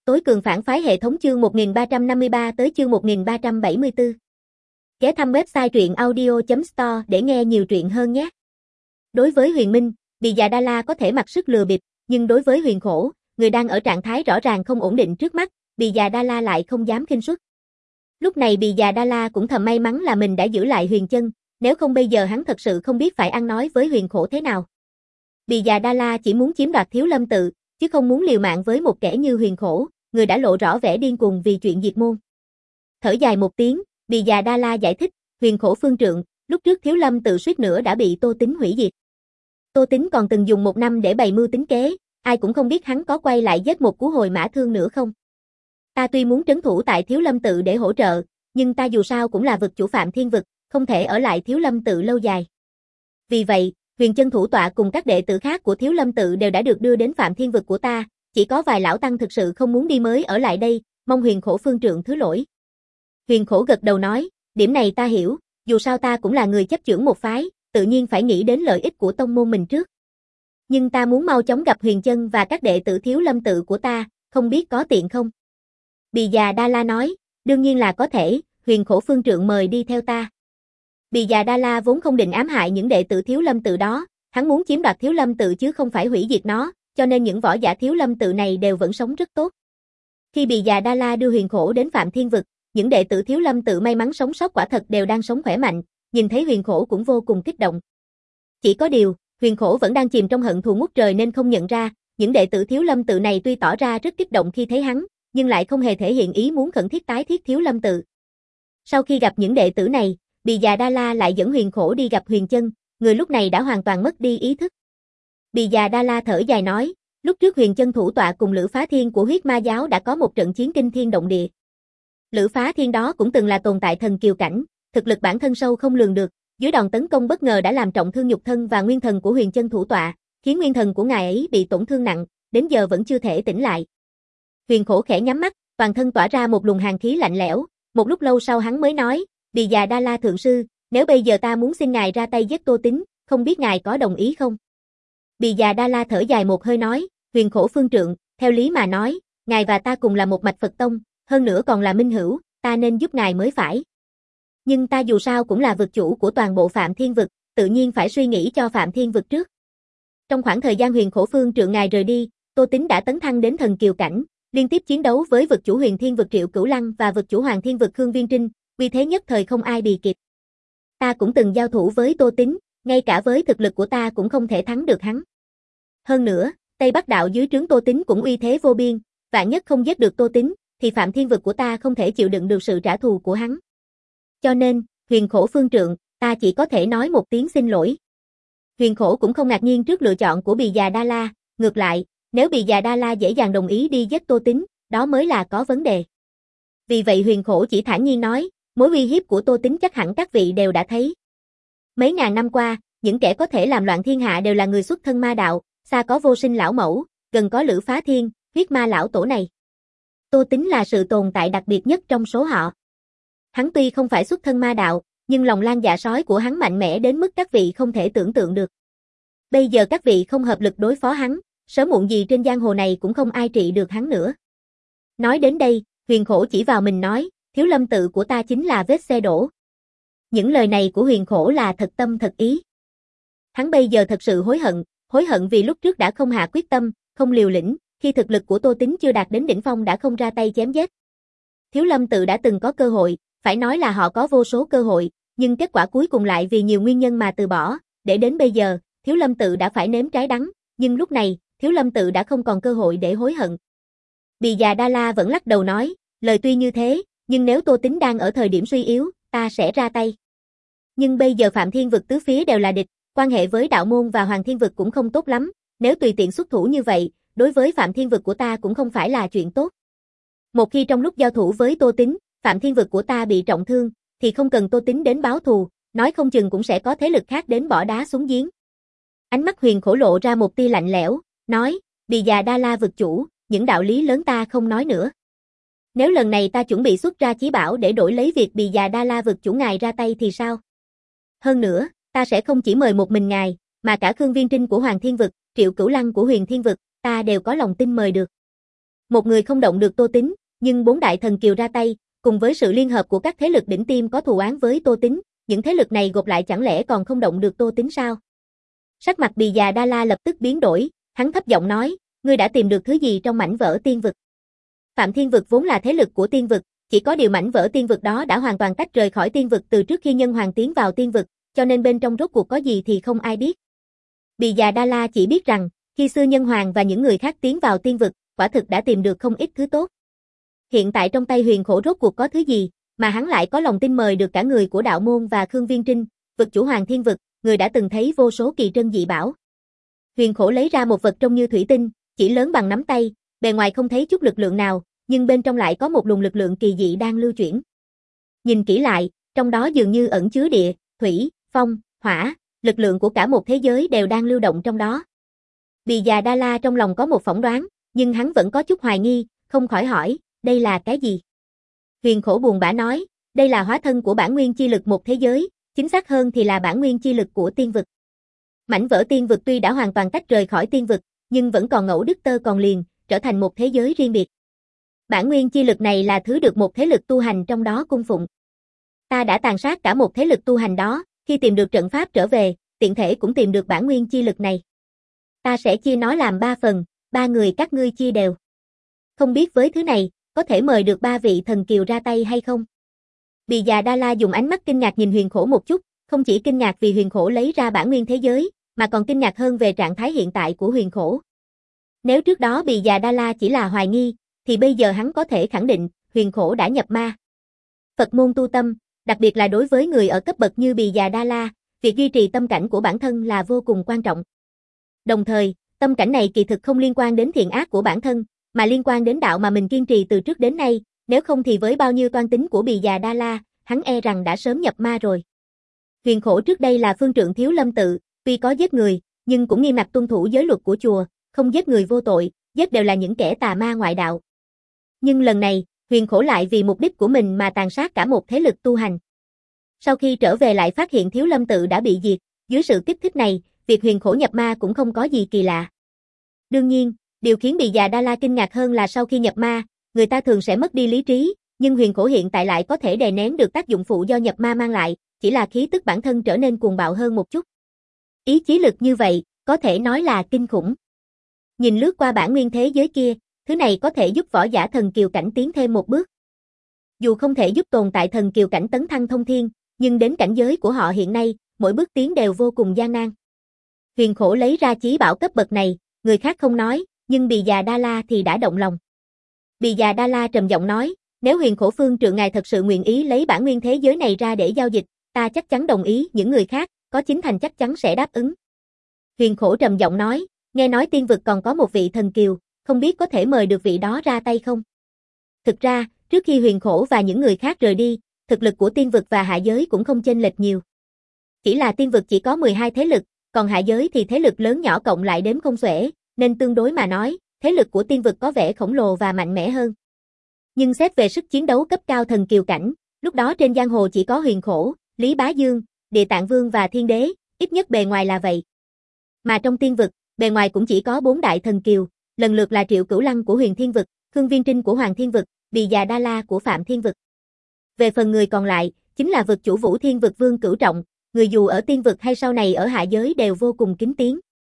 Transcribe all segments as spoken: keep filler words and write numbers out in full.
Tối cường phản phái hệ thống chương một nghìn ba trăm năm mươi ba tới chương một nghìn ba trăm bảy mươi tư. Ghé thăm website truyện audio chấm store để nghe nhiều truyện hơn nhé. Đối với Huyền Minh, Bì Già Đa La có thể mặc sức lừa bịp, nhưng đối với Huyền Khổ, người đang ở trạng thái rõ ràng không ổn định trước mắt, Bì Già Đa La lại không dám khinh suất. Lúc này Bì Già Đa La cũng thầm may mắn là mình đã giữ lại Huyền Chân, nếu không bây giờ hắn thật sự không biết phải ăn nói với Huyền Khổ thế nào. Bì Già Đa La chỉ muốn chiếm đoạt Thiếu Lâm tự, chứ không muốn liều mạng với một kẻ như Huyền Khổ, người đã lộ rõ vẻ điên cuồng vì chuyện diệt môn. Thở dài một tiếng, Bì Già Đa La giải thích, Huyền Khổ phương trượng, lúc trước Thiếu Lâm tự suýt nữa đã bị Tô Tính hủy diệt. Tô Tính còn từng dùng một năm để bày mưu tính kế, ai cũng không biết hắn có quay lại giết một cú hồi mã thương nữa không. Ta tuy muốn trấn thủ tại Thiếu Lâm tự để hỗ trợ, nhưng ta dù sao cũng là vực chủ Phạm Thiên vực, không thể ở lại Thiếu Lâm tự lâu dài. Vì vậy, Huyền Chân thủ tọa cùng các đệ tử khác của Thiếu Lâm tự đều đã được đưa đến Phạm Thiên vực của ta, chỉ có vài lão tăng thực sự không muốn đi mới ở lại đây, mong Huyền Khổ phương trượng thứ lỗi. Huyền Khổ gật đầu nói, điểm này ta hiểu, dù sao ta cũng là người chấp chưởng một phái, tự nhiên phải nghĩ đến lợi ích của tông môn mình trước. Nhưng ta muốn mau chóng gặp Huyền Chân và các đệ tử Thiếu Lâm tự của ta, không biết có tiện không? Bì Già Đa La nói, đương nhiên là có thể, Huyền Khổ phương trượng mời đi theo ta. Bì Già Đa La vốn không định ám hại những đệ tử Thiếu Lâm tự đó, hắn muốn chiếm đoạt Thiếu Lâm tự chứ không phải hủy diệt nó, cho nên những võ giả Thiếu Lâm tự này đều vẫn sống rất tốt. Khi Bì Già Đa La đưa Huyền Khổ đến Phạm Thiên vực, những đệ tử Thiếu Lâm tự may mắn sống sót quả thật đều đang sống khỏe mạnh, nhìn thấy Huyền Khổ cũng vô cùng kích động. Chỉ có điều, Huyền Khổ vẫn đang chìm trong hận thù ngút trời nên không nhận ra, những đệ tử Thiếu Lâm tự này tuy tỏ ra rất kích động khi thấy hắn, nhưng lại không hề thể hiện ý muốn khẩn thiết tái thiết Thiếu Lâm tự. Sau khi gặp những đệ tử này, Bì Già Đa La lại dẫn Huyền Khổ đi gặp Huyền Chân, người lúc này đã hoàn toàn mất đi ý thức. Bì Già Đa La thở dài nói, lúc trước Huyền Chân thủ tọa cùng Lữ Phá Thiên của Huyết Ma giáo đã có một trận chiến kinh thiên động địa. Lữ Phá Thiên đó cũng từng là tồn tại thần kiều cảnh, thực lực bản thân sâu không lường được, dưới đòn tấn công bất ngờ đã làm trọng thương nhục thân và nguyên thần của Huyền Chân thủ tọa, khiến nguyên thần của ngài ấy bị tổn thương nặng, đến giờ vẫn chưa thể tỉnh lại. Huyền Khổ khẽ nhắm mắt, toàn thân tỏa ra một luồng hàn khí lạnh lẽo, một lúc lâu sau hắn mới nói, Bì Già Đa La thượng sư, nếu bây giờ ta muốn xin ngài ra tay giết Tô Tính, không biết ngài có đồng ý không? Bì Già Đa La thở dài một hơi nói, Huyền Khổ phương trượng, theo lý mà nói, ngài và ta cùng là một mạch Phật tông, hơn nữa còn là minh hữu, ta nên giúp ngài mới phải. Nhưng ta dù sao cũng là vực chủ của toàn bộ Phạm Thiên vực, tự nhiên phải suy nghĩ cho Phạm Thiên vực trước. Trong khoảng thời gian Huyền Khổ phương trượng ngài rời đi, Tô Tính đã tấn thăng đến thần kiều cảnh, liên tiếp chiến đấu với vực chủ Huyền Thiên vực Triệu Cửu Lăng và vực chủ Hoàng Thiên vực Khương Viên Trinh, uy thế nhất thời không ai bì kịp. Ta cũng từng giao thủ với Tô Tính, ngay cả với thực lực của ta cũng không thể thắng được hắn. Hơn nữa, Tây Bắc đạo dưới trướng Tô Tính cũng uy thế vô biên, vạn nhất không giết được Tô Tính, thì Phạm Thiên vực của ta không thể chịu đựng được sự trả thù của hắn. Cho nên, Huyền Khổ phương trượng, ta chỉ có thể nói một tiếng xin lỗi. Huyền Khổ cũng không ngạc nhiên trước lựa chọn của Bì Già Đa La, ngược lại, nếu Bì Già Đa La dễ dàng đồng ý đi giết Tô Tính, đó mới là có vấn đề. Vì vậy Huyền Khổ chỉ thản nhiên nói, mối uy hiếp của Tô Tính chắc hẳn các vị đều đã thấy. Mấy ngàn năm qua, những kẻ có thể làm loạn thiên hạ đều là người xuất thân ma đạo, xa có Vô Sinh lão mẫu, gần có Lữ Phá Thiên, Huyết Ma lão tổ này. Tô Tính là sự tồn tại đặc biệt nhất trong số họ. Hắn tuy không phải xuất thân ma đạo, nhưng lòng lan dạ sói của hắn mạnh mẽ đến mức các vị không thể tưởng tượng được. Bây giờ các vị không hợp lực đối phó hắn, sớm muộn gì trên giang hồ này cũng không ai trị được hắn nữa. Nói đến đây, Huyền Khổ chỉ vào mình nói, Thiếu Lâm tự của ta chính là vết xe đổ. Những lời này của Huyền Khổ là thật tâm thật ý. Hắn bây giờ thật sự hối hận, hối hận vì lúc trước đã không hạ quyết tâm, không liều lĩnh, khi thực lực của Tô Tính chưa đạt đến đỉnh phong đã không ra tay chém giết. Thiếu Lâm tự đã từng có cơ hội, phải nói là họ có vô số cơ hội, nhưng kết quả cuối cùng lại vì nhiều nguyên nhân mà từ bỏ, để đến bây giờ, Thiếu Lâm tự đã phải nếm trái đắng, nhưng lúc này, Thiếu Lâm tự đã không còn cơ hội để hối hận. Bì Già Đa La vẫn lắc đầu nói, lời tuy như thế, nhưng nếu Tô Tính đang ở thời điểm suy yếu, ta sẽ ra tay. Nhưng bây giờ Phạm Thiên vực tứ phía đều là địch, quan hệ với đạo môn và Hoàng Thiên vực cũng không tốt lắm, nếu tùy tiện xuất thủ như vậy, đối với Phạm Thiên vực của ta cũng không phải là chuyện tốt. Một khi trong lúc giao thủ với Tô Tính, Phạm Thiên vực của ta bị trọng thương, thì không cần Tô Tính đến báo thù, nói không chừng cũng sẽ có thế lực khác đến bỏ đá xuống giếng. Ánh mắt Huyền Khổ lộ ra một tia lạnh lẽo, nói, Bì Già Đa La vực chủ, những đạo lý lớn ta không nói nữa. Nếu lần này ta chuẩn bị xuất ra chí bảo để đổi lấy việc Bì Già Đa La vực chủ ngài ra tay thì sao? Hơn nữa, ta sẽ không chỉ mời một mình ngài, mà cả Khương Viên Trinh của Hoàng Thiên vực, Triệu Cửu Lăng của Huyền Thiên vực, ta đều có lòng tin mời được. Một người không động được Tô Tín, nhưng bốn đại thần kiều ra tay, cùng với sự liên hợp của các thế lực đỉnh tiêm có thù oán với Tô Tín, những thế lực này gộp lại chẳng lẽ còn không động được Tô Tín sao? Sắc mặt Bì Già Đa La lập tức biến đổi, hắn thấp giọng nói, ngươi đã tìm được thứ gì trong mảnh vỡ tiên vực? Phạm Thiên Vực vốn là thế lực của tiên vực, chỉ có điều mảnh vỡ tiên vực đó đã hoàn toàn tách rời khỏi tiên vực từ trước khi Nhân Hoàng tiến vào tiên vực, cho nên bên trong rốt cuộc có gì thì không ai biết. Bì Già Đa La chỉ biết rằng, khi xưa Nhân Hoàng và những người khác tiến vào tiên vực, quả thực đã tìm được không ít thứ tốt. Hiện tại trong tay Huyền Khổ rốt cuộc có thứ gì, mà hắn lại có lòng tin mời được cả người của đạo môn và Khương Viên Trinh, vực chủ Hoàng Thiên Vực, người đã từng thấy vô số kỳ trân dị bảo. Huyền Khổ lấy ra một vật trông như thủy tinh, chỉ lớn bằng nắm tay, bề ngoài không thấy chút lực lượng nào, nhưng bên trong lại có một luồng lực lượng kỳ dị đang lưu chuyển. Nhìn kỹ lại, trong đó dường như ẩn chứa địa, thủy, phong, hỏa, lực lượng của cả một thế giới đều đang lưu động trong đó. Bì Già Đa La trong lòng có một phỏng đoán, nhưng hắn vẫn có chút hoài nghi, không khỏi hỏi, đây là cái gì? Huyền Khổ buồn bã nói, đây là hóa thân của bản nguyên chi lực một thế giới, chính xác hơn thì là bản nguyên chi lực của tiên vực. Mảnh vỡ tiên vực tuy đã hoàn toàn tách rời khỏi tiên vực, nhưng vẫn còn ngẫu đứt tơ còn liền, trở thành một thế giới riêng biệt. Bản nguyên chi lực này là thứ được một thế lực tu hành trong đó cung phụng. Ta đã tàn sát cả một thế lực tu hành đó, khi tìm được trận pháp trở về, tiện thể cũng tìm được bản nguyên chi lực này. Ta sẽ chia nó làm ba phần, ba người các ngươi chia đều. Không biết với thứ này, có thể mời được ba vị thần kiều ra tay hay không? Bì Già Đa La dùng ánh mắt kinh ngạc nhìn Huyền Khổ một chút, không chỉ kinh ngạc vì Huyền Khổ lấy ra bản nguyên thế giới, mà còn kinh ngạc hơn về trạng thái hiện tại của Huyền Khổ. Nếu trước đó Bì Già Đa La chỉ là hoài nghi, thì bây giờ hắn có thể khẳng định, Huyền Khổ đã nhập ma. Phật môn tu tâm, đặc biệt là đối với người ở cấp bậc như Bì Già Đa La, việc duy trì tâm cảnh của bản thân là vô cùng quan trọng. Đồng thời, tâm cảnh này kỳ thực không liên quan đến thiện ác của bản thân, mà liên quan đến đạo mà mình kiên trì từ trước đến nay, nếu không thì với bao nhiêu toan tính của Bì Già Đa La, hắn e rằng đã sớm nhập ma rồi. Huyền Khổ trước đây là phương trượng Thiếu Lâm tự, tuy có giết người, nhưng cũng nghiêm ngặt tuân thủ giới luật của chùa, không giết người vô tội, giết đều là những kẻ tà ma ngoại đạo. Nhưng lần này, Huyền Khổ lại vì mục đích của mình mà tàn sát cả một thế lực tu hành. Sau khi trở về lại phát hiện Thiếu Lâm tự đã bị diệt, dưới sự kích thích này, việc Huyền Khổ nhập ma cũng không có gì kỳ lạ. Đương nhiên, điều khiến Bì Già Đa La kinh ngạc hơn là sau khi nhập ma, người ta thường sẽ mất đi lý trí, nhưng Huyền Khổ hiện tại lại có thể đè nén được tác dụng phụ do nhập ma mang lại, chỉ là khí tức bản thân trở nên cuồng bạo hơn một chút. Ý chí lực như vậy, có thể nói là kinh khủng. Nhìn lướt qua bản nguyên thế giới kia, thứ này có thể giúp võ giả thần kiều cảnh tiến thêm một bước. Dù không thể giúp tồn tại thần kiều cảnh tấn thăng thông thiên, nhưng đến cảnh giới của họ hiện nay, mỗi bước tiến đều vô cùng gian nan. Huyền Khổ lấy ra chí bảo cấp bậc này, người khác không nói, nhưng Bì Già Đa La thì đã động lòng. Bì Già Đa La trầm giọng nói, nếu Huyền Khổ phương trượng ngài thật sự nguyện ý lấy bản nguyên thế giới này ra để giao dịch, ta chắc chắn đồng ý, những người khác, có chính thành chắc chắn sẽ đáp ứng. Huyền Khổ trầm giọng nói, nghe nói tiên vực còn có một vị thần kiều, không biết có thể mời được vị đó ra tay không? Thực ra, trước khi Huyền Khổ và những người khác rời đi, thực lực của tiên vực và hạ giới cũng không chênh lệch nhiều. Chỉ là tiên vực chỉ có mười hai thế lực, còn hạ giới thì thế lực lớn nhỏ cộng lại đếm không xuể, nên tương đối mà nói, thế lực của tiên vực có vẻ khổng lồ và mạnh mẽ hơn. Nhưng xét về sức chiến đấu cấp cao thần kiều cảnh, lúc đó trên giang hồ chỉ có Huyền Khổ, Lý Bá Dương, Địa Tạng Vương và Thiên Đế, ít nhất bề ngoài là vậy. Mà trong tiên vực, bề ngoài cũng chỉ có bốn đại thần kiều, lần lượt là Triệu Cửu Lăng của Huyền Thiên Vực, Khương Viên Trinh của Hoàng Thiên Vực, Bì Già Đa La của Phạm Thiên Vực. Về phần người còn lại, chính là vực chủ Vũ Thiên Vực Vương Cửu Trọng, người dù ở tiên vực hay sau này ở hạ giới đều vô cùng kính tiếng.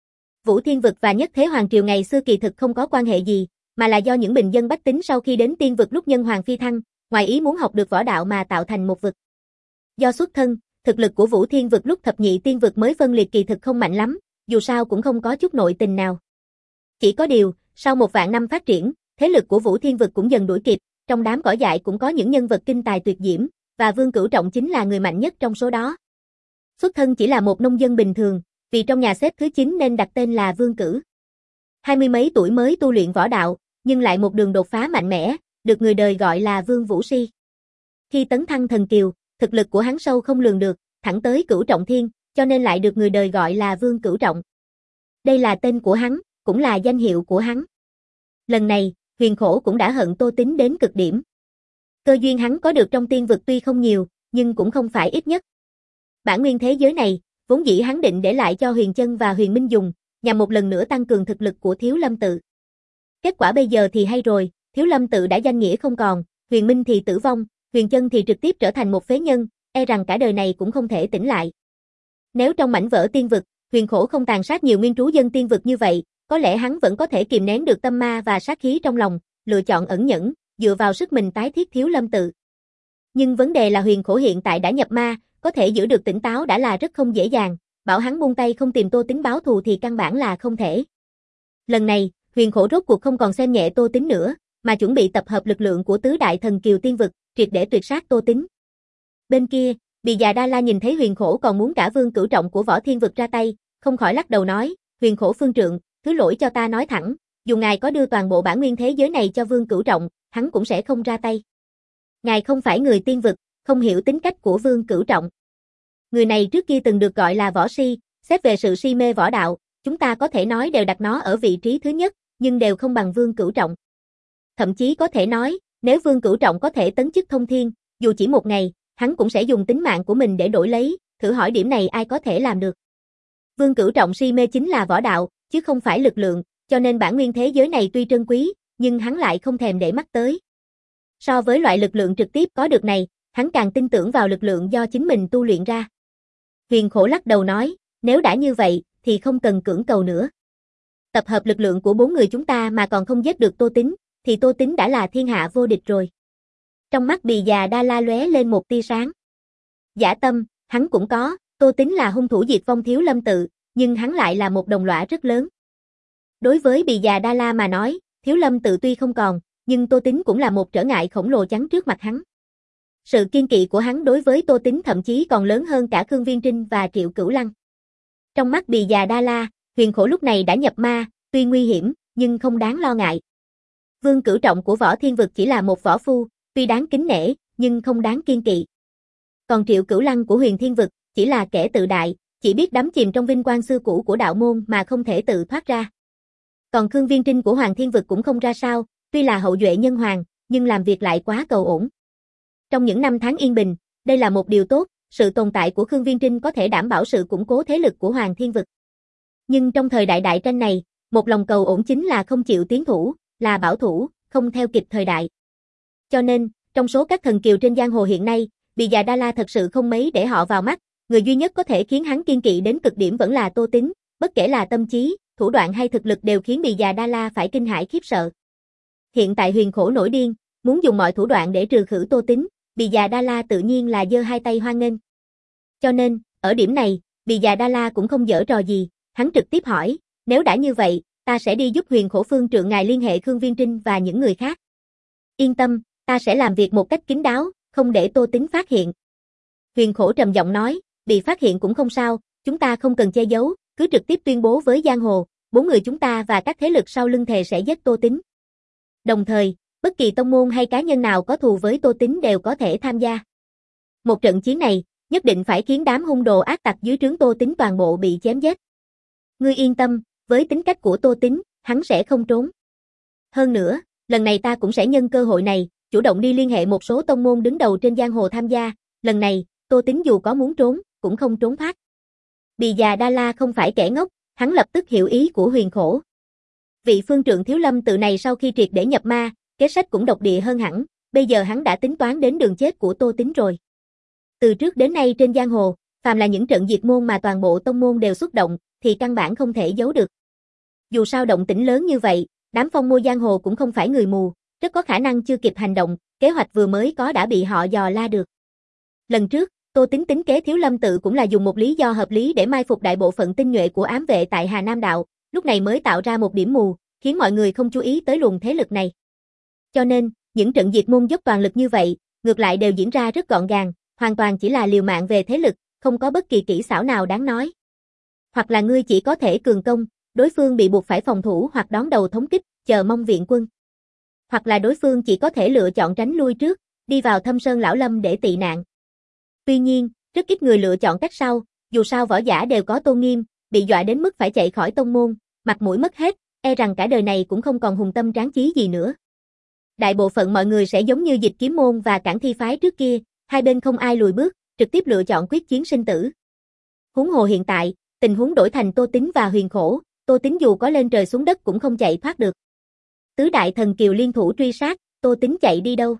Vũ Thiên Vực và Nhất Thế Hoàng Triều ngày xưa kỳ thực không có quan hệ gì, mà là do những bình dân bách tính sau khi đến tiên vực lúc Nhân Hoàng phi thăng, ngoài ý muốn học được võ đạo mà tạo thành một vực. Do xuất thân, thực lực của Vũ Thiên Vực lúc thập nhị tiên vực mới phân liệt kỳ thực không mạnh lắm, dù sao cũng không có chút nội tình nào. Chỉ có điều, sau một vạn năm phát triển, thế lực của Vũ Thiên Vực cũng dần đuổi kịp, trong đám cỏ dại cũng có những nhân vật kinh tài tuyệt diễm, và Vương Cửu Trọng chính là người mạnh nhất trong số đó. Xuất thân chỉ là một nông dân bình thường, vì trong nhà xếp thứ chín nên đặt tên là Vương Cửu. Hai mươi mấy tuổi mới tu luyện võ đạo, nhưng lại một đường đột phá mạnh mẽ, được người đời gọi là Vương Vũ Si. Khi tấn thăng thần kiều, thực lực của hắn sâu không lường được, thẳng tới Cửu Trọng Thiên, cho nên lại được người đời gọi là Vương Cửu Trọng. Đây là tên của hắn, cũng là danh hiệu của hắn. Lần này, Huyền Khổ cũng đã hận Tô Tín đến cực điểm. Cơ duyên hắn có được trong tiên vực tuy không nhiều, nhưng cũng không phải ít nhất. Bản nguyên thế giới này, vốn dĩ hắn định để lại cho Huyền Chân và Huyền Minh dùng, nhằm một lần nữa tăng cường thực lực của Thiếu Lâm tự. Kết quả bây giờ thì hay rồi, Thiếu Lâm tự đã danh nghĩa không còn, Huyền Minh thì tử vong, Huyền Chân thì trực tiếp trở thành một phế nhân, e rằng cả đời này cũng không thể tỉnh lại. Nếu trong mảnh vỡ tiên vực, Huyền Khổ không tàn sát nhiều nguyên trú dân tiên vực như vậy, có lẽ hắn vẫn có thể kìm nén được tâm ma và sát khí trong lòng, lựa chọn ẩn nhẫn, dựa vào sức mình tái thiết Thiếu Lâm tự. Nhưng vấn đề là Huyền Khổ hiện tại đã nhập ma, có thể giữ được tỉnh táo đã là rất không dễ dàng, bảo hắn buông tay không tìm Tô Tín báo thù thì căn bản là không thể. Lần này, Huyền Khổ rốt cuộc không còn xem nhẹ Tô Tín nữa, mà chuẩn bị tập hợp lực lượng của tứ đại thần kiều tiên vực, triệt để tuyệt sát Tô Tín. Bên kia, Bì Già Đa La nhìn thấy Huyền Khổ còn muốn cả Vương Cửu Trọng của Võ Thiên vực ra tay, không khỏi lắc đầu nói, Huyền Khổ phương trượng, thứ lỗi cho ta nói thẳng, dù ngài có đưa toàn bộ bản nguyên thế giới này cho Vương Cửu Trọng, hắn cũng sẽ không ra tay. Ngài không phải người tiên vực, không hiểu tính cách của Vương Cửu Trọng. Người này trước kia từng được gọi là võ si, xét về sự si mê võ đạo, chúng ta có thể nói đều đặt nó ở vị trí thứ nhất, nhưng đều không bằng Vương Cửu Trọng. Thậm chí có thể nói, nếu Vương Cửu Trọng có thể tấn chức thông thiên, dù chỉ một ngày, hắn cũng sẽ dùng tính mạng của mình để đổi lấy, thử hỏi điểm này ai có thể làm được. Vương Cửu Trọng si mê chính là võ đạo, chứ không phải lực lượng, cho nên bản nguyên thế giới này tuy trân quý, nhưng hắn lại không thèm để mắt tới. So với loại lực lượng trực tiếp có được này, hắn càng tin tưởng vào lực lượng do chính mình tu luyện ra. Huyền Khổ lắc đầu nói, nếu đã như vậy, thì không cần cưỡng cầu nữa. Tập hợp lực lượng của bốn người chúng ta mà còn không giết được Tô Tín, thì Tô Tín đã là thiên hạ vô địch rồi. Trong mắt Bì Già Đa La lóe lên một tia sáng. Dã tâm, hắn cũng có, Tô Tín là hung thủ diệt vong Thiếu Lâm tự, nhưng hắn lại là một đồng lõa rất lớn. Đối với Bì Già Đa La mà nói, Thiếu Lâm tự tuy không còn, nhưng Tô Tín cũng là một trở ngại khổng lồ chắn trước mặt hắn. Sự kiên kỵ của hắn đối với Tô Tín thậm chí còn lớn hơn cả Khương Viên Trinh và Triệu Cửu Lăng. Trong mắt Bì Già Đa La, Huyền Khổ lúc này đã nhập ma, tuy nguy hiểm, nhưng không đáng lo ngại. Vương Cửu Trọng của Võ Thiên vực chỉ là một võ phu, tuy đáng kính nể, nhưng không đáng kiên kỵ. Còn Triệu Cửu Lăng của Huyền Thiên vực, chỉ là kẻ tự đại, chỉ biết đắm chìm trong vinh quang xưa cũ của đạo môn mà không thể tự thoát ra. Còn Khương Viên Trinh của Hoàng Thiên vực cũng không ra sao, tuy là hậu duệ nhân hoàng, nhưng làm việc lại quá cầu ổn. Trong những năm tháng yên bình, đây là một điều tốt, sự tồn tại của Khương Viên Trinh có thể đảm bảo sự củng cố thế lực của Hoàng Thiên vực. Nhưng trong thời đại đại tranh này, một lòng cầu ổn chính là không chịu tiến thủ, là bảo thủ, không theo kịp thời đại. Cho nên, trong số các thần kiều trên giang hồ hiện nay, Bì Già Đa La thật sự không mấy để họ vào mắt, người duy nhất có thể khiến hắn kiên kỵ đến cực điểm vẫn là Tô Tín, bất kể là tâm trí, thủ đoạn hay thực lực đều khiến Bì Già Đa La phải kinh hãi khiếp sợ. Hiện tại Huyền Khổ nổi điên, muốn dùng mọi thủ đoạn để trừ khử Tô Tín, Bì Già Đa La tự nhiên là giơ hai tay hoan nghênh. Cho nên, ở điểm này, Bì Già Đa La cũng không giở trò gì, hắn trực tiếp hỏi, nếu đã như vậy, ta sẽ đi giúp Huyền Khổ phương trượng ngài liên hệ Khương Viên Trinh và những người khác. Yên tâm, ta sẽ làm việc một cách kín đáo, không để Tô Tín phát hiện. Huyền Khổ trầm giọng nói, bị phát hiện cũng không sao, chúng ta không cần che giấu, cứ trực tiếp tuyên bố với giang hồ, bốn người chúng ta và các thế lực sau lưng thề sẽ giết Tô Tín. Đồng thời, bất kỳ tông môn hay cá nhân nào có thù với Tô Tín đều có thể tham gia. Một trận chiến này, nhất định phải khiến đám hung đồ ác tặc dưới trướng Tô Tín toàn bộ bị chém giết. Ngươi yên tâm, với tính cách của Tô Tín, hắn sẽ không trốn. Hơn nữa, lần này ta cũng sẽ nhân cơ hội này, chủ động đi liên hệ một số tông môn đứng đầu trên giang hồ tham gia, lần này, Tô Tín dù có muốn trốn, cũng không trốn thoát. Bì Già Đa La không phải kẻ ngốc, hắn lập tức hiểu ý của Huyền Khổ. Vị phương trượng Thiếu Lâm tự này sau khi triệt để nhập ma, kế sách cũng độc địa hơn hẳn, bây giờ hắn đã tính toán đến đường chết của Tô Tín rồi. Từ trước đến nay trên giang hồ, phàm là những trận diệt môn mà toàn bộ tông môn đều xuất động, thì căn bản không thể giấu được. Dù sao động tĩnh lớn như vậy, đám phong mô giang hồ cũng không phải người mù, rất có khả năng chưa kịp hành động, kế hoạch vừa mới có đã bị họ dò la được. Lần trước, Tô Tín tính kế Thiếu Lâm tự cũng là dùng một lý do hợp lý để mai phục đại bộ phận tinh nhuệ của ám vệ tại Hà Nam đạo, lúc này mới tạo ra một điểm mù, khiến mọi người không chú ý tới luồng thế lực này. Cho nên, những trận diệt môn dốc toàn lực như vậy, ngược lại đều diễn ra rất gọn gàng, hoàn toàn chỉ là liều mạng về thế lực, không có bất kỳ kỹ xảo nào đáng nói. Hoặc là ngươi chỉ có thể cường công, đối phương bị buộc phải phòng thủ hoặc đón đầu thống kích, chờ mong viện quân. Hoặc là đối phương chỉ có thể lựa chọn tránh lui trước, đi vào Thâm Sơn Lão Lâm để tị nạn. Tuy nhiên, rất ít người lựa chọn cách sau, dù sao võ giả đều có tôn nghiêm, bị dọa đến mức phải chạy khỏi tông môn, mặt mũi mất hết, e rằng cả đời này cũng không còn hùng tâm tráng chí gì nữa. Đại bộ phận mọi người sẽ giống như Dịch Kiếm môn và Cản Thi phái trước kia, hai bên không ai lùi bước, trực tiếp lựa chọn quyết chiến sinh tử. Huống hồ hiện tại, tình huống đổi thành Tô Tín và Huyền Khổ, Tô Tín dù có lên trời xuống đất cũng không chạy thoát được. Tứ đại thần kiều liên thủ truy sát, Tô Tín chạy đi đâu?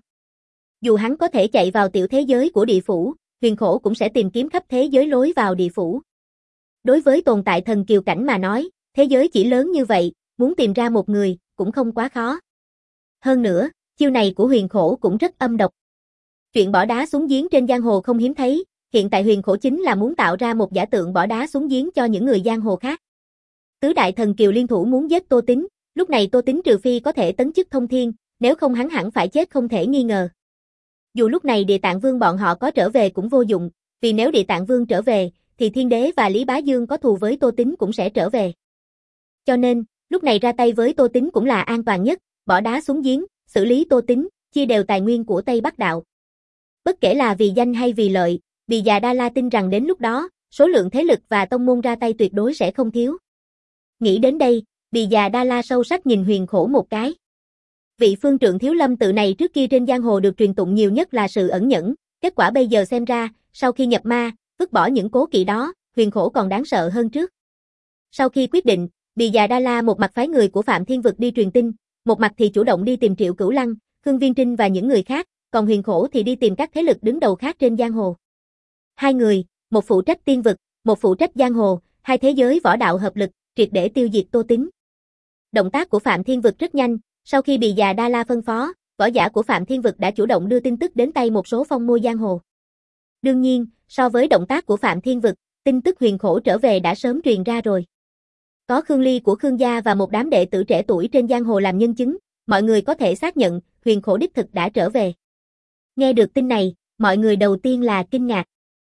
Dù hắn có thể chạy vào tiểu thế giới của địa phủ, Huyền Khổ cũng sẽ tìm kiếm khắp thế giới lối vào địa phủ. Đối với tồn tại thần kiều cảnh mà nói, thế giới chỉ lớn như vậy, muốn tìm ra một người, cũng không quá khó. Hơn nữa, chiêu này của Huyền Khổ cũng rất âm độc. Chuyện bỏ đá xuống giếng trên giang hồ không hiếm thấy, hiện tại Huyền Khổ chính là muốn tạo ra một giả tượng bỏ đá xuống giếng cho những người giang hồ khác. Tứ đại thần kiều liên thủ muốn giết Tô Tín, lúc này Tô Tín trừ phi có thể tấn chức thông thiên, nếu không hắn hẳn phải chết không thể nghi ngờ. Dù lúc này Địa Tạng Vương bọn họ có trở về cũng vô dụng, vì nếu Địa Tạng Vương trở về, thì Thiên Đế và Lý Bá Dương có thù với Tô Tín cũng sẽ trở về. Cho nên, lúc này ra tay với Tô Tín cũng là an toàn nhất, bỏ đá xuống giếng, xử lý Tô Tín, chia đều tài nguyên của Tây Bắc Đạo. Bất kể là vì danh hay vì lợi, Bì Già Đa La tin rằng đến lúc đó, số lượng thế lực và tông môn ra tay tuyệt đối sẽ không thiếu. Nghĩ đến đây, Bì Già Đa La sâu sắc nhìn Huyền Khổ một cái. Vị phương trượng Thiếu Lâm tự này trước kia trên giang hồ được truyền tụng nhiều nhất là sự ẩn nhẫn, kết quả bây giờ xem ra, sau khi nhập ma, vứt bỏ những cố kỵ đó, Huyền Khổ còn đáng sợ hơn trước. Sau khi quyết định, Bì Già Đa La một mặt phái người của Phạm Thiên Vực đi truyền tin, một mặt thì chủ động đi tìm Triệu Cửu Lăng, Khương Viên Trinh và những người khác, còn Huyền Khổ thì đi tìm các thế lực đứng đầu khác trên giang hồ. Hai người, một phụ trách tiên vực, một phụ trách giang hồ, hai thế giới võ đạo hợp lực, triệt để tiêu diệt Tô Tín. Động tác của Phạm Thiên Vực rất nhanh, sau khi Bì Già Đa La phân phó, võ giả của Phạm Thiên Vực đã chủ động đưa tin tức đến tay một số phong môi giang hồ. Đương nhiên, so với động tác của Phạm Thiên Vực, tin tức Huyền Khổ trở về đã sớm truyền ra rồi. Có Khương Ly của Khương gia và một đám đệ tử trẻ tuổi trên giang hồ làm nhân chứng, mọi người có thể xác nhận Huyền Khổ đích thực đã trở về. Nghe được tin này, mọi người đầu tiên là kinh ngạc.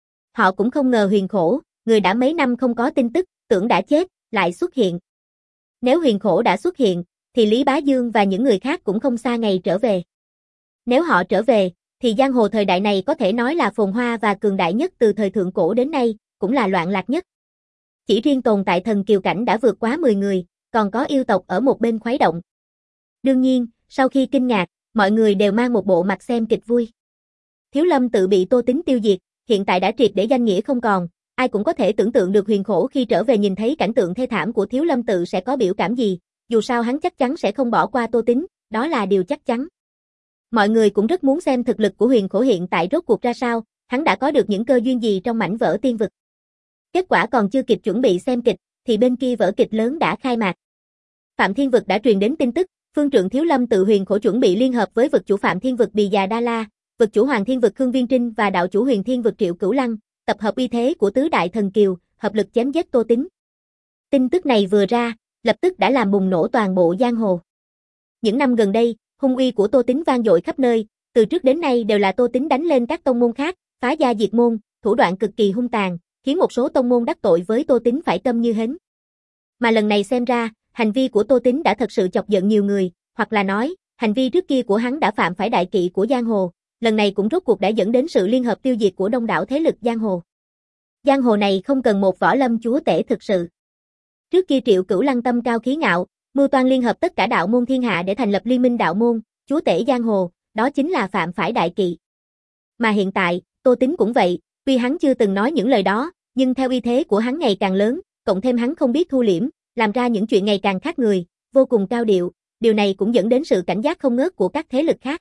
Họ cũng không ngờ Huyền Khổ, người đã mấy năm không có tin tức, tưởng đã chết, lại xuất hiện. Nếu Huyền Khổ đã xuất hiện, thì Lý Bá Dương và những người khác cũng không xa ngày trở về. Nếu họ trở về, thì giang hồ thời đại này có thể nói là phồn hoa và cường đại nhất từ thời thượng cổ đến nay, cũng là loạn lạc nhất. Chỉ riêng tồn tại thần kiều cảnh đã vượt quá mười người, còn có yêu tộc ở một bên khuấy động. Đương nhiên, sau khi kinh ngạc, mọi người đều mang một bộ mặt xem kịch vui. Thiếu Lâm tự bị Tô Tín tiêu diệt, hiện tại đã triệt để danh nghĩa không còn, ai cũng có thể tưởng tượng được Huyền Khổ khi trở về nhìn thấy cảnh tượng thê thảm của Thiếu Lâm tự sẽ có biểu cảm gì, dù sao hắn chắc chắn sẽ không bỏ qua Tô Tín, đó là điều chắc chắn. Mọi người cũng rất muốn xem thực lực của Huyền Khổ hiện tại rốt cuộc ra sao, hắn đã có được những cơ duyên gì trong mảnh vỡ tiên vực. Kết quả còn chưa kịp chuẩn bị xem kịch, thì bên kia vở kịch lớn đã khai mạc. Phạm Thiên Vực đã truyền đến tin tức, phương trượng Thiếu Lâm tự Huyền Khổ chuẩn bị liên hợp với vực chủ Phạm Thiên Vực Bì Già Đa La, vực chủ Hoàng Thiên Vực Khương Viên Trinh và đạo chủ Huyền Thiên Vực Triệu Cửu Lăng, tập hợp uy thế của tứ đại thần kiều, hợp lực chém giết Tô Tín. Tin tức này vừa ra, lập tức đã làm bùng nổ toàn bộ giang hồ. Những năm gần đây, hung uy của Tô Tín vang dội khắp nơi, từ trước đến nay đều là Tô Tín đánh lên các tông môn khác, phá gia diệt môn, thủ đoạn cực kỳ hung tàn, khiến một số tông môn đắc tội với Tô Tín phải câm như hến. Mà lần này xem ra, hành vi của Tô Tín đã thật sự chọc giận nhiều người, hoặc là nói, hành vi trước kia của hắn đã phạm phải đại kỵ của giang hồ, lần này cũng rốt cuộc đã dẫn đến sự liên hợp tiêu diệt của đông đảo thế lực giang hồ. Giang hồ này không cần một võ lâm chúa tể thực sự. Trước kia Triệu Cửu Lăng tâm cao khí ngạo, mưu toan liên hợp tất cả đạo môn thiên hạ để thành lập liên minh đạo môn, chúa tể giang hồ, đó chính là phạm phải đại kỵ. Mà hiện tại, Tô Tín cũng vậy, tuy hắn chưa từng nói những lời đó, nhưng theo uy thế của hắn ngày càng lớn, cộng thêm hắn không biết thu liễm, làm ra những chuyện ngày càng khác người, vô cùng cao điệu, điều này cũng dẫn đến sự cảnh giác không ngớt của các thế lực khác.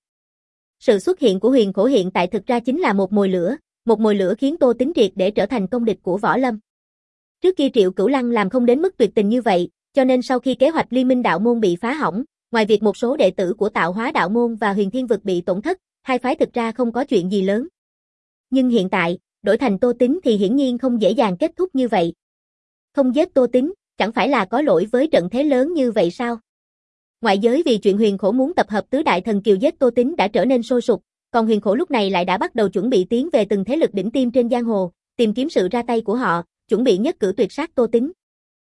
Sự xuất hiện của Huyền Khổ hiện tại thực ra chính là một mồi lửa, một mồi lửa khiến Tô Tín triệt để trở thành công địch của võ lâm. Trước kia Triệu Cửu Lăng làm không đến mức tuyệt tình như vậy, cho nên sau khi kế hoạch liên minh đạo môn bị phá hỏng, ngoài việc một số đệ tử của Tạo Hóa đạo môn và Huyền Thiên vực bị tổn thất, hai phái thực ra không có chuyện gì lớn. Nhưng hiện tại, đổi thành Tô Tín thì hiển nhiên không dễ dàng kết thúc như vậy. Không giết Tô Tín, chẳng phải là có lỗi với trận thế lớn như vậy sao? Ngoại giới vì chuyện Huyền Khổ muốn tập hợp tứ đại thần kiều giết Tô Tín đã trở nên sôi sục, còn Huyền Khổ lúc này lại đã bắt đầu chuẩn bị tiến về từng thế lực đỉnh tiêm trên giang hồ, tìm kiếm sự ra tay của họ, chuẩn bị nhất cử tuyệt sát Tô Tín.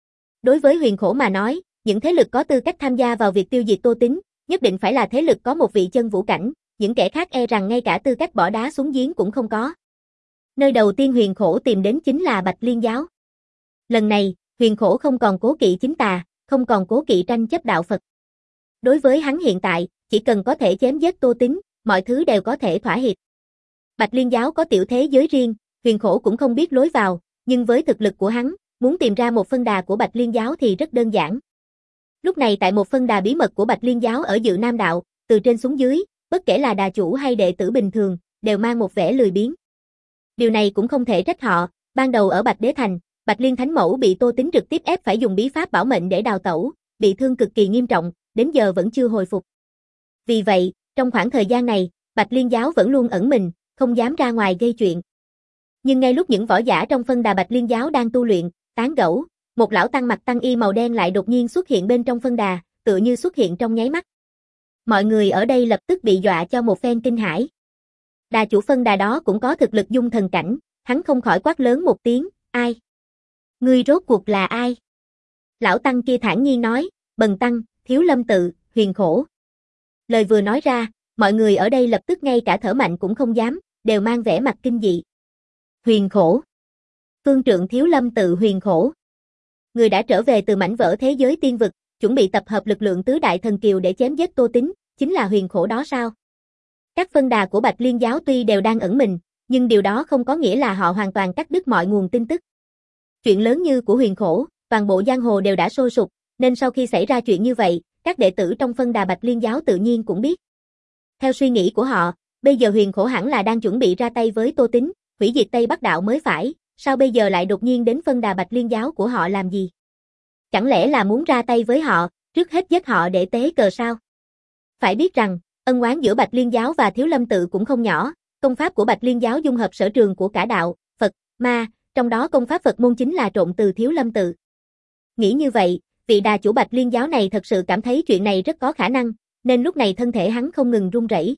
Đối với Huyền Khổ mà nói, những thế lực có tư cách tham gia vào việc tiêu diệt Tô Tín, nhất định phải là thế lực có một vị chân vũ cảnh, những kẻ khác e rằng ngay cả tư cách bỏ đá xuống giếng cũng không có. Nơi đầu tiên Huyền Khổ tìm đến chính là Bạch Liên giáo. Lần này, Huyền Khổ không còn cố kỵ chính tà, không còn cố kỵ tranh chấp đạo Phật. Đối với hắn hiện tại, chỉ cần có thể chém giết Tô Tín, mọi thứ đều có thể thỏa hiệp. Bạch Liên giáo có tiểu thế giới riêng, Huyền Khổ cũng không biết lối vào, nhưng với thực lực của hắn, muốn tìm ra một phân đà của Bạch Liên giáo thì rất đơn giản. Lúc này tại một phân đà bí mật của Bạch Liên giáo ở Dự Nam đạo, từ trên xuống dưới, bất kể là đà chủ hay đệ tử bình thường, đều mang một vẻ lười biếng. Điều này cũng không thể trách họ, ban đầu ở Bạch Đế Thành, Bạch Liên Thánh Mẫu bị Tô Tín trực tiếp ép phải dùng bí pháp bảo mệnh để đào tẩu, bị thương cực kỳ nghiêm trọng, đến giờ vẫn chưa hồi phục. Vì vậy, trong khoảng thời gian này, Bạch Liên giáo vẫn luôn ẩn mình, không dám ra ngoài gây chuyện. Nhưng ngay lúc những võ giả trong phân đà Bạch Liên giáo đang tu luyện, tán gẫu, một lão tăng mặc tăng y màu đen lại đột nhiên xuất hiện bên trong phân đà, tựa như xuất hiện trong nháy mắt. Mọi người ở đây lập tức bị dọa cho một phen kinh hãi. Đà chủ phân đà đó cũng có thực lực dung thần cảnh, hắn không khỏi quát lớn một tiếng, ai? Ngươi rốt cuộc là ai? Lão tăng kia thản nhiên nói, Bần tăng, Thiếu Lâm tự, Huyền Khổ. Lời vừa nói ra, mọi người ở đây lập tức ngay cả thở mạnh cũng không dám, đều mang vẻ mặt kinh dị. Huyền Khổ. Phương trượng Thiếu Lâm tự Huyền Khổ. Người đã trở về từ mảnh vỡ thế giới tiên vực, chuẩn bị tập hợp lực lượng tứ đại thần kiều để chém giết Tô Tín, chính là Huyền Khổ đó sao? Các phân đà của Bạch Liên giáo tuy đều đang ẩn mình, nhưng điều đó không có nghĩa là họ hoàn toàn cắt đứt mọi nguồn tin tức. Chuyện lớn như của Huyền Khổ, toàn bộ giang hồ đều đã sôi sục, nên sau khi xảy ra chuyện như vậy, các đệ tử trong phân đà Bạch Liên giáo tự nhiên cũng biết. Theo suy nghĩ của họ, bây giờ Huyền Khổ hẳn là đang chuẩn bị ra tay với Tô Tín, hủy diệt Tây Bắc đạo mới phải, sao bây giờ lại đột nhiên đến phân đà Bạch Liên giáo của họ làm gì? Chẳng lẽ là muốn ra tay với họ, trước hết giết họ để tế cờ sao? Phải biết rằng, ân oán giữa Bạch Liên giáo và Thiếu Lâm tự cũng không nhỏ, công pháp của Bạch Liên giáo dung hợp sở trường của cả đạo, Phật, Ma, trong đó công pháp Phật môn chính là trộn từ Thiếu Lâm tự. Nghĩ như vậy, vị đà chủ Bạch Liên giáo này thật sự cảm thấy chuyện này rất có khả năng, nên lúc này thân thể hắn không ngừng run rẩy.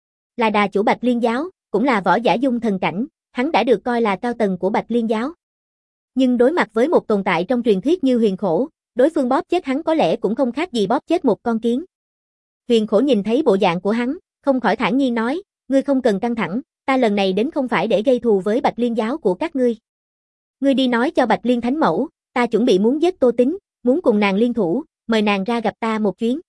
Là đà chủ Bạch Liên giáo, cũng là võ giả dung thần cảnh, hắn đã được coi là cao tầng của Bạch Liên giáo. Nhưng đối mặt với một tồn tại trong truyền thuyết như Huyền Khổ, đối phương bóp chết hắn có lẽ cũng không khác gì bóp chết một con kiến. Huyền Khổ nhìn thấy bộ dạng của hắn, không khỏi thản nhiên nói, ngươi không cần căng thẳng, ta lần này đến không phải để gây thù với Bạch Liên giáo của các ngươi. Ngươi đi nói cho Bạch Liên Thánh Mẫu, ta chuẩn bị muốn giết Tô Tín, muốn cùng nàng liên thủ, mời nàng ra gặp ta một chuyến.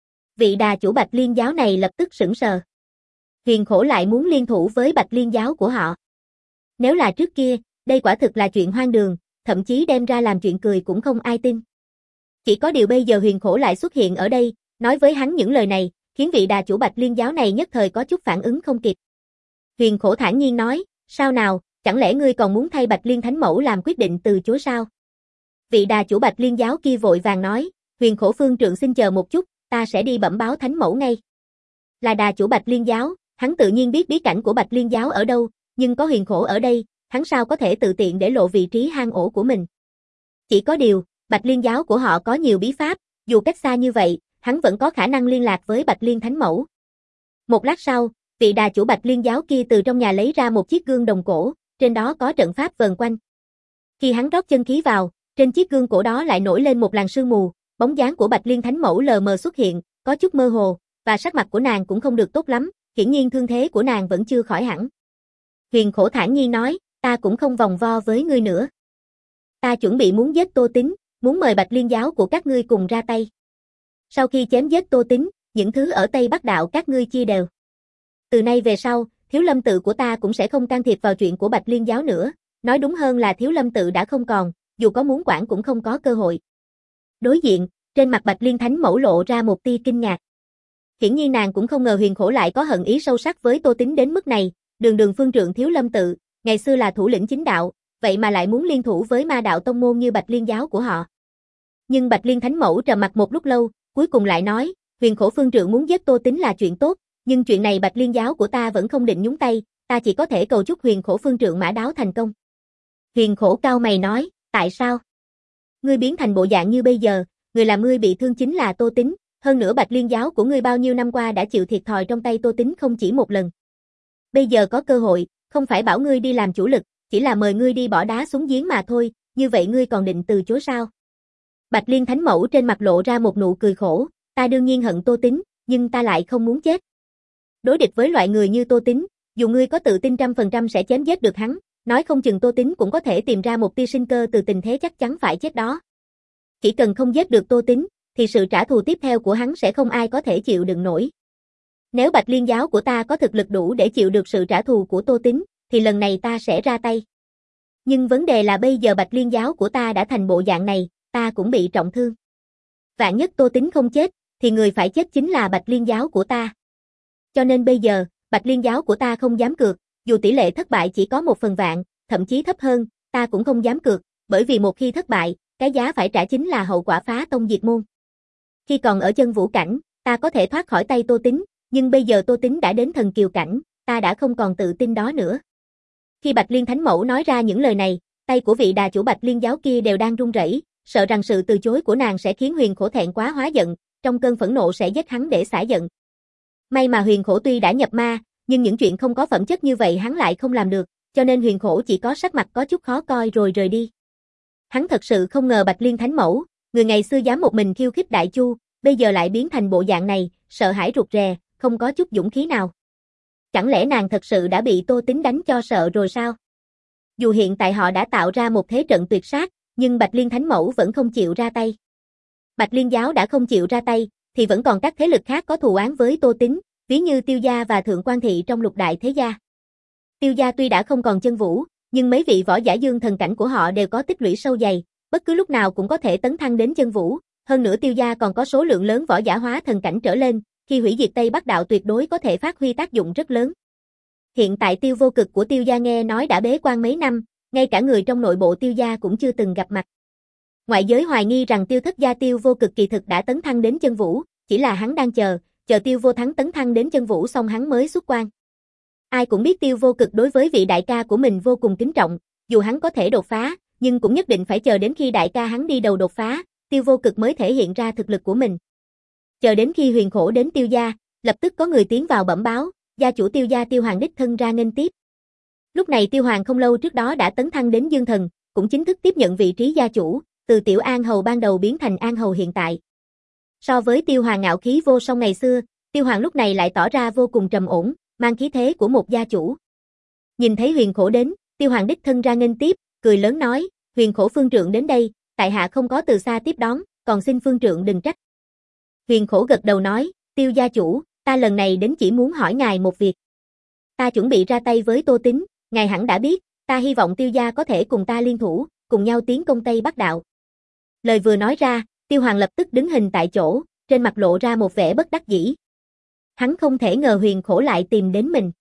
Vị đà chủ Bạch Liên giáo này lập tức sững sờ. Huyền Khổ lại muốn liên thủ với Bạch Liên giáo của họ. Nếu là trước kia, đây quả thực là chuyện hoang đường, thậm chí đem ra làm chuyện cười cũng không ai tin. Chỉ có điều bây giờ Huyền Khổ lại xuất hiện ở đây, nói với hắn những lời này, khiến vị đà chủ Bạch Liên giáo này nhất thời có chút phản ứng không kịp. Huyền Khổ thản nhiên nói, sao nào, chẳng lẽ ngươi còn muốn thay Bạch Liên Thánh Mẫu làm quyết định từ chối sao? Vị đà chủ Bạch Liên giáo kia vội vàng nói, Huyền Khổ phương trượng xin chờ một chút, ta sẽ đi bẩm báo Thánh Mẫu ngay. Là đà chủ Bạch Liên giáo, hắn tự nhiên biết bí cảnh của Bạch Liên giáo ở đâu, nhưng có Huyền Khổ ở đây, hắn sao có thể tự tiện để lộ vị trí hang ổ của mình. Chỉ có điều, Bạch Liên giáo của họ có nhiều bí pháp, dù cách xa như vậy, hắn vẫn có khả năng liên lạc với Bạch Liên Thánh Mẫu. Một lát sau, vị đà chủ Bạch Liên giáo kia từ trong nhà lấy ra một chiếc gương đồng cổ, trên đó có trận pháp vờn quanh. Khi hắn rót chân khí vào, trên chiếc gương cổ đó lại nổi lên một làn sương mù, bóng dáng của Bạch Liên Thánh Mẫu lờ mờ xuất hiện, có chút mơ hồ, và sắc mặt của nàng cũng không được tốt lắm, hiển nhiên thương thế của nàng vẫn chưa khỏi hẳn. Huyền Khổ thản nhiên nói, ta cũng không vòng vo với ngươi nữa. Ta chuẩn bị muốn giết Tô Tín, muốn mời Bạch Liên giáo của các ngươi cùng ra tay. Sau khi chém giết Tô Tín, những thứ ở Tây Bắc đạo các ngươi chia đều. Từ nay về sau, Thiếu Lâm tự của ta cũng sẽ không can thiệp vào chuyện của Bạch Liên giáo nữa, nói đúng hơn là Thiếu Lâm tự đã không còn, dù có muốn quản cũng không có cơ hội. Đối diện, trên mặt Bạch Liên Thánh Mẫu lộ ra một tia kinh ngạc. Hiển nhiên nàng cũng không ngờ Huyền Khổ lại có hận ý sâu sắc với Tô Tín đến mức này, đường đường phương trượng Thiếu Lâm tự, ngày xưa là thủ lĩnh chính đạo, vậy mà lại muốn liên thủ với ma đạo tông môn như Bạch Liên giáo của họ. Nhưng Bạch Liên Thánh Mẫu trầm mặc một lúc lâu, cuối cùng lại nói, Huyền Khổ phương trượng muốn giết Tô Tín là chuyện tốt, nhưng chuyện này Bạch Liên giáo của ta vẫn không định nhúng tay, ta chỉ có thể cầu chúc Huyền Khổ phương trượng mã đáo thành công. Huyền Khổ cau mày nói, tại sao? Ngươi biến thành bộ dạng như bây giờ, người làm ngươi bị thương chính là Tô Tín, hơn nữa Bạch Liên giáo của ngươi bao nhiêu năm qua đã chịu thiệt thòi trong tay Tô Tín không chỉ một lần. Bây giờ có cơ hội, không phải bảo ngươi đi làm chủ lực, chỉ là mời ngươi đi bỏ đá xuống giếng mà thôi, như vậy ngươi còn định từ chối sao? Bạch Liên Thánh Mẫu trên mặt lộ ra một nụ cười khổ, ta đương nhiên hận Tô Tín, nhưng ta lại không muốn chết. Đối địch với loại người như Tô Tín, dù ngươi có tự tin trăm phần trăm sẽ chém giết được hắn, nói không chừng Tô Tín cũng có thể tìm ra một tia sinh cơ từ tình thế chắc chắn phải chết đó. Chỉ cần không giết được Tô Tín, thì sự trả thù tiếp theo của hắn sẽ không ai có thể chịu đựng nổi. Nếu Bạch Liên giáo của ta có thực lực đủ để chịu được sự trả thù của Tô Tín, thì lần này ta sẽ ra tay. Nhưng vấn đề là bây giờ Bạch Liên giáo của ta đã thành bộ dạng này, ta cũng bị trọng thương. Vạn nhất Tô Tính không chết, thì người phải chết chính là Bạch Liên giáo của ta. Cho nên bây giờ, Bạch Liên giáo của ta không dám cược, dù tỷ lệ thất bại chỉ có một phần vạn, thậm chí thấp hơn, ta cũng không dám cược, bởi vì một khi thất bại, cái giá phải trả chính là hậu quả phá tông diệt môn. Khi còn ở chân vũ cảnh, ta có thể thoát khỏi tay Tô Tính, nhưng bây giờ Tô Tính đã đến thần kiều cảnh, ta đã không còn tự tin đó nữa. Khi Bạch Liên Thánh Mẫu nói ra những lời này, tay của vị đà chủ Bạch Liên giáo kia đều đang run rẩy, sợ rằng sự từ chối của nàng sẽ khiến Huyền Khổ thẹn quá hóa giận, trong cơn phẫn nộ sẽ giết hắn để xả giận. May mà Huyền Khổ tuy đã nhập ma, nhưng những chuyện không có phẩm chất như vậy hắn lại không làm được, cho nên Huyền Khổ chỉ có sắc mặt có chút khó coi rồi rời đi. Hắn thật sự không ngờ Bạch Liên Thánh Mẫu, người ngày xưa dám một mình khiêu khích Đại Chu, bây giờ lại biến thành bộ dạng này, sợ hãi rụt rè, không có chút dũng khí nào. Chẳng lẽ nàng thật sự đã bị Tô Tính đánh cho sợ rồi sao? Dù hiện tại họ đã tạo ra một thế trận tuyệt sát, nhưng Bạch Liên Thánh Mẫu vẫn không chịu ra tay. Bạch Liên giáo đã không chịu ra tay, thì vẫn còn các thế lực khác có thù oán với Tô Tính, ví như Tiêu gia và Thượng Quan thị trong lục đại thế gia. Tiêu gia tuy đã không còn chân vũ, nhưng mấy vị võ giả dương thần cảnh của họ đều có tích lũy sâu dày, bất cứ lúc nào cũng có thể tấn thăng đến chân vũ, hơn nữa Tiêu gia còn có số lượng lớn võ giả hóa thần cảnh trở lên, khi hủy diệt Tây Bắc đạo tuyệt đối có thể phát huy tác dụng rất lớn. Hiện tại Tiêu Vô Cực của Tiêu gia nghe nói đã bế quan mấy năm, ngay cả người trong nội bộ Tiêu gia cũng chưa từng gặp mặt. Ngoại giới hoài nghi rằng Tiêu thất gia Tiêu Vô Cực kỳ thực đã tấn thăng đến chân vũ, chỉ là hắn đang chờ, chờ Tiêu Vô Thắng tấn thăng đến chân vũ xong hắn mới xuất quan. Ai cũng biết Tiêu Vô Cực đối với vị đại ca của mình vô cùng kính trọng, dù hắn có thể đột phá, nhưng cũng nhất định phải chờ đến khi đại ca hắn đi đầu đột phá, Tiêu Vô Cực mới thể hiện ra thực lực của mình. Chờ đến khi Huyền Khổ đến Tiêu gia, lập tức có người tiến vào bẩm báo, gia chủ Tiêu gia Tiêu Hoàng đích thân ra nghênh tiếp. Lúc này Tiêu Hoàng không lâu trước đó đã tấn thăng đến Dương Thần, cũng chính thức tiếp nhận vị trí gia chủ, từ Tiểu An Hầu ban đầu biến thành An Hầu hiện tại. So với Tiêu Hoàng ngạo khí vô song ngày xưa, Tiêu Hoàng lúc này lại tỏ ra vô cùng trầm ổn, mang khí thế của một gia chủ. Nhìn thấy Huyền Khổ đến, Tiêu Hoàng đích thân ra nghênh tiếp, cười lớn nói, Huyền Khổ phương trượng đến đây, tại hạ không có từ xa tiếp đón, còn xin phương trượng đừng trách. Huyền Khổ gật đầu nói, Tiêu gia chủ, ta lần này đến chỉ muốn hỏi ngài một việc. Ta chuẩn bị ra tay với Tô Tính, ngài hẳn đã biết, ta hy vọng Tiêu gia có thể cùng ta liên thủ, cùng nhau tiến công Tây Bắc đạo. Lời vừa nói ra, Tiêu Hoàng lập tức đứng hình tại chỗ, trên mặt lộ ra một vẻ bất đắc dĩ. Hắn không thể ngờ Huyền Khổ lại tìm đến mình.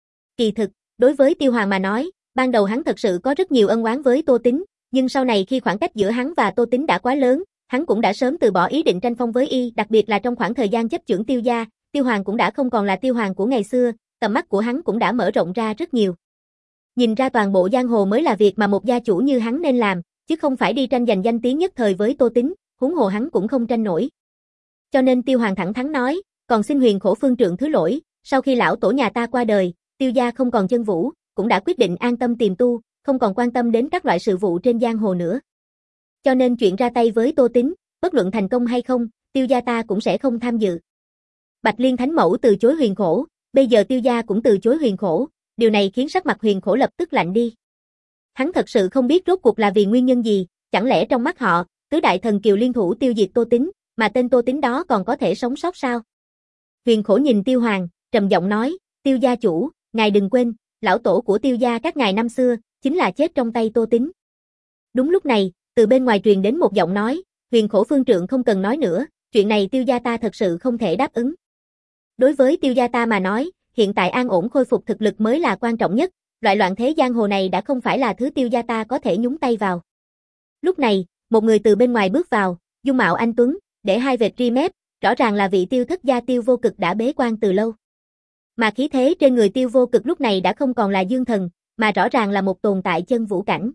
Kỳ thực, đối với Tiêu Hoàng mà nói, ban đầu hắn thật sự có rất nhiều ân oán với Tô Tính, nhưng sau này khi khoảng cách giữa hắn và Tô Tính đã quá lớn, hắn cũng đã sớm từ bỏ ý định tranh phong với y, đặc biệt là trong khoảng thời gian chấp chưởng Tiêu gia, Tiêu Hoàng cũng đã không còn là Tiêu Hoàng của ngày xưa, tầm mắt của hắn cũng đã mở rộng ra rất nhiều. Nhìn ra toàn bộ giang hồ mới là việc mà một gia chủ như hắn nên làm, chứ không phải đi tranh giành danh tiếng nhất thời với Tô Tính, huống hồ hắn cũng không tranh nổi. Cho nên Tiêu Hoàng thẳng thắn nói, còn xin Huyền Khổ phương trượng thứ lỗi, sau khi lão tổ nhà ta qua đời, Tiêu gia không còn chân vũ, cũng đã quyết định an tâm tiềm tu, không còn quan tâm đến các loại sự vụ trên giang hồ nữa. Cho nên chuyện ra tay với Tô Tính, bất luận thành công hay không, Tiêu gia ta cũng sẽ không tham dự. Bạch Liên Thánh Mẫu từ chối Huyền Khổ, bây giờ Tiêu gia cũng từ chối Huyền Khổ, điều này khiến sắc mặt Huyền Khổ lập tức lạnh đi. Hắn thật sự không biết rốt cuộc là vì nguyên nhân gì, chẳng lẽ trong mắt họ, tứ đại thần kiều liên thủ tiêu diệt Tô Tính, mà tên Tô Tính đó còn có thể sống sót sao? Huyền Khổ nhìn Tiêu Hoàng, trầm giọng nói, Tiêu gia chủ, ngài đừng quên, lão tổ của Tiêu gia các ngài năm xưa, chính là chết trong tay Tô Tính. Đúng lúc này, từ bên ngoài truyền đến một giọng nói, Huyền Khổ phương trượng không cần nói nữa, chuyện này Tiêu gia ta thật sự không thể đáp ứng. Đối với Tiêu gia ta mà nói, hiện tại an ổn khôi phục thực lực mới là quan trọng nhất, loại loạn thế giang hồ này đã không phải là thứ Tiêu gia ta có thể nhúng tay vào. Lúc này, một người từ bên ngoài bước vào, dung mạo anh tuấn, để hai vệt ri mép, rõ ràng là vị Tiêu thất gia Tiêu Vô Cực đã bế quan từ lâu. Mà khí thế trên người Tiêu Vô Cực lúc này đã không còn là dương thần, mà rõ ràng là một tồn tại chân vũ cảnh.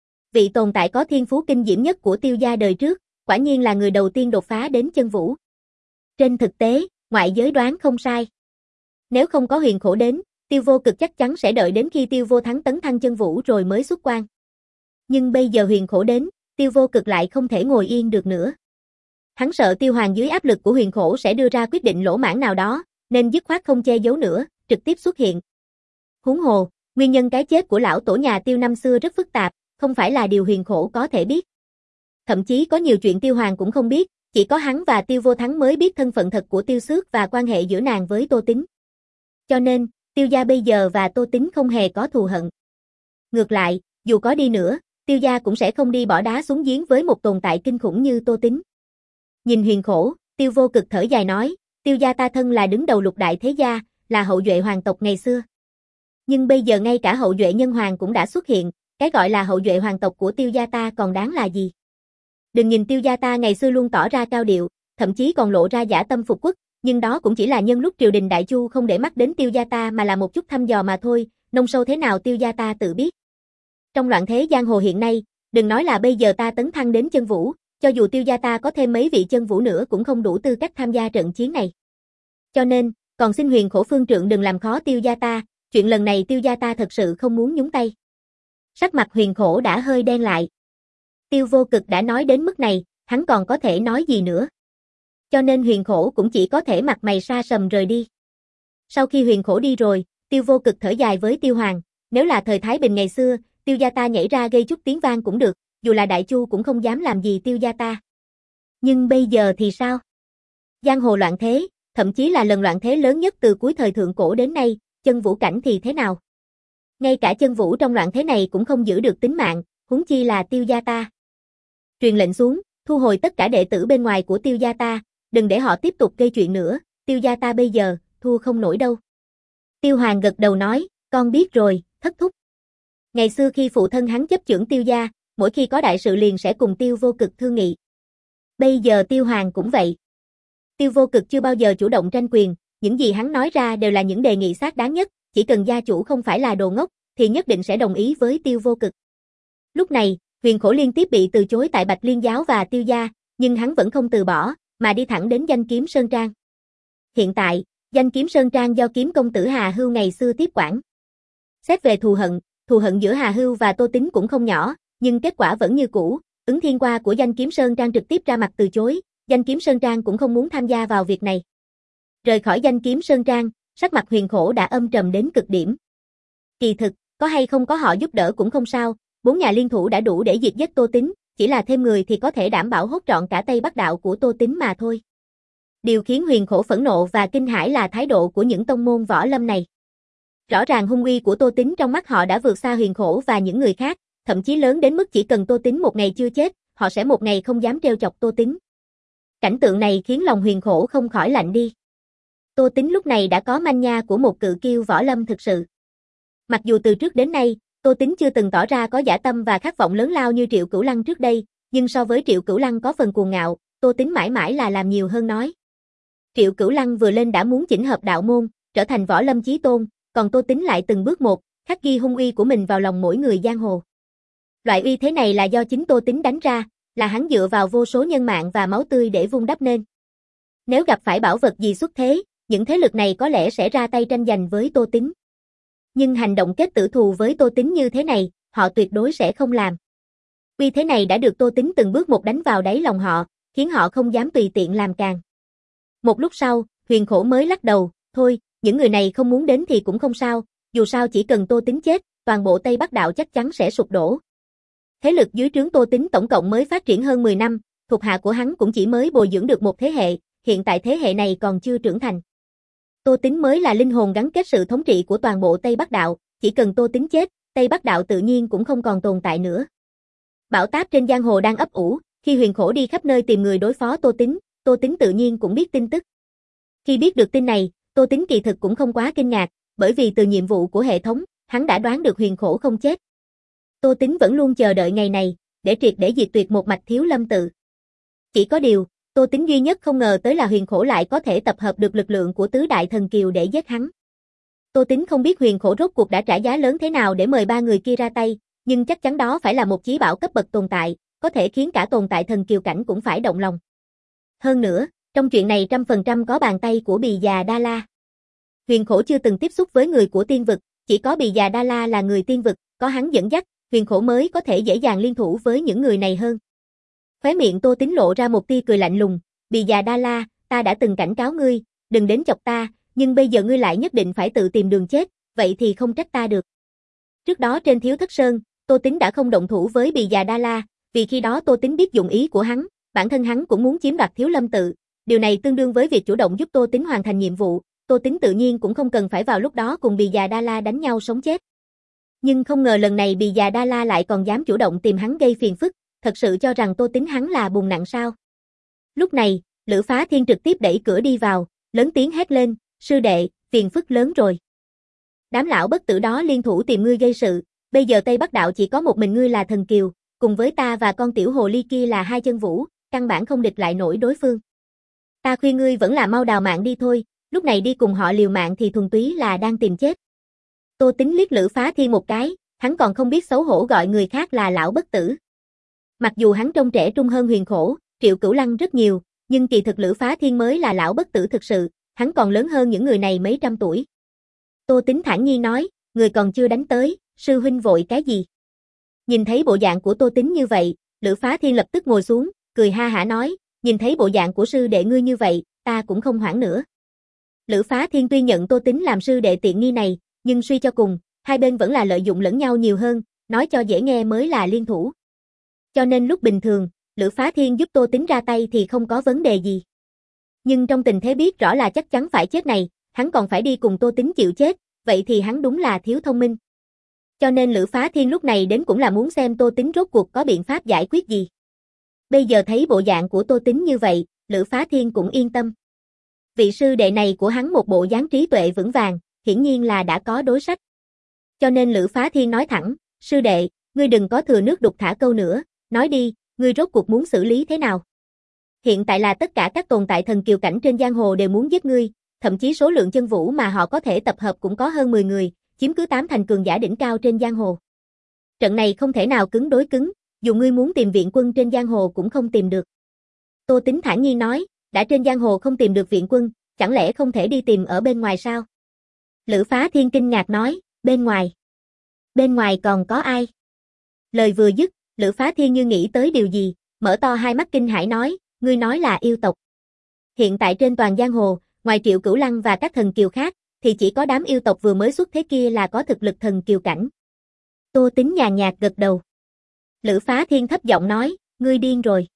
Vị tồn tại có thiên phú kinh diễm nhất của Tiêu gia đời trước, quả nhiên là người đầu tiên đột phá đến chân vũ. Trên thực tế, ngoại giới đoán không sai. Nếu không có Huyền Khổ đến, Tiêu Vô Cực chắc chắn sẽ đợi đến khi Tiêu Vô Thắng tấn thăng chân vũ rồi mới xuất quan. Nhưng bây giờ Huyền Khổ đến, Tiêu Vô Cực lại không thể ngồi yên được nữa. Hắn sợ Tiêu Hoàng dưới áp lực của Huyền Khổ sẽ đưa ra quyết định lỗ mãng nào đó, nên dứt khoát không che giấu nữa, trực tiếp xuất hiện. Huống hồ, nguyên nhân cái chết của lão tổ nhà Tiêu năm xưa rất phức tạp, không phải là điều Huyền Khổ có thể biết. Thậm chí có nhiều chuyện Tiêu Hoàng cũng không biết, chỉ có hắn và Tiêu Vô Thắng mới biết thân phận thật của Tiêu Xước và quan hệ giữa nàng với Tô Tính. Cho nên, Tiêu gia bây giờ và Tô Tính không hề có thù hận. Ngược lại, dù có đi nữa, Tiêu gia cũng sẽ không đi bỏ đá xuống giếng với một tồn tại kinh khủng như Tô Tính. Nhìn Huyền Khổ, Tiêu Vô Cực thở dài nói, Tiêu gia ta thân là đứng đầu lục đại thế gia, là hậu duệ hoàng tộc ngày xưa. Nhưng bây giờ ngay cả hậu duệ nhân hoàng cũng đã xuất hiện, cái gọi là hậu duệ hoàng tộc của Tiêu gia ta còn đáng là gì? Đừng nhìn Tiêu gia ta ngày xưa luôn tỏ ra cao điệu, thậm chí còn lộ ra dã tâm phục quốc, nhưng đó cũng chỉ là nhân lúc triều đình đại chu không để mắt đến Tiêu gia ta mà là một chút thăm dò mà thôi, nông sâu thế nào Tiêu gia ta tự biết. Trong loạn thế giang hồ hiện nay, đừng nói là bây giờ ta tấn thăng đến chân vũ, cho dù Tiêu gia ta có thêm mấy vị chân vũ nữa cũng không đủ tư cách tham gia trận chiến này. Cho nên, còn xin Huyền Khổ phương trượng đừng làm khó Tiêu gia ta, chuyện lần này Tiêu gia ta thật sự không muốn nhúng tay. Sắc mặt Huyền Khổ đã hơi đen lại. Tiêu Vô Cực đã nói đến mức này, hắn còn có thể nói gì nữa. Cho nên Huyền Khổ cũng chỉ có thể mặt mày sa sầm rời đi. Sau khi Huyền Khổ đi rồi, Tiêu Vô Cực thở dài với Tiêu Hoàng, nếu là thời Thái Bình ngày xưa, Tiêu gia ta nhảy ra gây chút tiếng vang cũng được, dù là đại chu cũng không dám làm gì Tiêu gia ta. Nhưng bây giờ thì sao? Giang hồ loạn thế, thậm chí là lần loạn thế lớn nhất từ cuối thời thượng cổ đến nay, chân vũ cảnh thì thế nào? Ngay cả chân vũ trong loạn thế này cũng không giữ được tính mạng, huống chi là Tiêu gia ta. Truyền lệnh xuống, thu hồi tất cả đệ tử bên ngoài của Tiêu gia ta, đừng để họ tiếp tục gây chuyện nữa, Tiêu gia ta bây giờ, thua không nổi đâu. Tiêu Hoàng gật đầu nói, con biết rồi, thất thúc. Ngày xưa khi phụ thân hắn chấp chưởng Tiêu gia, mỗi khi có đại sự liền sẽ cùng Tiêu Vô Cực thương nghị. Bây giờ Tiêu Hoàng cũng vậy. Tiêu Vô Cực chưa bao giờ chủ động tranh quyền, những gì hắn nói ra đều là những đề nghị xác đáng nhất, chỉ cần gia chủ không phải là đồ ngốc, thì nhất định sẽ đồng ý với Tiêu Vô Cực. Lúc này, Huyền Khổ liên tiếp bị từ chối tại Bạch Liên Giáo và Tiêu gia, nhưng hắn vẫn không từ bỏ, mà đi thẳng đến Danh Kiếm Sơn Trang. Hiện tại, Danh Kiếm Sơn Trang do kiếm công tử Hà Hưu ngày xưa tiếp quản. Xét về thù hận, thù hận giữa Hà Hưu và Tô Tính cũng không nhỏ, nhưng kết quả vẫn như cũ, Ứng Thiên Qua của Danh Kiếm Sơn Trang trực tiếp ra mặt từ chối, Danh Kiếm Sơn Trang cũng không muốn tham gia vào việc này. Rời khỏi Danh Kiếm Sơn Trang, sắc mặt Huyền Khổ đã âm trầm đến cực điểm. Kỳ thực, có hay không có họ giúp đỡ cũng không sao, bốn nhà liên thủ đã đủ để diệt giết Tô Tính, chỉ là thêm người thì có thể đảm bảo hốt trọn cả Tây Bắc đạo của Tô Tính mà thôi. Điều khiến Huyền Khổ phẫn nộ và kinh hãi là thái độ của những tông môn võ lâm này. Rõ ràng hung uy của Tô Tính trong mắt họ đã vượt xa Huyền Khổ và những người khác, thậm chí lớn đến mức chỉ cần Tô Tính một ngày chưa chết, họ sẽ một ngày không dám trêu chọc Tô Tính. Cảnh tượng này khiến lòng Huyền Khổ không khỏi lạnh đi. Tô Tính lúc này đã có manh nha của một cự kiêu võ lâm thực sự. Mặc dù từ trước đến nay, Tô Tính chưa từng tỏ ra có dã tâm và khát vọng lớn lao như Triệu Cửu Lăng trước đây, nhưng so với Triệu Cửu Lăng có phần cuồng ngạo, Tô Tính mãi mãi là làm nhiều hơn nói. Triệu Cửu Lăng vừa lên đã muốn chỉnh hợp đạo môn, trở thành võ lâm chí tôn, còn Tô Tính lại từng bước một, khắc ghi hung uy của mình vào lòng mỗi người giang hồ. Loại uy thế này là do chính Tô Tính đánh ra, là hắn dựa vào vô số nhân mạng và máu tươi để vun đắp nên. Nếu gặp phải bảo vật gì xuất thế, những thế lực này có lẽ sẽ ra tay tranh giành với Tô Tính. Nhưng hành động kết tử thù với Tô Tính như thế này, họ tuyệt đối sẽ không làm. Uy thế này đã được Tô Tính từng bước một đánh vào đáy lòng họ, khiến họ không dám tùy tiện làm càng. Một lúc sau, Huyền Khổ mới lắc đầu, thôi, những người này không muốn đến thì cũng không sao, dù sao chỉ cần Tô Tính chết, toàn bộ Tây Bắc đạo chắc chắn sẽ sụp đổ. Thế lực dưới trướng Tô Tính tổng cộng mới phát triển hơn mười năm, thuộc hạ của hắn cũng chỉ mới bồi dưỡng được một thế hệ, hiện tại thế hệ này còn chưa trưởng thành. Tô Tính mới là linh hồn gắn kết sự thống trị của toàn bộ Tây Bắc đạo, chỉ cần Tô Tính chết, Tây Bắc đạo tự nhiên cũng không còn tồn tại nữa. Bão táp trên giang hồ đang ấp ủ, khi Huyền Khổ đi khắp nơi tìm người đối phó Tô Tính, Tô Tính tự nhiên cũng biết tin tức. Khi biết được tin này, Tô Tính kỳ thực cũng không quá kinh ngạc, bởi vì từ nhiệm vụ của hệ thống, hắn đã đoán được Huyền Khổ không chết. Tô Tính vẫn luôn chờ đợi ngày này, để triệt để diệt tuyệt một mạch Thiếu Lâm tự. Chỉ có điều, Tô Tính duy nhất không ngờ tới là Huyền Khổ lại có thể tập hợp được lực lượng của tứ đại thần kiều để giết hắn. Tô Tính không biết Huyền Khổ rốt cuộc đã trả giá lớn thế nào để mời ba người kia ra tay, nhưng chắc chắn đó phải là một chí bảo cấp bậc tồn tại, có thể khiến cả tồn tại thần kiều cảnh cũng phải động lòng. Hơn nữa, trong chuyện này trăm phần trăm có bàn tay của Bì Già Đa La. Huyền Khổ chưa từng tiếp xúc với người của tiên vực, chỉ có Bì Già Đa La là người tiên vực, có hắn dẫn dắt, Huyền Khổ mới có thể dễ dàng liên thủ với những người này hơn. Khóe miệng Tô Tính lộ ra một tia cười lạnh lùng, Bì Già Đa La, ta đã từng cảnh cáo ngươi, đừng đến chọc ta, nhưng bây giờ ngươi lại nhất định phải tự tìm đường chết, vậy thì không trách ta được. Trước đó trên Thiếu Thất Sơn, Tô Tính đã không động thủ với Bì Già Đa La, vì khi đó Tô Tính biết dụng ý của hắn, bản thân hắn cũng muốn chiếm đoạt Thiếu Lâm tự, điều này tương đương với việc chủ động giúp Tô Tính hoàn thành nhiệm vụ, Tô Tính tự nhiên cũng không cần phải vào lúc đó cùng Bì Già Đa La đánh nhau sống chết. Nhưng không ngờ lần này Bì Già Đa La lại còn dám chủ động tìm hắn gây phiền phức, thật sự cho rằng Tô Tính hắn là bùn nặng sao? Lúc này, Lữ Phá Thiên trực tiếp đẩy cửa đi vào, lớn tiếng hét lên, sư đệ, phiền phức lớn rồi. Đám lão bất tử đó liên thủ tìm ngươi gây sự, bây giờ Tây Bắc Đạo chỉ có một mình ngươi là thần kiều, cùng với ta và con tiểu hồ ly kia là hai chân vũ, căn bản không địch lại nổi đối phương. Ta khuyên ngươi vẫn là mau đào mạng đi thôi, lúc này đi cùng họ liều mạng thì thuần túy là đang tìm chết. Tô Tính liếc Lữ Phá Thiên một cái, hắn còn không biết xấu hổ gọi người khác là lão bất tử. Mặc dù hắn trông trẻ trung hơn Huyền Khổ, Triệu Cửu Lăng rất nhiều, nhưng kỳ thực Lữ Phá Thiên mới là lão bất tử thực sự, hắn còn lớn hơn những người này mấy trăm tuổi. Tô Tính thản nhiên nói, người còn chưa đánh tới, sư huynh vội cái gì? Nhìn thấy bộ dạng của Tô Tính như vậy, Lữ Phá Thiên lập tức ngồi xuống, cười ha hả nói, nhìn thấy bộ dạng của sư đệ ngươi như vậy, ta cũng không hoảng nữa. Lữ Phá Thiên tuy nhận Tô Tính làm sư đệ tiện nghi này, nhưng suy cho cùng, hai bên vẫn là lợi dụng lẫn nhau nhiều hơn, nói cho dễ nghe mới là liên thủ. Cho nên lúc bình thường, Lữ Phá Thiên giúp Tô Tính ra tay thì không có vấn đề gì. Nhưng trong tình thế biết rõ là chắc chắn phải chết này, hắn còn phải đi cùng Tô Tính chịu chết, vậy thì hắn đúng là thiếu thông minh. Cho nên Lữ Phá Thiên lúc này đến cũng là muốn xem Tô Tính rốt cuộc có biện pháp giải quyết gì. Bây giờ thấy bộ dạng của Tô Tính như vậy, Lữ Phá Thiên cũng yên tâm. Vị sư đệ này của hắn một bộ dáng trí tuệ vững vàng, hiển nhiên là đã có đối sách. Cho nên Lữ Phá Thiên nói thẳng, sư đệ, ngươi đừng có thừa nước đục thả câu nữa, nói đi, ngươi rốt cuộc muốn xử lý thế nào? Hiện tại là tất cả các tồn tại thần kiều cảnh trên giang hồ đều muốn giết ngươi, thậm chí số lượng chân vũ mà họ có thể tập hợp cũng có hơn mười người, chiếm cứ tám thành cường giả đỉnh cao trên giang hồ. Trận này không thể nào cứng đối cứng, dù ngươi muốn tìm viện quân trên giang hồ cũng không tìm được. Tô Tính thản nhiên nói, đã trên giang hồ không tìm được viện quân, chẳng lẽ không thể đi tìm ở bên ngoài sao? Lữ Phá Thiên kinh ngạc nói, bên ngoài? Bên ngoài còn có ai? Lời vừa dứt, Lữ Phá Thiên như nghĩ tới điều gì, mở to hai mắt kinh hãi nói, ngươi nói là yêu tộc. Hiện tại trên toàn giang hồ, ngoài Triệu Cửu Lăng và các thần kiều khác, thì chỉ có đám yêu tộc vừa mới xuất thế kia là có thực lực thần kiều cảnh. Tô Tính nhàn nhạt gật đầu. Lữ Phá Thiên thấp giọng nói, ngươi điên rồi.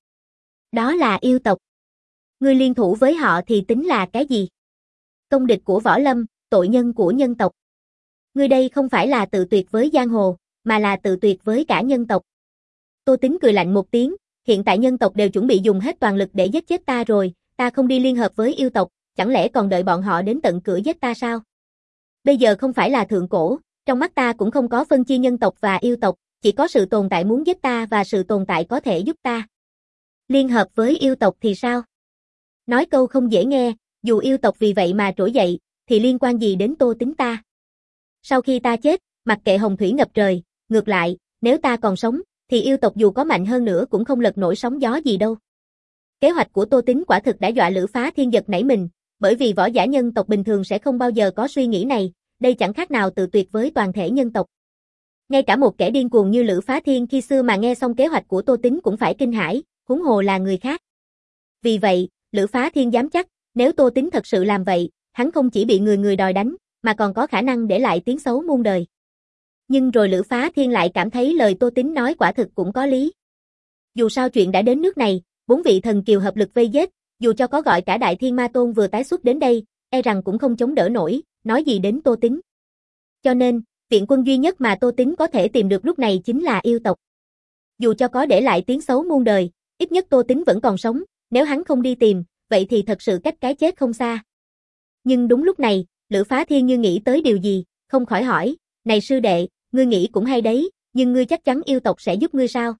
Đó là yêu tộc. Ngươi liên thủ với họ thì tính là cái gì? Công địch của võ lâm, tội nhân của nhân tộc. Ngươi đây không phải là tự tuyệt với giang hồ, mà là tự tuyệt với cả nhân tộc. Tô Tính cười lạnh một tiếng, hiện tại nhân tộc đều chuẩn bị dùng hết toàn lực để giết chết ta rồi, ta không đi liên hợp với yêu tộc, chẳng lẽ còn đợi bọn họ đến tận cửa giết ta sao? Bây giờ không phải là thượng cổ, trong mắt ta cũng không có phân chia nhân tộc và yêu tộc, chỉ có sự tồn tại muốn giết ta và sự tồn tại có thể giúp ta. Liên hợp với yêu tộc thì sao? Nói câu không dễ nghe, dù yêu tộc vì vậy mà trỗi dậy, thì liên quan gì đến Tô Tính ta? Sau khi ta chết, mặc kệ hồng thủy ngập trời, ngược lại, nếu ta còn sống, thì yêu tộc dù có mạnh hơn nữa cũng không lật nổi sóng gió gì đâu. Kế hoạch của Tô Tính quả thực đã dọa Lữ Phá Thiên giật nảy mình, bởi vì võ giả nhân tộc bình thường sẽ không bao giờ có suy nghĩ này, đây chẳng khác nào tự tuyệt với toàn thể nhân tộc. Ngay cả một kẻ điên cuồng như Lữ Phá Thiên khi xưa mà nghe xong kế hoạch của Tô Tính cũng phải kinh hãi, huống hồ là người khác. Vì vậy, Lữ Phá Thiên dám chắc, nếu Tô Tính thật sự làm vậy, hắn không chỉ bị người người đòi đánh, mà còn có khả năng để lại tiếng xấu muôn đời. Nhưng rồi Lữ Phá Thiên lại cảm thấy lời Tô Tính nói quả thực cũng có lý. Dù sao chuyện đã đến nước này, bốn vị thần kiều hợp lực vây giết, dù cho có gọi cả Đại Thiên Ma Tôn vừa tái xuất đến đây, e rằng cũng không chống đỡ nổi, nói gì đến Tô Tính. Cho nên, viện quân duy nhất mà Tô Tính có thể tìm được lúc này chính là yêu tộc. Dù cho có để lại tiếng xấu muôn đời, ít nhất Tô Tính vẫn còn sống, nếu hắn không đi tìm, vậy thì thật sự cách cái chết không xa. Nhưng đúng lúc này, Lữ Phá Thiên như nghĩ tới điều gì, không khỏi hỏi, này sư đệ, ngươi nghĩ cũng hay đấy, nhưng ngươi chắc chắn yêu tộc sẽ giúp ngươi sao?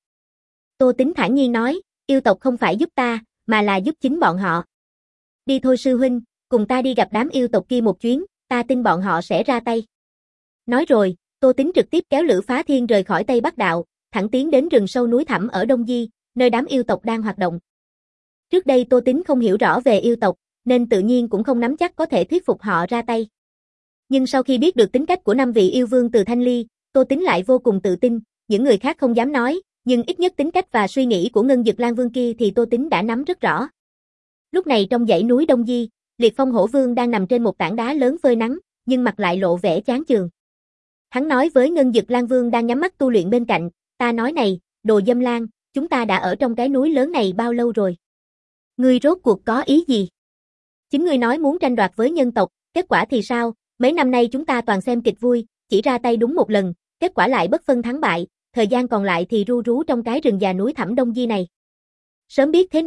Tô Tính thản nhiên nói, yêu tộc không phải giúp ta, mà là giúp chính bọn họ. Đi thôi sư huynh, cùng ta đi gặp đám yêu tộc kia một chuyến, ta tin bọn họ sẽ ra tay. Nói rồi, Tô Tính trực tiếp kéo Lữ Phá Thiên rời khỏi Tây Bắc Đạo, thẳng tiến đến rừng sâu núi thẳm ở Đông Di, nơi đám yêu tộc đang hoạt động. Trước đây Tô Tính không hiểu rõ về yêu tộc, nên tự nhiên cũng không nắm chắc có thể thuyết phục họ ra tay. Nhưng sau khi biết được tính cách của năm vị yêu vương từ Thanh Ly, Tô Tính lại vô cùng tự tin, những người khác không dám nói, nhưng ít nhất tính cách và suy nghĩ của Ngân Dực Lan Vương kia thì Tô Tính đã nắm rất rõ. Lúc này trong dãy núi Đông Di, Liệt Phong Hổ Vương đang nằm trên một tảng đá lớn phơi nắng, nhưng mặt lại lộ vẻ chán chường. Hắn nói với Ngân Dực Lan Vương đang nhắm mắt tu luyện bên cạnh, ta nói này, đồ dâm lan, chúng ta đã ở trong cái núi lớn này bao lâu rồi? Ngươi rốt cuộc có ý gì? Chính ngươi nói muốn tranh đoạt với nhân tộc, kết quả thì sao? Mấy năm nay chúng ta toàn xem kịch vui, chỉ ra tay đúng một lần, kết quả lại bất phân thắng bại, thời gian còn lại thì ru rú trong cái rừng già núi thẳm Đông Di này. Sớm biết thế này,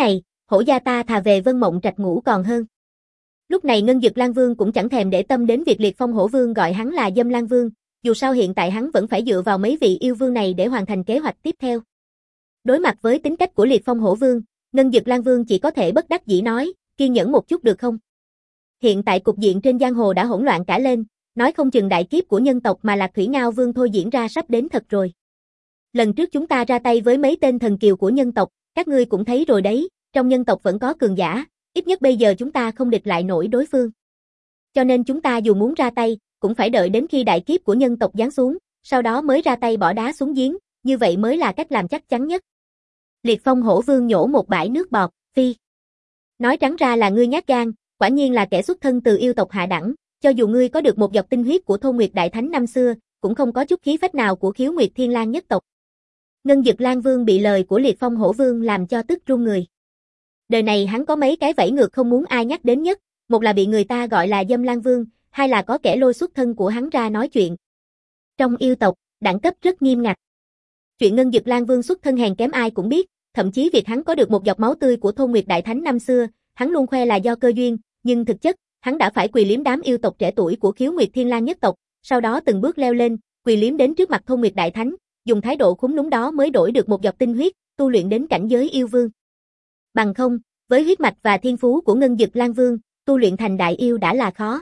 hổ gia ta thà về Vân Mộng Trạch ngủ còn hơn. Lúc này Ngân Dực Lang Vương cũng chẳng thèm để tâm đến việc Liệt Phong Hổ Vương gọi hắn là Dâm Lang Vương, dù sao hiện tại hắn vẫn phải dựa vào mấy vị yêu vương này để hoàn thành kế hoạch tiếp theo. Đối mặt với tính cách của Liệt Phong Hổ Vương, Ngân Dực Lang Vương chỉ có thể bất đắc dĩ nói, kiên nhẫn một chút được không? Hiện tại cục diện trên giang hồ đã hỗn loạn cả lên, nói không chừng đại kiếp của nhân tộc mà Lạc Thủy Ngao Vương thôi diễn ra sắp đến thật rồi. Lần trước chúng ta ra tay với mấy tên thần kiều của nhân tộc, các ngươi cũng thấy rồi đấy, trong nhân tộc vẫn có cường giả, ít nhất bây giờ chúng ta không địch lại nổi đối phương. Cho nên chúng ta dù muốn ra tay, cũng phải đợi đến khi đại kiếp của nhân tộc giáng xuống, sau đó mới ra tay bỏ đá xuống giếng, như vậy mới là cách làm chắc chắn nhất. Liệt Phong Hổ Vương nhổ một bãi nước bọt, phi. Nói trắng ra là ngươi nhát gan, quả nhiên là kẻ xuất thân từ yêu tộc hạ đẳng, cho dù ngươi có được một giọt tinh huyết của Thôn Nguyệt Đại Thánh năm xưa, cũng không có chút khí phách nào của Khiếu Nguyệt Thiên Lang nhất tộc. Ngân Dực Lang Vương bị lời của Liệt Phong Hổ Vương làm cho tức run người. Đời này hắn có mấy cái vẫy ngược không muốn ai nhắc đến nhất, một là bị người ta gọi là Dâm Lang Vương, hai là có kẻ lôi xuất thân của hắn ra nói chuyện. Trong yêu tộc, đẳng cấp rất nghiêm ngặt. Chuyện Ngân Dực Lang Vương xuất thân hèn kém ai cũng biết, thậm chí việc hắn có được một giọt máu tươi của Thôn Nguyệt Đại Thánh năm xưa, hắn luôn khoe là do cơ duyên, nhưng thực chất, hắn đã phải quỳ liếm đám yêu tộc trẻ tuổi của Khiếu Nguyệt Thiên Lang nhất tộc, sau đó từng bước leo lên, quỳ liếm đến trước mặt Thôn Nguyệt Đại Thánh, dùng thái độ khúm núm đó mới đổi được một giọt tinh huyết, tu luyện đến cảnh giới yêu vương. Bằng không, với huyết mạch và thiên phú của Ngân Dực Lang Vương, tu luyện thành đại yêu đã là khó.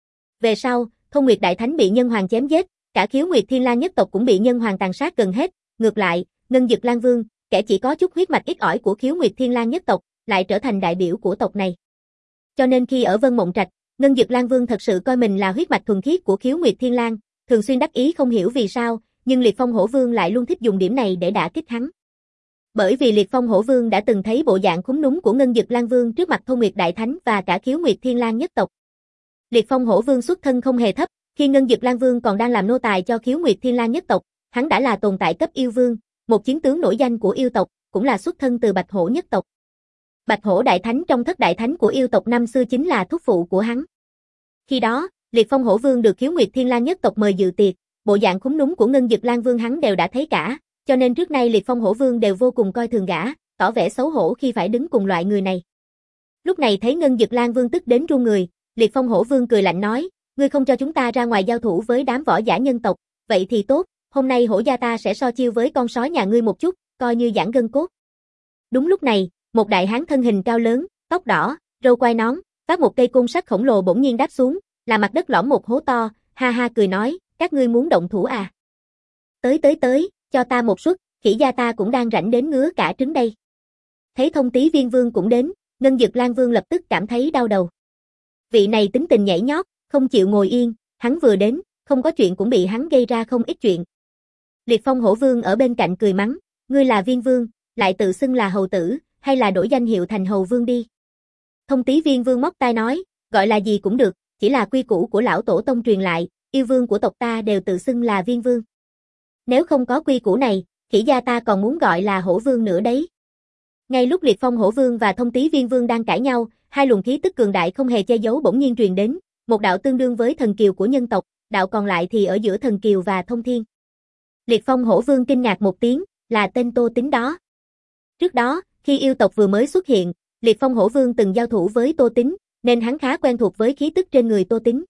Về sau, Thôn Nguyệt Đại Thánh bị nhân hoàng chém giết, cả Khiếu Nguyệt Thiên Lang nhất tộc cũng bị nhân hoàng tàn sát gần hết, ngược lại, Ngân Dực Lang Vương, kẻ chỉ có chút huyết mạch ít ỏi của Khiếu Nguyệt Thiên Lang nhất tộc, lại trở thành đại biểu của tộc này. Cho nên khi ở Vân Mộng Trạch, Ngân Dực Lang Vương thật sự coi mình là huyết mạch thuần khiết của Khiếu Nguyệt Thiên Lang, thường xuyên đắc ý không hiểu vì sao, nhưng Liệt Phong Hổ Vương lại luôn thích dùng điểm này để đả kích hắn. Bởi vì Liệt Phong Hổ Vương đã từng thấy bộ dạng khúm núm của Ngân Dực Lang Vương trước mặt Thôn Nguyệt Đại Thánh và cả Khiếu Nguyệt Thiên Lang nhất tộc. Liệt Phong Hổ Vương xuất thân không hề thấp, khi Ngân Dực Lang Vương còn đang làm nô tài cho Khiếu Nguyệt Thiên Lang nhất tộc, hắn đã là tồn tại cấp yêu vương, một chiến tướng nổi danh của yêu tộc, cũng là xuất thân từ Bạch Hổ nhất tộc. Bạch Hổ Đại Thánh trong thất đại thánh của yêu tộc năm xưa chính là thúc phụ của hắn. Khi đó, Liệt Phong Hổ Vương được Khiếu Nguyệt Thiên Lang nhất tộc mời dự tiệc, bộ dạng khúm núm của Ngân Dực Lang Vương hắn đều đã thấy cả, cho nên trước nay Liệt Phong Hổ Vương đều vô cùng coi thường gã, tỏ vẻ xấu hổ khi phải đứng cùng loại người này. Lúc này thấy Ngân Dực Lang Vương tức đến run người, Liệt Phong Hổ Vương cười lạnh nói, ngươi không cho chúng ta ra ngoài giao thủ với đám võ giả nhân tộc, vậy thì tốt, hôm nay hổ gia ta sẽ so chiêu với con sói nhà ngươi một chút, coi như giãn gân cốt. Đúng lúc này, một đại hán thân hình cao lớn, tóc đỏ, râu quai nón, vác một cây côn sắt khổng lồ bỗng nhiên đáp xuống, là mặt đất lõm một hố to, ha ha cười nói, các ngươi muốn động thủ à? Tới tới tới, cho ta một suất, khỉ gia ta cũng đang rảnh đến ngứa cả trứng đây. Thấy Thông Tý Viên Vương cũng đến, Ngân Dực Lang Vương lập tức cảm thấy đau đầu. Vị này tính tình nhảy nhót, không chịu ngồi yên, hắn vừa đến, không có chuyện cũng bị hắn gây ra không ít chuyện. Liệt Phong Hổ Vương ở bên cạnh cười mắng, ngươi là Viên Vương, lại tự xưng là hầu tử, hay là đổi danh hiệu thành Hầu Vương đi. Thông Tý Viên Vương móc tai nói, gọi là gì cũng được, chỉ là quy củ của lão tổ tông truyền lại, yêu vương của tộc ta đều tự xưng là Viên Vương. Nếu không có quy củ này, khỉ gia ta còn muốn gọi là Hổ Vương nữa đấy. Ngay lúc Liệt Phong Hổ Vương và Thông Tý Viên Vương đang cãi nhau, hai luồng khí tức cường đại không hề che giấu bỗng nhiên truyền đến, một đạo tương đương với thần kiều của nhân tộc, đạo còn lại thì ở giữa thần kiều và thông thiên. Liệt Phong Hổ Vương kinh ngạc một tiếng, là tên Tô Tính đó. Trước đó, khi yêu tộc vừa mới xuất hiện, Liệt Phong Hổ Vương từng giao thủ với Tô Tính, nên hắn khá quen thuộc với khí tức trên người Tô Tính.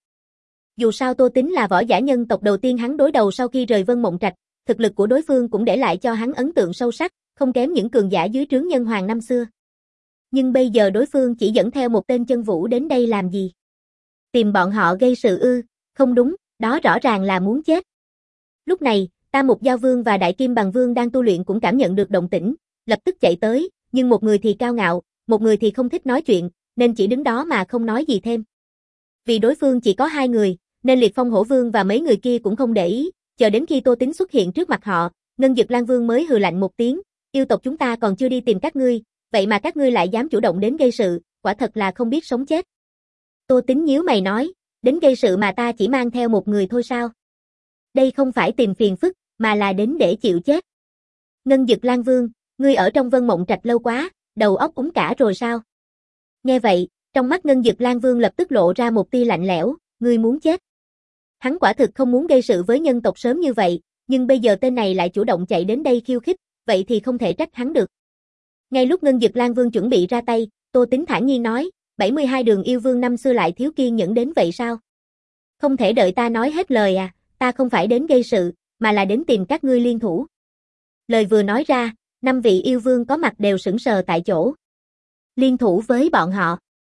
Dù sao Tô Tính là võ giả nhân tộc đầu tiên hắn đối đầu sau khi rời Vân Mộng Trạch, thực lực của đối phương cũng để lại cho hắn ấn tượng sâu sắc, không kém những cường giả dưới trướng nhân hoàng năm xưa. Nhưng bây giờ đối phương chỉ dẫn theo một tên chân vũ đến đây làm gì? Tìm bọn họ gây sự ư? Không đúng, đó rõ ràng là muốn chết. Lúc này, Tam Mục Giao Vương và Đại Kim Bằng Vương đang tu luyện cũng cảm nhận được động tĩnh, lập tức chạy tới, nhưng một người thì cao ngạo, một người thì không thích nói chuyện, nên chỉ đứng đó mà không nói gì thêm. Vì đối phương chỉ có hai người, nên Liệt Phong Hổ Vương và mấy người kia cũng không để ý, chờ đến khi Tô Tính xuất hiện trước mặt họ, Ngân Dực Lang Vương mới hừ lạnh một tiếng, yêu tộc chúng ta còn chưa đi tìm các ngươi, vậy mà các ngươi lại dám chủ động đến gây sự, quả thật là không biết sống chết. Tô Tính nhíu mày nói, đến gây sự mà ta chỉ mang theo một người thôi sao? Đây không phải tìm phiền phức, mà là đến để chịu chết. Ngân Dực Lang Vương, ngươi ở trong Vân Mộng Trạch lâu quá, đầu óc úng cả rồi sao? Nghe vậy, trong mắt Ngân Dực Lang Vương lập tức lộ ra một tia lạnh lẽo, ngươi muốn chết. Hắn quả thực không muốn gây sự với nhân tộc sớm như vậy, nhưng bây giờ tên này lại chủ động chạy đến đây khiêu khích, vậy thì không thể trách hắn được. Ngay lúc Ngân Dực Lan Vương chuẩn bị ra tay, Tô Tính thản nhiên nói, bảy mươi hai đường yêu vương năm xưa lại thiếu kiên nhẫn đến vậy sao? Không thể đợi ta nói hết lời à, ta không phải đến gây sự, mà là đến tìm các ngươi liên thủ. Lời vừa nói ra, năm vị yêu vương có mặt đều sững sờ tại chỗ. Liên thủ với bọn họ.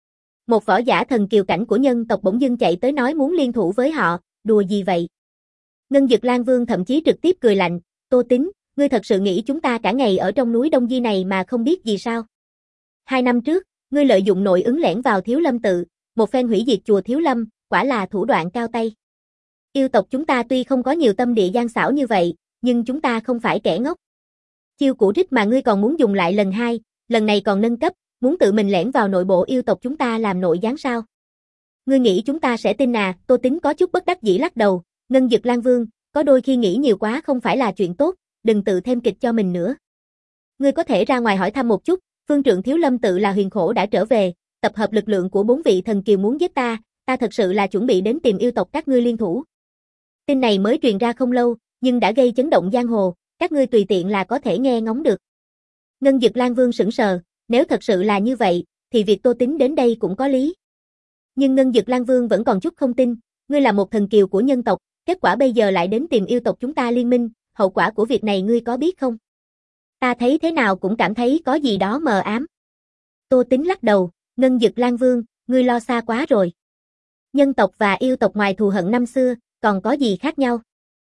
Một võ giả thần kiều cảnh của nhân tộc bỗng dưng chạy tới nói muốn liên thủ với họ, đùa gì vậy? Ngân Dực Lan Vương thậm chí trực tiếp cười lạnh, Tô Tính, ngươi thật sự nghĩ chúng ta cả ngày ở trong núi Đông Di này mà không biết gì sao? Hai năm trước, ngươi lợi dụng nội ứng lẻn vào Thiếu Lâm tự, một phen hủy diệt chùa Thiếu Lâm, quả là thủ đoạn cao tay. Yêu tộc chúng ta tuy không có nhiều tâm địa gian xảo như vậy, nhưng chúng ta không phải kẻ ngốc. Chiêu cũ rích mà ngươi còn muốn dùng lại lần hai, lần này còn nâng cấp, muốn tự mình lẻn vào nội bộ yêu tộc chúng ta làm nội gián sao? Ngươi nghĩ chúng ta sẽ tin à? Tô Tính có chút bất đắc dĩ lắc đầu, Ngân Dực Lan Vương, có đôi khi nghĩ nhiều quá không phải là chuyện tốt, đừng tự thêm kịch cho mình nữa. Ngươi có thể ra ngoài hỏi thăm một chút, phương trượng Thiếu Lâm tự là Huyền Khổ đã trở về, tập hợp lực lượng của bốn vị thần kiều muốn giết ta, ta thật sự là chuẩn bị đến tìm yêu tộc các ngươi liên thủ. Tin này mới truyền ra không lâu, nhưng đã gây chấn động giang hồ, các ngươi tùy tiện là có thể nghe ngóng được. Ngân Dực Lan Vương sững sờ, nếu thật sự là như vậy, thì việc Tô Tính đến đây cũng có lý. Nhưng Ngân Dực Lan Vương vẫn còn chút không tin, ngươi là một thần kiều của nhân tộc, kết quả bây giờ lại đến tìm yêu tộc chúng ta liên minh, hậu quả của việc này ngươi có biết không? Ta thấy thế nào cũng cảm thấy có gì đó mờ ám. Tô Tính lắc đầu, Ngân Dực Lan Vương, ngươi lo xa quá rồi. Nhân tộc và yêu tộc ngoài thù hận năm xưa, còn có gì khác nhau?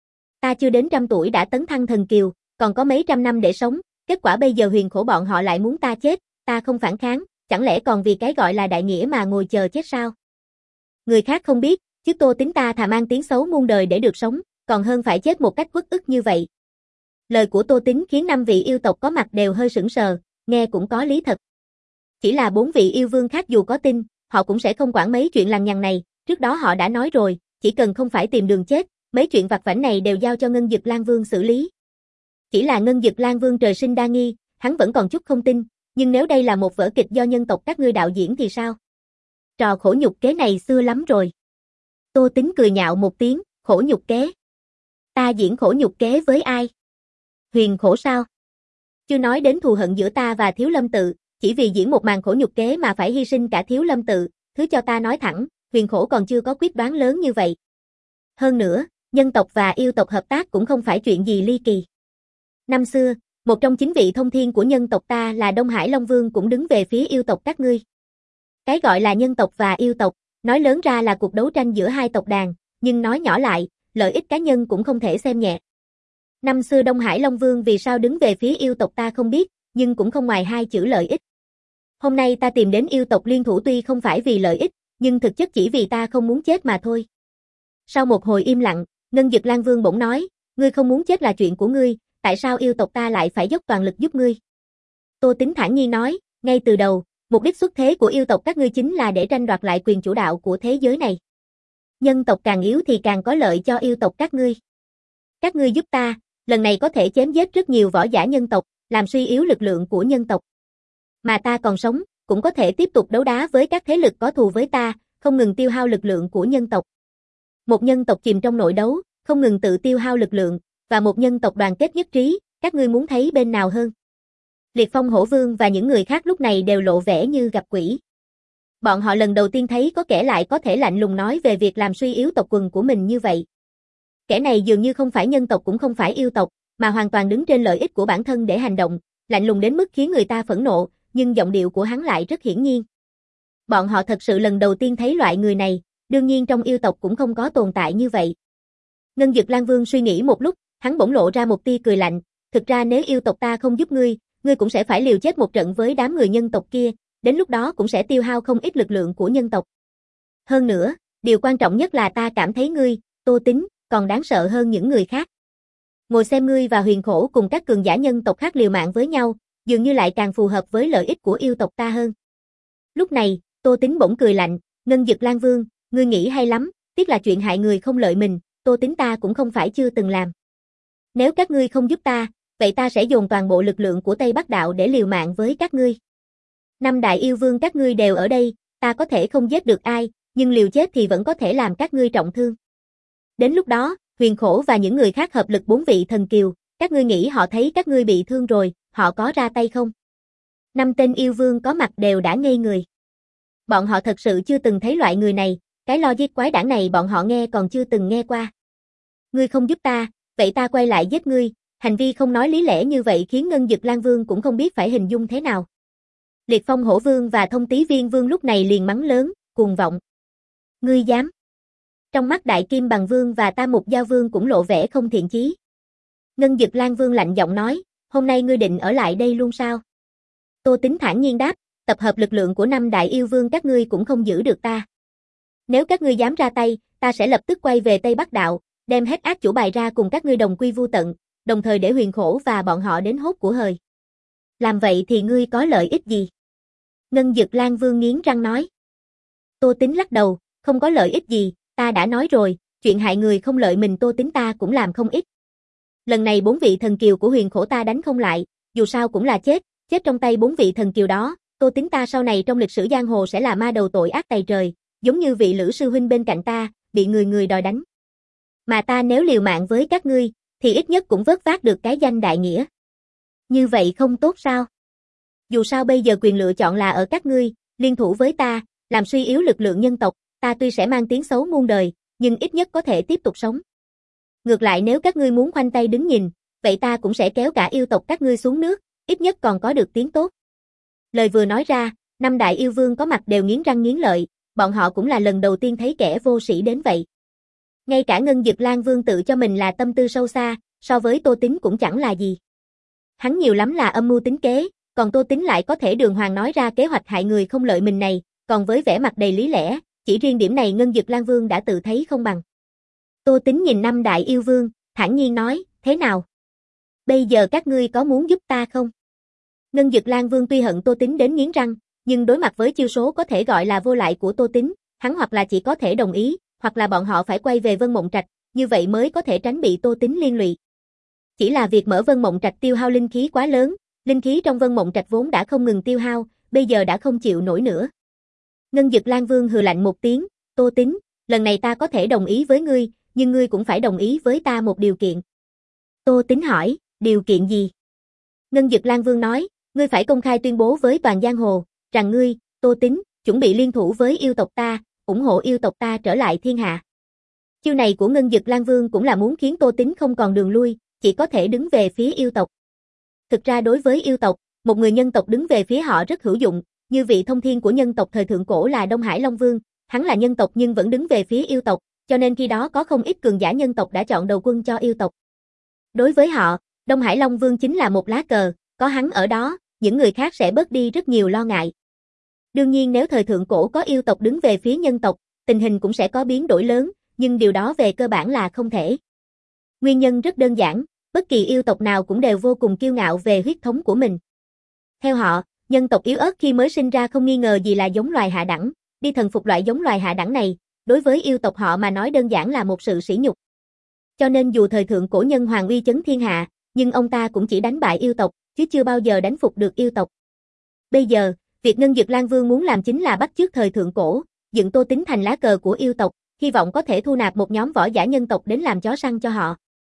Ta chưa đến trăm tuổi đã tấn thăng thần kiều, còn có mấy trăm năm để sống, kết quả bây giờ Huyền Khổ bọn họ lại muốn ta chết, ta không phản kháng, chẳng lẽ còn vì cái gọi là đại nghĩa mà ngồi chờ chết sao? Người khác không biết, chứ Tô Tính ta thà mang tiếng xấu muôn đời để được sống, còn hơn phải chết một cách uất ức như vậy. Lời của Tô Tính khiến năm vị yêu tộc có mặt đều hơi sững sờ, nghe cũng có lý thật. Chỉ là bốn vị yêu vương khác dù có tin, họ cũng sẽ không quản mấy chuyện lằng nhằng này, trước đó họ đã nói rồi, chỉ cần không phải tìm đường chết, mấy chuyện vặt vãnh này đều giao cho Ngân Dực Lan Vương xử lý. Chỉ là Ngân Dực Lan Vương trời sinh đa nghi, hắn vẫn còn chút không tin, nhưng nếu đây là một vở kịch do nhân tộc các ngươi đạo diễn thì sao? Trò khổ nhục kế này xưa lắm rồi. Tô Tính cười nhạo một tiếng, khổ nhục kế. Ta diễn khổ nhục kế với ai? Huyền Khổ sao? Chưa nói đến thù hận giữa ta và Thiếu Lâm tự, chỉ vì diễn một màn khổ nhục kế mà phải hy sinh cả Thiếu Lâm tự, thứ cho ta nói thẳng, Huyền Khổ còn chưa có quyết đoán lớn như vậy. Hơn nữa, nhân tộc và yêu tộc hợp tác cũng không phải chuyện gì ly kỳ. Năm xưa, một trong chín vị thông thiên của nhân tộc ta là Đông Hải Long Vương cũng đứng về phía yêu tộc các ngươi. Cái gọi là nhân tộc và yêu tộc, nói lớn ra là cuộc đấu tranh giữa hai tộc đàn, nhưng nói nhỏ lại, lợi ích cá nhân cũng không thể xem nhẹ. Năm xưa Đông Hải Long Vương vì sao đứng về phía yêu tộc ta không biết, nhưng cũng không ngoài hai chữ lợi ích. Hôm nay ta tìm đến yêu tộc liên thủ tuy không phải vì lợi ích, nhưng thực chất chỉ vì ta không muốn chết mà thôi. Sau một hồi im lặng, Ngân Dực Lan Vương bỗng nói, ngươi không muốn chết là chuyện của ngươi, tại sao yêu tộc ta lại phải dốc toàn lực giúp ngươi? Tô Tính thản nhiên nói, ngay từ đầu, mục đích xuất thế của yêu tộc các ngươi chính là để tranh đoạt lại quyền chủ đạo của thế giới này. Nhân tộc càng yếu thì càng có lợi cho yêu tộc các ngươi. Các ngươi giúp ta, lần này có thể chém giết rất nhiều võ giả nhân tộc, làm suy yếu lực lượng của nhân tộc. Mà ta còn sống, cũng có thể tiếp tục đấu đá với các thế lực có thù với ta, không ngừng tiêu hao lực lượng của nhân tộc. Một nhân tộc chìm trong nội đấu, không ngừng tự tiêu hao lực lượng, và một nhân tộc đoàn kết nhất trí, các ngươi muốn thấy bên nào hơn? Liệt Phong Hổ Vương và những người khác lúc này đều lộ vẻ như gặp quỷ. Bọn họ lần đầu tiên thấy có kẻ lại có thể lạnh lùng nói về việc làm suy yếu tộc quần của mình như vậy. Kẻ này dường như không phải nhân tộc cũng không phải yêu tộc, mà hoàn toàn đứng trên lợi ích của bản thân để hành động, lạnh lùng đến mức khiến người ta phẫn nộ, nhưng giọng điệu của hắn lại rất hiển nhiên. Bọn họ thật sự lần đầu tiên thấy loại người này, đương nhiên trong yêu tộc cũng không có tồn tại như vậy. Ngân Dực Lan Vương suy nghĩ một lúc, hắn bỗng lộ ra một tia cười lạnh, thực ra nếu yêu tộc ta không giúp ngươi, ngươi cũng sẽ phải liều chết một trận với đám người nhân tộc kia, đến lúc đó cũng sẽ tiêu hao không ít lực lượng của nhân tộc. Hơn nữa, điều quan trọng nhất là ta cảm thấy ngươi, Tô Tính, còn đáng sợ hơn những người khác. Ngồi xem ngươi và Huyền Khổ cùng các cường giả nhân tộc khác liều mạng với nhau, dường như lại càng phù hợp với lợi ích của yêu tộc ta hơn. Lúc này, Tô Tính bỗng cười lạnh, Ngân Dực Lan Vương, ngươi nghĩ hay lắm, tiếc là chuyện hại người không lợi mình, Tô Tính ta cũng không phải chưa từng làm. Nếu các ngươi không giúp ta, vậy ta sẽ dồn toàn bộ lực lượng của Tây Bắc Đạo để liều mạng với các ngươi. Năm đại yêu vương các ngươi đều ở đây, ta có thể không giết được ai, nhưng liều chết thì vẫn có thể làm các ngươi trọng thương. Đến lúc đó, Huyền Khổ và những người khác hợp lực bốn vị thần kiều, các ngươi nghĩ họ thấy các ngươi bị thương rồi, họ có ra tay không? Năm tên yêu vương có mặt đều đã ngây người. Bọn họ thật sự chưa từng thấy loại người này, cái logic quái đản này bọn họ nghe còn chưa từng nghe qua. Ngươi không giúp ta, vậy ta quay lại giết ngươi, hành vi không nói lý lẽ như vậy khiến Ngân Dực Lang Vương cũng không biết phải hình dung thế nào. Liệt Phong Hổ Vương và Thông Tý Viên Vương lúc này liền mắng lớn, cuồng vọng. Ngươi dám? Trong mắt Đại Kim Bằng Vương và Tam Mục Giao Vương cũng lộ vẻ không thiện chí. Ngân Dực Lang Vương lạnh giọng nói, hôm nay ngươi định ở lại đây luôn sao? Tô Tính thản nhiên đáp, tập hợp lực lượng của năm đại yêu vương các ngươi cũng không giữ được ta. Nếu các ngươi dám ra tay, ta sẽ lập tức quay về Tây Bắc Đạo, đem hết ác chủ bài ra cùng các ngươi đồng quy vu tận, đồng thời để Huyền Khổ và bọn họ đến hốt của hời. Làm vậy thì ngươi có lợi ích gì? Ngân Dực Lang Vương nghiến răng nói. Tô Tính lắc đầu, không có lợi ích gì, ta đã nói rồi, chuyện hại người không lợi mình Tô Tính ta cũng làm không ít. Lần này bốn vị thần kiều của Huyền Khổ ta đánh không lại, dù sao cũng là chết, chết trong tay bốn vị thần kiều đó, Tô Tính ta sau này trong lịch sử giang hồ sẽ là ma đầu tội ác tày trời, giống như vị Lữ sư huynh bên cạnh ta, bị người người đòi đánh. Mà ta nếu liều mạng với các ngươi, thì ít nhất cũng vớt vát được cái danh đại nghĩa. Như vậy không tốt sao? Dù sao bây giờ quyền lựa chọn là ở các ngươi, liên thủ với ta, làm suy yếu lực lượng nhân tộc, ta tuy sẽ mang tiếng xấu muôn đời, nhưng ít nhất có thể tiếp tục sống. Ngược lại nếu các ngươi muốn khoanh tay đứng nhìn, vậy ta cũng sẽ kéo cả yêu tộc các ngươi xuống nước, ít nhất còn có được tiếng tốt. Lời vừa nói ra, năm đại yêu vương có mặt đều nghiến răng nghiến lợi, bọn họ cũng là lần đầu tiên thấy kẻ vô sĩ đến vậy. Ngay cả Ngân Dực Lang Vương tự cho mình là tâm tư sâu xa, so với Tô Tính cũng chẳng là gì. Hắn nhiều lắm là âm mưu tính kế, còn Tô Tính lại có thể đường hoàng nói ra kế hoạch hại người không lợi mình này, còn với vẻ mặt đầy lý lẽ, chỉ riêng điểm này Ngân Dực Lang Vương đã tự thấy không bằng. Tô Tính nhìn năm đại yêu vương, thản nhiên nói, thế nào? Bây giờ các ngươi có muốn giúp ta không? Ngân Dực Lang Vương tuy hận Tô Tính đến nghiến răng, nhưng đối mặt với chiêu số có thể gọi là vô lại của Tô Tính, hắn hoặc là chỉ có thể đồng ý, hoặc là bọn họ phải quay về Vân Mộng Trạch, như vậy mới có thể tránh bị Tô Tính liên lụy. Chỉ là việc mở Vân Mộng Trạch tiêu hao linh khí quá lớn, linh khí trong Vân Mộng Trạch vốn đã không ngừng tiêu hao, bây giờ đã không chịu nổi nữa. Ngân Dực Lang Vương hừ lạnh một tiếng, Tô Tính, lần này ta có thể đồng ý với ngươi, nhưng ngươi cũng phải đồng ý với ta một điều kiện. Tô Tính hỏi, điều kiện gì? Ngân Dực Lang Vương nói, ngươi phải công khai tuyên bố với toàn giang hồ, rằng ngươi, Tô Tính, chuẩn bị liên thủ với yêu tộc ta, ủng hộ yêu tộc ta trở lại thiên hạ. Chiêu này của Ngân Dực Lang Vương cũng là muốn khiến Tô Tính không còn đường lui, chỉ có thể đứng về phía yêu tộc. Thực ra đối với yêu tộc, một người nhân tộc đứng về phía họ rất hữu dụng, như vị thông thiên của nhân tộc thời thượng cổ là Đông Hải Long Vương, hắn là nhân tộc nhưng vẫn đứng về phía yêu tộc, cho nên khi đó có không ít cường giả nhân tộc đã chọn đầu quân cho yêu tộc. Đối với họ, Đông Hải Long Vương chính là một lá cờ, có hắn ở đó, những người khác sẽ bớt đi rất nhiều lo ngại. Đương nhiên nếu thời thượng cổ có yêu tộc đứng về phía nhân tộc, tình hình cũng sẽ có biến đổi lớn, nhưng điều đó về cơ bản là không thể. Nguyên nhân rất đơn giản, bất kỳ yêu tộc nào cũng đều vô cùng kiêu ngạo về huyết thống của mình. Theo họ, nhân tộc yếu ớt khi mới sinh ra không nghi ngờ gì là giống loài hạ đẳng, đi thần phục loại giống loài hạ đẳng này, đối với yêu tộc họ mà nói đơn giản là một sự sỉ nhục. Cho nên dù thời thượng cổ nhân hoàng uy chấn thiên hạ, nhưng ông ta cũng chỉ đánh bại yêu tộc, chứ chưa bao giờ đánh phục được yêu tộc. Bây giờ, việc Ngân Dực Lang Vương muốn làm chính là bắt chước thời thượng cổ, dựng Tô Tính thành lá cờ của yêu tộc, hy vọng có thể thu nạp một nhóm võ giả nhân tộc đến làm chó săn cho họ.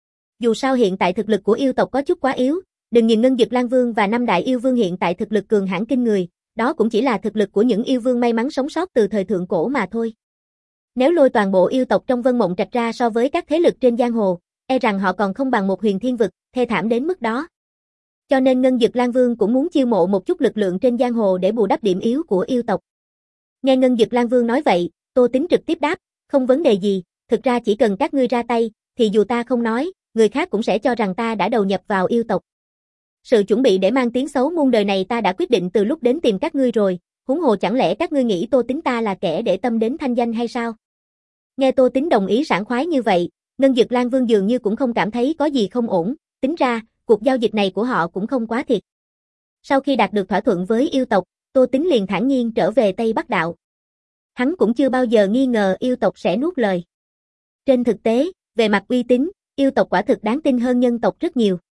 Dù sao hiện tại thực lực của yêu tộc có chút quá yếu, đừng nhìn Ngân Dực Lang Vương và năm đại yêu vương hiện tại thực lực cường hãn kinh người, đó cũng chỉ là thực lực của những yêu vương may mắn sống sót từ thời thượng cổ mà thôi. Nếu lôi toàn bộ yêu tộc trong Vân Mộng Trạch ra so với các thế lực trên giang hồ, e rằng họ còn không bằng một huyền thiên vực, thê thảm đến mức đó. Cho nên Ngân Dực Lang Vương cũng muốn chiêu mộ một chút lực lượng trên giang hồ để bù đắp điểm yếu của yêu tộc. Nghe Ngân Dực Lang Vương nói vậy, Tô Tính trực tiếp đáp, không vấn đề gì, thực ra chỉ cần các ngươi ra tay, thì dù ta không nói, người khác cũng sẽ cho rằng ta đã đầu nhập vào yêu tộc. Sự chuẩn bị để mang tiếng xấu muôn đời này ta đã quyết định từ lúc đến tìm các ngươi rồi, huống hồ chẳng lẽ các ngươi nghĩ Tô Tính ta là kẻ để tâm đến thanh danh hay sao? Nghe Tô Tính đồng ý sảng khoái như vậy, Ngân Dực Lang Vương dường như cũng không cảm thấy có gì không ổn, tính ra, cuộc giao dịch này của họ cũng không quá thiệt. Sau khi đạt được thỏa thuận với yêu tộc, Tô Tính liền thản nhiên trở về Tây Bắc Đạo. Hắn cũng chưa bao giờ nghi ngờ yêu tộc sẽ nuốt lời. Trên thực tế, về mặt uy tín, yêu tộc quả thực đáng tin hơn nhân tộc rất nhiều.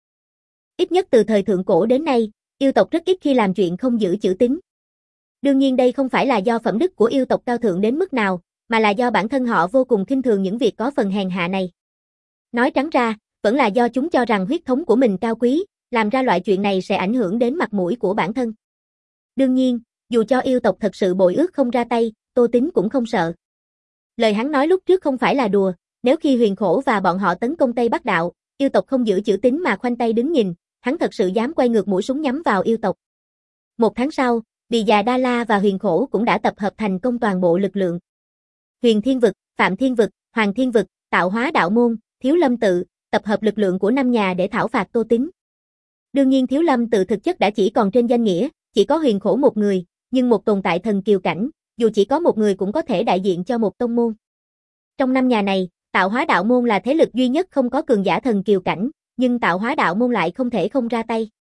Ít nhất từ thời thượng cổ đến nay, yêu tộc rất ít khi làm chuyện không giữ chữ tín. Đương nhiên đây không phải là do phẩm đức của yêu tộc cao thượng đến mức nào, mà là do bản thân họ vô cùng khinh thường những việc có phần hèn hạ này. Nói trắng ra, vẫn là do chúng cho rằng huyết thống của mình cao quý, làm ra loại chuyện này sẽ ảnh hưởng đến mặt mũi của bản thân. Đương nhiên, dù cho yêu tộc thật sự bội ước không ra tay, Tô Tín cũng không sợ. Lời hắn nói lúc trước không phải là đùa, nếu khi Huyền Khổ và bọn họ tấn công Tây Bắc Đạo, yêu tộc không giữ chữ tín mà khoanh tay đứng nhìn, hắn thật sự dám quay ngược mũi súng nhắm vào yêu tộc. Một tháng sau, Bì Già Đa La và Huyền Khổ cũng đã tập hợp thành công toàn bộ lực lượng. Huyền Thiên Vực, Phạm Thiên Vực, Hoàng Thiên Vực, Tạo Hóa Đạo Môn, Thiếu Lâm Tự, tập hợp lực lượng của năm nhà để thảo phạt Tô Tín. Đương nhiên Thiếu Lâm Tự thực chất đã chỉ còn trên danh nghĩa, chỉ có Huyền Khổ một người, nhưng một tồn tại thần kiều cảnh, dù chỉ có một người cũng có thể đại diện cho một tông môn. Trong năm nhà này, Tạo Hóa Đạo Môn là thế lực duy nhất không có cường giả thần kiều cảnh, nhưng Tạo Hóa Đạo Môn lại không thể không ra tay.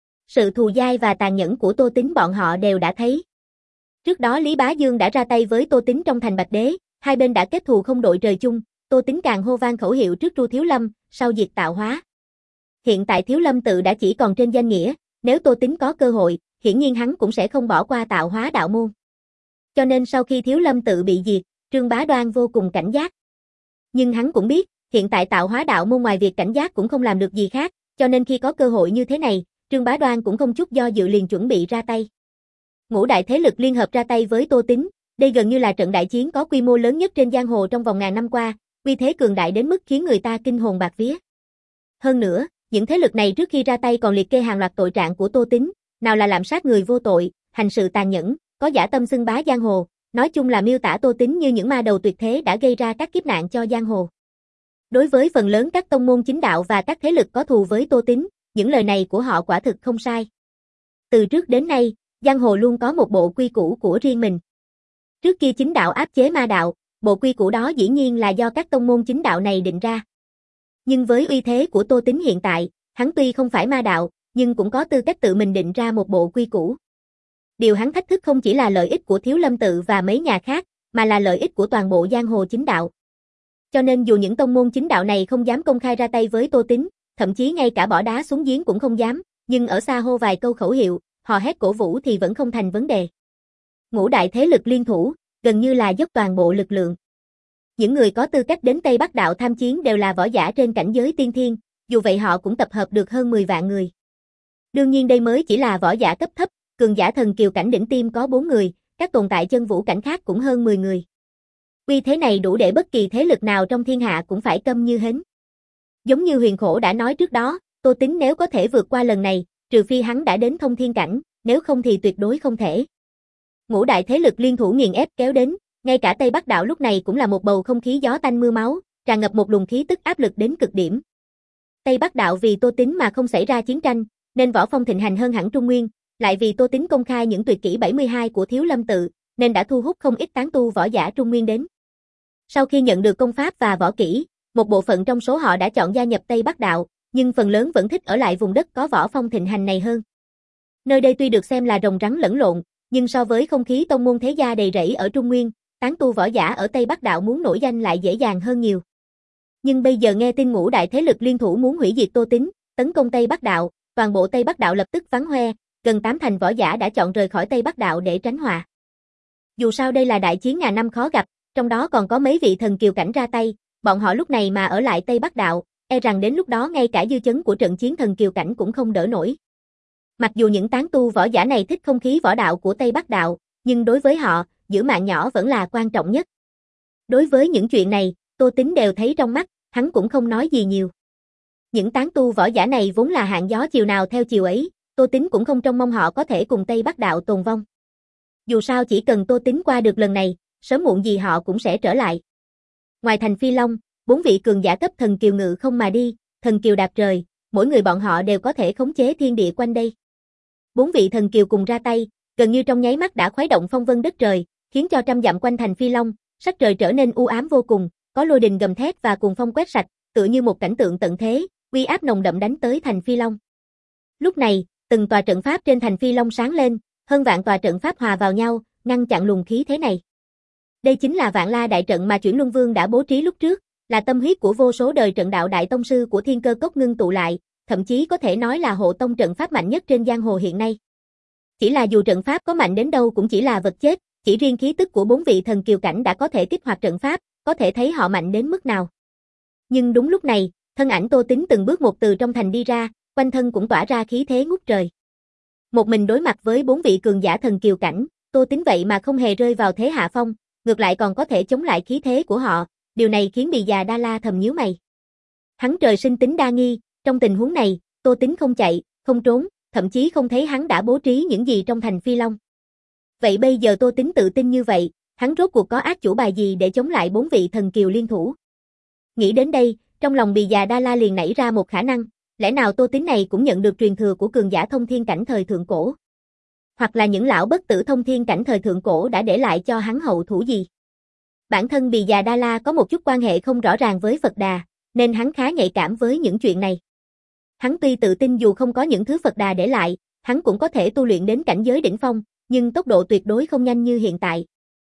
Sự thù dai và tàn nhẫn của Tô Tín bọn họ đều đã thấy. Trước đó Lý Bá Dương đã ra tay với Tô Tín trong thành Bạch Đế, hai bên đã kết thù không đội trời chung, Tô Tín càng hô vang khẩu hiệu trước Tru Thiếu Lâm, sau diệt Tạo Hóa. Hiện tại Thiếu Lâm Tự đã chỉ còn trên danh nghĩa, nếu Tô Tín có cơ hội, hiển nhiên hắn cũng sẽ không bỏ qua Tạo Hóa Đạo Môn. Cho nên sau khi Thiếu Lâm Tự bị diệt, Trương Bá Đoan vô cùng cảnh giác. Nhưng hắn cũng biết, hiện tại Tạo Hóa Đạo Môn ngoài việc cảnh giác cũng không làm được gì khác, cho nên khi có cơ hội như thế này, Trương Bá Đoan cũng không chút do dự liền chuẩn bị ra tay. Ngũ đại thế lực liên hợp ra tay với Tô Tín, đây gần như là trận đại chiến có quy mô lớn nhất trên giang hồ trong vòng ngàn năm qua, uy thế cường đại đến mức khiến người ta kinh hồn bạt vía. Hơn nữa, những thế lực này trước khi ra tay còn liệt kê hàng loạt tội trạng của Tô Tín, nào là lạm sát người vô tội, hành sự tàn nhẫn, có dã tâm xưng bá giang hồ, nói chung là miêu tả Tô Tín như những ma đầu tuyệt thế đã gây ra các kiếp nạn cho giang hồ. Đối với phần lớn các tông môn chính đạo và các thế lực có thù với Tô Tín, những lời này của họ quả thực không sai. Từ trước đến nay, giang hồ luôn có một bộ quy củ của riêng mình. Trước kia chính đạo áp chế ma đạo, bộ quy củ đó dĩ nhiên là do các tông môn chính đạo này định ra. Nhưng với uy thế của Tô Tín hiện tại, hắn tuy không phải ma đạo, nhưng cũng có tư cách tự mình định ra một bộ quy củ. Điều hắn thách thức không chỉ là lợi ích của Thiếu Lâm Tự và mấy nhà khác, mà là lợi ích của toàn bộ giang hồ chính đạo. Cho nên dù những tông môn chính đạo này không dám công khai ra tay với Tô Tín, thậm chí ngay cả bỏ đá xuống giếng cũng không dám, nhưng ở xa hô vài câu khẩu hiệu, hò hét cổ vũ thì vẫn không thành vấn đề. Ngũ đại thế lực liên thủ, gần như là dốc toàn bộ lực lượng. Những người có tư cách đến Tây Bắc Đạo tham chiến đều là võ giả trên cảnh giới tiên thiên, dù vậy họ cũng tập hợp được hơn mười vạn người. Đương nhiên đây mới chỉ là võ giả cấp thấp, cường giả thần kiều cảnh đỉnh tiêm có bốn người, các tồn tại chân vũ cảnh khác cũng hơn mười người. Uy thế này đủ để bất kỳ thế lực nào trong thiên hạ cũng phải câm như hến. Giống như Huyền Khổ đã nói trước đó, Tô Tín nếu có thể vượt qua lần này, trừ phi hắn đã đến thông thiên cảnh, nếu không thì tuyệt đối không thể. Ngũ đại thế lực liên thủ nghiền ép kéo đến, ngay cả Tây Bắc Đạo lúc này cũng là một bầu không khí gió tanh mưa máu, tràn ngập một luồng khí tức áp lực đến cực điểm. Tây Bắc Đạo vì Tô Tín mà không xảy ra chiến tranh, nên võ phong thịnh hành hơn hẳn Trung Nguyên, lại vì Tô Tín công khai những tuyệt kỹ bảy mươi hai của Thiếu Lâm Tự, nên đã thu hút không ít tán tu võ giả Trung Nguyên đến. Sau khi nhận được công pháp và võ kỹ, một bộ phận trong số họ đã chọn gia nhập Tây Bắc Đạo, nhưng phần lớn vẫn thích ở lại vùng đất có võ phong thịnh hành này hơn. Nơi đây tuy được xem là rồng rắn lẫn lộn, nhưng so với không khí tông môn thế gia đầy rẫy ở Trung Nguyên, tán tu võ giả ở Tây Bắc Đạo muốn nổi danh lại dễ dàng hơn nhiều. Nhưng bây giờ nghe tin ngũ đại thế lực liên thủ muốn hủy diệt Tô Tín, tấn công Tây Bắc Đạo, toàn bộ Tây Bắc Đạo lập tức vắng hoe, gần tám thành võ giả đã chọn rời khỏi Tây Bắc Đạo để tránh họa. Dù sao đây là đại chiến ngàn năm khó gặp, trong đó còn có mấy vị thần kiều cảnh ra tay, bọn họ lúc này mà ở lại Tây Bắc Đạo, e rằng đến lúc đó ngay cả dư chấn của trận chiến thần kiều cảnh cũng không đỡ nổi. Mặc dù những tán tu võ giả này thích không khí võ đạo của Tây Bắc Đạo, nhưng đối với họ, giữ mạng nhỏ vẫn là quan trọng nhất. Đối với những chuyện này, Tô Tín đều thấy trong mắt, hắn cũng không nói gì nhiều. Những tán tu võ giả này vốn là hạng gió chiều nào theo chiều ấy, Tô Tín cũng không trông mong họ có thể cùng Tây Bắc Đạo tồn vong. Dù sao chỉ cần Tô Tín qua được lần này, sớm muộn gì họ cũng sẽ trở lại. Ngoài thành Phi Long, bốn vị cường giả cấp thần kiều ngự không mà đi, thần kiều đạp trời, mỗi người bọn họ đều có thể khống chế thiên địa quanh đây. Bốn vị thần kiều cùng ra tay, gần như trong nháy mắt đã khuấy động phong vân đất trời, khiến cho trăm dặm quanh thành Phi Long, sắc trời trở nên u ám vô cùng, có lôi đình gầm thét và cuồng phong quét sạch, tựa như một cảnh tượng tận thế, uy áp nồng đậm đánh tới thành Phi Long. Lúc này, từng tòa trận pháp trên thành Phi Long sáng lên, hơn vạn tòa trận pháp hòa vào nhau, ngăn chặn luồng khí thế này. Đây chính là Vạn La đại trận mà Chuyển Luân Vương đã bố trí lúc trước, là tâm huyết của vô số đời trận đạo đại tông sư của Thiên Cơ Cốc ngưng tụ lại, thậm chí có thể nói là hộ tông trận pháp mạnh nhất trên giang hồ hiện nay. Chỉ là dù trận pháp có mạnh đến đâu cũng chỉ là vật chết, chỉ riêng khí tức của bốn vị thần kiều cảnh đã có thể kích hoạt trận pháp, có thể thấy họ mạnh đến mức nào. Nhưng đúng lúc này, thân ảnh Tô Tín từng bước một từ trong thành đi ra, quanh thân cũng tỏa ra khí thế ngút trời. Một mình đối mặt với bốn vị cường giả thần kiều cảnh, Tô Tính vậy mà không hề rơi vào thế hạ phong, ngược lại còn có thể chống lại khí thế của họ, điều này khiến Bì Già Đa La thầm nhíu mày. Hắn trời sinh tính đa nghi, trong tình huống này, Tô Tính không chạy, không trốn, thậm chí không thấy hắn đã bố trí những gì trong thành Phi Long. Vậy bây giờ Tô Tính tự tin như vậy, hắn rốt cuộc có ác chủ bài gì để chống lại bốn vị thần kiều liên thủ? Nghĩ đến đây, trong lòng Bì Già Đa La liền nảy ra một khả năng, lẽ nào Tô Tính này cũng nhận được truyền thừa của cường giả thông thiên cảnh thời thượng cổ? Hoặc là những lão bất tử thông thiên cảnh thời thượng cổ đã để lại cho hắn hậu thủ gì? Bản thân Bì Già Đa La có một chút quan hệ không rõ ràng với Phật Đà, nên hắn khá nhạy cảm với những chuyện này. Hắn tuy tự tin dù không có những thứ Phật Đà để lại, hắn cũng có thể tu luyện đến cảnh giới đỉnh phong, nhưng tốc độ tuyệt đối không nhanh như hiện tại.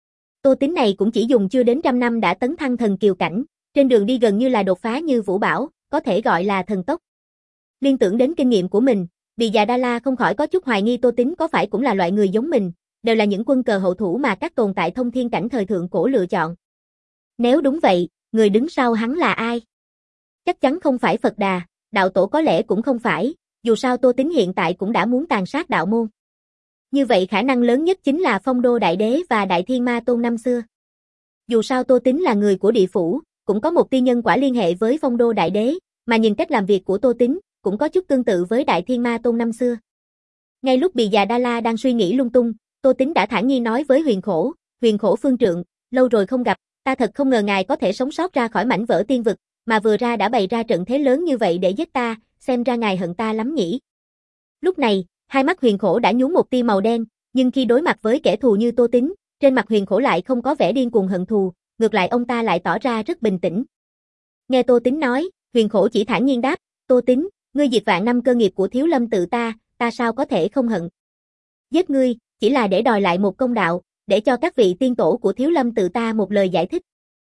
Tô Tính này cũng chỉ dùng chưa đến trăm năm đã tấn thăng thần kiều cảnh, trên đường đi gần như là đột phá như vũ bão, có thể gọi là thần tốc. Liên tưởng đến kinh nghiệm của mình, Bì Già Đa La không khỏi có chút hoài nghi Tô Tính có phải cũng là loại người giống mình, đều là những quân cờ hậu thủ mà các tồn tại thông thiên cảnh thời thượng cổ lựa chọn. Nếu đúng vậy, người đứng sau hắn là ai? Chắc chắn không phải Phật Đà, đạo tổ có lẽ cũng không phải, dù sao Tô Tính hiện tại cũng đã muốn tàn sát đạo môn. Như vậy khả năng lớn nhất chính là Phong Đô Đại Đế và Đại Thiên Ma Tôn năm xưa. Dù sao Tô Tính là người của địa phủ, cũng có một tia nhân quả liên hệ với Phong Đô Đại Đế, mà nhìn cách làm việc của Tô Tính, cũng có chút tương tự với Đại Thiên Ma Tôn năm xưa. Ngay lúc Bì Già Đa La đang suy nghĩ lung tung, Tô Tính đã thản nhiên nói với Huyền Khổ, Huyền Khổ phương trượng, lâu rồi không gặp, ta thật không ngờ ngài có thể sống sót ra khỏi mảnh vỡ tiên vực, mà vừa ra đã bày ra trận thế lớn như vậy để giết ta, xem ra ngài hận ta lắm nhỉ. Lúc này, hai mắt Huyền Khổ đã nhuốm một tia màu đen, nhưng khi đối mặt với kẻ thù như Tô Tính, trên mặt Huyền Khổ lại không có vẻ điên cuồng hận thù, ngược lại ông ta lại tỏ ra rất bình tĩnh. Nghe Tô Tính nói, Huyền Khổ chỉ thản nhiên đáp, Tô Tính, ngươi diệt vạn năm cơ nghiệp của Thiếu Lâm tự ta, ta sao có thể không hận. Giết ngươi, chỉ là để đòi lại một công đạo, để cho các vị tiên tổ của Thiếu Lâm tự ta một lời giải thích.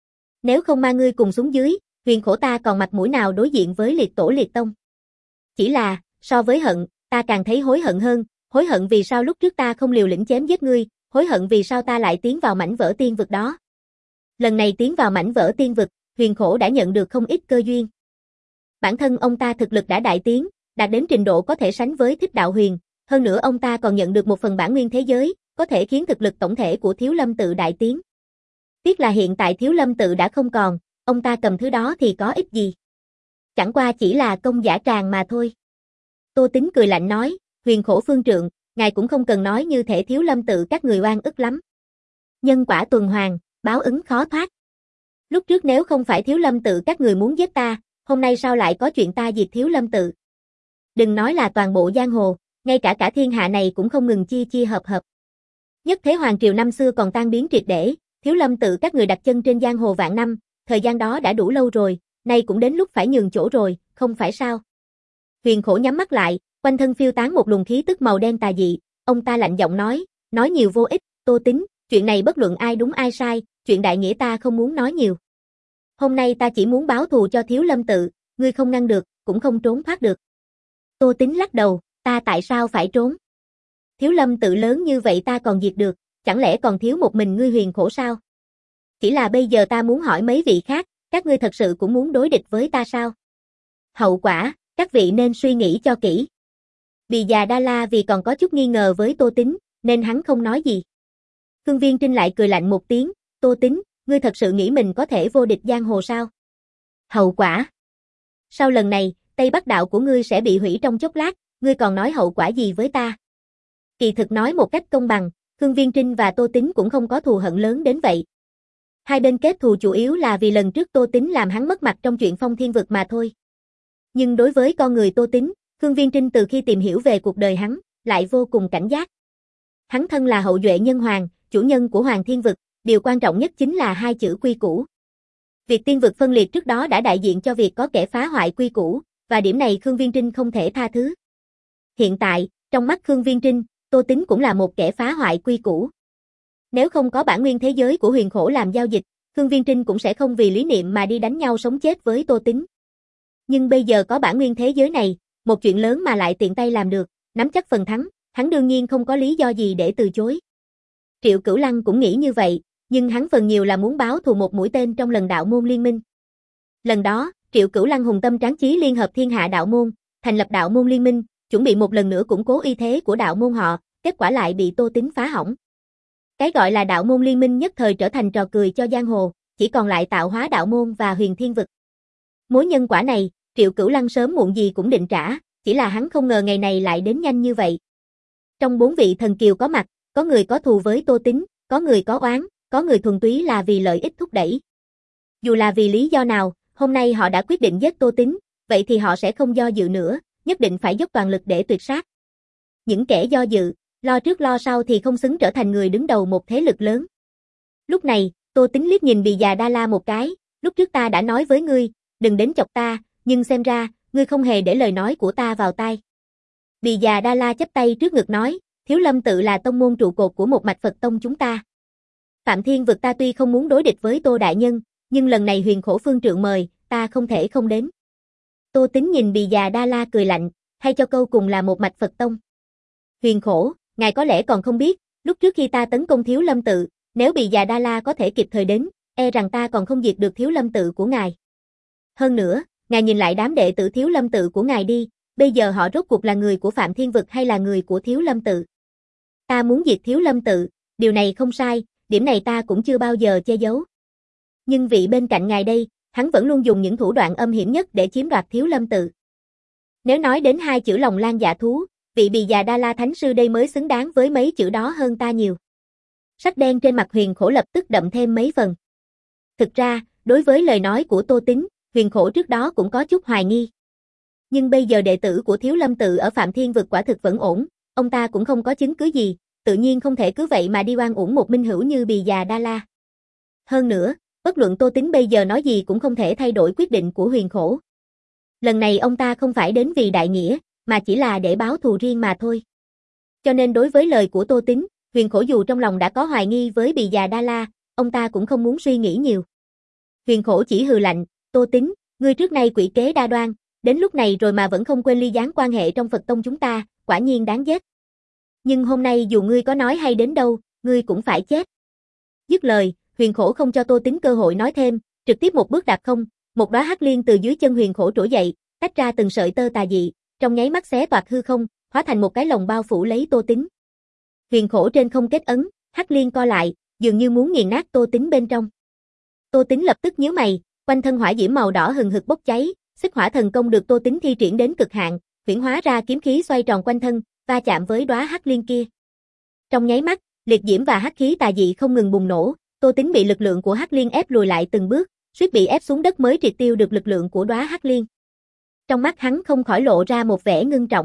Nếu không mang ngươi cùng xuống dưới, Huyền Khổ ta còn mặt mũi nào đối diện với liệt tổ liệt tông. Chỉ là, so với hận, ta càng thấy hối hận hơn, hối hận vì sao lúc trước ta không liều lĩnh chém giết ngươi, hối hận vì sao ta lại tiến vào mảnh vỡ tiên vực đó. Lần này tiến vào mảnh vỡ tiên vực, Huyền Khổ đã nhận được không ít cơ duyên. Bản thân ông ta thực lực đã đại tiến, đạt đến trình độ có thể sánh với Thích Đạo Huyền, hơn nữa ông ta còn nhận được một phần bản nguyên thế giới, có thể khiến thực lực tổng thể của Thiếu Lâm tự đại tiến. Tiếc là hiện tại Thiếu Lâm tự đã không còn, ông ta cầm thứ đó thì có ích gì. Chẳng qua chỉ là công giả tràng mà thôi. Tô Tính cười lạnh nói, Huyền Khổ phương trượng, ngài cũng không cần nói như thể Thiếu Lâm tự các người oan ức lắm. Nhân quả tuần hoàn, báo ứng khó thoát. Lúc trước nếu không phải Thiếu Lâm tự các người muốn giết ta, hôm nay sao lại có chuyện ta diệt Thiếu Lâm tự? Đừng nói là toàn bộ giang hồ, ngay cả cả thiên hạ này cũng không ngừng chia chia hợp hợp. Nhất thế hoàng triều năm xưa còn tan biến triệt để, Thiếu Lâm tự các người đặt chân trên giang hồ vạn năm, thời gian đó đã đủ lâu rồi, nay cũng đến lúc phải nhường chỗ rồi, không phải sao? Huyền Khổ nhắm mắt lại, quanh thân phiêu tán một luồng khí tức màu đen tà dị, ông ta lạnh giọng nói, nói nhiều vô ích, Tô Tính, chuyện này bất luận ai đúng ai sai, chuyện đại nghĩa ta không muốn nói nhiều. Hôm nay ta chỉ muốn báo thù cho Thiếu Lâm tự, ngươi không ngăn được, cũng không trốn thoát được. Tô Tính lắc đầu, ta tại sao phải trốn? Thiếu Lâm tự lớn như vậy ta còn diệt được, chẳng lẽ còn thiếu một mình ngươi Huyền Khổ sao? Chỉ là bây giờ ta muốn hỏi mấy vị khác, các ngươi thật sự cũng muốn đối địch với ta sao? Hậu quả, các vị nên suy nghĩ cho kỹ. Bì Già Đa La vì còn có chút nghi ngờ với Tô Tính, nên hắn không nói gì. Khương Viên Trinh lại cười lạnh một tiếng, Tô Tính, ngươi thật sự nghĩ mình có thể vô địch giang hồ sao? Hậu quả. Sau lần này, Tây Bắc đạo của ngươi sẽ bị hủy trong chốc lát, ngươi còn nói hậu quả gì với ta? Kỳ thực nói một cách công bằng, Khương Viên Trinh và Tô Tính cũng không có thù hận lớn đến vậy. Hai bên kết thù chủ yếu là vì lần trước Tô Tính làm hắn mất mặt trong chuyện Phong Thiên Vực mà thôi. Nhưng đối với con người Tô Tính, Khương Viên Trinh từ khi tìm hiểu về cuộc đời hắn, lại vô cùng cảnh giác. Hắn thân là hậu duệ nhân hoàng, chủ nhân của Hoàng Thiên Vực, điều quan trọng nhất chính là hai chữ quy củ. Việc tiên vực phân liệt trước đó đã đại diện cho việc có kẻ phá hoại quy củ, và điểm này Khương Viên Trinh không thể tha thứ. Hiện tại, trong mắt Khương Viên Trinh, Tô Tính cũng là một kẻ phá hoại quy củ. Nếu không có bản nguyên thế giới của Huyền Khổ làm giao dịch, Khương Viên Trinh cũng sẽ không vì lý niệm mà đi đánh nhau sống chết với Tô Tính. Nhưng bây giờ có bản nguyên thế giới này, một chuyện lớn mà lại tiện tay làm được, nắm chắc phần thắng, hắn đương nhiên không có lý do gì để từ chối. Triệu Cửu Lăng cũng nghĩ như vậy, nhưng hắn phần nhiều là muốn báo thù một mũi tên trong lần đạo môn liên minh. Lần đó, Triệu Cửu Lăng hùng tâm tráng chí liên hợp thiên hạ đạo môn, thành lập đạo môn liên minh, chuẩn bị một lần nữa củng cố uy thế của đạo môn họ, kết quả lại bị Tô Tín phá hỏng. Cái gọi là đạo môn liên minh nhất thời trở thành trò cười cho giang hồ, chỉ còn lại tạo hóa đạo môn và huyền thiên vực. Mối nhân quả này, Triệu Cửu Lăng sớm muộn gì cũng định trả, chỉ là hắn không ngờ ngày này lại đến nhanh như vậy. Trong bốn vị thần kiều có mặt, có người có thù với Tô Tín, có người có oán, có người thuần túy là vì lợi ích thúc đẩy. Dù là vì lý do nào, hôm nay họ đã quyết định giết Tô Tín, vậy thì họ sẽ không do dự nữa, nhất định phải dốc toàn lực để tuyệt sát. Những kẻ do dự, lo trước lo sau thì không xứng trở thành người đứng đầu một thế lực lớn. Lúc này, Tô Tín liếc nhìn Bì Già Đa La một cái, lúc trước ta đã nói với ngươi, đừng đến chọc ta, nhưng xem ra, ngươi không hề để lời nói của ta vào tai. Bì Già Đa La chắp tay trước ngực nói, Thiếu Lâm tự là tông môn trụ cột của một mạch Phật tông chúng ta. Phạm Thiên vực ta tuy không muốn đối địch với Tô đại nhân, nhưng lần này Huyền Khổ phương trượng mời, ta không thể không đến. Tô Tín nhìn Bì Già Đa La cười lạnh, hay cho câu cùng là một mạch Phật tông. Huyền Khổ, ngài có lẽ còn không biết, lúc trước khi ta tấn công Thiếu Lâm tự, nếu Bì Già Đa La có thể kịp thời đến, e rằng ta còn không diệt được Thiếu Lâm tự của ngài. Hơn nữa, ngài nhìn lại đám đệ tử Thiếu Lâm tự của ngài đi, bây giờ họ rốt cuộc là người của Phạm Thiên vực hay là người của Thiếu Lâm tự? Ta muốn diệt Thiếu Lâm tự, điều này không sai, điểm này ta cũng chưa bao giờ che giấu. Nhưng vị bên cạnh ngài đây, hắn vẫn luôn dùng những thủ đoạn âm hiểm nhất để chiếm đoạt Thiếu Lâm tự. Nếu nói đến hai chữ lòng lan dạ thú, vị Bì Già Đa La Thánh Sư đây mới xứng đáng với mấy chữ đó hơn ta nhiều. Sắc đen trên mặt Huyền Khổ lập tức đậm thêm mấy phần. Thực ra, đối với lời nói của Tô Tín, Huyền Khổ trước đó cũng có chút hoài nghi. Nhưng bây giờ đệ tử của Thiếu Lâm tự ở Phạm Thiên vực quả thực vẫn ổn, ông ta cũng không có chứng cứ gì, tự nhiên không thể cứ vậy mà đi oan uổng một minh hữu như Bì Già Đa La. Hơn nữa, bất luận Tô Tín bây giờ nói gì cũng không thể thay đổi quyết định của Huyền Khổ. Lần này ông ta không phải đến vì đại nghĩa, mà chỉ là để báo thù riêng mà thôi. Cho nên đối với lời của Tô Tín, Huyền Khổ dù trong lòng đã có hoài nghi với Bì Già Đa La, ông ta cũng không muốn suy nghĩ nhiều. Huyền Khổ chỉ hừ lạnh, Tô Tín, ngươi trước nay quỷ kế đa đoan, đến lúc này rồi mà vẫn không quên ly gián quan hệ trong Phật tông chúng ta, quả nhiên đáng giết. Nhưng hôm nay dù ngươi có nói hay đến đâu, ngươi cũng phải chết. Dứt lời, Huyền Khổ không cho Tô Tín cơ hội nói thêm, trực tiếp một bước đạp không, một đóa hắc liên từ dưới chân Huyền Khổ trỗi dậy, tách ra từng sợi tơ tà dị, trong nháy mắt xé toạc hư không, hóa thành một cái lồng bao phủ lấy Tô Tín. Huyền Khổ trên không kết ấn, hắc liên co lại, dường như muốn nghiền nát Tô Tín bên trong. Tô Tín lập tức nhíu mày, quanh thân hỏa diễm màu đỏ hừng hực bốc cháy, Xích Hỏa thần công được Tô Tín thi triển đến cực hạn, huyễn hóa ra kiếm khí xoay tròn quanh thân, va chạm với đóa hắc liên kia. Trong nháy mắt, liệt diễm và hắc khí tà dị không ngừng bùng nổ, Tô Tín bị lực lượng của hắc liên ép lùi lại từng bước, suýt bị ép xuống đất mới triệt tiêu được lực lượng của đóa hắc liên. Trong mắt hắn không khỏi lộ ra một vẻ ngưng trọng.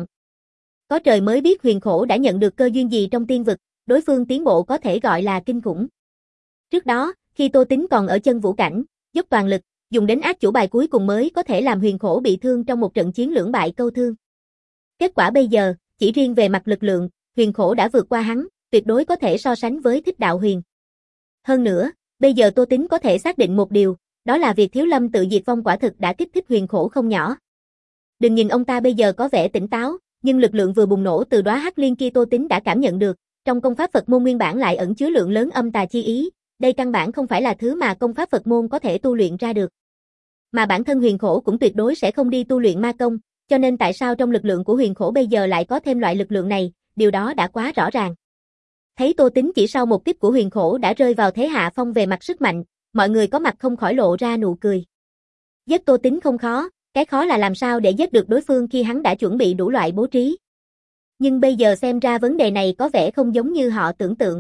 Có trời mới biết Huyền Khổ đã nhận được cơ duyên gì trong tiên vực, đối phương tiến bộ có thể gọi là kinh khủng. Trước đó, khi Tô Tín còn ở chân vũ cảnh, dốc toàn lực, dùng đến ác chủ bài cuối cùng mới có thể làm Huyền Khổ bị thương trong một trận chiến lưỡng bại câu thương. Kết quả bây giờ, chỉ riêng về mặt lực lượng, Huyền Khổ đã vượt qua hắn, tuyệt đối có thể so sánh với Thích Đạo Huyền. Hơn nữa, bây giờ Tô Tín có thể xác định một điều, đó là việc Thiếu Lâm tự diệt vong quả thực đã kích thích Huyền Khổ không nhỏ. Đừng nhìn ông ta bây giờ có vẻ tỉnh táo, nhưng lực lượng vừa bùng nổ từ đóa hắc liên kia Tô Tín đã cảm nhận được, trong công pháp Phật môn nguyên bản lại ẩn chứa lượng lớn âm tà chi ý, đây căn bản không phải là thứ mà công pháp Phật môn có thể tu luyện ra được. Mà bản thân Huyền Khổ cũng tuyệt đối sẽ không đi tu luyện ma công, cho nên tại sao trong lực lượng của Huyền Khổ bây giờ lại có thêm loại lực lượng này, điều đó đã quá rõ ràng. Thấy Tô Tín chỉ sau một kích của Huyền Khổ đã rơi vào thế hạ phong về mặt sức mạnh, mọi người có mặt không khỏi lộ ra nụ cười. Giết Tô Tín không khó, cái khó là làm sao để giết được đối phương khi hắn đã chuẩn bị đủ loại bố trí. Nhưng bây giờ xem ra vấn đề này có vẻ không giống như họ tưởng tượng.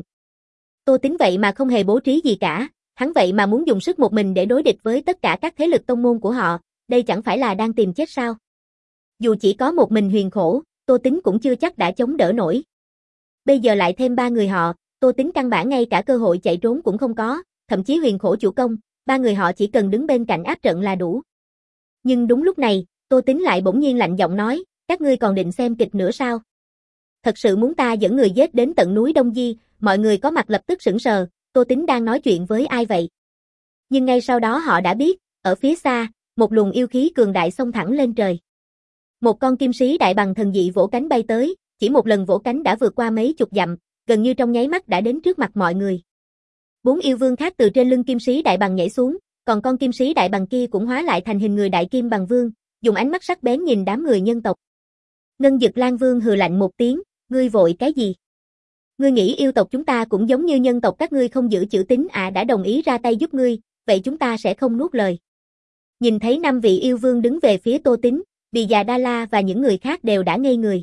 Tô Tín vậy mà không hề bố trí gì cả, hắn vậy mà muốn dùng sức một mình để đối địch với tất cả các thế lực tông môn của họ, đây chẳng phải là đang tìm chết sao? Dù chỉ có một mình Huyền Khổ, Tô Tín cũng chưa chắc đã chống đỡ nổi. Bây giờ lại thêm ba người họ, Tô Tín căn bản ngay cả cơ hội chạy trốn cũng không có, thậm chí Huyền Khổ chủ công, ba người họ chỉ cần đứng bên cạnh áp trận là đủ. Nhưng đúng lúc này, Tô Tín lại bỗng nhiên lạnh giọng nói, các ngươi còn định xem kịch nữa sao? Thật sự muốn ta dẫn người giết đến tận núi Đông Di, mọi người có mặt lập tức sững sờ, Tô Tín đang nói chuyện với ai vậy? Nhưng ngay sau đó họ đã biết, ở phía xa, một luồng yêu khí cường đại xông thẳng lên trời. Một con kim sĩ đại bằng thần dị vỗ cánh bay tới, chỉ một lần vỗ cánh đã vượt qua mấy chục dặm, gần như trong nháy mắt đã đến trước mặt mọi người. Bốn yêu vương khác từ trên lưng kim sĩ đại bằng nhảy xuống, còn con kim sĩ đại bằng kia cũng hóa lại thành hình người đại kim bằng vương, dùng ánh mắt sắc bén nhìn đám người nhân tộc. Ngân Dực Lan Vương hừ lạnh một tiếng, ngươi vội cái gì? Ngươi nghĩ yêu tộc chúng ta cũng giống như nhân tộc các ngươi không giữ chữ tín à, đã đồng ý ra tay giúp ngươi, vậy chúng ta sẽ không nuốt lời. Nhìn thấy năm vị yêu vương đứng về phía Tô Tín, Bì Già Đa La và những người khác đều đã ngây người.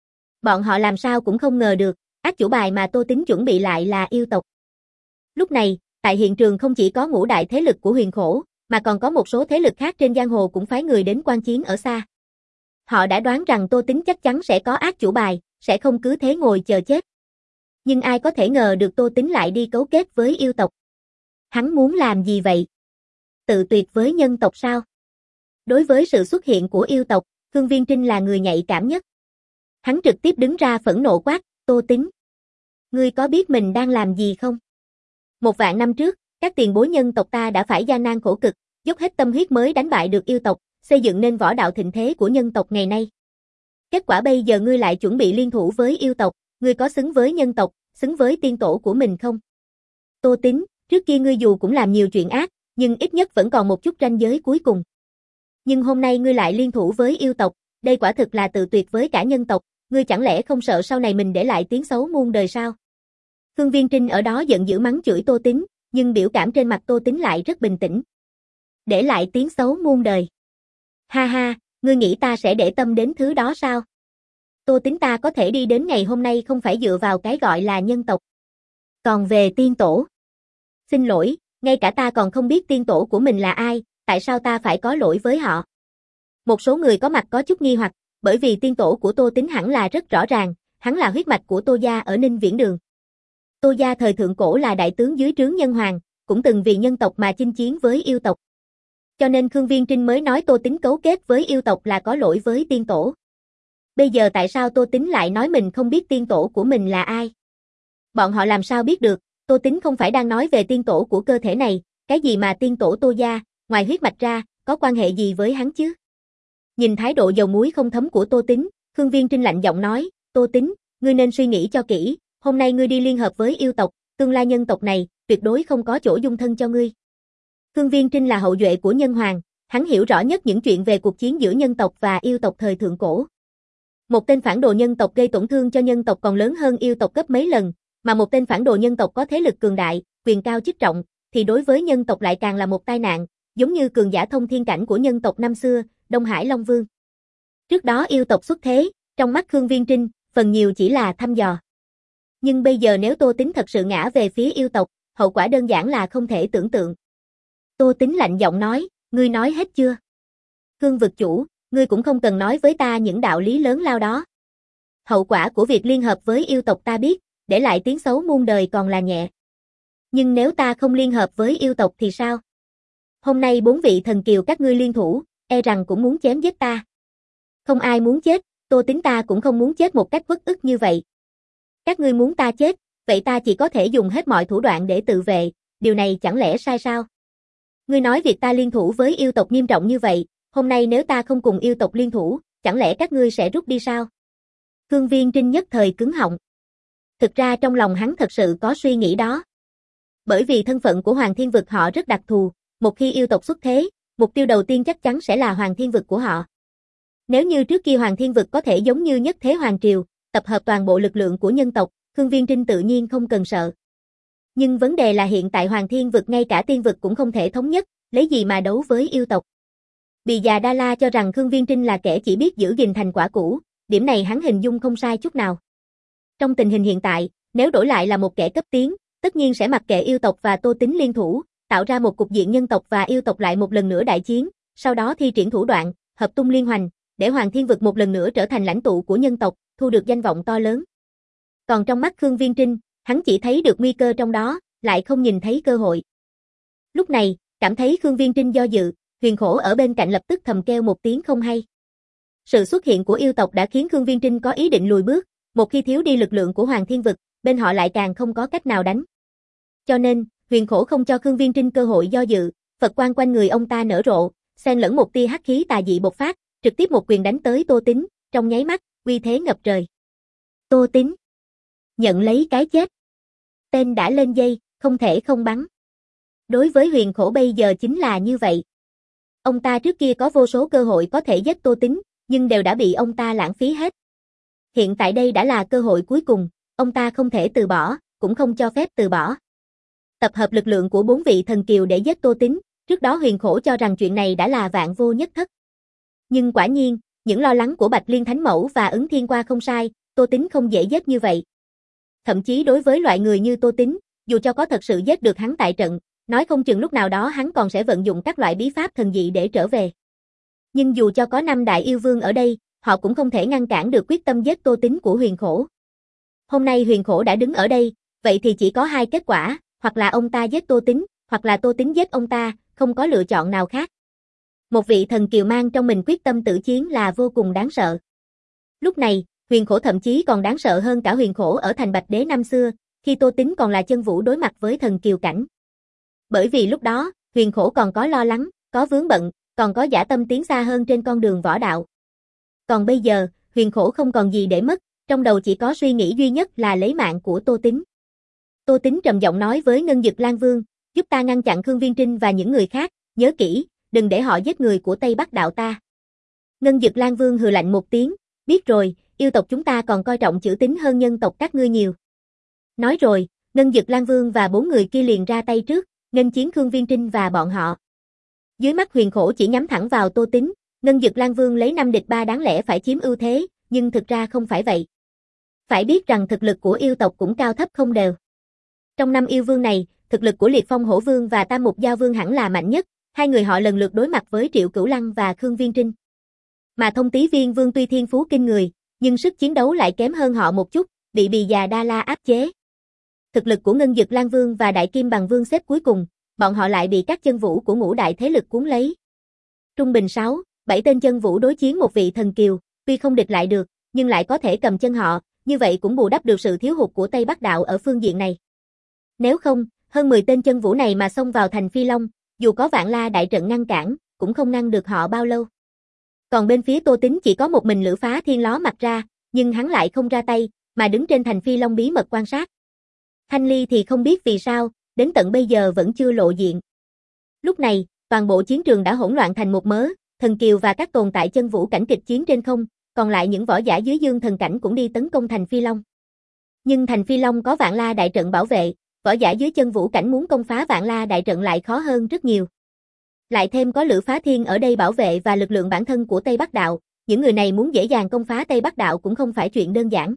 Bọn họ làm sao cũng không ngờ được, át chủ bài mà Tô Tín chuẩn bị lại là yêu tộc. Lúc này, tại hiện trường không chỉ có ngũ đại thế lực của Huyền Khổ, mà còn có một số thế lực khác trên giang hồ cũng phái người đến quan chiến ở xa. Họ đã đoán rằng Tô Tín chắc chắn sẽ có át chủ bài, sẽ không cứ thế ngồi chờ chết. Nhưng ai có thể ngờ được Tô Tín lại đi cấu kết với yêu tộc. Hắn muốn làm gì vậy? Tự tuyệt với nhân tộc sao? Đối với sự xuất hiện của yêu tộc, Khương Viên Trinh là người nhạy cảm nhất. Hắn trực tiếp đứng ra phẫn nộ quát, Tô Tín. Ngươi có biết mình đang làm gì không? Một vạn năm trước, các tiền bối nhân tộc ta đã phải gian nan khổ cực, dốc hết tâm huyết mới đánh bại được yêu tộc, xây dựng nên võ đạo thịnh thế của nhân tộc ngày nay. Kết quả bây giờ ngươi lại chuẩn bị liên thủ với yêu tộc, ngươi có xứng với nhân tộc, xứng với tiên tổ của mình không? Tô Tín, trước kia ngươi dù cũng làm nhiều chuyện ác, nhưng ít nhất vẫn còn một chút ranh giới cuối cùng. Nhưng hôm nay ngươi lại liên thủ với yêu tộc, đây quả thực là tự tuyệt với cả nhân tộc, ngươi chẳng lẽ không sợ sau này mình để lại tiếng xấu muôn đời sao? Khương Viên Trinh ở đó giận dữ mắng chửi Tô Tín, nhưng biểu cảm trên mặt Tô Tín lại rất bình tĩnh. Để lại tiếng xấu muôn đời. Ha ha, ngươi nghĩ ta sẽ để tâm đến thứ đó sao? Tô Tín ta có thể đi đến ngày hôm nay không phải dựa vào cái gọi là nhân tộc. Còn về tiên tổ. Xin lỗi, ngay cả ta còn không biết tiên tổ của mình là ai, tại sao ta phải có lỗi với họ? Một số người có mặt có chút nghi hoặc, bởi vì tiên tổ của Tô Tín hẳn là rất rõ ràng, hắn là huyết mạch của Tô gia ở Ninh Viễn Đường. Tô gia thời thượng cổ là đại tướng dưới trướng Nhân Hoàng, cũng từng vì nhân tộc mà chinh chiến với yêu tộc. Cho nên Khương Viên Trinh mới nói Tô Tín cấu kết với yêu tộc là có lỗi với tiên tổ. Bây giờ tại sao Tô Tín lại nói mình không biết tiên tổ của mình là ai? Bọn họ làm sao biết được, Tô Tín không phải đang nói về tiên tổ của cơ thể này, cái gì mà tiên tổ Tô gia, ngoài huyết mạch ra, có quan hệ gì với hắn chứ? Nhìn thái độ dầu muối không thấm của Tô Tín, Khương Viên Trinh lạnh giọng nói, Tô Tín, ngươi nên suy nghĩ cho kỹ, hôm nay ngươi đi liên hợp với yêu tộc, tương lai nhân tộc này, tuyệt đối không có chỗ dung thân cho ngươi. Khương Viên Trinh là hậu duệ của Nhân Hoàng, hắn hiểu rõ nhất những chuyện về cuộc chiến giữa nhân tộc và yêu tộc thời thượng cổ. Một tên phản đồ nhân tộc gây tổn thương cho nhân tộc còn lớn hơn yêu tộc gấp mấy lần, mà một tên phản đồ nhân tộc có thế lực cường đại, quyền cao chức trọng, thì đối với nhân tộc lại càng là một tai nạn, giống như cường giả thông thiên cảnh của nhân tộc năm xưa, Đông Hải Long Vương. Trước đó yêu tộc xuất thế, trong mắt Khương Viên Trinh, phần nhiều chỉ là thăm dò. Nhưng bây giờ nếu Tô Tín thật sự ngã về phía yêu tộc, hậu quả đơn giản là không thể tưởng tượng. Tô Tín lạnh giọng nói, ngươi nói hết chưa? Khương vực chủ, ngươi cũng không cần nói với ta những đạo lý lớn lao đó. Hậu quả của việc liên hợp với yêu tộc ta biết, để lại tiếng xấu muôn đời còn là nhẹ. Nhưng nếu ta không liên hợp với yêu tộc thì sao? Hôm nay bốn vị thần kiều các ngươi liên thủ, e rằng cũng muốn chém giết ta. Không ai muốn chết, Tô Tín ta cũng không muốn chết một cách uất ức như vậy. Các ngươi muốn ta chết, vậy ta chỉ có thể dùng hết mọi thủ đoạn để tự vệ, điều này chẳng lẽ sai sao? Ngươi nói việc ta liên thủ với yêu tộc nghiêm trọng như vậy, hôm nay nếu ta không cùng yêu tộc liên thủ, chẳng lẽ các ngươi sẽ rút đi sao? Khương Viên Trinh nhất thời cứng họng. Thực ra trong lòng hắn thật sự có suy nghĩ đó. Bởi vì thân phận của Hoàng Thiên Vực họ rất đặc thù, một khi yêu tộc xuất thế, mục tiêu đầu tiên chắc chắn sẽ là Hoàng Thiên Vực của họ. Nếu như trước kia Hoàng Thiên Vực có thể giống như nhất thế Hoàng Triều, tập hợp toàn bộ lực lượng của nhân tộc, Khương Viên Trinh tự nhiên không cần sợ. Nhưng vấn đề là hiện tại Hoàng Thiên Vực ngay cả tiên vực cũng không thể thống nhất, lấy gì mà đấu với yêu tộc. Bì Già Đa La cho rằng Khương Viên Trinh là kẻ chỉ biết giữ gìn thành quả cũ, điểm này hắn hình dung không sai chút nào. Trong tình hình hiện tại, nếu đổi lại là một kẻ cấp tiến, tất nhiên sẽ mặc kệ yêu tộc và Tô Tín liên thủ, tạo ra một cục diện nhân tộc và yêu tộc lại một lần nữa đại chiến, sau đó thi triển thủ đoạn, hợp tung liên hoành, để Hoàng Thiên Vực một lần nữa trở thành lãnh tụ của nhân tộc, thu được danh vọng to lớn. Còn trong mắt Khương Viên Trinh, hắn chỉ thấy được nguy cơ trong đó, lại không nhìn thấy cơ hội. Lúc này, cảm thấy Khương Viên Trinh do dự, Huyền Khổ ở bên cạnh lập tức thầm kêu một tiếng không hay. Sự xuất hiện của yêu tộc đã khiến Khương Viên Trinh có ý định lùi bước, một khi thiếu đi lực lượng của Hoàng Thiên Vực, bên họ lại càng không có cách nào đánh. Cho nên, Huyền Khổ không cho Khương Viên Trinh cơ hội do dự, Phật quang quanh người ông ta nở rộ, xen lẫn một tia hắc khí tà dị bộc phát, trực tiếp một quyền đánh tới Tô Tín, trong nháy mắt, uy thế ngập trời. Tô Tín nhận lấy cái chết. Tên đã lên dây, không thể không bắn. Đối với Huyền Khổ bây giờ chính là như vậy. Ông ta trước kia có vô số cơ hội có thể giết Tô Tín, nhưng đều đã bị ông ta lãng phí hết. Hiện tại đây đã là cơ hội cuối cùng, ông ta không thể từ bỏ, cũng không cho phép từ bỏ. Tập hợp lực lượng của bốn vị thần kiều để giết Tô Tín, trước đó Huyền Khổ cho rằng chuyện này đã là vạn vô nhất thất. Nhưng quả nhiên, những lo lắng của Bạch Liên Thánh Mẫu và Ứng Thiên Qua không sai, Tô Tín không dễ giết như vậy. Thậm chí đối với loại người như Tô Tín, dù cho có thật sự giết được hắn tại trận, nói không chừng lúc nào đó hắn còn sẽ vận dụng các loại bí pháp thần dị để trở về. Nhưng dù cho có năm đại yêu vương ở đây, họ cũng không thể ngăn cản được quyết tâm giết Tô Tín của Huyền Khổ. Hôm nay Huyền Khổ đã đứng ở đây, vậy thì chỉ có hai kết quả, hoặc là ông ta giết Tô Tín, hoặc là Tô Tín giết ông ta, không có lựa chọn nào khác. Một vị thần kiều mang trong mình quyết tâm tử chiến là vô cùng đáng sợ. Lúc này, Huyền Khổ thậm chí còn đáng sợ hơn cả Huyền Khổ ở thành Bạch Đế năm xưa, khi Tô Tín còn là chân vũ đối mặt với thần kiều cảnh. Bởi vì lúc đó, Huyền Khổ còn có lo lắng, có vướng bận, còn có dã tâm tiến xa hơn trên con đường võ đạo. Còn bây giờ, Huyền Khổ không còn gì để mất, trong đầu chỉ có suy nghĩ duy nhất là lấy mạng của Tô Tín. Tô Tín trầm giọng nói với Ngân Dực Lan Vương, giúp ta ngăn chặn Khương Viên Trinh và những người khác, nhớ kỹ, đừng để họ giết người của Tây Bắc đạo ta. Ngân Dực Lan Vương hừ lạnh một tiếng, biết rồi, yêu tộc chúng ta còn coi trọng chữ tín hơn nhân tộc các ngươi nhiều. Nói rồi, Ngân Dực Lan Vương và bốn người kia liền ra tay trước, nghênh chiến Khương Viên Trinh và bọn họ. Dưới mắt Huyền Khổ chỉ nhắm thẳng vào Tô Tín, Ngân Dực Lan Vương lấy năm địch ba đáng lẽ phải chiếm ưu thế, nhưng thực ra không phải vậy. Phải biết rằng thực lực của yêu tộc cũng cao thấp không đều. Trong năm yêu vương này, thực lực của Liệt Phong Hổ Vương và Tam Mục Giao Vương hẳn là mạnh nhất, hai người họ lần lượt đối mặt với Triệu Cửu Lăng và Khương Viên Trinh. Mà Thông Tý Viên Vương tuy thiên phú kinh người, nhưng sức chiến đấu lại kém hơn họ một chút, bị Bì Già Đa La áp chế. Thực lực của Ngân Dực Lan Vương và Đại Kim Bằng Vương xếp cuối cùng, bọn họ lại bị các chân vũ của ngũ đại thế lực cuốn lấy. Trung bình sáu, bảy tên chân vũ đối chiến một vị thần kiều, tuy không địch lại được, nhưng lại có thể cầm chân họ, như vậy cũng bù đắp được sự thiếu hụt của Tây Bắc đạo ở phương diện này. Nếu không, hơn mười tên chân vũ này mà xông vào thành Phi Long, dù có Vạn La đại trận ngăn cản, cũng không ngăn được họ bao lâu. Còn bên phía Tô Tín chỉ có một mình Lữ Phá Thiên ló mặt ra, nhưng hắn lại không ra tay, mà đứng trên thành Phi Long bí mật quan sát. Thanh Ly thì không biết vì sao, đến tận bây giờ vẫn chưa lộ diện. Lúc này, toàn bộ chiến trường đã hỗn loạn thành một mớ, thần kiều và các tồn tại chân vũ cảnh kịch chiến trên không, còn lại những võ giả dưới dương thần cảnh cũng đi tấn công thành Phi Long. Nhưng thành Phi Long có Vạn La đại trận bảo vệ, võ giả dưới chân vũ cảnh muốn công phá Vạn La đại trận lại khó hơn rất nhiều. Lại thêm có Lữ Phá Thiên ở đây bảo vệ và lực lượng bản thân của Tây Bắc đạo, những người này muốn dễ dàng công phá Tây Bắc đạo cũng không phải chuyện đơn giản.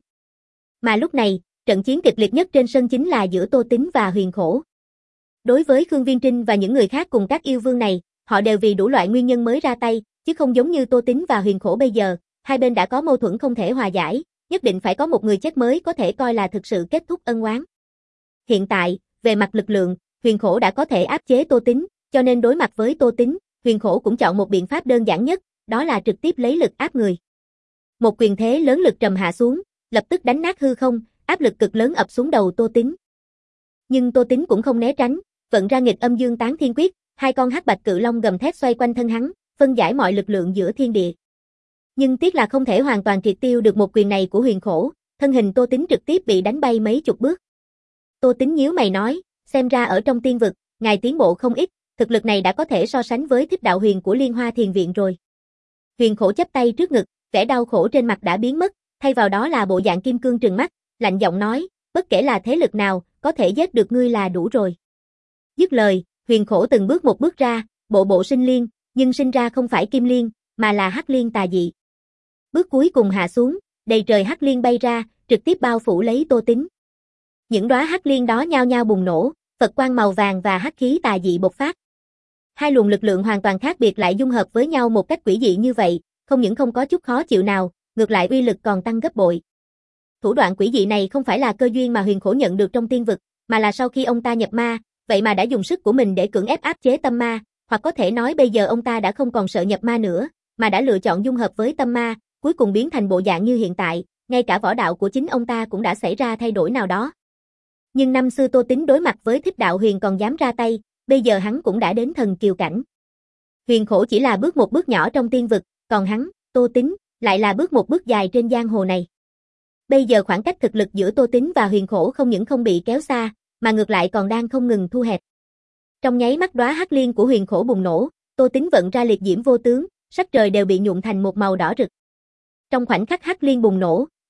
Mà lúc này, trận chiến kịch liệt nhất trên sân chính là giữa Tô Tín và Huyền Khổ. Đối với Khương Viên Trinh và những người khác cùng các yêu vương này, họ đều vì đủ loại nguyên nhân mới ra tay, chứ không giống như Tô Tín và Huyền Khổ bây giờ, hai bên đã có mâu thuẫn không thể hòa giải, nhất định phải có một người chết mới có thể coi là thực sự kết thúc ân oán. Hiện tại, về mặt lực lượng, Huyền Khổ đã có thể áp chế Tô Tín, cho nên đối mặt với Tô Tín, Huyền Khổ cũng chọn một biện pháp đơn giản nhất, đó là trực tiếp lấy lực áp người. Một quyền thế lớn lực trầm hạ xuống, lập tức đánh nát hư không, áp lực cực lớn ập xuống đầu Tô Tín. Nhưng Tô Tín cũng không né tránh, vận ra nghịch âm dương tán thiên quyết, hai con hắc bạch cự long gầm thét xoay quanh thân hắn, phân giải mọi lực lượng giữa thiên địa. Nhưng tiếc là không thể hoàn toàn triệt tiêu được một quyền này của Huyền Khổ, thân hình Tô Tín trực tiếp bị đánh bay mấy chục bước. Tô Tín nhíu mày nói, xem ra ở trong tiên vực, ngài tiến bộ không ít, thực lực này đã có thể so sánh với Thích Đạo Huyền của Liên Hoa Thiền Viện rồi. Huyền Khổ chắp tay trước ngực, vẻ đau khổ trên mặt đã biến mất, thay vào đó là bộ dạng kim cương trừng mắt, lạnh giọng nói, bất kể là thế lực nào, có thể giết được ngươi là đủ rồi. Dứt lời, Huyền Khổ từng bước một bước ra, bộ bộ sinh liên, nhưng sinh ra không phải kim liên, mà là hắc liên tà dị. Bước cuối cùng hạ xuống, đầy trời hắc liên bay ra, trực tiếp bao phủ lấy Tô Tín. Những đóa hắc liên đó nhao nhao bùng nổ, Phật quang màu vàng và hắc khí tà dị bộc phát. Hai luồng lực lượng hoàn toàn khác biệt lại dung hợp với nhau một cách quỷ dị như vậy, không những không có chút khó chịu nào, ngược lại uy lực còn tăng gấp bội. Thủ đoạn quỷ dị này không phải là cơ duyên mà Huyền Khổ nhận được trong tiên vực, mà là sau khi ông ta nhập ma, vậy mà đã dùng sức của mình để cưỡng ép áp chế tâm ma, hoặc có thể nói bây giờ ông ta đã không còn sợ nhập ma nữa, mà đã lựa chọn dung hợp với tâm ma, cuối cùng biến thành bộ dạng như hiện tại, ngay cả võ đạo của chính ông ta cũng đã xảy ra thay đổi nào đó. Nhưng năm xưa Tô Tín đối mặt với Thích Đạo Huyền còn dám ra tay, bây giờ hắn cũng đã đến thần kiều cảnh. Huyền Khổ chỉ là bước một bước nhỏ trong tiên vực, còn hắn, Tô Tín, lại là bước một bước dài trên giang hồ này. Bây giờ khoảng cách thực lực giữa Tô Tín và Huyền Khổ không những không bị kéo xa, mà ngược lại còn đang không ngừng thu hẹp. Trong nháy mắt đóa hắc liên của Huyền Khổ bùng nổ, Tô Tín vận ra liệt diễm vô tướng, sắc trời đều bị nhuộm thành một màu đỏ rực. Trong khoảnh khắc hắc liên bùng nổ,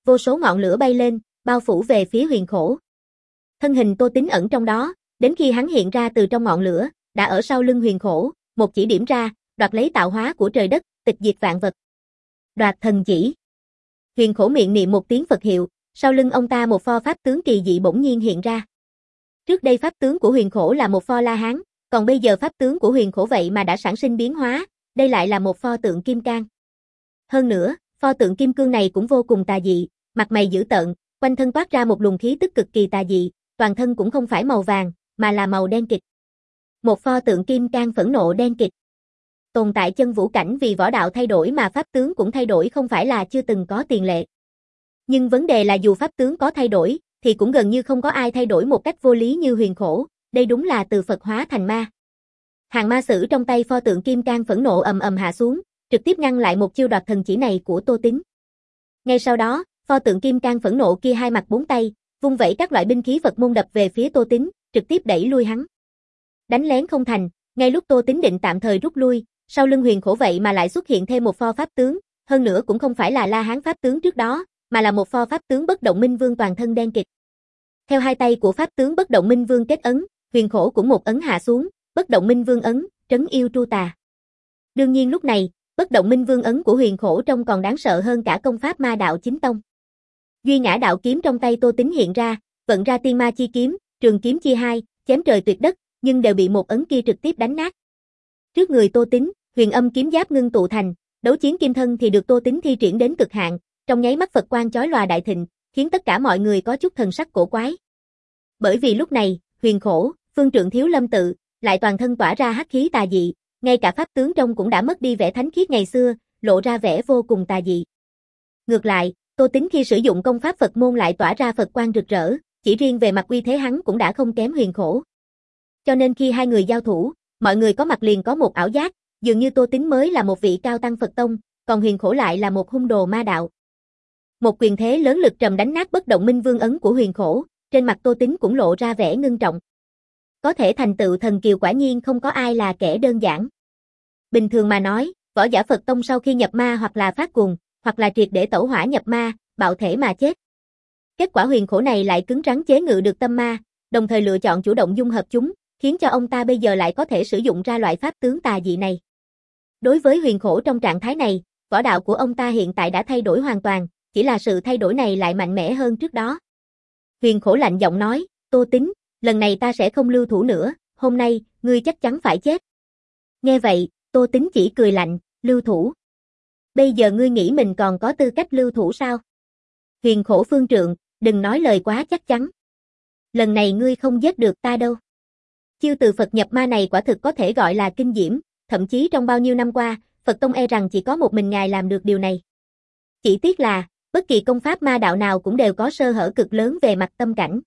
vô số ngọn lửa bay lên, bao phủ về phía Huyền Khổ. Thân hình Tô Tín ẩn trong đó, đến khi hắn hiện ra từ trong ngọn lửa, đã ở sau lưng Huyền Khổ, một chỉ điểm ra, đoạt lấy tạo hóa của trời đất, tịch diệt vạn vật. Đoạt thần chỉ. Huyền Khổ miệng niệm một tiếng Phật hiệu, sau lưng ông ta một pho pháp tướng kỳ dị bỗng nhiên hiện ra. Trước đây pháp tướng của Huyền Khổ là một pho La Hán, còn bây giờ pháp tướng của Huyền Khổ vậy mà đã sản sinh biến hóa, đây lại là một pho tượng kim cang. Hơn nữa, pho tượng kim cương này cũng vô cùng tà dị, mặt mày dữ tợn, quanh thân toát ra một luồng khí tức cực kỳ tà dị, toàn thân cũng không phải màu vàng, mà là màu đen kịt. Một pho tượng kim cang phẫn nộ đen kịt. Tồn tại chân vũ cảnh vì võ đạo thay đổi mà pháp tướng cũng thay đổi không phải là chưa từng có tiền lệ. Nhưng vấn đề là dù pháp tướng có thay đổi, thì cũng gần như không có ai thay đổi một cách vô lý như Huyền Khổ, đây đúng là từ Phật hóa thành ma. Hàng ma sử trong tay pho tượng kim cang phẫn nộ ầm ầm hạ xuống, trực tiếp ngăn lại một chiêu đoạt thần chỉ này của Tô Tín. Ngay sau đó, pho tượng kim cang phẫn nộ kia hai mặt bốn tay, vung vẩy các loại binh khí Phật môn đập về phía Tô Tín, trực tiếp đẩy lui hắn. Đánh lén không thành, ngay lúc Tô Tín định tạm thời rút lui, sau lưng Huyền Khổ vậy mà lại xuất hiện thêm một pho pháp tướng, hơn nữa cũng không phải là La Hán pháp tướng trước đó, mà là một pho pháp tướng Bất Động Minh Vương toàn thân đen kịt. Theo hai tay của pháp tướng Bất Động Minh Vương kết ấn, Huyền Khổ cũng một ấn hạ xuống, Bất Động Minh Vương ấn, trấn yêu tru tà. Đương nhiên lúc này, Bất Động Minh Vương ấn của Huyền Khổ trông còn đáng sợ hơn cả công pháp ma đạo chính tông. Duy Ngã đạo kiếm trong tay Tô Tín hiện ra, vận ra tiên ma chi kiếm, trường kiếm chia hai, chém trời tuyệt đất, nhưng đều bị một ấn kia trực tiếp đánh nát. Trước người Tô Tín, huyền âm kiếm giáp ngưng tụ thành, đấu chiến kim thân thì được Tô Tín thi triển đến cực hạn, trong nháy mắt Phật quang chói lòa đại thịnh, khiến tất cả mọi người có chút thần sắc cổ quái. Bởi vì lúc này, Huyền Khổ, phương trượng Thiếu Lâm tự, lại toàn thân tỏa ra hắc khí tà dị, ngay cả pháp tướng trông cũng đã mất đi vẻ thánh khiết ngày xưa, lộ ra vẻ vô cùng tà dị. Ngược lại, Tô Tín khi sử dụng công pháp Phật môn lại tỏa ra Phật quang rực rỡ, chỉ riêng về mặt uy thế hắn cũng đã không kém Huyền Khổ. Cho nên khi hai người giao thủ, mọi người có mặt liền có một ảo giác, dường như Tô Tín mới là một vị cao tăng Phật tông, còn Huyền Khổ lại là một hung đồ ma đạo. Một quyền thế lớn lực trầm đánh nát Bất Động Minh Vương ấn của Huyền Khổ, trên mặt Tô Tín cũng lộ ra vẻ ngưng trọng. Có thể thành tựu thần kiều quả nhiên không có ai là kẻ đơn giản. Bình thường mà nói, võ giả Phật tông sau khi nhập ma hoặc là phát cuồng, hoặc là triệt để tẩu hỏa nhập ma, bạo thể mà chết. Kết quả Huyền Khổ này lại cứng rắn chế ngự được tâm ma, đồng thời lựa chọn chủ động dung hợp chúng, khiến cho ông ta bây giờ lại có thể sử dụng ra loại pháp tướng tà dị này. Đối với Huyền Khổ trong trạng thái này, võ đạo của ông ta hiện tại đã thay đổi hoàn toàn, chỉ là sự thay đổi này lại mạnh mẽ hơn trước đó. Huyền Khổ lạnh giọng nói, Tô Tín, lần này ta sẽ không lưu thủ nữa, hôm nay, ngươi chắc chắn phải chết. Nghe vậy, Tô Tín chỉ cười lạnh, lưu thủ. Bây giờ ngươi nghĩ mình còn có tư cách lưu thủ sao? Huyền Khổ phương trượng, đừng nói lời quá chắc chắn. Lần này ngươi không giết được ta đâu. Chiêu từ Phật nhập ma này quả thực có thể gọi là kinh diễm, thậm chí trong bao nhiêu năm qua, Phật tông e rằng chỉ có một mình ngài làm được điều này. Chỉ tiếc là, bất kỳ công pháp ma đạo nào cũng đều có sơ hở cực lớn về mặt tâm cảnh.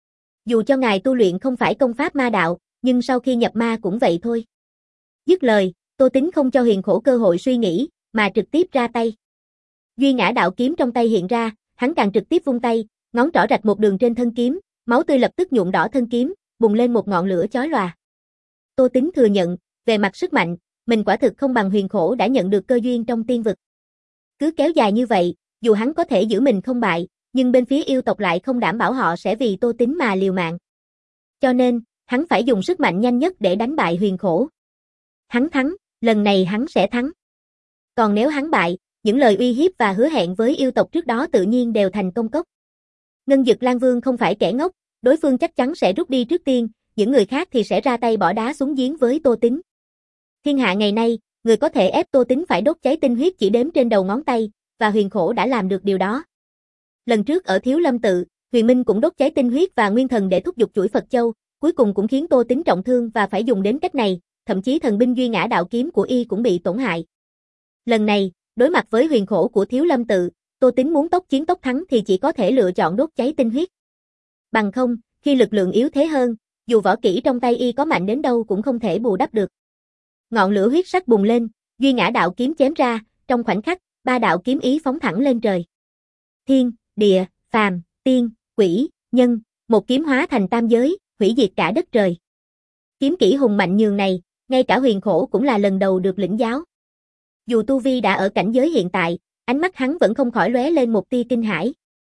Dù cho ngài tu luyện không phải công pháp ma đạo, nhưng sau khi nhập ma cũng vậy thôi. Dứt lời, Tô Tín không cho Huyền Khổ cơ hội suy nghĩ, mà trực tiếp ra tay. Duy Ngã đạo kiếm trong tay hiện ra, hắn càng trực tiếp vung tay, ngón trỏ rạch một đường trên thân kiếm, máu tươi lập tức nhuộm đỏ thân kiếm, bùng lên một ngọn lửa chói lòa. Tô Tín thừa nhận, về mặt sức mạnh, mình quả thực không bằng Huyền Khổ đã nhận được cơ duyên trong tiên vực. Cứ kéo dài như vậy, dù hắn có thể giữ mình không bại, nhưng bên phía yêu tộc lại không đảm bảo họ sẽ vì Tô Tín mà liều mạng. Cho nên, hắn phải dùng sức mạnh nhanh nhất để đánh bại Huyền Khổ. Hắn thắng, lần này hắn sẽ thắng. Còn nếu hắn bại, những lời uy hiếp và hứa hẹn với yêu tộc trước đó tự nhiên đều thành công cốc. Ngân Dực Lan Vương không phải kẻ ngốc, đối phương chắc chắn sẽ rút đi trước tiên, những người khác thì sẽ ra tay bỏ đá xuống giếng với Tô Tín. Thiên hạ ngày nay, người có thể ép Tô Tín phải đốt cháy tinh huyết chỉ đếm trên đầu ngón tay, và Huyền Khổ đã làm được điều đó. Lần trước ở Thiếu Lâm tự, Huyền Minh cũng đốt cháy tinh huyết và nguyên thần để thúc giục chuỗi Phật Châu, cuối cùng cũng khiến Tô Tín trọng thương và phải dùng đến cách này, thậm chí thần binh Duy Ngã đạo kiếm của y cũng bị tổn hại. Lần này, đối mặt với Huyền Khổ của Thiếu Lâm tự, Tô Tín muốn tốc chiến tốc thắng thì chỉ có thể lựa chọn đốt cháy tinh huyết. Bằng không, khi lực lượng yếu thế hơn, dù võ kỹ trong tay y có mạnh đến đâu cũng không thể bù đắp được. Ngọn lửa huyết sắc bùng lên, Duy Ngã đạo kiếm chém ra, trong khoảnh khắc, ba đạo kiếm ý phóng thẳng lên trời. Thiên, địa, phàm, tiên, quỷ, nhân, một kiếm hóa thành tam giới, hủy diệt cả đất trời. Kiếm kỹ hùng mạnh nhường này, ngay cả Huyền Khổ cũng là lần đầu được lĩnh giáo. Dù tu vi đã ở cảnh giới hiện tại, ánh mắt hắn vẫn không khỏi lóe lên một tia kinh hãi.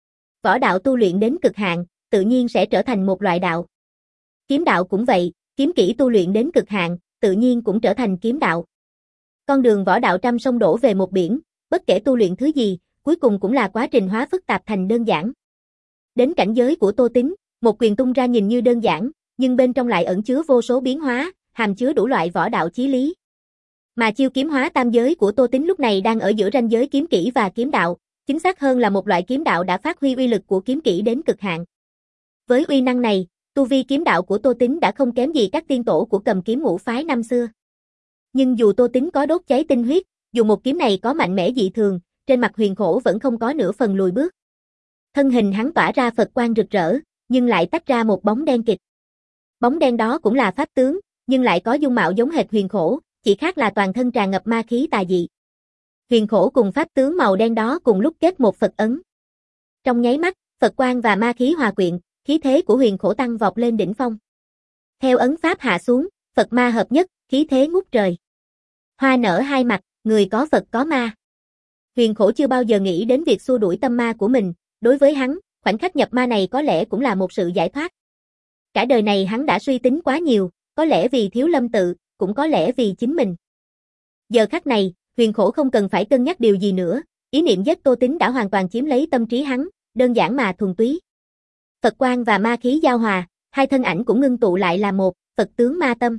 Võ đạo tu luyện đến cực hạn, tự nhiên sẽ trở thành một loại đạo. Kiếm đạo cũng vậy, kiếm kỹ tu luyện đến cực hạn, tự nhiên cũng trở thành kiếm đạo. Con đường võ đạo trăm sông đổ về một biển, bất kể tu luyện thứ gì, cuối cùng cũng là quá trình hóa phức tạp thành đơn giản. Đến cảnh giới của Tô Tín, một quyền tung ra nhìn như đơn giản, nhưng bên trong lại ẩn chứa vô số biến hóa, hàm chứa đủ loại võ đạo chí lý. Mà chiêu kiếm hóa tam giới của Tô Tín lúc này đang ở giữa ranh giới kiếm kỹ và kiếm đạo, chính xác hơn là một loại kiếm đạo đã phát huy uy lực của kiếm kỹ đến cực hạn. Với uy năng này, tu vi kiếm đạo của Tô Tín đã không kém gì các tiên tổ của Cầm Kiếm ngũ phái năm xưa. Nhưng dù Tô Tín có đốt cháy tinh huyết, dù một kiếm này có mạnh mẽ dị thường, trên mặt Huyền Khổ vẫn không có nửa phần lùi bước. Thân hình hắn tỏa ra Phật quang rực rỡ, nhưng lại tách ra một bóng đen kịch. Bóng đen đó cũng là pháp tướng, nhưng lại có dung mạo giống hệt Huyền Khổ, chỉ khác là toàn thân tràn ngập ma khí tà dị. Huyền Khổ cùng pháp tướng màu đen đó cùng lúc kết một Phật ấn. Trong nháy mắt, Phật quang và ma khí hòa quyện, khí thế của Huyền Khổ tăng vọt lên đỉnh phong. Theo ấn pháp hạ xuống, Phật ma hợp nhất, khí thế ngút trời. Hoa nở hai mặt, người có Phật có ma. Huyền Khổ chưa bao giờ nghĩ đến việc xua đuổi tâm ma của mình, đối với hắn, khoảnh khắc nhập ma này có lẽ cũng là một sự giải thoát. Cả đời này hắn đã suy tính quá nhiều, có lẽ vì thiếu lâm tự, cũng có lẽ vì chính mình. Giờ khắc này, Huyền Khổ không cần phải cân nhắc điều gì nữa, ý niệm giết Tô Tín đã hoàn toàn chiếm lấy tâm trí hắn, đơn giản mà thuần túy. Phật quang và ma khí giao hòa, hai thân ảnh cũng ngưng tụ lại là một, Phật tướng ma tâm.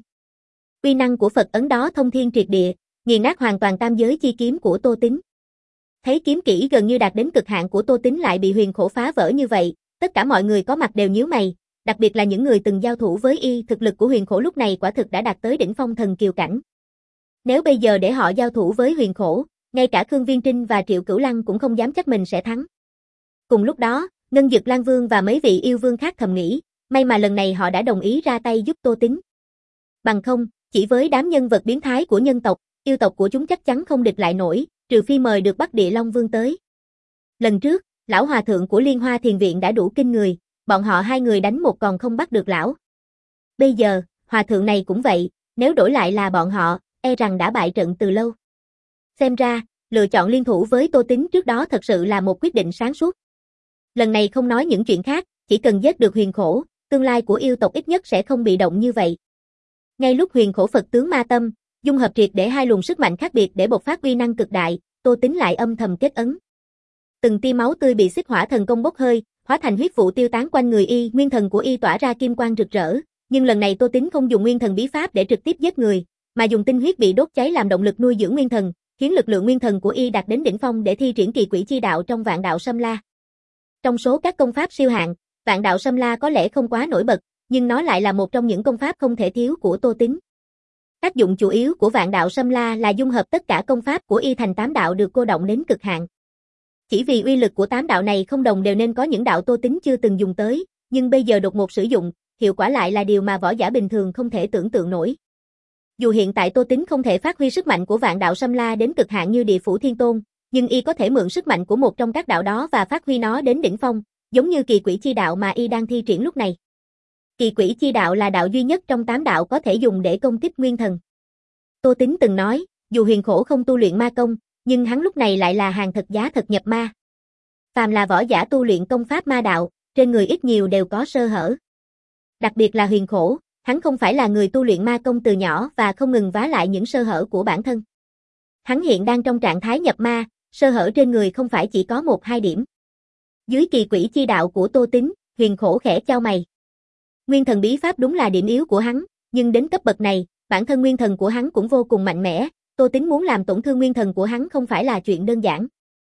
Uy năng của Phật ấn đó thông thiên triệt địa, nghiền nát hoàn toàn tam giới chi kiếm của Tô Tín. Thấy kiếm kỹ gần như đạt đến cực hạn của Tô Tín lại bị Huyền Khổ phá vỡ như vậy, tất cả mọi người có mặt đều nhíu mày, đặc biệt là những người từng giao thủ với y, thực lực của Huyền Khổ lúc này quả thực đã đạt tới đỉnh phong thần kiều cảnh. Nếu bây giờ để họ giao thủ với Huyền Khổ, ngay cả Khương Viên Trinh và Triệu Cửu Lăng cũng không dám chắc mình sẽ thắng. Cùng lúc đó, Ngân Dực Lan Vương và mấy vị yêu vương khác thầm nghĩ, may mà lần này họ đã đồng ý ra tay giúp Tô Tín. Bằng không, chỉ với đám nhân vật biến thái của nhân tộc, yêu tộc của chúng chắc chắn không địch lại nổi, trừ phi mời được Bắc Địa Long Vương tới. Lần trước, lão hòa thượng của Liên Hoa Thiền Viện đã đủ kinh người, bọn họ hai người đánh một còn không bắt được lão. Bây giờ, hòa thượng này cũng vậy, nếu đổi lại là bọn họ, e rằng đã bại trận từ lâu. Xem ra, lựa chọn liên thủ với Tô Tín trước đó thật sự là một quyết định sáng suốt. Lần này không nói những chuyện khác, chỉ cần giết được Huyền Khổ, tương lai của yêu tộc ít nhất sẽ không bị động như vậy. Ngay lúc Huyền Khổ Phật tướng ma tâm, dung hợp triệt để hai luồng sức mạnh khác biệt để bộc phát uy năng cực đại, Tô Tín lại âm thầm kết ấn. Từng tia máu tươi bị xích hỏa thần công bốc hơi, hóa thành huyết vụ tiêu tán quanh người y, nguyên thần của y tỏa ra kim quang rực rỡ, nhưng lần này Tô Tín không dùng nguyên thần bí pháp để trực tiếp giết người, mà dùng tinh huyết bị đốt cháy làm động lực nuôi dưỡng nguyên thần, khiến lực lượng nguyên thần của y đạt đến đỉnh phong để thi triển kỳ quỷ chi đạo trong Vạn Đạo Sâm La. Trong số các công pháp siêu hạng, Vạn Đạo Sâm La có lẽ không quá nổi bật, nhưng nó lại là một trong những công pháp không thể thiếu của Tô Tín. Tác dụng chủ yếu của Vạn Đạo Sâm La là dung hợp tất cả công pháp của y thành tám đạo được cô động đến cực hạn. Chỉ vì uy lực của tám đạo này không đồng đều nên có những đạo Tô Tín chưa từng dùng tới, nhưng bây giờ đột ngột sử dụng, hiệu quả lại là điều mà võ giả bình thường không thể tưởng tượng nổi. Dù hiện tại Tô Tín không thể phát huy sức mạnh của Vạn Đạo Sâm La đến cực hạn như Địa Phủ Thiên Tôn, nhưng y có thể mượn sức mạnh của một trong các đạo đó và phát huy nó đến đỉnh phong, giống như kỳ quỷ chi đạo mà y đang thi triển lúc này. Kỳ quỷ chi đạo là đạo duy nhất trong tám đạo có thể dùng để công kích nguyên thần. Tô Tín từng nói, dù Huyền Khổ không tu luyện ma công, nhưng hắn lúc này lại là hàng thật giá thật nhập ma. Phàm là võ giả tu luyện công pháp ma đạo, trên người ít nhiều đều có sơ hở. Đặc biệt là Huyền Khổ, hắn không phải là người tu luyện ma công từ nhỏ và không ngừng vá lại những sơ hở của bản thân. Hắn hiện đang trong trạng thái nhập ma, sơ hở trên người không phải chỉ có một hai điểm. Dưới kỳ quỷ chi đạo của Tô Tín, Huyền Khổ khẽ chau mày. Nguyên thần bí pháp đúng là điểm yếu của hắn, nhưng đến cấp bậc này, bản thân nguyên thần của hắn cũng vô cùng mạnh mẽ, Tô Tín muốn làm tổn thương nguyên thần của hắn không phải là chuyện đơn giản.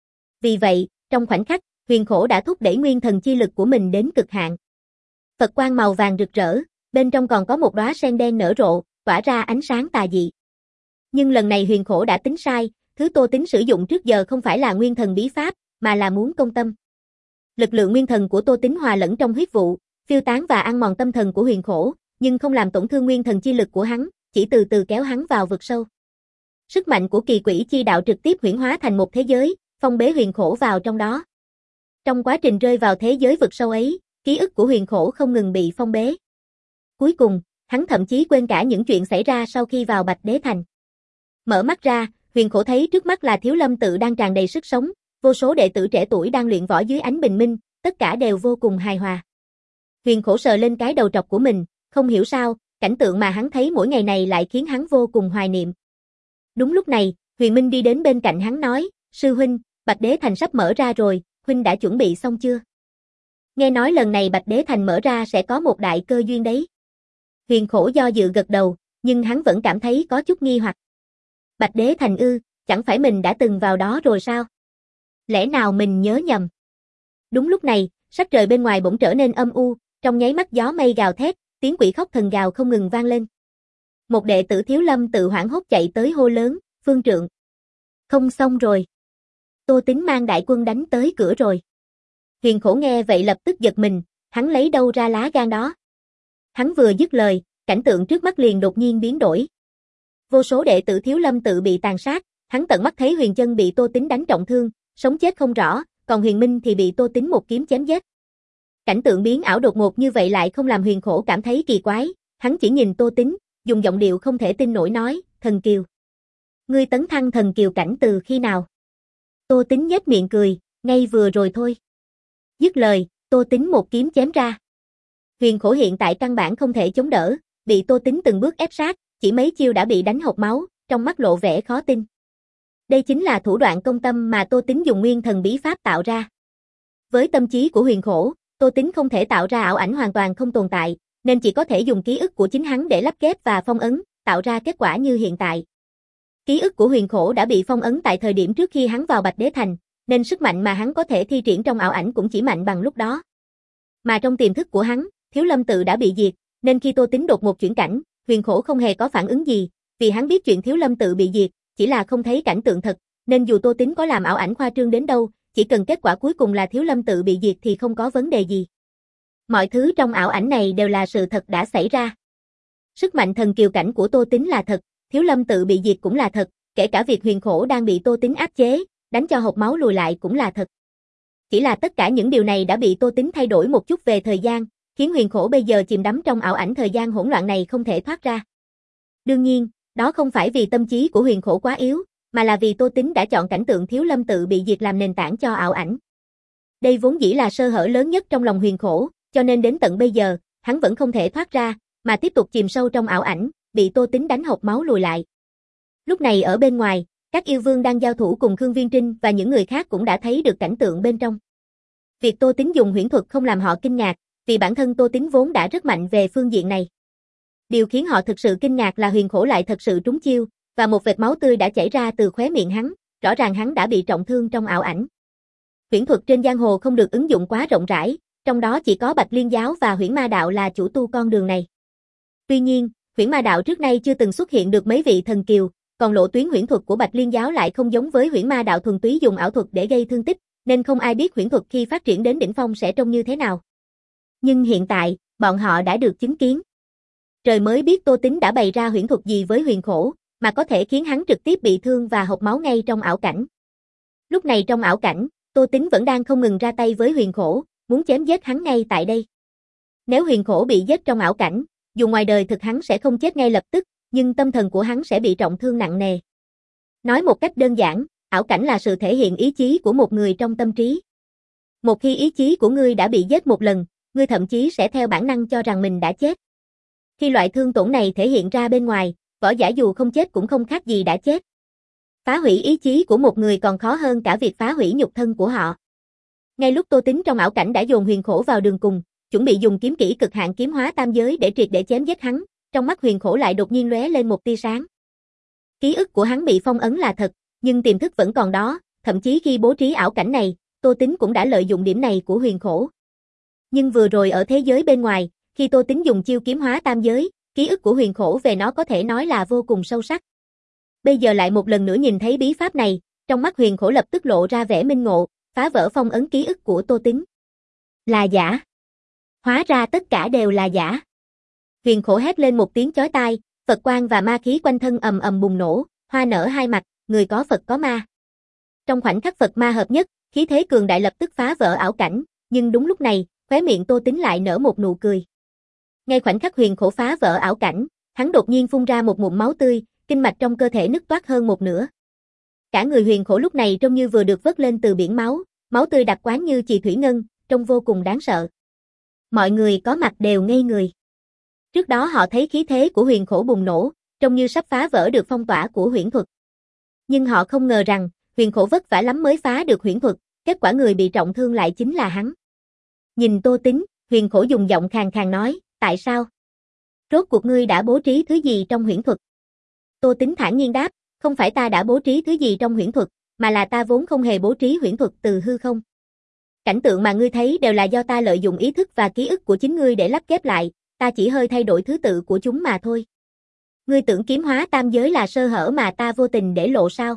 Vì vậy, trong khoảnh khắc, Huyền Khổ đã thúc đẩy nguyên thần chi lực của mình đến cực hạn. Phật quang màu vàng rực rỡ, bên trong còn có một đóa sen đen nở rộ, tỏa ra ánh sáng tà dị. Nhưng lần này Huyền Khổ đã tính sai, thứ Tô Tín sử dụng trước giờ không phải là nguyên thần bí pháp, mà là muốn công tâm. Lực lượng nguyên thần của Tô Tín hòa lẫn trong huyết vụ, phiêu tán và ăn mòn tâm thần của Huyền Khổ, nhưng không làm tổn thương nguyên thần chi lực của hắn, chỉ từ từ kéo hắn vào vực sâu. Sức mạnh của kỳ quỷ chi đạo trực tiếp huyễn hóa thành một thế giới, phong bế Huyền Khổ vào trong đó. Trong quá trình rơi vào thế giới vực sâu ấy, ký ức của Huyền Khổ không ngừng bị phong bế. Cuối cùng, hắn thậm chí quên cả những chuyện xảy ra sau khi vào Bạch Đế Thành. Mở mắt ra, Huyền Khổ thấy trước mắt là Thiếu Lâm tự đang tràn đầy sức sống, vô số đệ tử trẻ tuổi đang luyện võ dưới ánh bình minh, tất cả đều vô cùng hài hòa. Huyền Khổ sờ lên cái đầu trọc của mình, không hiểu sao, cảnh tượng mà hắn thấy mỗi ngày này lại khiến hắn vô cùng hoài niệm. Đúng lúc này, Huyền Minh đi đến bên cạnh hắn nói, sư huynh, Bạch Đế Thành sắp mở ra rồi, huynh đã chuẩn bị xong chưa? Nghe nói lần này Bạch Đế Thành mở ra sẽ có một đại cơ duyên đấy. Huyền Khổ do dự gật đầu, nhưng hắn vẫn cảm thấy có chút nghi hoặc. Bạch Đế Thành ư, chẳng phải mình đã từng vào đó rồi sao? Lẽ nào mình nhớ nhầm? Đúng lúc này, sắc trời bên ngoài bỗng trở nên âm u, trong nháy mắt gió mây gào thét, tiếng quỷ khóc thần gào không ngừng vang lên. Một đệ tử Thiếu Lâm tự hoảng hốt chạy tới hô lớn, Phương Trượng. Không xong rồi. Tô Tín mang đại quân đánh tới cửa rồi. Huyền Khổ nghe vậy lập tức giật mình, hắn lấy đâu ra lá gan đó. Hắn vừa dứt lời, cảnh tượng trước mắt liền đột nhiên biến đổi. Vô số đệ tử Thiếu Lâm tự bị tàn sát, hắn tận mắt thấy Huyền Chân bị Tô Tín đánh trọng thương, sống chết không rõ, còn Huyền Minh thì bị Tô Tín một kiếm chém giết. Cảnh tượng biến ảo đột ngột như vậy lại không làm Huyền Khổ cảm thấy kỳ quái, hắn chỉ nhìn Tô Tín, dùng giọng điệu không thể tin nổi nói, thần kiều. Ngươi tấn thăng thần kiều cảnh từ khi nào? Tô Tín nhếch miệng cười, ngay vừa rồi thôi. Dứt lời, Tô Tín một kiếm chém ra. Huyền Khổ hiện tại căn bản không thể chống đỡ, bị Tô Tín từng bước ép sát, chỉ mấy chiêu đã bị đánh hộc máu, trong mắt lộ vẻ khó tin. Đây chính là thủ đoạn công tâm mà Tô Tín dùng nguyên thần bí pháp tạo ra. Với tâm trí của Huyền Khổ, Tô Tín không thể tạo ra ảo ảnh hoàn toàn không tồn tại, nên chỉ có thể dùng ký ức của chính hắn để lắp ghép và phong ấn, tạo ra kết quả như hiện tại. Ký ức của Huyền Khổ đã bị phong ấn tại thời điểm trước khi hắn vào Bạch Đế Thành, nên sức mạnh mà hắn có thể thi triển trong ảo ảnh cũng chỉ mạnh bằng lúc đó. Mà trong tiềm thức của hắn, Thiếu Lâm tự đã bị diệt, nên khi Tô Tín đột ngột chuyển cảnh, Huyền Khổ không hề có phản ứng gì, vì hắn biết chuyện Thiếu Lâm tự bị diệt, chỉ là không thấy cảnh tượng thật, nên dù Tô Tín có làm ảo ảnh khoa trương đến đâu, chỉ cần kết quả cuối cùng là Thiếu Lâm tự bị diệt thì không có vấn đề gì. Mọi thứ trong ảo ảnh này đều là sự thật đã xảy ra. Sức mạnh thần kiều cảnh của Tô Tín là thật, Thiếu Lâm tự bị diệt cũng là thật, kể cả việc Huyền Khổ đang bị Tô Tín áp chế, đánh cho hộc máu lùi lại cũng là thật. Chỉ là tất cả những điều này đã bị Tô Tín thay đổi một chút về thời gian, khiến Huyền Khổ bây giờ chìm đắm trong ảo ảnh thời gian hỗn loạn này không thể thoát ra. Đương nhiên, đó không phải vì tâm trí của Huyền Khổ quá yếu, mà là vì Tô Tín đã chọn cảnh tượng Thiếu Lâm tự bị diệt làm nền tảng cho ảo ảnh. Đây vốn dĩ là sơ hở lớn nhất trong lòng Huyền Khổ, cho nên đến tận bây giờ, hắn vẫn không thể thoát ra, mà tiếp tục chìm sâu trong ảo ảnh, bị Tô Tín đánh hộc máu lùi lại. Lúc này ở bên ngoài, các yêu vương đang giao thủ cùng Khương Viên Trinh và những người khác cũng đã thấy được cảnh tượng bên trong. Việc Tô Tín dùng huyễn thuật không làm họ kinh ngạc, vì bản thân Tô Tín vốn đã rất mạnh về phương diện này. Điều khiến họ thực sự kinh ngạc là Huyền Khổ lại thật sự trúng chiêu, và một vệt máu tươi đã chảy ra từ khóe miệng hắn, rõ ràng hắn đã bị trọng thương trong ảo ảnh. Huyễn thuật trên giang hồ không được ứng dụng quá rộng rãi, trong đó chỉ có Bạch Liên giáo và Huyễn Ma đạo là chủ tu con đường này. Tuy nhiên, Huyễn Ma đạo trước nay chưa từng xuất hiện được mấy vị thần kiều, còn lộ tuyến huyễn thuật của Bạch Liên giáo lại không giống với Huyễn Ma đạo thuần túy dùng ảo thuật để gây thương tích, nên không ai biết huyễn thuật khi phát triển đến đỉnh phong sẽ trông như thế nào. Nhưng hiện tại, bọn họ đã được chứng kiến. Trời mới biết Tô Tín đã bày ra huyễn thuật gì với Huyền Khổ, mà có thể khiến hắn trực tiếp bị thương và hộc máu ngay trong ảo cảnh. Lúc này trong ảo cảnh, Tô Tín vẫn đang không ngừng ra tay với Huyền Khổ, muốn chém giết hắn ngay tại đây. Nếu Huyền Khổ bị giết trong ảo cảnh, dù ngoài đời thực hắn sẽ không chết ngay lập tức, nhưng tâm thần của hắn sẽ bị trọng thương nặng nề. Nói một cách đơn giản, ảo cảnh là sự thể hiện ý chí của một người trong tâm trí. Một khi ý chí của ngươi đã bị giết một lần, ngươi thậm chí sẽ theo bản năng cho rằng mình đã chết. Khi loại thương tổn này thể hiện ra bên ngoài, võ giả dù không chết cũng không khác gì đã chết. Phá hủy ý chí của một người còn khó hơn cả việc phá hủy nhục thân của họ. Ngay lúc Tô Tín trong ảo cảnh đã dồn Huyền Khổ vào đường cùng, chuẩn bị dùng kiếm kỹ cực hạn kiếm hóa tam giới để triệt để chém giết hắn, trong mắt Huyền Khổ lại đột nhiên lóe lên một tia sáng. Ký ức của hắn bị phong ấn là thật, nhưng tiềm thức vẫn còn đó, thậm chí khi bố trí ảo cảnh này, Tô Tín cũng đã lợi dụng điểm này của Huyền Khổ. Nhưng vừa rồi ở thế giới bên ngoài, khi Tô Tín dùng chiêu kiếm hóa tam giới, ký ức của Huyền Khổ về nó có thể nói là vô cùng sâu sắc. Bây giờ lại một lần nữa nhìn thấy bí pháp này, trong mắt Huyền Khổ lập tức lộ ra vẻ minh ngộ, phá vỡ phong ấn ký ức của Tô Tín. Là giả. Hóa ra tất cả đều là giả. Huyền Khổ hét lên một tiếng chói tai, Phật quang và ma khí quanh thân ầm ầm bùng nổ, hoa nở hai mặt, người có Phật có ma. Trong khoảnh khắc Phật ma hợp nhất, khí thế cường đại lập tức phá vỡ ảo cảnh, nhưng đúng lúc này, khóe miệng Tô Tín lại nở một nụ cười. Ngay khoảnh khắc Huyền Khổ phá vỡ ảo cảnh, hắn đột nhiên phun ra một ngụm máu tươi, kinh mạch trong cơ thể nứt toát hơn một nửa. Cả người Huyền Khổ lúc này trông như vừa được vớt lên từ biển máu, máu tươi đặc quán như chì thủy ngân, trông vô cùng đáng sợ. Mọi người có mặt đều ngây người. Trước đó họ thấy khí thế của Huyền Khổ bùng nổ, trông như sắp phá vỡ được phong tỏa của huyễn thuật. Nhưng họ không ngờ rằng, Huyền Khổ vất vả lắm mới phá được huyễn thuật, kết quả người bị trọng thương lại chính là hắn. Nhìn Tô Tính, Huyền Khổ dùng giọng khàn khàn nói, tại sao? Rốt cuộc ngươi đã bố trí thứ gì trong huyễn thuật? Tô Tính thản nhiên đáp, không phải ta đã bố trí thứ gì trong huyễn thuật, mà là ta vốn không hề bố trí huyễn thuật từ hư không. Cảnh tượng mà ngươi thấy đều là do ta lợi dụng ý thức và ký ức của chính ngươi để lắp ghép lại, ta chỉ hơi thay đổi thứ tự của chúng mà thôi. Ngươi tưởng kiếm hóa tam giới là sơ hở mà ta vô tình để lộ sao?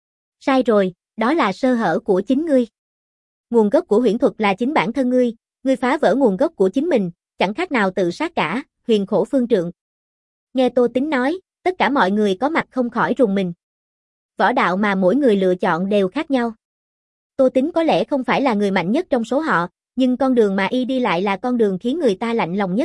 Sai rồi, đó là sơ hở của chính ngươi. Nguồn gốc của huyễn thuật là chính bản thân ngươi, ngươi phá vỡ nguồn gốc của chính mình, chẳng khác nào tự sát cả, Huyền Khổ phương trượng. Nghe Tô Tính nói, tất cả mọi người có mặt không khỏi rùng mình. Võ đạo mà mỗi người lựa chọn đều khác nhau. Tô Tính có lẽ không phải là người mạnh nhất trong số họ, nhưng con đường mà y đi lại là con đường khiến người ta lạnh lòng nhất.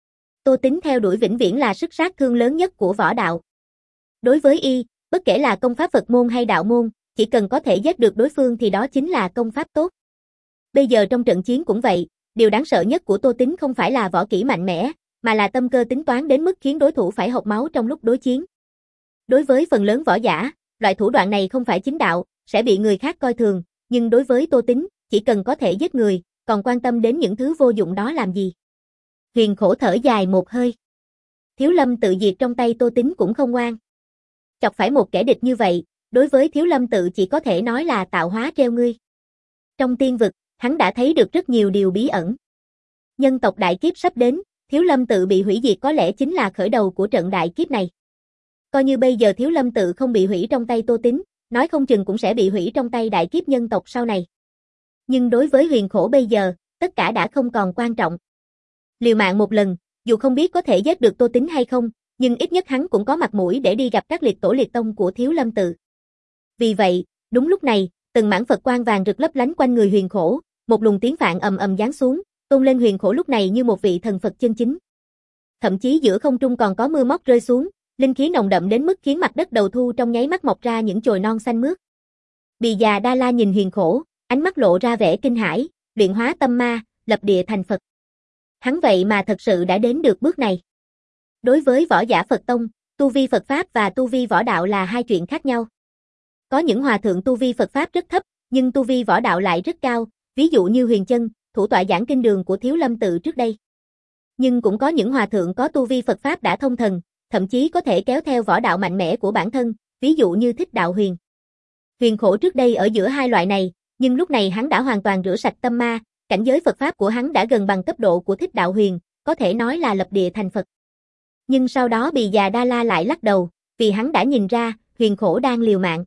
Tô Tính theo đuổi vĩnh viễn là sức sát thương lớn nhất của võ đạo. Đối với y, bất kể là công pháp Phật môn hay đạo môn, chỉ cần có thể giết được đối phương thì đó chính là công pháp tốt. Bây giờ trong trận chiến cũng vậy, điều đáng sợ nhất của Tô Tính không phải là võ kỹ mạnh mẽ, mà là tâm cơ tính toán đến mức khiến đối thủ phải hộc máu trong lúc đối chiến. Đối với phần lớn võ giả, loại thủ đoạn này không phải chính đạo, sẽ bị người khác coi thường, nhưng đối với Tô Tính, chỉ cần có thể giết người, còn quan tâm đến những thứ vô dụng đó làm gì. Huyền Khổ thở dài một hơi. Thiếu Lâm tự diệt trong tay Tô Tính cũng không ngoan. Chọc phải một kẻ địch như vậy, đối với Thiếu Lâm tự chỉ có thể nói là tạo hóa treo ngươi. Trong tiên vực, hắn đã thấy được rất nhiều điều bí ẩn. Nhân tộc đại kiếp sắp đến, Thiếu Lâm tự bị hủy diệt có lẽ chính là khởi đầu của trận đại kiếp này. Coi như bây giờ Thiếu Lâm tự không bị hủy trong tay Tô Tính, nói không chừng cũng sẽ bị hủy trong tay đại kiếp nhân tộc sau này. Nhưng đối với Huyền Khổ bây giờ, tất cả đã không còn quan trọng. Liều mạng một lần, dù không biết có thể giết được Tô Tính hay không, nhưng ít nhất hắn cũng có mặt mũi để đi gặp các liệt tổ liệt tông của Thiếu Lâm tự. Vì vậy, đúng lúc này, từng mảng Phật quang vàng rực lấp lánh quanh người Huyền Khổ, một luồng tiếng phạn ầm ầm giáng xuống, tôn lên Huyền Khổ lúc này như một vị thần Phật chân chính. Thậm chí giữa không trung còn có mưa móc rơi xuống, linh khí nồng đậm đến mức khiến mặt đất đầu thu trong nháy mắt mọc ra những chồi non xanh mướt. Bì già Đa La nhìn Huyền Khổ, ánh mắt lộ ra vẻ kinh hãi, luyện hóa tâm ma, lập địa thành Phật. Hắn vậy mà thật sự đã đến được bước này. Đối với võ giả Phật tông, tu vi Phật pháp và tu vi võ đạo là hai chuyện khác nhau. Có những hòa thượng tu vi Phật pháp rất thấp, nhưng tu vi võ đạo lại rất cao, ví dụ như Huyền Chân, thủ tọa giảng kinh đường của Thiếu Lâm tự trước đây. Nhưng cũng có những hòa thượng có tu vi Phật pháp đã thông thần, thậm chí có thể kéo theo võ đạo mạnh mẽ của bản thân, ví dụ như Thích Đạo Huyền. Huyền Khổ trước đây ở giữa hai loại này, nhưng lúc này hắn đã hoàn toàn rửa sạch tâm ma, cảnh giới Phật pháp của hắn đã gần bằng cấp độ của Thích Đạo Huyền, có thể nói là lập địa thành Phật. Nhưng sau đó Bì già Đa La lại lắc đầu, vì hắn đã nhìn ra, Huyền Khổ đang liều mạng.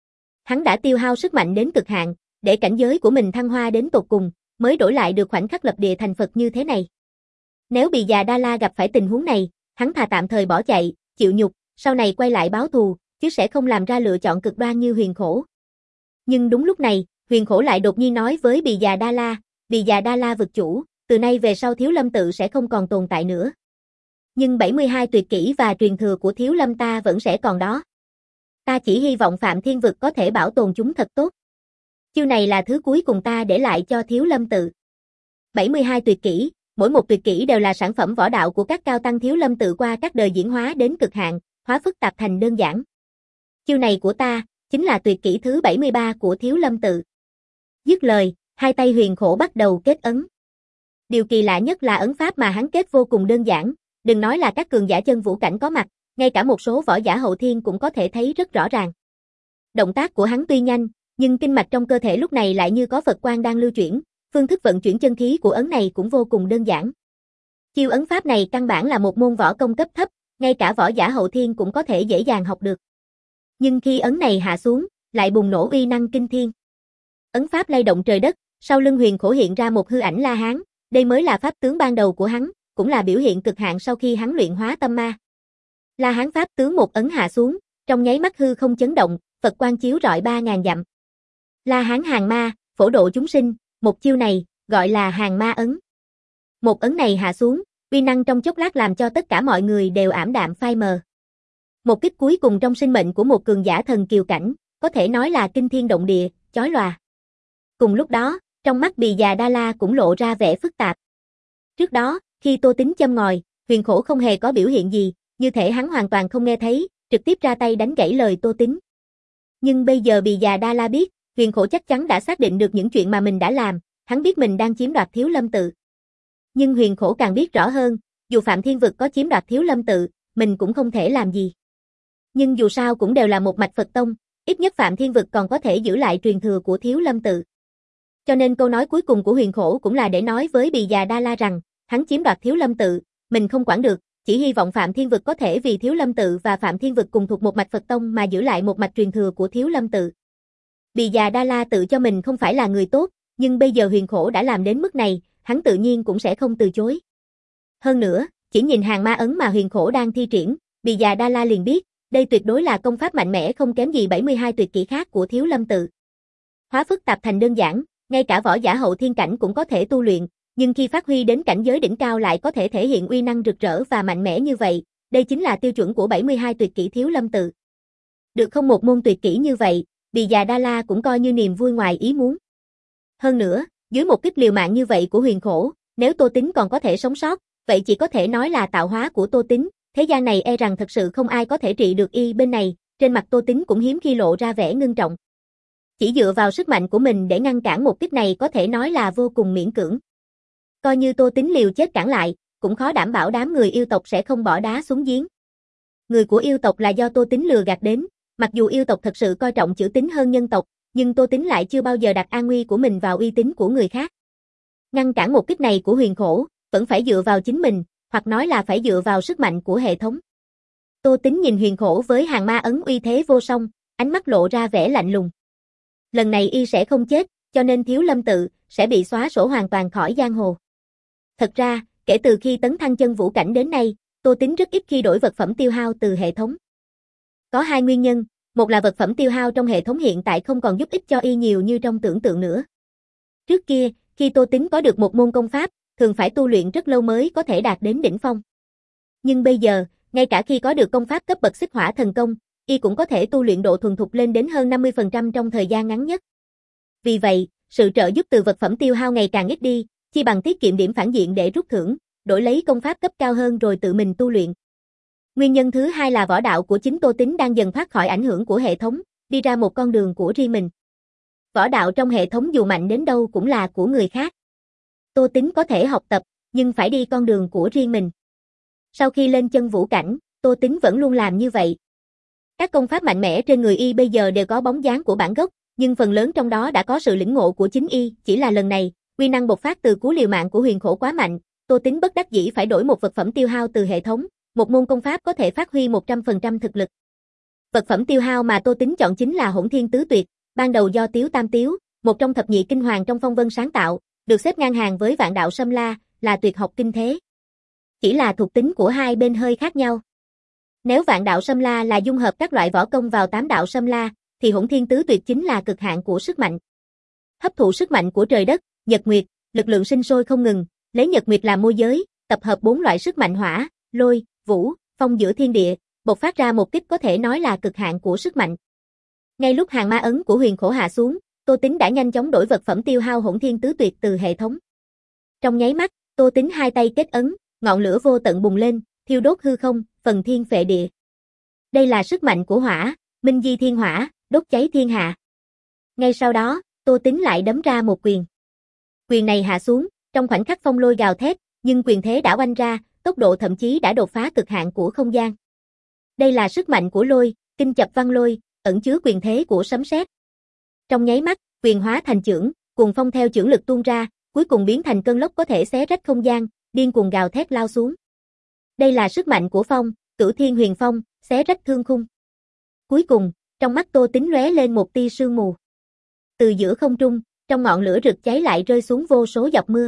Hắn đã tiêu hao sức mạnh đến cực hạn, để cảnh giới của mình thăng hoa đến tột cùng, mới đổi lại được khoảnh khắc lập địa thành Phật như thế này. Nếu Bì già Đa La gặp phải tình huống này, hắn thà tạm thời bỏ chạy, chịu nhục, sau này quay lại báo thù, chứ sẽ không làm ra lựa chọn cực đoan như Huyền Khổ. Nhưng đúng lúc này, Huyền Khổ lại đột nhiên nói với Bì già Đa La, Bì già Đa La vực chủ, từ nay về sau Thiếu Lâm tự sẽ không còn tồn tại nữa. Nhưng bảy mươi hai tuyệt kỹ và truyền thừa của Thiếu Lâm ta vẫn sẽ còn đó. Ta chỉ hy vọng Phạm Thiên Vực có thể bảo tồn chúng thật tốt. Chiêu này là thứ cuối cùng ta để lại cho Thiếu Lâm tự. bảy mươi hai tuyệt kỹ, mỗi một tuyệt kỹ đều là sản phẩm võ đạo của các cao tăng Thiếu Lâm tự qua các đời diễn hóa đến cực hạn, hóa phức tạp thành đơn giản. Chiêu này của ta, chính là tuyệt kỹ thứ bảy mươi ba của Thiếu Lâm tự. Dứt lời, hai tay Huyền Khổ bắt đầu kết ấn. Điều kỳ lạ nhất là ấn pháp mà hắn kết vô cùng đơn giản, đừng nói là các cường giả chân vũ cảnh có mặt, ngay cả một số võ giả hậu thiên cũng có thể thấy rất rõ ràng. Động tác của hắn tuy nhanh, nhưng kinh mạch trong cơ thể lúc này lại như có Phật quang đang lưu chuyển, phương thức vận chuyển chân khí của ấn này cũng vô cùng đơn giản. Chiêu ấn pháp này căn bản là một môn võ công cấp thấp, ngay cả võ giả hậu thiên cũng có thể dễ dàng học được. Nhưng khi ấn này hạ xuống, lại bùng nổ uy năng kinh thiên. Ấn pháp lay động trời đất, sau lưng Huyền Khổ hiện ra một hư ảnh La Hán, đây mới là pháp tướng ban đầu của hắn, cũng là biểu hiện cực hạn sau khi hắn luyện hóa tâm ma. La Hán pháp tướng một ấn hạ xuống, trong nháy mắt hư không chấn động, Phật quang chiếu rọi ba ngàn dặm. La Hán hàng ma, phổ độ chúng sinh, một chiêu này gọi là hàng ma ấn. Một ấn này hạ xuống, uy năng trong chốc lát làm cho tất cả mọi người đều ảm đạm phai mờ. Một kích cuối cùng trong sinh mệnh của một cường giả thần kiều cảnh, có thể nói là kinh thiên động địa, chói lòa. Cùng lúc đó, Trong mắt Bì già Đa La cũng lộ ra vẻ phức tạp. Trước đó, khi Tô Tính châm ngòi, Huyền Khổ không hề có biểu hiện gì, như thể hắn hoàn toàn không nghe thấy, trực tiếp ra tay đánh gãy lời Tô Tính. Nhưng bây giờ Bì già Đa La biết, Huyền Khổ chắc chắn đã xác định được những chuyện mà mình đã làm, hắn biết mình đang chiếm đoạt Thiếu Lâm tự. Nhưng Huyền Khổ càng biết rõ hơn, dù Phạm Thiên Vực có chiếm đoạt Thiếu Lâm tự, mình cũng không thể làm gì. Nhưng dù sao cũng đều là một mạch Phật tông, ít nhất Phạm Thiên Vực còn có thể giữ lại truyền thừa của Thiếu Lâm tự. Cho nên câu nói cuối cùng của Huyền Khổ cũng là để nói với Bì già Đa La rằng, hắn chiếm đoạt Thiếu Lâm tự, mình không quản được, chỉ hy vọng Phạm Thiên Vực có thể vì Thiếu Lâm tự và Phạm Thiên Vực cùng thuộc một mạch Phật tông mà giữ lại một mạch truyền thừa của Thiếu Lâm tự. Bì già Đa La tự cho mình không phải là người tốt, nhưng bây giờ Huyền Khổ đã làm đến mức này, hắn tự nhiên cũng sẽ không từ chối. Hơn nữa, chỉ nhìn hàng ma ấn mà Huyền Khổ đang thi triển, Bì già Đa La liền biết, đây tuyệt đối là công pháp mạnh mẽ không kém gì bảy mươi hai tuyệt kỹ khác của Thiếu Lâm tự. Hóa phức tạp thành đơn giản, ngay cả võ giả hậu thiên cảnh cũng có thể tu luyện, nhưng khi phát huy đến cảnh giới đỉnh cao lại có thể thể hiện uy năng rực rỡ và mạnh mẽ như vậy, đây chính là tiêu chuẩn của bảy mươi hai tuyệt kỹ Thiếu Lâm tự. Được không một môn tuyệt kỹ như vậy, Bì già Đa La cũng coi như niềm vui ngoài ý muốn. Hơn nữa, dưới một kích liều mạng như vậy của Huyền Khổ, nếu Tô Tính còn có thể sống sót, vậy chỉ có thể nói là tạo hóa của Tô Tính, thế gian này e rằng thật sự không ai có thể trị được y. Bên này, trên mặt Tô Tính cũng hiếm khi lộ ra vẻ ngưng trọng. Chỉ dựa vào sức mạnh của mình để ngăn cản một kích này có thể nói là vô cùng miễn cưỡng. Coi như Tô Tính liều chết cản lại, cũng khó đảm bảo đám người yêu tộc sẽ không bỏ đá xuống giếng. Người của yêu tộc là do Tô Tính lừa gạt đến, mặc dù yêu tộc thật sự coi trọng chữ tín hơn nhân tộc, nhưng Tô Tính lại chưa bao giờ đặt an nguy của mình vào uy tín của người khác. Ngăn cản một kích này của Huyền Khổ, vẫn phải dựa vào chính mình, hoặc nói là phải dựa vào sức mạnh của hệ thống. Tô Tính nhìn Huyền Khổ với hàng ma ấn uy thế vô song, ánh mắt lộ ra vẻ lạnh lùng. Lần này y sẽ không chết, cho nên Thiếu Lâm tự sẽ bị xóa sổ hoàn toàn khỏi giang hồ. Thật ra, kể từ khi tấn thăng chân vũ cảnh đến nay, Tô Tính rất ít khi đổi vật phẩm tiêu hao từ hệ thống. Có hai nguyên nhân, một là vật phẩm tiêu hao trong hệ thống hiện tại không còn giúp ích cho y nhiều như trong tưởng tượng nữa. Trước kia, khi Tô Tính có được một môn công pháp, thường phải tu luyện rất lâu mới có thể đạt đến đỉnh phong. Nhưng bây giờ, ngay cả khi có được công pháp cấp bậc Xích Hỏa Thần Công, y cũng có thể tu luyện độ thuần thục lên đến hơn năm mươi phần trăm trong thời gian ngắn nhất. Vì vậy, sự trợ giúp từ vật phẩm tiêu hao ngày càng ít đi, chi bằng tiết kiệm điểm phản diện để rút thưởng, đổi lấy công pháp cấp cao hơn rồi tự mình tu luyện. Nguyên nhân thứ hai là võ đạo của chính Tô Tính đang dần thoát khỏi ảnh hưởng của hệ thống, đi ra một con đường của riêng mình. Võ đạo trong hệ thống dù mạnh đến đâu cũng là của người khác. Tô Tính có thể học tập, nhưng phải đi con đường của riêng mình. Sau khi lên chân vũ cảnh, Tô Tính vẫn luôn làm như vậy. Các công pháp mạnh mẽ trên người y bây giờ đều có bóng dáng của bản gốc, nhưng phần lớn trong đó đã có sự lĩnh ngộ của chính y, chỉ là lần này, uy năng bộc phát từ cú liều mạng của Huyền Khổ quá mạnh, Tô Tính bất đắc dĩ phải đổi một vật phẩm tiêu hao từ hệ thống, một môn công pháp có thể phát huy một trăm phần trăm thực lực. Vật phẩm tiêu hao mà Tô Tính chọn chính là Hỗn Thiên Tứ Tuyệt, ban đầu do Tiếu Tam Tiếu, một trong thập nhị kinh hoàng trong Phong Vân sáng tạo, được xếp ngang hàng với Vạn Đạo Sâm La, là tuyệt học kinh thế. Chỉ là thuộc tính của hai bên hơi khác nhau. Nếu Vạn Đạo Sâm La là dung hợp các loại võ công vào Tám Đạo Sâm La, thì Hỗn Thiên Tứ Tuyệt chính là cực hạn của sức mạnh. Hấp thụ sức mạnh của trời đất, nhật nguyệt, lực lượng sinh sôi không ngừng, lấy nhật nguyệt làm môi giới, tập hợp bốn loại sức mạnh hỏa, lôi, vũ, phong giữa thiên địa, bộc phát ra một kích có thể nói là cực hạn của sức mạnh. Ngay lúc hàng ma ấn của Huyền Khổ hạ xuống, Tô Tính đã nhanh chóng đổi vật phẩm tiêu hao Hỗn Thiên Tứ Tuyệt từ hệ thống. Trong nháy mắt, Tô Tính hai tay kết ấn, ngọn lửa vô tận bùng lên, thiêu đốt hư không, phần thiên phệ địa. Đây là sức mạnh của hỏa, minh di thiên hỏa, đốt cháy thiên hạ. Ngay sau đó, Tô Tính lại đấm ra một quyền. Quyền này hạ xuống, trong khoảnh khắc phong lôi gào thét, nhưng quyền thế đã oanh ra, tốc độ thậm chí đã đột phá cực hạn của không gian. Đây là sức mạnh của lôi, kinh chập văn lôi, ẩn chứa quyền thế của sấm sét. Trong nháy mắt, quyền hóa thành chưởng, cuồng phong theo chưởng lực tuôn ra, cuối cùng biến thành cơn lốc có thể xé rách không gian, điên cuồng gào thét lao xuống. Đây là sức mạnh của phong, Cửu Thiên Huyền Phong, xé rách thương khung. Cuối cùng, trong mắt Tô Tính lóe lên một tia sương mù. Từ giữa không trung, trong ngọn lửa rực cháy lại rơi xuống vô số giọt mưa.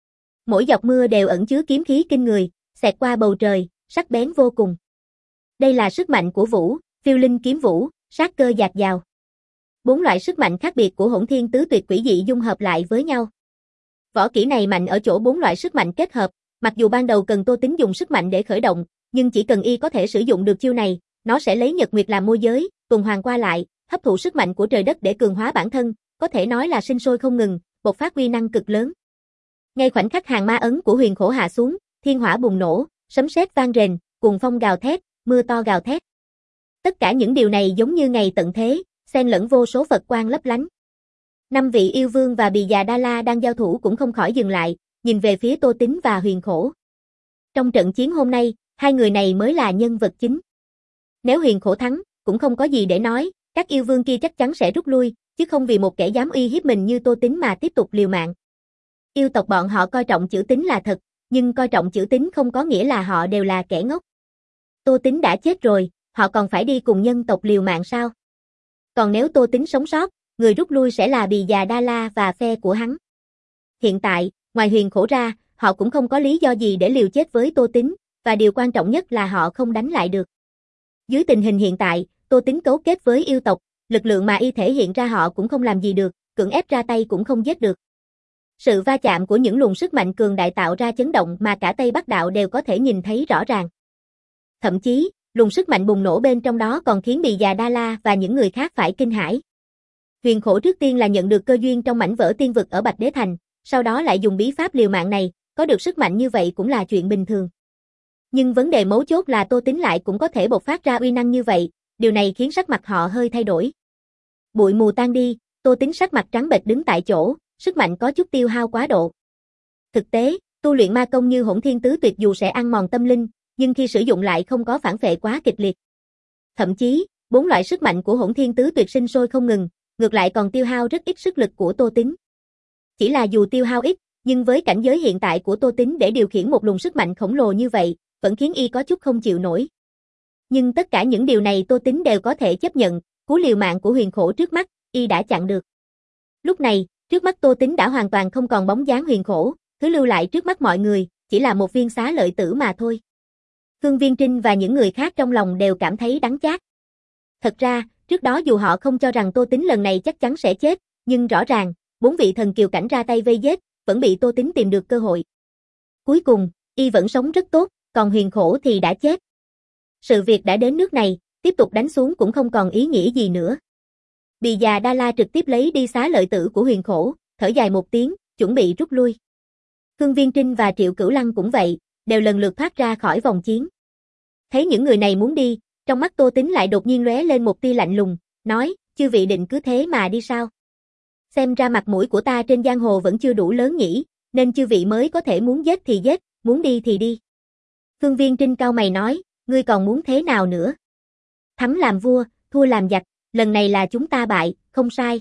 Mỗi giọt mưa đều ẩn chứa kiếm khí kinh người, xẹt qua bầu trời, sắc bén vô cùng. Đây là sức mạnh của vũ, phiêu linh kiếm vũ, sát cơ dạt dào. Bốn loại sức mạnh khác biệt của Hỗn Thiên Tứ Tuyệt quỷ dị dung hợp lại với nhau. Võ kỹ này mạnh ở chỗ bốn loại sức mạnh kết hợp, mặc dù ban đầu cần Tô Tính dùng sức mạnh để khởi động, nhưng chỉ cần y có thể sử dụng được chiêu này, nó sẽ lấy nhật nguyệt làm môi giới, tuần hoàn qua lại, hấp thụ sức mạnh của trời đất để cường hóa bản thân, có thể nói là sinh sôi không ngừng, bộc phát uy năng cực lớn. Ngay khoảnh khắc hàng ma ấn của Huyền Khổ hạ xuống, thiên hỏa bùng nổ, sấm sét vang rền, cuồng phong gào thét, mưa to gào thét. Tất cả những điều này giống như ngày tận thế, xen lẫn vô số Phật quang lấp lánh. Năm vị yêu vương và bì già Đa La đang giao thủ cũng không khỏi dừng lại, nhìn về phía Tô Tính và Huyền Khổ. Trong trận chiến hôm nay, hai người này mới là nhân vật chính. Nếu Huyền Khổ thắng, cũng không có gì để nói, các yêu vương kia chắc chắn sẽ rút lui, chứ không vì một kẻ dám uy hiếp mình như Tô Tính mà tiếp tục liều mạng. Yêu tộc bọn họ coi trọng chữ tín là thật, nhưng coi trọng chữ tín không có nghĩa là họ đều là kẻ ngốc. Tô Tính đã chết rồi, họ còn phải đi cùng nhân tộc liều mạng sao? Còn nếu Tô Tính sống sót, người rút lui sẽ là bì già Đa La và phe của hắn. Hiện tại, ngoài Huyền Khổ ra, họ cũng không có lý do gì để liều chết với Tô Tính, và điều quan trọng nhất là họ không đánh lại được. Dưới tình hình hiện tại, Tô Tính cấu kết với yêu tộc, lực lượng mà y thể hiện ra họ cũng không làm gì được, cưỡng ép ra tay cũng không giết được. Sự va chạm của những luồng sức mạnh cường đại tạo ra chấn động mà cả Tây Bắc Đạo đều có thể nhìn thấy rõ ràng. Thậm chí, luồng sức mạnh bùng nổ bên trong đó còn khiến bì già Đa La và những người khác phải kinh hãi. Huyền Khổ trước tiên là nhận được cơ duyên trong mảnh vỡ tiên vực ở Bạch Đế Thành, sau đó lại dùng bí pháp liều mạng này, có được sức mạnh như vậy cũng là chuyện bình thường. Nhưng vấn đề mấu chốt là Tô Tính lại cũng có thể bộc phát ra uy năng như vậy, điều này khiến sắc mặt họ hơi thay đổi. Bụi mù tan đi, Tô Tính sắc mặt trắng bệch đứng tại chỗ, sức mạnh có chút tiêu hao quá độ. Thực tế, tu luyện ma công như Hỗn Thiên Tứ Tuyệt dù sẽ ăn mòn tâm linh, nhưng khi sử dụng lại không có phản phệ quá kịch liệt. Thậm chí, bốn loại sức mạnh của Hỗn Thiên Tứ Tuyệt sinh sôi không ngừng, ngược lại còn tiêu hao rất ít sức lực của Tô Tính. Chỉ là dù tiêu hao ít, nhưng với cảnh giới hiện tại của Tô Tính để điều khiển một luồng sức mạnh khổng lồ như vậy, vẫn khiến y có chút không chịu nổi. Nhưng tất cả những điều này Tô Tính đều có thể chấp nhận, cú liều mạng của Huyền Khổ trước mắt, y đã chặn được. Lúc này, trước mắt Tô Tính đã hoàn toàn không còn bóng dáng Huyền Khổ, thứ lưu lại trước mắt mọi người, chỉ là một viên xá lợi tử mà thôi. Khương Viên Trinh và những người khác trong lòng đều cảm thấy đắng chát. Thật ra, trước đó dù họ không cho rằng Tô Tính lần này chắc chắn sẽ chết, nhưng rõ ràng, bốn vị thần kiều cảnh ra tay vây giết, vẫn bị Tô Tính tìm được cơ hội. Cuối cùng, y vẫn sống rất tốt, còn Huyền Khổ thì đã chết. Sự việc đã đến nước này, tiếp tục đánh xuống cũng không còn ý nghĩa gì nữa. Bì già Đa La trực tiếp lấy đi xá lợi tử của Huyền Khổ, thở dài một tiếng, chuẩn bị rút lui. Khương Viên Trinh và Triệu Cửu Lăng cũng vậy, đều lần lượt thoát ra khỏi vòng chiến. Thấy những người này muốn đi, trong mắt Tô Tính lại đột nhiên lóe lên một tia lạnh lùng, nói, chư vị định cứ thế mà đi sao? Xem ra mặt mũi của ta trên giang hồ vẫn chưa đủ lớn nhỉ, nên chư vị mới có thể muốn giết thì giết, muốn đi thì đi. Khương Viên Trinh cau mày nói, ngươi còn muốn thế nào nữa? Thắng làm vua, thua làm giặc, lần này là chúng ta bại, không sai.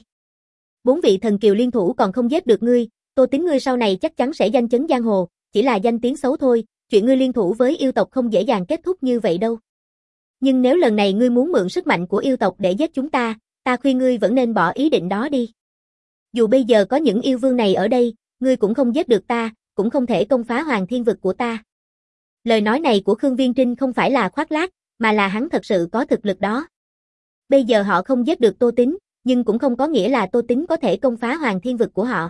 Bốn vị thần kiều liên thủ còn không giết được ngươi, Tô Tính ngươi sau này chắc chắn sẽ danh chấn giang hồ, chỉ là danh tiếng xấu thôi, chuyện ngươi liên thủ với yêu tộc không dễ dàng kết thúc như vậy đâu. Nhưng nếu lần này ngươi muốn mượn sức mạnh của yêu tộc để giết chúng ta, ta khuyên ngươi vẫn nên bỏ ý định đó đi. Dù bây giờ có những yêu vương này ở đây, ngươi cũng không giết được ta, cũng không thể công phá hoàng thiên vực của ta. Lời nói này của Khương Viên Trinh không phải là khoác lác, mà là hắn thật sự có thực lực đó. Bây giờ họ không giết được Tô Tính, nhưng cũng không có nghĩa là Tô Tính có thể công phá hoàng thiên vực của họ.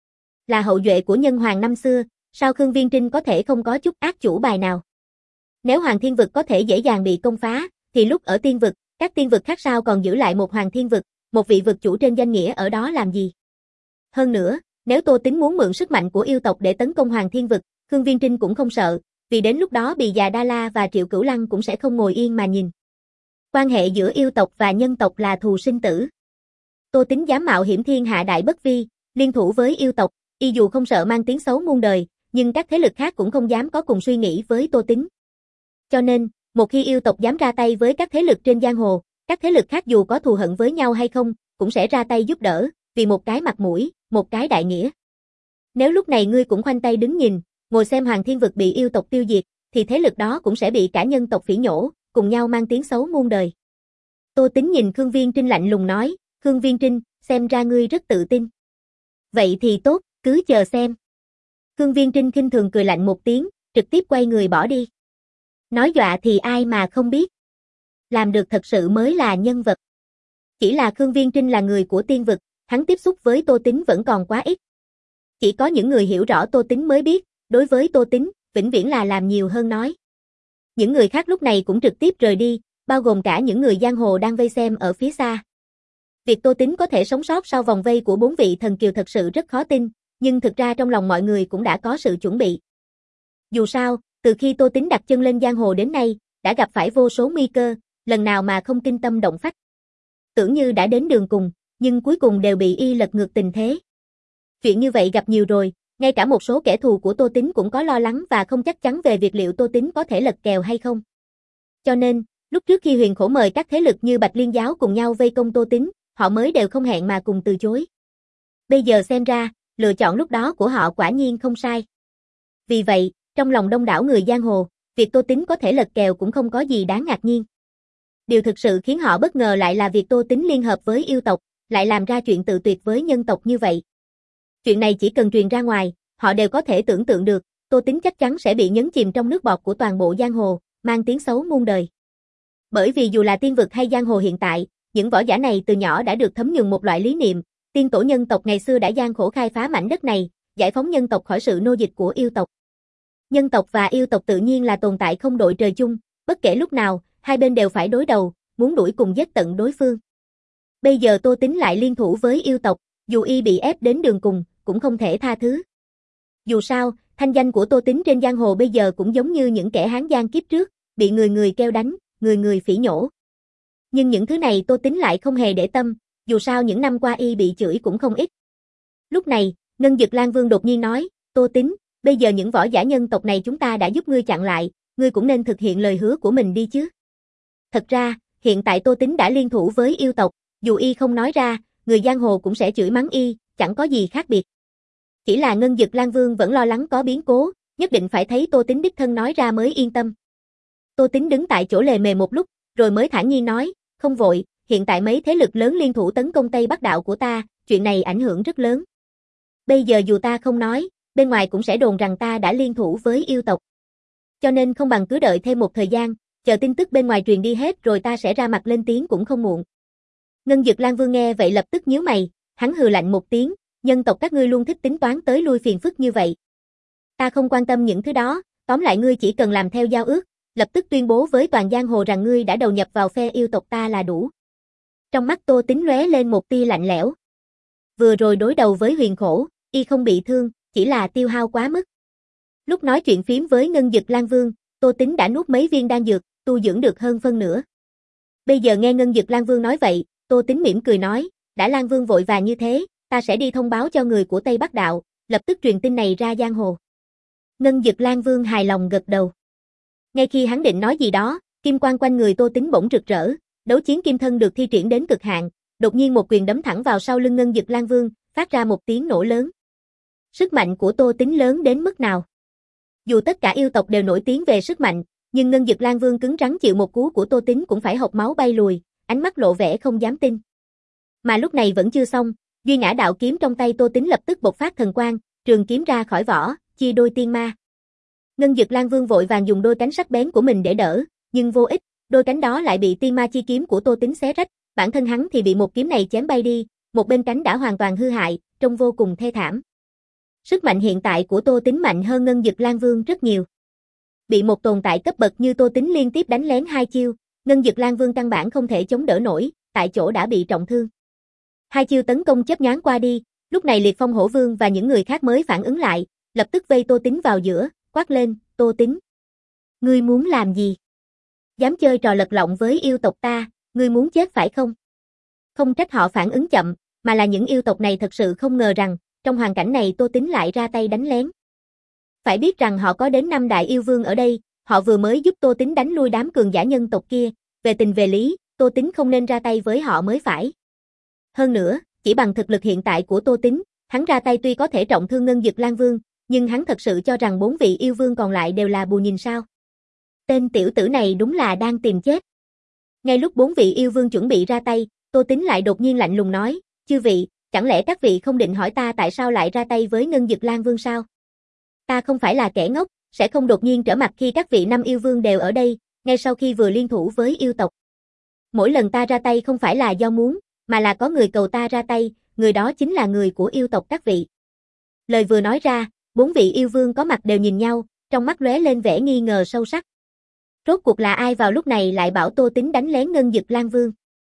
Là hậu duệ của nhân hoàng năm xưa, sao Khương Viên Trinh có thể không có chút ác chủ bài nào? Nếu hoàng thiên vực có thể dễ dàng bị công phá, thì lúc ở tiên vực, các tiên vực khác sao còn giữ lại một hoàng thiên vực, một vị vực chủ trên danh nghĩa ở đó làm gì? Hơn nữa, nếu Tô Tính muốn mượn sức mạnh của yêu tộc để tấn công hoàng thiên vực, Khương Viên Trinh cũng không sợ, vì đến lúc đó bì già Đa La và Triệu Cửu Lăng cũng sẽ không ngồi yên mà nhìn. Quan hệ giữa yêu tộc và nhân tộc là thù sinh tử. Tô Tính dám mạo hiểm thiên hạ đại bất vi, liên thủ với yêu tộc, y dù không sợ mang tiếng xấu muôn đời, nhưng các thế lực khác cũng không dám có cùng suy nghĩ với Tô Tính. Cho nên, một khi yêu tộc dám ra tay với các thế lực trên giang hồ, các thế lực khác dù có thù hận với nhau hay không, cũng sẽ ra tay giúp đỡ, vì một cái mặt mũi, một cái đại nghĩa. Nếu lúc này ngươi cũng khoanh tay đứng nhìn, ngồi xem hoàng thiên vực bị yêu tộc tiêu diệt, thì thế lực đó cũng sẽ bị cả nhân tộc phỉ nhổ, cùng nhau mang tiếng xấu muôn đời. Tô Tính nhìn Khương Viên Trinh lạnh lùng nói, Khương Viên Trinh, xem ra ngươi rất tự tin. Vậy thì tốt, cứ chờ xem. Khương Viên Trinh khinh thường cười lạnh một tiếng, trực tiếp quay người bỏ đi. Nói dọa thì ai mà không biết. Làm được thật sự mới là nhân vật. Chỉ là Khương Viên Trinh là người của tiên vực, hắn tiếp xúc với Tô Tính vẫn còn quá ít. Chỉ có những người hiểu rõ Tô Tính mới biết, đối với Tô Tính, vĩnh viễn là làm nhiều hơn nói. Những người khác lúc này cũng trực tiếp rời đi, bao gồm cả những người giang hồ đang vây xem ở phía xa. Việc Tô Tín có thể sống sót sau vòng vây của bốn vị thần kiều thật sự rất khó tin, nhưng thực ra trong lòng mọi người cũng đã có sự chuẩn bị. Dù sao, từ khi Tô Tín đặt chân lên giang hồ đến nay, đã gặp phải vô số nguy cơ, lần nào mà không kinh tâm động phách. Tưởng như đã đến đường cùng, nhưng cuối cùng đều bị y lật ngược tình thế. Chuyện như vậy gặp nhiều rồi, ngay cả một số kẻ thù của Tô Tín cũng có lo lắng và không chắc chắn về việc liệu Tô Tín có thể lật kèo hay không. Cho nên, lúc trước khi Huyền Khổ mời các thế lực như Bạch Liên Giáo cùng nhau vây công Tô Tín, họ mới đều không hẹn mà cùng từ chối. Bây giờ xem ra, lựa chọn lúc đó của họ quả nhiên không sai. Vì vậy, trong lòng đông đảo người giang hồ, việc Tô Tín có thể lật kèo cũng không có gì đáng ngạc nhiên. Điều thực sự khiến họ bất ngờ lại là việc Tô Tín liên hợp với yêu tộc, lại làm ra chuyện tự tuyệt với nhân tộc như vậy. Chuyện này chỉ cần truyền ra ngoài, họ đều có thể tưởng tượng được, Tô Tín chắc chắn sẽ bị nhấn chìm trong nước bọt của toàn bộ giang hồ, mang tiếng xấu muôn đời. Bởi vì dù là tiên vực hay giang hồ hiện tại, những võ giả này từ nhỏ đã được thấm nhuần một loại lý niệm, tiên tổ nhân tộc ngày xưa đã gian khổ khai phá mảnh đất này, giải phóng nhân tộc khỏi sự nô dịch của yêu tộc. Nhân tộc và yêu tộc tự nhiên là tồn tại không đội trời chung, bất kể lúc nào, hai bên đều phải đối đầu, muốn đuổi cùng giết tận đối phương. Bây giờ Tô Tín lại liên thủ với yêu tộc, dù y bị ép đến đường cùng, cũng không thể tha thứ. Dù sao, thanh danh của Tô Tín trên giang hồ bây giờ cũng giống như những kẻ Hán Giang kiếp trước, bị người người kêu đánh, người người phỉ nhổ. Nhưng những thứ này Tô Tín lại không hề để tâm, dù sao những năm qua y bị chửi cũng không ít. Lúc này, Ngân Dực Lan Vương đột nhiên nói, Tô Tín, bây giờ những võ giả nhân tộc này chúng ta đã giúp ngươi chặn lại, ngươi cũng nên thực hiện lời hứa của mình đi chứ. Thật ra, hiện tại Tô Tín đã liên thủ với yêu tộc, dù y không nói ra, người giang hồ cũng sẽ chửi mắng y, chẳng có gì khác biệt. Chỉ là Ngân Dực Lan Vương vẫn lo lắng có biến cố, nhất định phải thấy Tô Tín đích thân nói ra mới yên tâm. Tô Tín đứng tại chỗ lề mề một lúc, rồi mới thản nhiên nói, không vội, hiện tại mấy thế lực lớn liên thủ tấn công Tây Bắc đạo của ta, chuyện này ảnh hưởng rất lớn. Bây giờ dù ta không nói, bên ngoài cũng sẽ đồn rằng ta đã liên thủ với yêu tộc. Cho nên không bằng cứ đợi thêm một thời gian, chờ tin tức bên ngoài truyền đi hết rồi ta sẽ ra mặt lên tiếng cũng không muộn. Ngân Dực Lan Vương nghe vậy lập tức nhíu mày, hắn hừ lạnh một tiếng, nhân tộc các ngươi luôn thích tính toán tới lui phiền phức như vậy. Ta không quan tâm những thứ đó, tóm lại ngươi chỉ cần làm theo giao ước, lập tức tuyên bố với toàn giang hồ rằng ngươi đã đầu nhập vào phe yêu tộc ta là đủ. Trong mắt Tô Tín lóe lên một tia lạnh lẽo. Vừa rồi đối đầu với Huyền Khổ, y không bị thương, chỉ là tiêu hao quá mức. Lúc nói chuyện phím với Ngân Dực Lan Vương, Tô Tín đã nuốt mấy viên đan dược, tu dưỡng được hơn phân nửa. Bây giờ nghe Ngân Dực Lan Vương nói vậy, Tô Tín mỉm cười nói, đã Lan Vương vội vàng như thế, ta sẽ đi thông báo cho người của Tây Bắc Đạo, lập tức truyền tin này ra giang hồ. Ngân Dực Lan Vương hài lòng gật đầu. Ngay khi hắn định nói gì đó, kim quang quanh người Tô Tín bỗng rực rỡ, đấu chiến kim thân được thi triển đến cực hạn, đột nhiên một quyền đấm thẳng vào sau lưng Ngân Dực Lan Vương, phát ra một tiếng nổ lớn. Sức mạnh của Tô Tín lớn đến mức nào? Dù tất cả yêu tộc đều nổi tiếng về sức mạnh, nhưng Ngân Dực Lan Vương cứng rắn chịu một cú của Tô Tín cũng phải hộc máu bay lùi, ánh mắt lộ vẻ không dám tin. Mà lúc này vẫn chưa xong, Duy Ngã đạo kiếm trong tay Tô Tín lập tức bộc phát thần quang, trường kiếm ra khỏi vỏ, chia đôi tiên ma. Ngân Dực Lan Vương vội vàng dùng đôi cánh sắc bén của mình để đỡ, nhưng vô ích, đôi cánh đó lại bị tiên ma chi kiếm của Tô Tín xé rách, bản thân hắn thì bị một kiếm này chém bay đi, một bên cánh đã hoàn toàn hư hại, trông vô cùng thê thảm. Sức mạnh hiện tại của Tô Tín mạnh hơn Ngân Dực Lan Vương rất nhiều. Bị một tồn tại cấp bậc như Tô Tín liên tiếp đánh lén hai chiêu, Ngân Dực Lan Vương căn bản không thể chống đỡ nổi, tại chỗ đã bị trọng thương. Hai chiêu tấn công chớp nhoáng qua đi, lúc này Liệt Phong Hổ Vương và những người khác mới phản ứng lại, lập tức vây Tô Tín vào giữa, quát lên, Tô Tín. Ngươi muốn làm gì? Dám chơi trò lật lọng với yêu tộc ta, ngươi muốn chết phải không? Không trách họ phản ứng chậm, mà là những yêu tộc này thật sự không ngờ rằng, trong hoàn cảnh này Tô Tín lại ra tay đánh lén. Phải biết rằng họ có đến năm đại yêu vương ở đây, họ vừa mới giúp Tô Tín đánh lui đám cường giả nhân tộc kia, về tình về lý, Tô Tín không nên ra tay với họ mới phải. Hơn nữa, chỉ bằng thực lực hiện tại của Tô Tín, hắn ra tay tuy có thể trọng thương Ngân Dực Lan Vương, nhưng hắn thật sự cho rằng bốn vị yêu vương còn lại đều là bù nhìn sao. Tên tiểu tử này đúng là đang tìm chết. Ngay lúc bốn vị yêu vương chuẩn bị ra tay, Tô Tín lại đột nhiên lạnh lùng nói, chư vị, chẳng lẽ các vị không định hỏi ta tại sao lại ra tay với Ngân Dực Lan Vương sao? Ta không phải là kẻ ngốc, sẽ không đột nhiên trở mặt khi các vị năm yêu vương đều ở đây, ngay sau khi vừa liên thủ với yêu tộc. Mỗi lần ta ra tay không phải là do muốn, mà là có người cầu ta ra tay, người đó chính là người của yêu tộc các vị. Lời vừa nói ra, bốn vị yêu vương có mặt đều nhìn nhau, trong mắt lóe lên vẻ nghi ngờ sâu sắc. Rốt cuộc là ai vào lúc này lại bảo Tô Tín đánh lén Ngân Dực Lan Vương?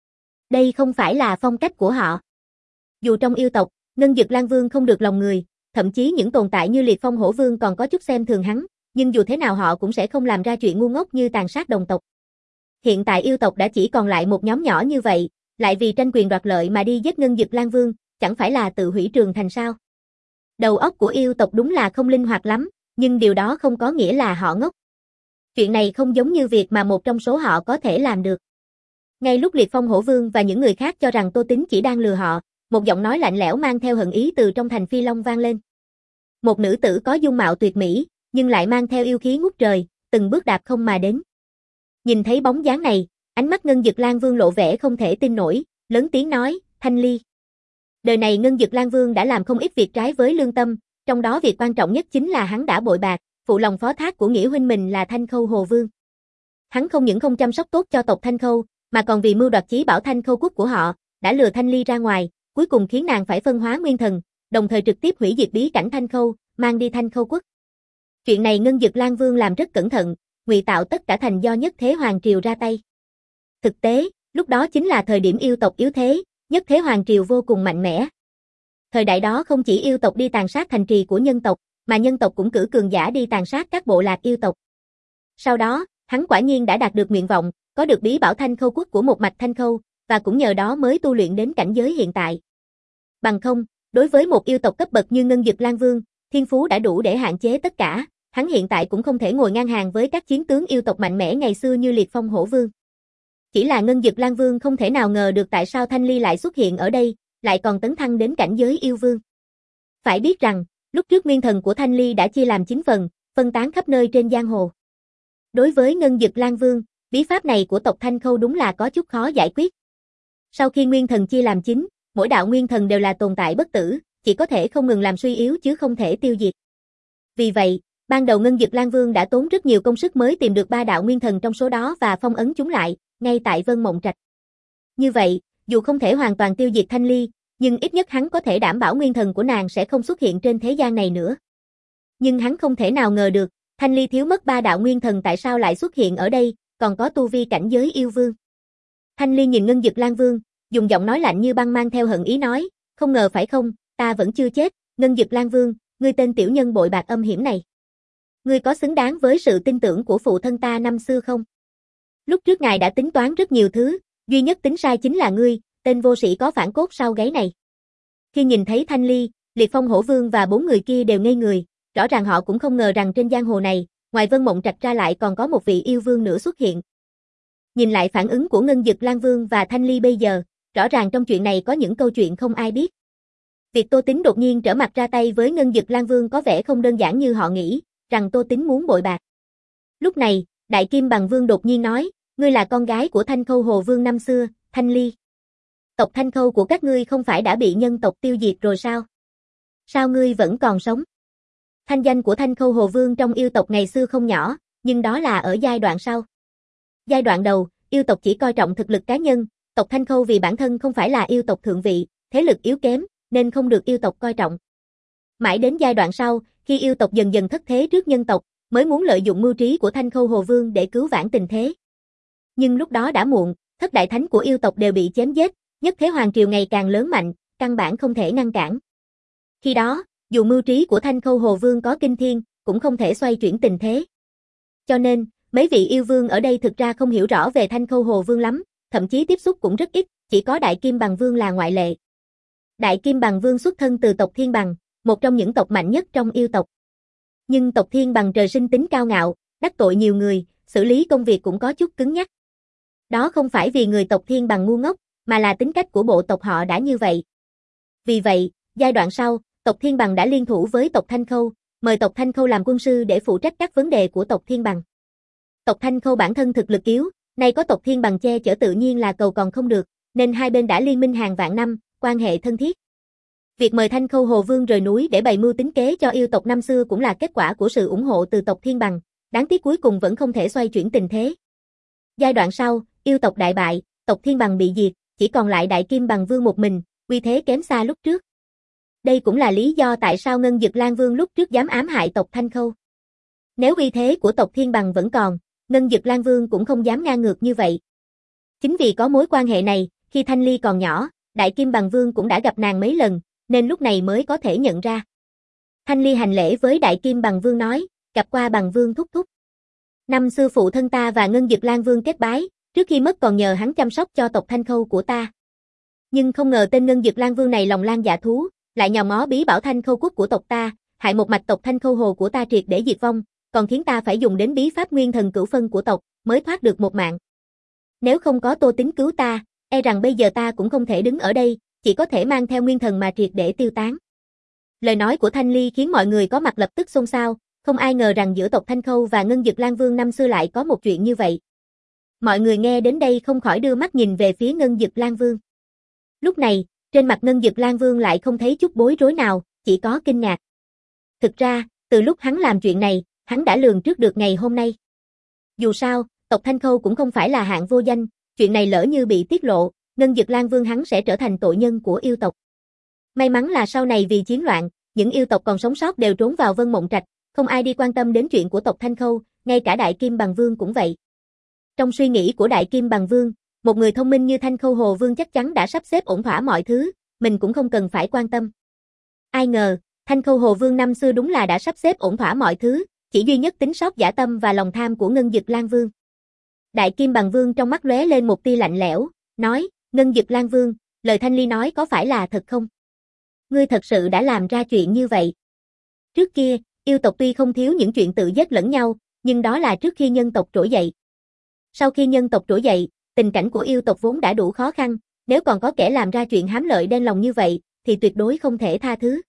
Đây không phải là phong cách của họ. Dù trong yêu tộc, Ngân Dực Lang Vương không được lòng người, thậm chí những tồn tại như Liệt Phong Hổ Vương còn có chút xem thường hắn, nhưng dù thế nào họ cũng sẽ không làm ra chuyện ngu ngốc như tàn sát đồng tộc. Hiện tại yêu tộc đã chỉ còn lại một nhóm nhỏ như vậy, lại vì tranh quyền đoạt lợi mà đi giết Ngân Dực Lang Vương, chẳng phải là tự hủy trường thành sao? Đầu óc của yêu tộc đúng là không linh hoạt lắm, nhưng điều đó không có nghĩa là họ ngốc. Chuyện này không giống như việc mà một trong số họ có thể làm được. Ngay lúc Liệt Phong Hổ Vương và những người khác cho rằng Tô Tín chỉ đang lừa họ, một giọng nói lạnh lẽo mang theo hận ý từ trong thành Phi Long vang lên. Một nữ tử có dung mạo tuyệt mỹ, nhưng lại mang theo yêu khí ngút trời, từng bước đạp không mà đến. Nhìn thấy bóng dáng này, ánh mắt Ngân Dực Lang Vương lộ vẻ không thể tin nổi, lớn tiếng nói, Thanh Ly. Đời này Ngân Dực Lang Vương đã làm không ít việc trái với lương tâm, trong đó việc quan trọng nhất chính là hắn đã bội bạc, phụ lòng phó thác của nghĩa huynh mình là Thanh Khâu Hồ Vương. Hắn không những không chăm sóc tốt cho tộc Thanh Khâu, mà còn vì mưu đoạt chí bảo Thanh Khâu quốc của họ, đã lừa Thanh Ly ra ngoài, cuối cùng khiến nàng phải phân hóa nguyên thần, đồng thời trực tiếp hủy diệt bí cảnh Thanh Khâu, mang đi Thanh Khâu quốc. Chuyện này Ngân Dực Lang Vương làm rất cẩn thận, ngụy tạo tất cả thành do Nhất Thế Hoàng Triều ra tay. Thực tế, lúc đó chính là thời điểm yêu tộc yếu thế, Nhất Thế Hoàng Triều vô cùng mạnh mẽ. Thời đại đó không chỉ yêu tộc đi tàn sát thành trì của nhân tộc, mà nhân tộc cũng cử cường giả đi tàn sát các bộ lạc yêu tộc. Sau đó, hắn quả nhiên đã đạt được nguyện vọng, có được bí bảo Thanh Khâu quốc của một mạch Thanh Khâu, và cũng nhờ đó mới tu luyện đến cảnh giới hiện tại. Bằng không, đối với một yêu tộc cấp bậc như Ngân Dực Lang Vương, thiên phú đã đủ để hạn chế tất cả, hắn hiện tại cũng không thể ngồi ngang hàng với các chiến tướng yêu tộc mạnh mẽ ngày xưa như Liệt Phong Hổ Vương. Chỉ là Ngân Dực Lang Vương không thể nào ngờ được tại sao Thanh Ly lại xuất hiện ở đây, lại còn tấn thăng đến cảnh giới yêu vương. Phải biết rằng, lúc trước nguyên thần của Thanh Ly đã chia làm chín phần, phân tán khắp nơi trên giang hồ. Đối với Ngân Dực Lang Vương, bí pháp này của tộc Thanh Khâu đúng là có chút khó giải quyết. Sau khi nguyên thần chia làm chín, mỗi đạo nguyên thần đều là tồn tại bất tử, chỉ có thể không ngừng làm suy yếu chứ không thể tiêu diệt. Vì vậy, ban đầu Ngân Dực Lang Vương đã tốn rất nhiều công sức mới tìm được ba đạo nguyên thần trong số đó và phong ấn chúng lại, ngay tại Vân Mộng Trạch. Như vậy, dù không thể hoàn toàn tiêu diệt Thanh Ly, nhưng ít nhất hắn có thể đảm bảo nguyên thần của nàng sẽ không xuất hiện trên thế gian này nữa. Nhưng hắn không thể nào ngờ được, Thanh Ly thiếu mất ba đạo nguyên thần tại sao lại xuất hiện ở đây, còn có tu vi cảnh giới yêu vương. Thanh Ly nhìn Ngân Dực Lang Vương, dùng giọng nói lạnh như băng mang theo hận ý nói, không ngờ phải không, ta vẫn chưa chết, Ngân Dực Lang Vương, ngươi tên tiểu nhân bội bạc âm hiểm này. Ngươi có xứng đáng với sự tin tưởng của phụ thân ta năm xưa không? Lúc trước ngài đã tính toán rất nhiều thứ, duy nhất tính sai chính là ngươi, tên vô sĩ có phản cốt sau gáy này. Khi nhìn thấy Thanh Ly, Liệt Phong Hổ Vương và bốn người kia đều ngây người, rõ ràng họ cũng không ngờ rằng trên giang hồ này, ngoài Vân Mộng Trạch ra lại còn có một vị yêu vương nữa xuất hiện. Nhìn lại phản ứng của Ngân Dực Lang Vương và Thanh Ly bây giờ, rõ ràng trong chuyện này có những câu chuyện không ai biết. Việc Tô Tín đột nhiên trở mặt ra tay với Ngân Dực Lang Vương có vẻ không đơn giản như họ nghĩ, rằng Tô Tín muốn bội bạc. Lúc này, Đại Kim Bằng Vương đột nhiên nói, ngươi là con gái của Thanh Khâu Hồ Vương năm xưa, Thanh Ly. Tộc Thanh Khâu của các ngươi không phải đã bị nhân tộc tiêu diệt rồi sao? Sao ngươi vẫn còn sống? Thanh danh của Thanh Khâu Hồ Vương trong yêu tộc ngày xưa không nhỏ, nhưng đó là ở giai đoạn sau. Giai đoạn đầu, yêu tộc chỉ coi trọng thực lực cá nhân, tộc Thanh Khâu vì bản thân không phải là yêu tộc thượng vị, thế lực yếu kém, nên không được yêu tộc coi trọng. Mãi đến giai đoạn sau, khi yêu tộc dần dần thất thế trước nhân tộc, mới muốn lợi dụng mưu trí của Thanh Khâu Hồ Vương để cứu vãn tình thế. Nhưng lúc đó đã muộn, thất đại thánh của yêu tộc đều bị chém giết, Nhất Thế Hoàng Triều ngày càng lớn mạnh, căn bản không thể ngăn cản. Khi đó, dù mưu trí của Thanh Khâu Hồ Vương có kinh thiên, cũng không thể xoay chuyển tình thế. Cho nên, mấy vị yêu vương ở đây thực ra không hiểu rõ về Thanh Khâu Hồ Vương lắm, thậm chí tiếp xúc cũng rất ít, chỉ có Đại Kim Bằng Vương là ngoại lệ. Đại Kim Bằng Vương xuất thân từ tộc Thiên Bằng, một trong những tộc mạnh nhất trong yêu tộc. Nhưng tộc Thiên Bằng trời sinh tính cao ngạo, đắc tội nhiều người, xử lý công việc cũng có chút cứng nhắc. Đó không phải vì người tộc Thiên Bằng ngu ngốc, mà là tính cách của bộ tộc họ đã như vậy. Vì vậy, giai đoạn sau, tộc Thiên Bằng đã liên thủ với tộc Thanh Khâu, mời tộc Thanh Khâu làm quân sư để phụ trách các vấn đề của tộc Thiên Bằng. Tộc Thanh Khâu bản thân thực lực yếu, nay có tộc Thiên Bằng che chở tự nhiên là cầu còn không được, nên hai bên đã liên minh hàng vạn năm, quan hệ thân thiết. Việc mời Thanh Khâu Hồ Vương rời núi để bày mưu tính kế cho yêu tộc năm xưa cũng là kết quả của sự ủng hộ từ tộc Thiên Bằng, đáng tiếc cuối cùng vẫn không thể xoay chuyển tình thế. Giai đoạn sau, yêu tộc đại bại, tộc Thiên Bằng bị diệt, chỉ còn lại Đại Kim Bằng Vương một mình, uy thế kém xa lúc trước. Đây cũng là lý do tại sao Ngân Dực Lang Vương lúc trước dám ám hại tộc Thanh Khâu. Nếu uy thế của tộc Thiên Bằng vẫn còn, Ngân Dực Lang Vương cũng không dám ngang ngược như vậy. Chính vì có mối quan hệ này, khi Thanh Ly còn nhỏ, Đại Kim Bằng Vương cũng đã gặp nàng mấy lần, nên lúc này mới có thể nhận ra. Thanh Ly hành lễ với Đại Kim Bằng Vương nói, gặp qua Bằng Vương thúc thúc. Năm xưa phụ thân ta và Ngân Dực Lang Vương kết bái, trước khi mất còn nhờ hắn chăm sóc cho tộc Thanh Khâu của ta. Nhưng không ngờ tên Ngân Dực Lang Vương này lòng lang dạ thú, lại nhào mó bí bảo Thanh Khâu quốc của tộc ta, hại một mạch tộc Thanh Khâu Hồ của ta triệt để diệt vong, còn khiến ta phải dùng đến bí pháp Nguyên Thần Cửu Phân của tộc, mới thoát được một mạng. Nếu không có Tô Tín cứu ta, e rằng bây giờ ta cũng không thể đứng ở đây, chỉ có thể mang theo nguyên thần mà triệt để tiêu tán. Lời nói của Thanh Ly khiến mọi người có mặt lập tức xôn xao, không ai ngờ rằng giữa tộc Thanh Khâu và Ngân Dực Lang Vương năm xưa lại có một chuyện như vậy. Mọi người nghe đến đây không khỏi đưa mắt nhìn về phía Ngân Dực Lang Vương. Lúc này, trên mặt Ngân Dực Lang Vương lại không thấy chút bối rối nào, chỉ có kinh ngạc. Thực ra, từ lúc hắn làm chuyện này, hắn đã lường trước được ngày hôm nay. Dù sao, tộc Thanh Khâu cũng không phải là hạng vô danh, chuyện này lỡ như bị tiết lộ, Ngân Dực Lang Vương hắn sẽ trở thành tội nhân của yêu tộc. May mắn là sau này vì chiến loạn, những yêu tộc còn sống sót đều trốn vào Vân Mộng Trạch, không ai đi quan tâm đến chuyện của tộc Thanh Khâu, ngay cả Đại Kim Bằng Vương cũng vậy. Trong suy nghĩ của Đại Kim Bằng Vương, một người thông minh như Thanh Khâu Hồ Vương chắc chắn đã sắp xếp ổn thỏa mọi thứ, mình cũng không cần phải quan tâm. Ai ngờ, Thanh Khâu Hồ Vương năm xưa đúng là đã sắp xếp ổn thỏa mọi thứ, chỉ duy nhất tính sót dã tâm và lòng tham của Ngân Dực Lang Vương. Đại Kim Bằng Vương trong mắt lóe lên một tia lạnh lẽo, nói, Ngân Dực Lang Vương, lời Thanh Ly nói có phải là thật không? Ngươi thật sự đã làm ra chuyện như vậy. Trước kia, yêu tộc tuy không thiếu những chuyện tự giết lẫn nhau, nhưng đó là trước khi nhân tộc trỗi dậy. Sau khi nhân tộc trỗi dậy, tình cảnh của yêu tộc vốn đã đủ khó khăn, nếu còn có kẻ làm ra chuyện hám lợi đen lòng như vậy, thì tuyệt đối không thể tha thứ.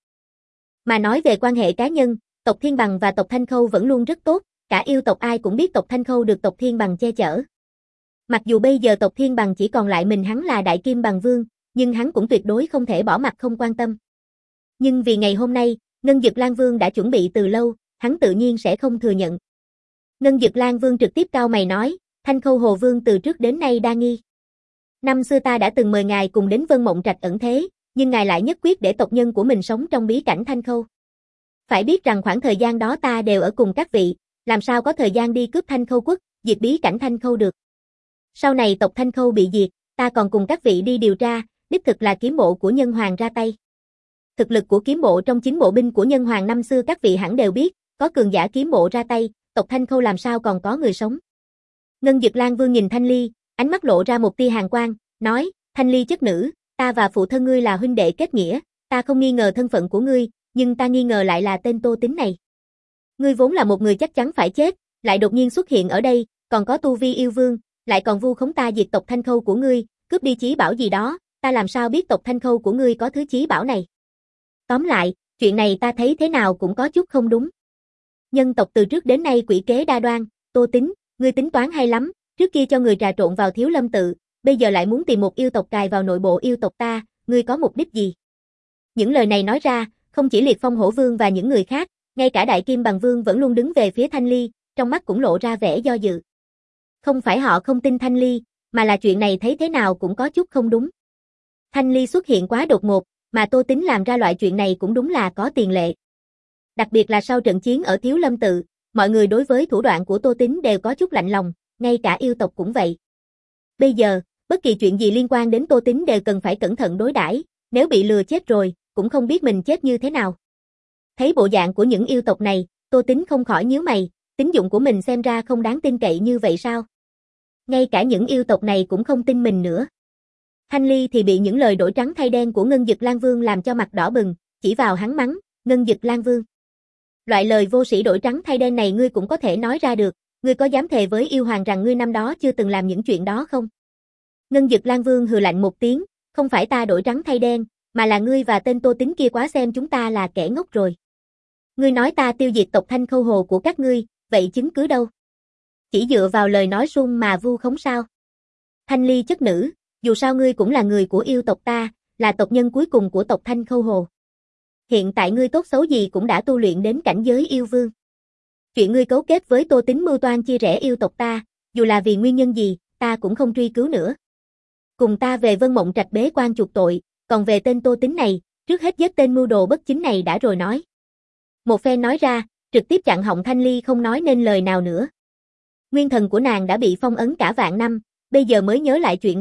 Mà nói về quan hệ cá nhân, tộc Thiên Bằng và tộc Thanh Khâu vẫn luôn rất tốt, cả yêu tộc ai cũng biết tộc Thanh Khâu được tộc Thiên Bằng che chở. Mặc dù bây giờ tộc Thiên Bằng chỉ còn lại mình hắn là Đại Kim Bằng Vương, nhưng hắn cũng tuyệt đối không thể bỏ mặc không quan tâm. Nhưng vì ngày hôm nay, Ngân Dực Lang Vương đã chuẩn bị từ lâu, hắn tự nhiên sẽ không thừa nhận. Ngân Dực Lang Vương trực tiếp cau mày nói, Thanh Khâu Hồ Vương từ trước đến nay đa nghi. Năm xưa ta đã từng mời ngài cùng đến Vân Mộng Trạch ẩn thế, nhưng ngài lại nhất quyết để tộc nhân của mình sống trong bí cảnh Thanh Khâu. Phải biết rằng khoảng thời gian đó ta đều ở cùng các vị, làm sao có thời gian đi cướp Thanh Khâu quốc, diệt bí cảnh Thanh Khâu được. Sau này tộc Thanh Khâu bị diệt, ta còn cùng các vị đi điều tra, đích thực là kiếm bộ của Nhân Hoàng ra tay. Thực lực của kiếm bộ trong chính bộ binh của Nhân Hoàng năm xưa các vị hẳn đều biết, có cường giả kiếm bộ ra tay, tộc Thanh Khâu làm sao còn có người sống. Ngân Dực Lang Vương nhìn Thanh Ly, ánh mắt lộ ra một tia hàn quang, nói, Thanh Ly chất nữ, ta và phụ thân ngươi là huynh đệ kết nghĩa, ta không nghi ngờ thân phận của ngươi, nhưng ta nghi ngờ lại là tên Tô Tín này. Ngươi vốn là một người chắc chắn phải chết, lại đột nhiên xuất hiện ở đây, còn có tu vi yêu vương, lại còn vu khống ta diệt tộc Thanh Khâu của ngươi, cướp đi chí bảo gì đó, ta làm sao biết tộc Thanh Khâu của ngươi có thứ chí bảo này. Tóm lại, chuyện này ta thấy thế nào cũng có chút không đúng. Nhân tộc từ trước đến nay quỷ kế đa đoan, Tô Tín, ngươi tính toán hay lắm, trước kia cho người trà trộn vào Thiếu Lâm tự, bây giờ lại muốn tìm một yêu tộc cài vào nội bộ yêu tộc ta, ngươi có mục đích gì? Những lời này nói ra, không chỉ Liệt Phong Hổ Vương và những người khác, ngay cả Đại Kim Bằng Vương vẫn luôn đứng về phía Thanh Ly, trong mắt cũng lộ ra vẻ do dự. Không phải họ không tin Thanh Ly, mà là chuyện này thấy thế nào cũng có chút không đúng. Thanh Ly xuất hiện quá đột ngột, mà Tô Tín làm ra loại chuyện này cũng đúng là có tiền lệ. Đặc biệt là sau trận chiến ở Thiếu Lâm tự, mọi người đối với thủ đoạn của Tô Tín đều có chút lạnh lòng, ngay cả yêu tộc cũng vậy. Bây giờ, bất kỳ chuyện gì liên quan đến Tô Tín đều cần phải cẩn thận đối đãi, nếu bị lừa chết rồi, cũng không biết mình chết như thế nào. Thấy bộ dạng của những yêu tộc này, Tô Tín không khỏi nhíu mày, tín dụng của mình xem ra không đáng tin cậy như vậy sao? Ngay cả những yêu tộc này cũng không tin mình nữa. Thanh Ly thì bị những lời đổi trắng thay đen của Ngân Dực Lang Vương làm cho mặt đỏ bừng, chỉ vào hắn mắng, Ngân Dực Lang Vương. Loại lời vô sĩ đổi trắng thay đen này ngươi cũng có thể nói ra được, ngươi có dám thề với yêu hoàng rằng ngươi năm đó chưa từng làm những chuyện đó không? Ngân Dực Lang Vương hừ lạnh một tiếng, không phải ta đổi trắng thay đen, mà là ngươi và tên Tô Tín kia quá xem chúng ta là kẻ ngốc rồi. Ngươi nói ta tiêu diệt tộc Thanh Khâu Hồ của các ngươi, vậy chứng cứ đâu? Chỉ dựa vào lời nói suông mà vu khống sao? Thanh Ly chất nữ, dù sao ngươi cũng là người của yêu tộc ta, là tộc nhân cuối cùng của tộc Thanh Khâu Hồ. Hiện tại ngươi tốt xấu gì cũng đã tu luyện đến cảnh giới yêu vương. Chuyện ngươi cấu kết với Tô Tín mưu toan chia rẽ yêu tộc ta, dù là vì nguyên nhân gì, ta cũng không truy cứu nữa. Cùng ta về Vân Mộng Trạch bế quan chuộc tội, còn về tên Tô Tín này, trước hết giết tên mưu đồ bất chính này đã rồi nói. Một phen nói ra, trực tiếp chặn họng Thanh Ly không nói nên lời nào nữa. Nguyên thần của nàng đã bị phong ấn cả vạn năm, bây giờ mới nhớ lại chuyện này,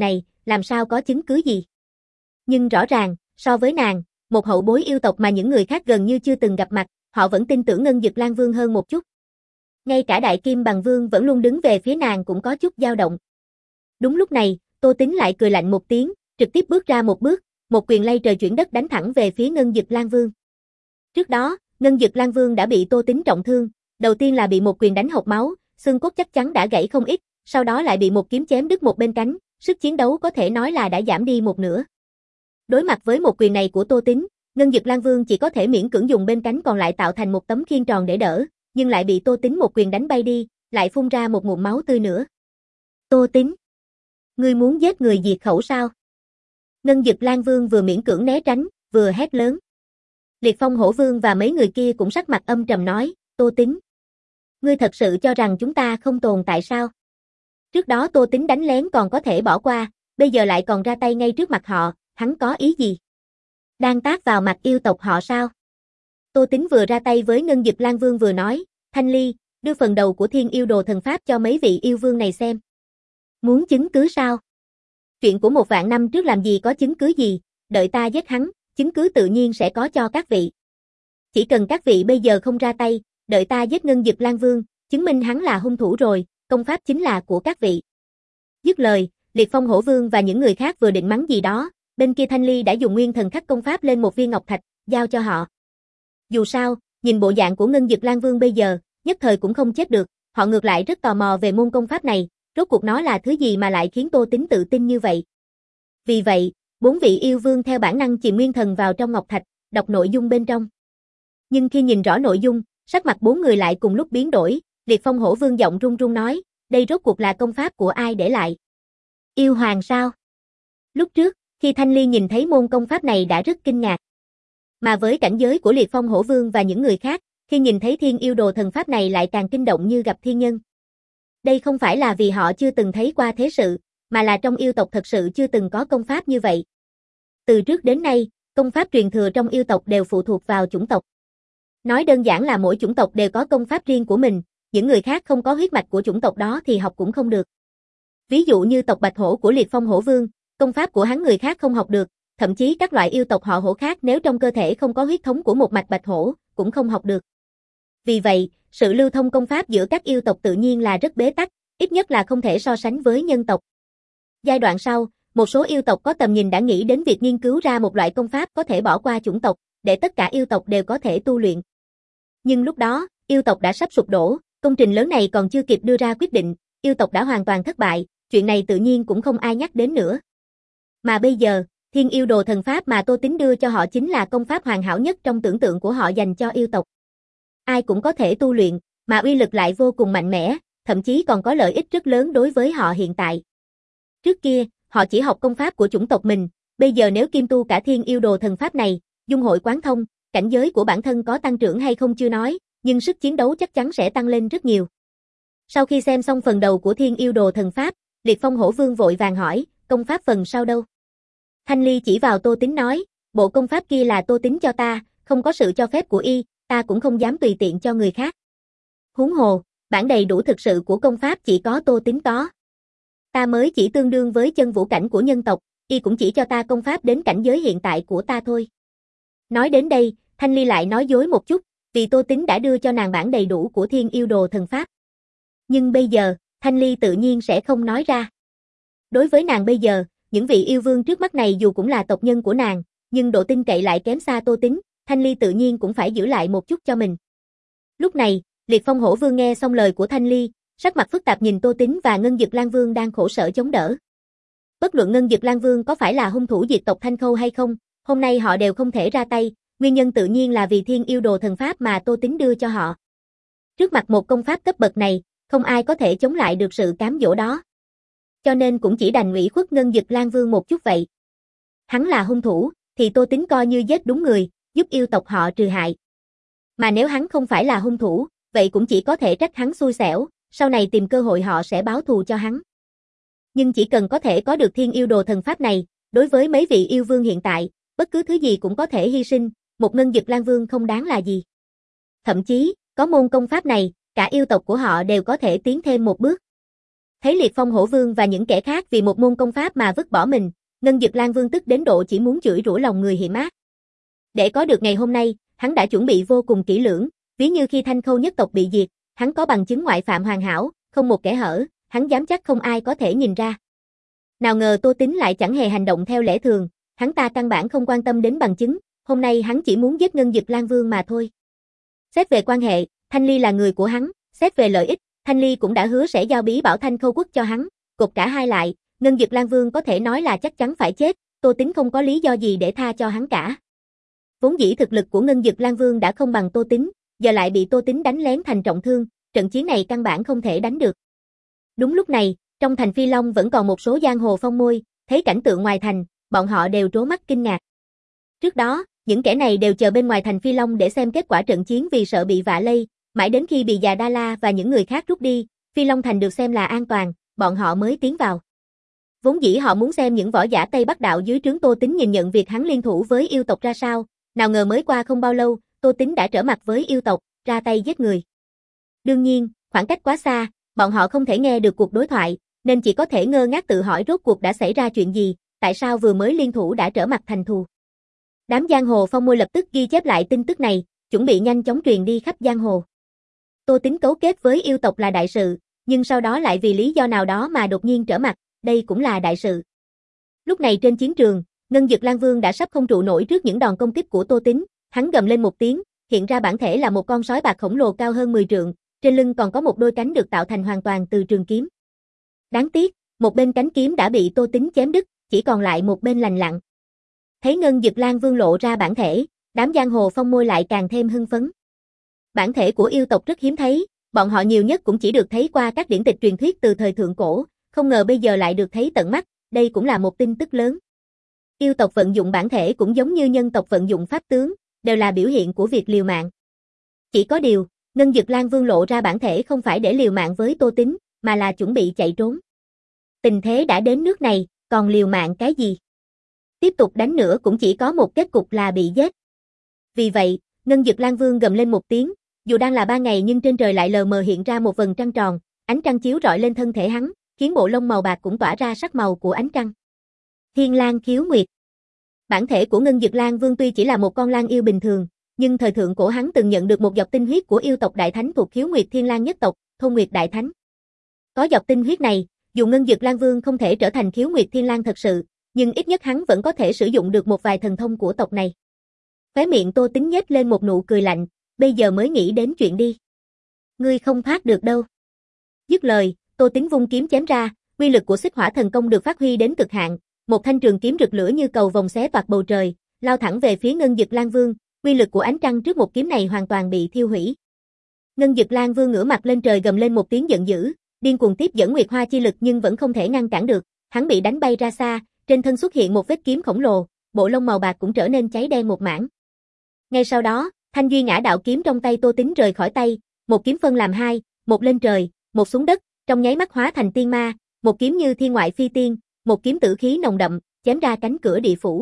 làm sao có chứng cứ gì. Nhưng rõ ràng, so với nàng, một hậu bối yêu tộc mà những người khác gần như chưa từng gặp mặt, họ vẫn tin tưởng Ngân Dực Lang Vương hơn một chút. Ngay cả Đại Kim Bằng Vương vẫn luôn đứng về phía nàng cũng có chút dao động. Đúng lúc này, Tô Tín lại cười lạnh một tiếng, trực tiếp bước ra một bước, một quyền lay trời chuyển đất đánh thẳng về phía Ngân Dực Lang Vương. Trước đó, Ngân Dực Lang Vương đã bị Tô Tín trọng thương, đầu tiên là bị một quyền đánh hộc máu, xương cốt chắc chắn đã gãy không ít, sau đó lại bị một kiếm chém đứt một bên cánh, sức chiến đấu có thể nói là đã giảm đi một nửa. Đối mặt với một quyền này của Tô Tín, Ngân Dực Lang Vương chỉ có thể miễn cưỡng dùng bên cánh còn lại tạo thành một tấm khiên tròn để đỡ, nhưng lại bị Tô Tín một quyền đánh bay đi, lại phun ra một ngụm máu tươi nữa. Tô Tín, ngươi muốn giết người diệt khẩu sao? Ngân Dực Lang Vương vừa miễn cưỡng né tránh, vừa hét lớn. Liệt Phong Hổ Vương và mấy người kia cũng sắc mặt âm trầm nói, Tô Tín, ngươi thật sự cho rằng chúng ta không tồn tại sao? Trước đó Tô Tín đánh lén còn có thể bỏ qua, bây giờ lại còn ra tay ngay trước mặt họ, hắn có ý gì? Đang tát vào mặt yêu tộc họ sao? Tô Tín vừa ra tay với Ngân Dực Lang Vương vừa nói, Thanh Ly, đưa phần đầu của Thiên Yêu Đồ Thần Pháp cho mấy vị yêu vương này xem. Muốn chứng cứ sao? Chuyện của một vạn năm trước làm gì có chứng cứ gì, đợi ta giết hắn, chứng cứ tự nhiên sẽ có cho các vị. Chỉ cần các vị bây giờ không ra tay, đợi ta giết Ngân Dực Lang Vương, chứng minh hắn là hung thủ rồi, công pháp chính là của các vị. Dứt lời, Liệt Phong Hổ Vương và những người khác vừa định mắng gì đó, bên kia Thanh Ly đã dùng nguyên thần khắc công pháp lên một viên ngọc thạch, giao cho họ. Dù sao, nhìn bộ dạng của Ngân Dực Lang Vương bây giờ, nhất thời cũng không chết được, họ ngược lại rất tò mò về môn công pháp này, rốt cuộc nó là thứ gì mà lại khiến Tô Tín tự tin như vậy. Vì vậy, bốn vị yêu vương theo bản năng chìm nguyên thần vào trong ngọc thạch, đọc nội dung bên trong. Nhưng khi nhìn rõ nội dung, sắc mặt bốn người lại cùng lúc biến đổi, Liệt Phong Hổ Vương giọng run run nói, đây rốt cuộc là công pháp của ai để lại? Yêu hoàng sao? Lúc trước, khi Thanh Ly nhìn thấy môn công pháp này đã rất kinh ngạc. Mà với cảnh giới của Liệt Phong Hổ Vương và những người khác, khi nhìn thấy Thiên Yêu Đồ Thần Pháp này lại càng kinh động như gặp thiên nhân. Đây không phải là vì họ chưa từng thấy qua thế sự, mà là trong yêu tộc thật sự chưa từng có công pháp như vậy. Từ trước đến nay, công pháp truyền thừa trong yêu tộc đều phụ thuộc vào chủng tộc. Nói đơn giản là mỗi chủng tộc đều có công pháp riêng của mình, những người khác không có huyết mạch của chủng tộc đó thì học cũng không được. Ví dụ như tộc Bạch Hổ của Liệt Phong Hổ Vương, công pháp của hắn người khác không học được, thậm chí các loại yêu tộc họ Hổ khác nếu trong cơ thể không có huyết thống của một mạch Bạch Hổ, cũng không học được. Vì vậy, sự lưu thông công pháp giữa các yêu tộc tự nhiên là rất bế tắc, ít nhất là không thể so sánh với nhân tộc. Giai đoạn sau, một số yêu tộc có tầm nhìn đã nghĩ đến việc nghiên cứu ra một loại công pháp có thể bỏ qua chủng tộc, để tất cả yêu tộc đều có thể tu luyện. Nhưng lúc đó, yêu tộc đã sắp sụp đổ, công trình lớn này còn chưa kịp đưa ra quyết định, yêu tộc đã hoàn toàn thất bại, chuyện này tự nhiên cũng không ai nhắc đến nữa. Mà bây giờ, Thiên Yêu Đồ Thần Pháp mà Tô Tín đưa cho họ chính là công pháp hoàn hảo nhất trong tưởng tượng của họ dành cho yêu tộc. Ai cũng có thể tu luyện, mà uy lực lại vô cùng mạnh mẽ, thậm chí còn có lợi ích rất lớn đối với họ hiện tại. Trước kia, họ chỉ học công pháp của chủng tộc mình, bây giờ nếu kim tu cả Thiên Yêu Đồ Thần Pháp này, dung hội quán thông, cảnh giới của bản thân có tăng trưởng hay không chưa nói, nhưng sức chiến đấu chắc chắn sẽ tăng lên rất nhiều. Sau khi xem xong phần đầu của Thiên Yêu Đồ Thần Pháp, Liệt Phong Hổ Vương vội vàng hỏi, công pháp phần sau đâu? Thanh Ly chỉ vào Tô Tín nói, bộ công pháp kia là Tô Tín cho ta, không có sự cho phép của y, ta cũng không dám tùy tiện cho người khác. Huống hồ, bản đầy đủ thực sự của công pháp chỉ có Tô Tín có. Ta mới chỉ tương đương với chân vũ cảnh của nhân tộc, y cũng chỉ cho ta công pháp đến cảnh giới hiện tại của ta thôi. Nói đến đây, Thanh Ly lại nói dối một chút, vì Tô Tín đã đưa cho nàng bản đầy đủ của Thiên Yêu Đồ Thần Pháp. Nhưng bây giờ, Thanh Ly tự nhiên sẽ không nói ra. Đối với nàng bây giờ, những vị yêu vương trước mắt này dù cũng là tộc nhân của nàng, nhưng độ tin cậy lại kém xa Tô Tín, Thanh Ly tự nhiên cũng phải giữ lại một chút cho mình. Lúc này, Liệt Phong Hổ Vương nghe xong lời của Thanh Ly, sắc mặt phức tạp nhìn Tô Tín và Ngân Dực Lang Vương đang khổ sở chống đỡ. Bất luận Ngân Dực Lang Vương có phải là hung thủ diệt tộc Thanh Khâu hay không, hôm nay họ đều không thể ra tay, nguyên nhân tự nhiên là vì Thiên Yêu Đồ Thần Pháp mà Tô Tín đưa cho họ. Trước mặt một công pháp cấp bậc này, không ai có thể chống lại được sự cám dỗ đó. Cho nên cũng chỉ đành ủy khuất Ngân Dực Lang Vương một chút vậy. Hắn là hung thủ, thì Tô Tín coi như giết đúng người, giúp yêu tộc họ trừ hại. Mà nếu hắn không phải là hung thủ, vậy cũng chỉ có thể trách hắn xui xẻo, sau này tìm cơ hội họ sẽ báo thù cho hắn. Nhưng chỉ cần có thể có được Thiên Yêu Đồ Thần Pháp này, đối với mấy vị yêu vương hiện tại, bất cứ thứ gì cũng có thể hy sinh, một Ngân Dực Lang Vương không đáng là gì. Thậm chí, có môn công pháp này, cả yêu tộc của họ đều có thể tiến thêm một bước. Thấy Liệt Phong Hổ Vương và những kẻ khác vì một môn công pháp mà vứt bỏ mình, Ngân Dực Lang Vương tức đến độ chỉ muốn chửi rủa lòng người hiểm ác. Để có được ngày hôm nay, hắn đã chuẩn bị vô cùng kỹ lưỡng, ví như khi Thanh Khâu nhất tộc bị diệt, hắn có bằng chứng ngoại phạm hoàn hảo, không một kẽ hở, hắn dám chắc không ai có thể nhìn ra. Nào ngờ Tô Tín lại chẳng hề hành động theo lẽ thường, hắn ta căn bản không quan tâm đến bằng chứng, hôm nay hắn chỉ muốn giết Ngân Dực Lang Vương mà thôi. Xét về quan hệ, Thanh Ly là người của hắn, xét về lợi ích, Thanh Ly cũng đã hứa sẽ giao bí bảo Thanh Khâu quốc cho hắn, cột cả hai lại, Ngân Dực Lang Vương có thể nói là chắc chắn phải chết, Tô Tín không có lý do gì để tha cho hắn cả. Vốn dĩ thực lực của Ngân Dực Lang Vương đã không bằng Tô Tín, giờ lại bị Tô Tín đánh lén thành trọng thương, trận chiến này căn bản không thể đánh được. Đúng lúc này, trong thành Phi Long vẫn còn một số giang hồ phong môi, thấy cảnh tượng ngoài thành, bọn họ đều trố mắt kinh ngạc. Trước đó, những kẻ này đều chờ bên ngoài thành Phi Long để xem kết quả trận chiến vì sợ bị vạ lây, mãi đến khi Bì Già Đa La và những người khác rút đi, Phi Long thành được xem là an toàn, bọn họ mới tiến vào. Vốn dĩ họ muốn xem những võ giả Tây Bắc đạo dưới trướng Tô Tín nhìn nhận việc hắn liên thủ với yêu tộc ra sao, nào ngờ mới qua không bao lâu, Tô Tín đã trở mặt với yêu tộc, ra tay giết người. Đương nhiên, khoảng cách quá xa, bọn họ không thể nghe được cuộc đối thoại, nên chỉ có thể ngơ ngác tự hỏi rốt cuộc đã xảy ra chuyện gì, tại sao vừa mới liên thủ đã trở mặt thành thù. Đám giang hồ phong môi lập tức ghi chép lại tin tức này, chuẩn bị nhanh chóng truyền đi khắp giang hồ. Tô Tín cấu kết với yêu tộc là đại sự, nhưng sau đó lại vì lý do nào đó mà đột nhiên trở mặt, đây cũng là đại sự. Lúc này trên chiến trường, Ngân Dực Lang Vương đã sắp không trụ nổi trước những đòn công kích của Tô Tín, hắn gầm lên một tiếng, hiện ra bản thể là một con sói bạc khổng lồ cao hơn mười trượng, trên lưng còn có một đôi cánh được tạo thành hoàn toàn từ trường kiếm. Đáng tiếc, một bên cánh kiếm đã bị Tô Tín chém đứt, chỉ còn lại một bên lành lặn. Thấy Ngân Dực Lang Vương lộ ra bản thể, đám giang hồ phong môi lại càng thêm hưng phấn. Bản thể của yêu tộc rất hiếm thấy, bọn họ nhiều nhất cũng chỉ được thấy qua các điển tịch truyền thuyết từ thời thượng cổ, không ngờ bây giờ lại được thấy tận mắt, đây cũng là một tin tức lớn. Yêu tộc vận dụng bản thể cũng giống như nhân tộc vận dụng pháp tướng, đều là biểu hiện của việc liều mạng. Chỉ có điều, Ngân Dực Lang Vương lộ ra bản thể không phải để liều mạng với Tô Tín, mà là chuẩn bị chạy trốn. Tình thế đã đến nước này, còn liều mạng cái gì? Tiếp tục đánh nữa cũng chỉ có một kết cục là bị giết. Vì vậy, Ngân Dực Lang Vương gầm lên một tiếng, dù đang là ban ngày nhưng trên trời lại lờ mờ hiện ra một vầng trăng tròn, ánh trăng chiếu rọi lên thân thể hắn, khiến bộ lông màu bạc cũng tỏa ra sắc màu của ánh trăng. Thiên Lang Khiếu Nguyệt. Bản thể của Ngân Dực Lang Vương tuy chỉ là một con lang yêu bình thường, nhưng thời thượng cổ hắn từng nhận được một giọt tinh huyết của yêu tộc đại thánh thuộc Khiếu Nguyệt Thiên Lang nhất tộc, Thôn Nguyệt đại thánh. Có giọt tinh huyết này, dù Ngân Dực Lang Vương không thể trở thành Khiếu Nguyệt Thiên Lang thật sự, nhưng ít nhất hắn vẫn có thể sử dụng được một vài thần thông của tộc này. Khóe miệng Tô Tín nhếch lên một nụ cười lạnh, bây giờ mới nghĩ đến chuyện đi. Ngươi không thoát được đâu. Dứt lời, Tô Tín vung kiếm chém ra, uy lực của Xích Hỏa thần công được phát huy đến cực hạn, một thanh trường kiếm rực lửa như cầu vồng xé toạc bầu trời, lao thẳng về phía Ngân Dực Lang Vương, uy lực của ánh trăng trước một kiếm này hoàn toàn bị thiêu hủy. Ngân Dực Lang Vương ngửa mặt lên trời gầm lên một tiếng giận dữ, điên cuồng tiếp dẫn Nguyệt Hoa chi lực nhưng vẫn không thể ngăn cản được, hắn bị đánh bay ra xa, trên thân xuất hiện một vết kiếm khổng lồ, bộ lông màu bạc cũng trở nên cháy đen một mảng. Ngay sau đó, thanh duy ngã đạo kiếm trong tay Tô Tín rời khỏi tay, một kiếm phân làm hai, một lên trời, một xuống đất, trong nháy mắt hóa thành tiên ma, một kiếm như thiên ngoại phi tiên, một kiếm tử khí nồng đậm, chém ra cánh cửa địa phủ.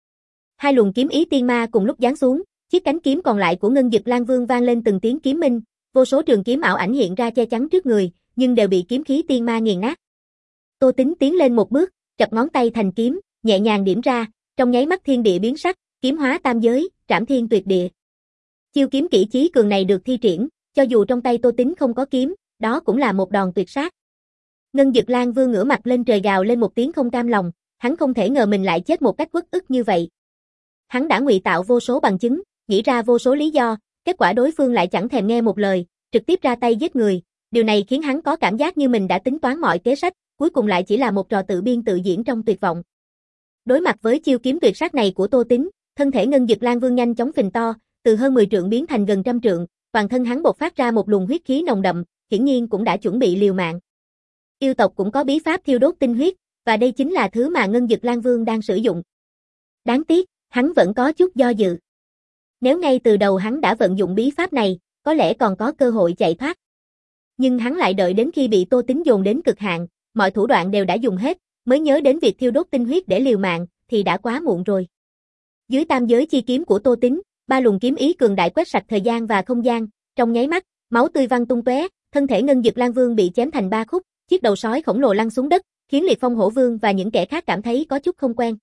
Hai luồng kiếm ý tiên ma cùng lúc giáng xuống, chiếc cánh kiếm còn lại của Ngân Dực Lang Vương vang lên từng tiếng kiếm minh, vô số trường kiếm ảo ảnh hiện ra che chắn trước người, nhưng đều bị kiếm khí tiên ma nghiền nát. Tô Tín tiến lên một bước, chập ngón tay thành kiếm, nhẹ nhàng điểm ra, trong nháy mắt thiên địa biến sắc, kiếm hóa tam giới, trảm thiên tuyệt địa. Chiêu kiếm kỹ chí cường này được thi triển, cho dù trong tay Tô Tín không có kiếm, đó cũng là một đòn tuyệt sát. Ngân Dực Lang Vương ngửa mặt lên trời gào lên một tiếng không cam lòng, hắn không thể ngờ mình lại chết một cách uất ức như vậy. Hắn đã ngụy tạo vô số bằng chứng, nghĩ ra vô số lý do, kết quả đối phương lại chẳng thèm nghe một lời, trực tiếp ra tay giết người, điều này khiến hắn có cảm giác như mình đã tính toán mọi kế sách, cuối cùng lại chỉ là một trò tự biên tự diễn trong tuyệt vọng. Đối mặt với chiêu kiếm tuyệt sát này của Tô Tín, thân thể Ngân Dực Lang Vương nhanh chóng phình to, từ hơn mười trượng biến thành gần trăm trượng, toàn thân hắn bộc phát ra một luồng huyết khí nồng đậm, hiển nhiên cũng đã chuẩn bị liều mạng. Yêu tộc cũng có bí pháp thiêu đốt tinh huyết, và đây chính là thứ mà Ngân Dực Lang Vương đang sử dụng. Đáng tiếc, hắn vẫn có chút do dự. Nếu ngay từ đầu hắn đã vận dụng bí pháp này, có lẽ còn có cơ hội chạy thoát. Nhưng hắn lại đợi đến khi bị Tô Tín dồn đến cực hạn, mọi thủ đoạn đều đã dùng hết, mới nhớ đến việc thiêu đốt tinh huyết để liều mạng, thì đã quá muộn rồi. Dưới tam giới chi kiếm của Tô Tín, ba luồng kiếm ý cường đại quét sạch thời gian và không gian, trong nháy mắt, máu tươi văng tung tóe, thân thể Ngân Dực Lang Vương bị chém thành ba khúc, Chiếc đầu sói khổng lồ lăn xuống đất, khiến Liệt Phong Hổ Vương và những kẻ khác cảm thấy có chút không quen.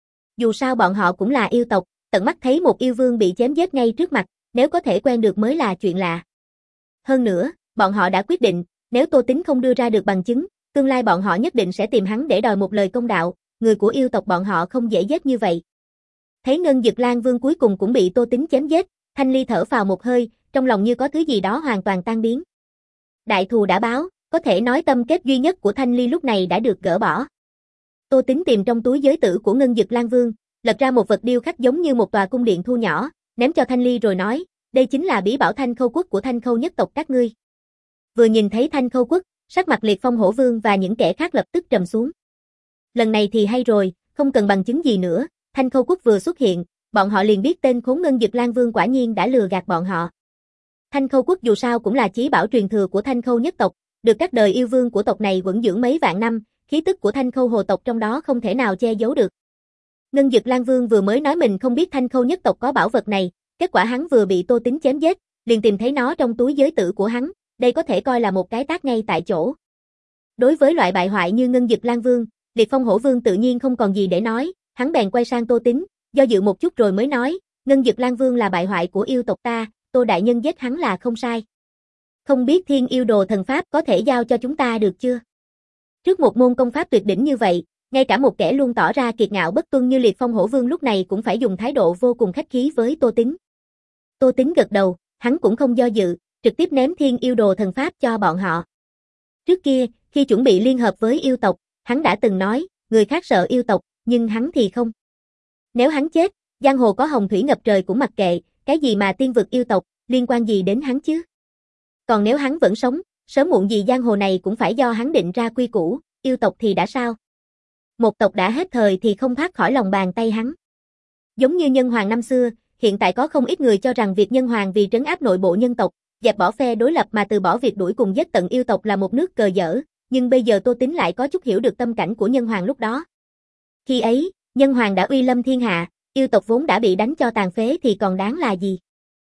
Dù sao bọn họ cũng là yêu tộc, tận mắt thấy một yêu vương bị chém giết ngay trước mặt, nếu có thể quen được mới là chuyện lạ. Hơn nữa, bọn họ đã quyết định, nếu Tô Tín không đưa ra được bằng chứng, tương lai bọn họ nhất định sẽ tìm hắn để đòi một lời công đạo, người của yêu tộc bọn họ không dễ giết như vậy. Thấy Ngân Dực Lang Vương cuối cùng cũng bị Tô Tín chém giết, Thanh Ly thở phào một hơi, trong lòng như có thứ gì đó hoàn toàn tan biến. Đại thù đã báo, có thể nói tâm kết duy nhất của Thanh Ly lúc này đã được gỡ bỏ. Tô Tín tìm trong túi giới tử của Ngân Dực Lang Vương, lật ra một vật điêu khắc giống như một tòa cung điện thu nhỏ, ném cho Thanh Ly rồi nói, đây chính là bí bảo Thanh Khâu Quốc của Thanh Khâu nhất tộc các ngươi. Vừa nhìn thấy Thanh Khâu Quốc, sắc mặt Liệt Phong Hổ Vương và những kẻ khác lập tức trầm xuống. Lần này thì hay rồi, không cần bằng chứng gì nữa, Thanh Khâu Quốc vừa xuất hiện, bọn họ liền biết tên khốn Ngân Dực Lang Vương quả nhiên đã lừa gạt bọn họ. Thanh Khâu Quốc dù sao cũng là chí bảo truyền thừa của Thanh Khâu nhất tộc, được các đời yêu vương của tộc này vẫn dưỡng mấy vạn năm, khí tức của Thanh Khâu hồ tộc trong đó không thể nào che giấu được. Ngân Dực Lang Vương vừa mới nói mình không biết Thanh Khâu nhất tộc có bảo vật này, kết quả hắn vừa bị Tô Tín chém giết, liền tìm thấy nó trong túi giới tử của hắn, đây có thể coi là một cái tát ngay tại chỗ. Đối với loại bại hoại như Ngân Dực Lang Vương, Liệt Phong Hổ Vương tự nhiên không còn gì để nói, hắn bèn quay sang Tô Tín, do dự một chút rồi mới nói, Ngân Dực Lang Vương là bại hoại của yêu tộc ta, Tô đại nhân giết hắn là không sai. Không biết Thiên Yêu Đồ thần pháp có thể giao cho chúng ta được chưa? Trước một môn công pháp tuyệt đỉnh như vậy, ngay cả một kẻ luôn tỏ ra kiệt ngạo bất tuân như Liệt Phong Hổ Vương lúc này cũng phải dùng thái độ vô cùng khách khí với Tô Tín. Tô Tín gật đầu, hắn cũng không do dự, trực tiếp ném Thiên Yêu Đồ thần pháp cho bọn họ. Trước kia, khi chuẩn bị liên hợp với yêu tộc, hắn đã từng nói, người khác sợ yêu tộc, nhưng hắn thì không. Nếu hắn chết, giang hồ có hồng thủy ngập trời cũng mặc kệ, cái gì mà tiên vực yêu tộc, liên quan gì đến hắn chứ? Còn nếu hắn vẫn sống, sớm muộn gì giang hồ này cũng phải do hắn định ra quy củ, yêu tộc thì đã sao? Một tộc đã hết thời thì không thoát khỏi lòng bàn tay hắn. Giống như Nhân Hoàng năm xưa, hiện tại có không ít người cho rằng việc Nhân Hoàng vì trấn áp nội bộ nhân tộc, dẹp bỏ phe đối lập mà từ bỏ việc đuổi cùng giết tận yêu tộc là một nước cờ dở, nhưng bây giờ Tô Tín lại có chút hiểu được tâm cảnh của Nhân Hoàng lúc đó. Khi ấy, Nhân Hoàng đã uy lâm thiên hạ, yêu tộc vốn đã bị đánh cho tàn phế thì còn đáng là gì?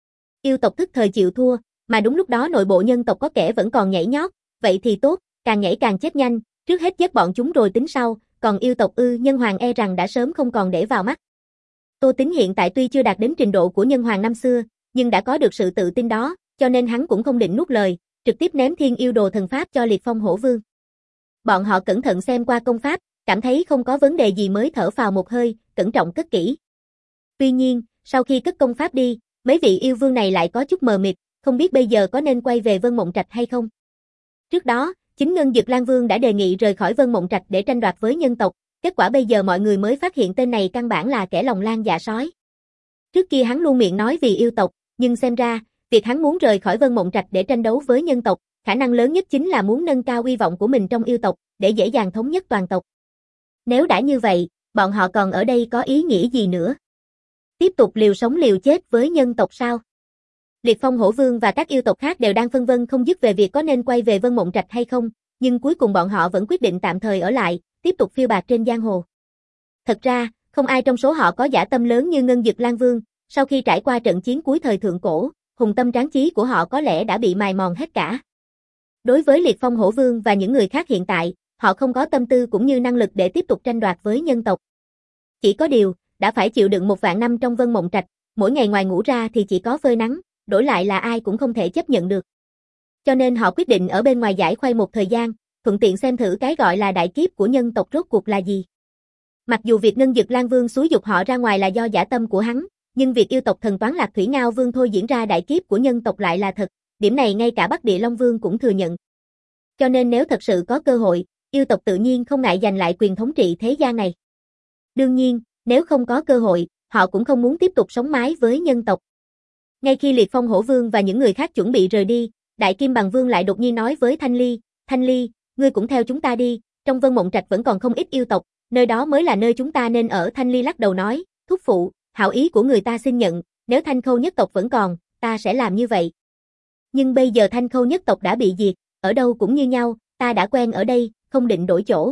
Yêu tộc thức thời chịu thua, mà đúng lúc đó nội bộ nhân tộc có kẻ vẫn còn nhảy nhót, vậy thì tốt, càng nhảy càng chết nhanh, trước hết giết bọn chúng rồi tính sau, còn yêu tộc ư Nhân Hoàng e rằng đã sớm không còn để vào mắt. Tô Tín hiện tại tuy chưa đạt đến trình độ của Nhân Hoàng năm xưa, nhưng đã có được sự tự tin đó, cho nên hắn cũng không định nuốt lời, trực tiếp ném Thiên Yêu Đồ thần pháp cho Liệt Phong Hổ Vương. Bọn họ cẩn thận xem qua công pháp, cảm thấy không có vấn đề gì mới thở phào một hơi, cẩn trọng cất kỹ. Tuy nhiên, sau khi cất công pháp đi, mấy vị yêu vương này lại có chút mờ mịt, không biết bây giờ có nên quay về Vân Mộng Trạch hay không. Trước đó, chính Ngân Dực Lang Vương đã đề nghị rời khỏi Vân Mộng Trạch để tranh đoạt với nhân tộc, kết quả bây giờ mọi người mới phát hiện tên này căn bản là kẻ lòng lang dạ sói. Trước kia hắn luôn miệng nói vì yêu tộc, nhưng xem ra, việc hắn muốn rời khỏi Vân Mộng Trạch để tranh đấu với nhân tộc, khả năng lớn nhất chính là muốn nâng cao uy vọng của mình trong yêu tộc, để dễ dàng thống nhất toàn tộc. Nếu đã như vậy, bọn họ còn ở đây có ý nghĩa gì nữa? Tiếp tục liều sống liều chết với nhân tộc sao? Liệt Phong Hổ Vương và các yêu tộc khác đều đang phân vân không dứt về việc có nên quay về Vân Mộng Trạch hay không, nhưng cuối cùng bọn họ vẫn quyết định tạm thời ở lại, tiếp tục phiêu bạt trên giang hồ. Thật ra, không ai trong số họ có dã tâm lớn như Ngân Dực Lang Vương, sau khi trải qua trận chiến cuối thời thượng cổ, hùng tâm tráng chí của họ có lẽ đã bị mài mòn hết cả. Đối với Liệt Phong Hổ Vương và những người khác hiện tại, họ không có tâm tư cũng như năng lực để tiếp tục tranh đoạt với nhân tộc. Chỉ có điều, đã phải chịu đựng một vạn năm trong Vân Mộng Trạch, mỗi ngày ngoài ngủ ra thì chỉ có phơi nắng, đổi lại là ai cũng không thể chấp nhận được. Cho nên họ quyết định ở bên ngoài giải khuây một thời gian, thuận tiện xem thử cái gọi là đại kiếp của nhân tộc rốt cuộc là gì. Mặc dù việc Ngân Dực Lang Vương xúi dục họ ra ngoài là do dã tâm của hắn, nhưng việc yêu tộc thần toán Lạc Thủy Ngao Vương thôi diễn ra đại kiếp của nhân tộc lại là thật, điểm này ngay cả Bắc Địa Long Vương cũng thừa nhận. Cho nên nếu thật sự có cơ hội, yêu tộc tự nhiên không ngại giành lại quyền thống trị thế gian này. Đương nhiên, nếu không có cơ hội, họ cũng không muốn tiếp tục sống mái với nhân tộc. Ngay khi Liệt Phong Hổ Vương và những người khác chuẩn bị rời đi, Đại Kim Bằng Vương lại đột nhiên nói với Thanh Ly, Thanh Ly, ngươi cũng theo chúng ta đi, trong Vân Mộng Trạch vẫn còn không ít yêu tộc, nơi đó mới là nơi chúng ta nên ở. Thanh Ly lắc đầu nói, thúc phụ, hảo ý của người ta xin nhận, nếu Thanh Khâu nhất tộc vẫn còn, ta sẽ làm như vậy. Nhưng bây giờ Thanh Khâu nhất tộc đã bị diệt, ở đâu cũng như nhau, ta đã quen ở đây, không định đổi chỗ.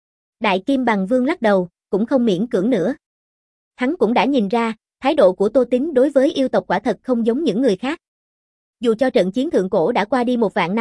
Đại Kim Bằng Vương lắc đầu, cũng không miễn cưỡng nữa. Hắn cũng đã nhìn ra, thái độ của Tô Tín đối với yêu tộc quả thật không giống những người khác. Dù cho trận chiến thượng cổ đã qua đi một vạn năm,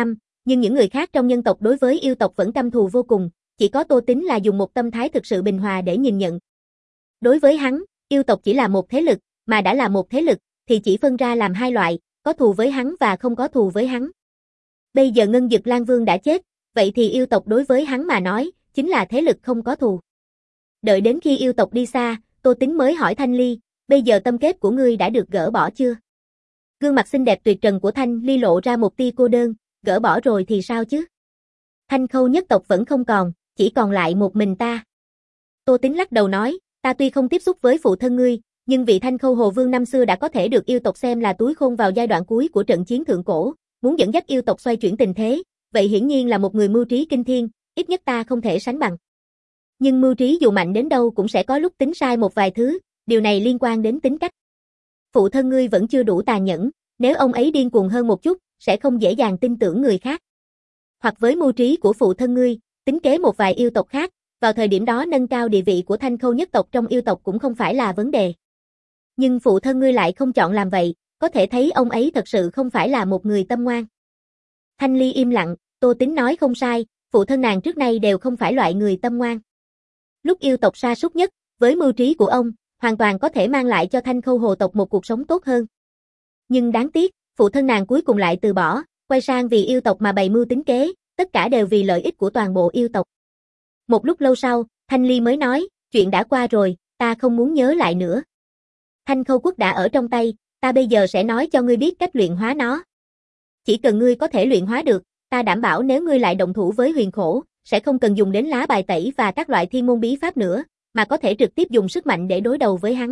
Nhưng những người khác trong nhân tộc đối với yêu tộc vẫn căm thù vô cùng, chỉ có Tô Tín là dùng một tâm thái thực sự bình hòa để nhìn nhận. Đối với hắn, yêu tộc chỉ là một thế lực, mà đã là một thế lực, thì chỉ phân ra làm hai loại, có thù với hắn và không có thù với hắn. Bây giờ Ngân Dực Lang Vương đã chết, vậy thì yêu tộc đối với hắn mà nói, chính là thế lực không có thù. Đợi đến khi yêu tộc đi xa, Tô Tín mới hỏi Thanh Ly, bây giờ tâm kết của ngươi đã được gỡ bỏ chưa? Gương mặt xinh đẹp tuyệt trần của Thanh Ly lộ ra một tia cô đơn, gỡ bỏ rồi thì sao chứ? Thanh Khâu nhất tộc vẫn không còn, chỉ còn lại một mình ta. Tô Tín lắc đầu nói, ta tuy không tiếp xúc với phụ thân ngươi, nhưng vị Thanh Khâu Hồ Vương năm xưa đã có thể được yêu tộc xem là túi khôn vào giai đoạn cuối của trận chiến thượng cổ, muốn dẫn dắt yêu tộc xoay chuyển tình thế, vậy hiển nhiên là một người mưu trí kinh thiên, ít nhất ta không thể sánh bằng. Nhưng mưu trí dù mạnh đến đâu cũng sẽ có lúc tính sai một vài thứ, điều này liên quan đến tính cách. Phụ thân ngươi vẫn chưa đủ tàn nhẫn, nếu ông ấy điên cuồng hơn một chút, sẽ không dễ dàng tin tưởng người khác. Hoặc với mưu trí của phụ thân ngươi, tính kế một vài yêu tộc khác, vào thời điểm đó nâng cao địa vị của Thanh Khâu nhất tộc trong yêu tộc cũng không phải là vấn đề. Nhưng phụ thân ngươi lại không chọn làm vậy, có thể thấy ông ấy thật sự không phải là một người tâm ngoan. Thanh Ly im lặng, Tô Tín nói không sai, phụ thân nàng trước nay đều không phải loại người tâm ngoan. Lúc yêu tộc sa sút nhất, với mưu trí của ông, hoàn toàn có thể mang lại cho Thanh Khâu Hồ tộc một cuộc sống tốt hơn. Nhưng đáng tiếc, phụ thân nàng cuối cùng lại từ bỏ, quay sang vì yêu tộc mà bày mưu tính kế, tất cả đều vì lợi ích của toàn bộ yêu tộc. Một lúc lâu sau, Thanh Ly mới nói, chuyện đã qua rồi, ta không muốn nhớ lại nữa. Thanh Khâu quốc đã ở trong tay, ta bây giờ sẽ nói cho ngươi biết cách luyện hóa nó. Chỉ cần ngươi có thể luyện hóa được, ta đảm bảo nếu ngươi lại động thủ với Huyền Khổ, sẽ không cần dùng đến lá bài tẩy và các loại thiên môn bí pháp nữa, mà có thể trực tiếp dùng sức mạnh để đối đầu với hắn.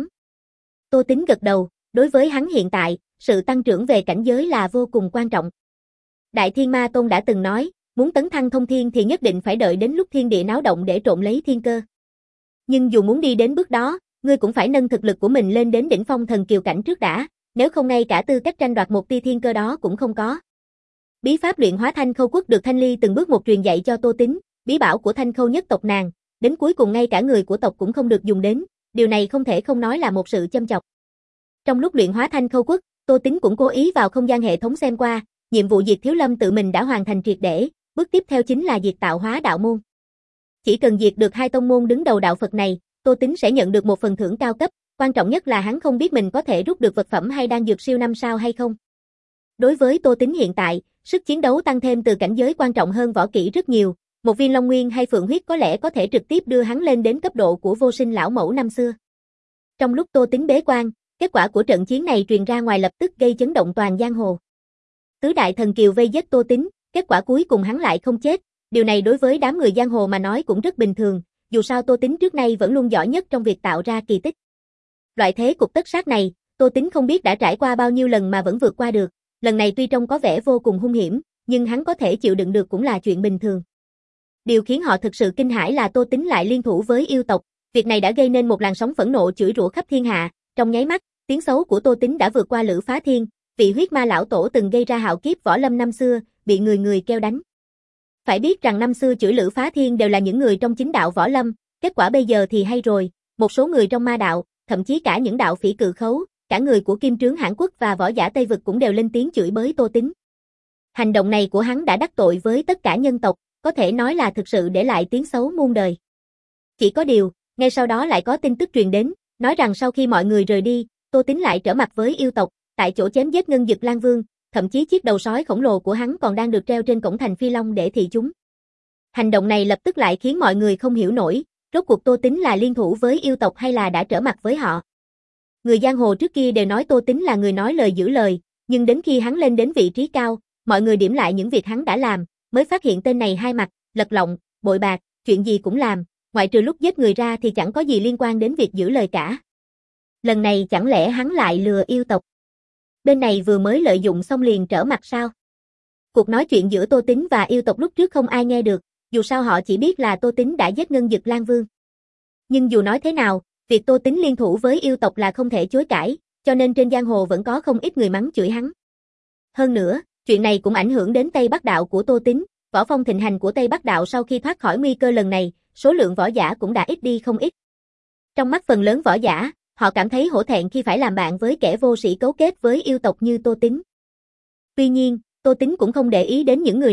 Tô Tín gật đầu, đối với hắn hiện tại, sự tăng trưởng về cảnh giới là vô cùng quan trọng. Đại Thiên Ma Tôn đã từng nói, muốn tấn thăng thông thiên thì nhất định phải đợi đến lúc thiên địa náo động để trộn lấy thiên cơ. Nhưng dù muốn đi đến bước đó, ngươi cũng phải nâng thực lực của mình lên đến đỉnh phong thần kiều cảnh trước đã, nếu không ngay cả tư cách tranh đoạt một tia thiên cơ đó cũng không có. Bí pháp luyện hóa Thanh Khâu quốc được Thanh Ly từng bước một truyền dạy cho Tô Tín, bí bảo của Thanh Khâu nhất tộc nàng, đến cuối cùng ngay cả người của tộc cũng không được dùng đến, điều này không thể không nói là một sự châm chọc. Trong lúc luyện hóa Thanh Khâu quốc, Tô Tín cũng cố ý vào không gian hệ thống xem qua, nhiệm vụ diệt Thiếu Lâm tự mình đã hoàn thành triệt để, bước tiếp theo chính là diệt Tạo Hóa đạo môn. Chỉ cần diệt được hai tông môn đứng đầu đạo Phật này, Tô Tín sẽ nhận được một phần thưởng cao cấp, quan trọng nhất là hắn không biết mình có thể rút được vật phẩm hay đan dược siêu năm sao hay không. Đối với Tô Tín hiện tại, sức chiến đấu tăng thêm từ cảnh giới quan trọng hơn võ kỹ rất nhiều, một viên Long Nguyên hay Phượng huyết có lẽ có thể trực tiếp đưa hắn lên đến cấp độ của Vô Sinh lão mẫu năm xưa. Trong lúc Tô Tín bế quan, kết quả của trận chiến này truyền ra ngoài lập tức gây chấn động toàn giang hồ. Tứ đại thần kiều vây giết Tô Tín, kết quả cuối cùng hắn lại không chết, điều này đối với đám người giang hồ mà nói cũng rất bình thường, dù sao Tô Tín trước nay vẫn luôn giỏi nhất trong việc tạo ra kỳ tích. Loại thế cục tất sát này, Tô Tín không biết đã trải qua bao nhiêu lần mà vẫn vượt qua được, lần này tuy trông có vẻ vô cùng hung hiểm, nhưng hắn có thể chịu đựng được cũng là chuyện bình thường. Điều khiến họ thực sự kinh hãi là Tô Tín lại liên thủ với yêu tộc, việc này đã gây nên một làn sóng phẫn nộ chửi rủa khắp thiên hạ, trong nháy mắt, tiếng xấu của Tô Tín đã vượt qua Lữ Phá Thiên, vị huyết ma lão tổ từng gây ra hạo kiếp võ lâm năm xưa, bị người người kêu đánh. Phải biết rằng năm xưa chửi Lữ Phá Thiên đều là những người trong chính đạo võ lâm, kết quả bây giờ thì hay rồi, một số người trong ma đạo, thậm chí cả những đạo phỉ cự khấu, cả người của Kim Trướng Hãn Quốc và võ giả Tây Vực cũng đều lên tiếng chửi bới Tô Tín. Hành động này của hắn đã đắc tội với tất cả nhân tộc, có thể nói là thực sự để lại tiếng xấu muôn đời. Chỉ có điều, ngay sau đó lại có tin tức truyền đến, nói rằng sau khi mọi người rời đi, Tô Tín lại trở mặt với yêu tộc, tại chỗ chém giết Ngân Dực Lang Vương, thậm chí chiếc đầu sói khổng lồ của hắn còn đang được treo trên cổng thành Phi Long để thị chúng. Hành động này lập tức lại khiến mọi người không hiểu nổi, rốt cuộc Tô Tín là liên thủ với yêu tộc hay là đã trở mặt với họ. Người giang hồ trước kia đều nói Tô Tín là người nói lời giữ lời, nhưng đến khi hắn lên đến vị trí cao, mọi người điểm lại những việc hắn đã làm, mới phát hiện tên này hai mặt, lật lọng, bội bạc, chuyện gì cũng làm, ngoại trừ lúc giết người ra thì chẳng có gì liên quan đến việc giữ lời cả. Lần này chẳng lẽ hắn lại lừa yêu tộc? Bên này vừa mới lợi dụng xong liền trở mặt sao? Cuộc nói chuyện giữa Tô Tín và yêu tộc lúc trước không ai nghe được, dù sao họ chỉ biết là Tô Tín đã giết Ngân Dực Lang Vương. Nhưng dù nói thế nào, việc Tô Tín liên thủ với yêu tộc là không thể chối cãi, cho nên trên giang hồ vẫn có không ít người mắng chửi hắn. Hơn nữa, chuyện này cũng ảnh hưởng đến Tây Bắc Đạo của Tô Tín, võ phong thịnh hành của Tây Bắc Đạo sau khi thoát khỏi nguy cơ lần này, số lượng võ giả cũng đã ít đi không ít. Trong mắt phần lớn võ giả, họ cảm thấy hổ thẹn khi phải làm bạn với kẻ vô sĩ cấu kết với yêu tộc như Tô Tín. Tuy nhiên, Tô Tín cũng không để ý đến những người này,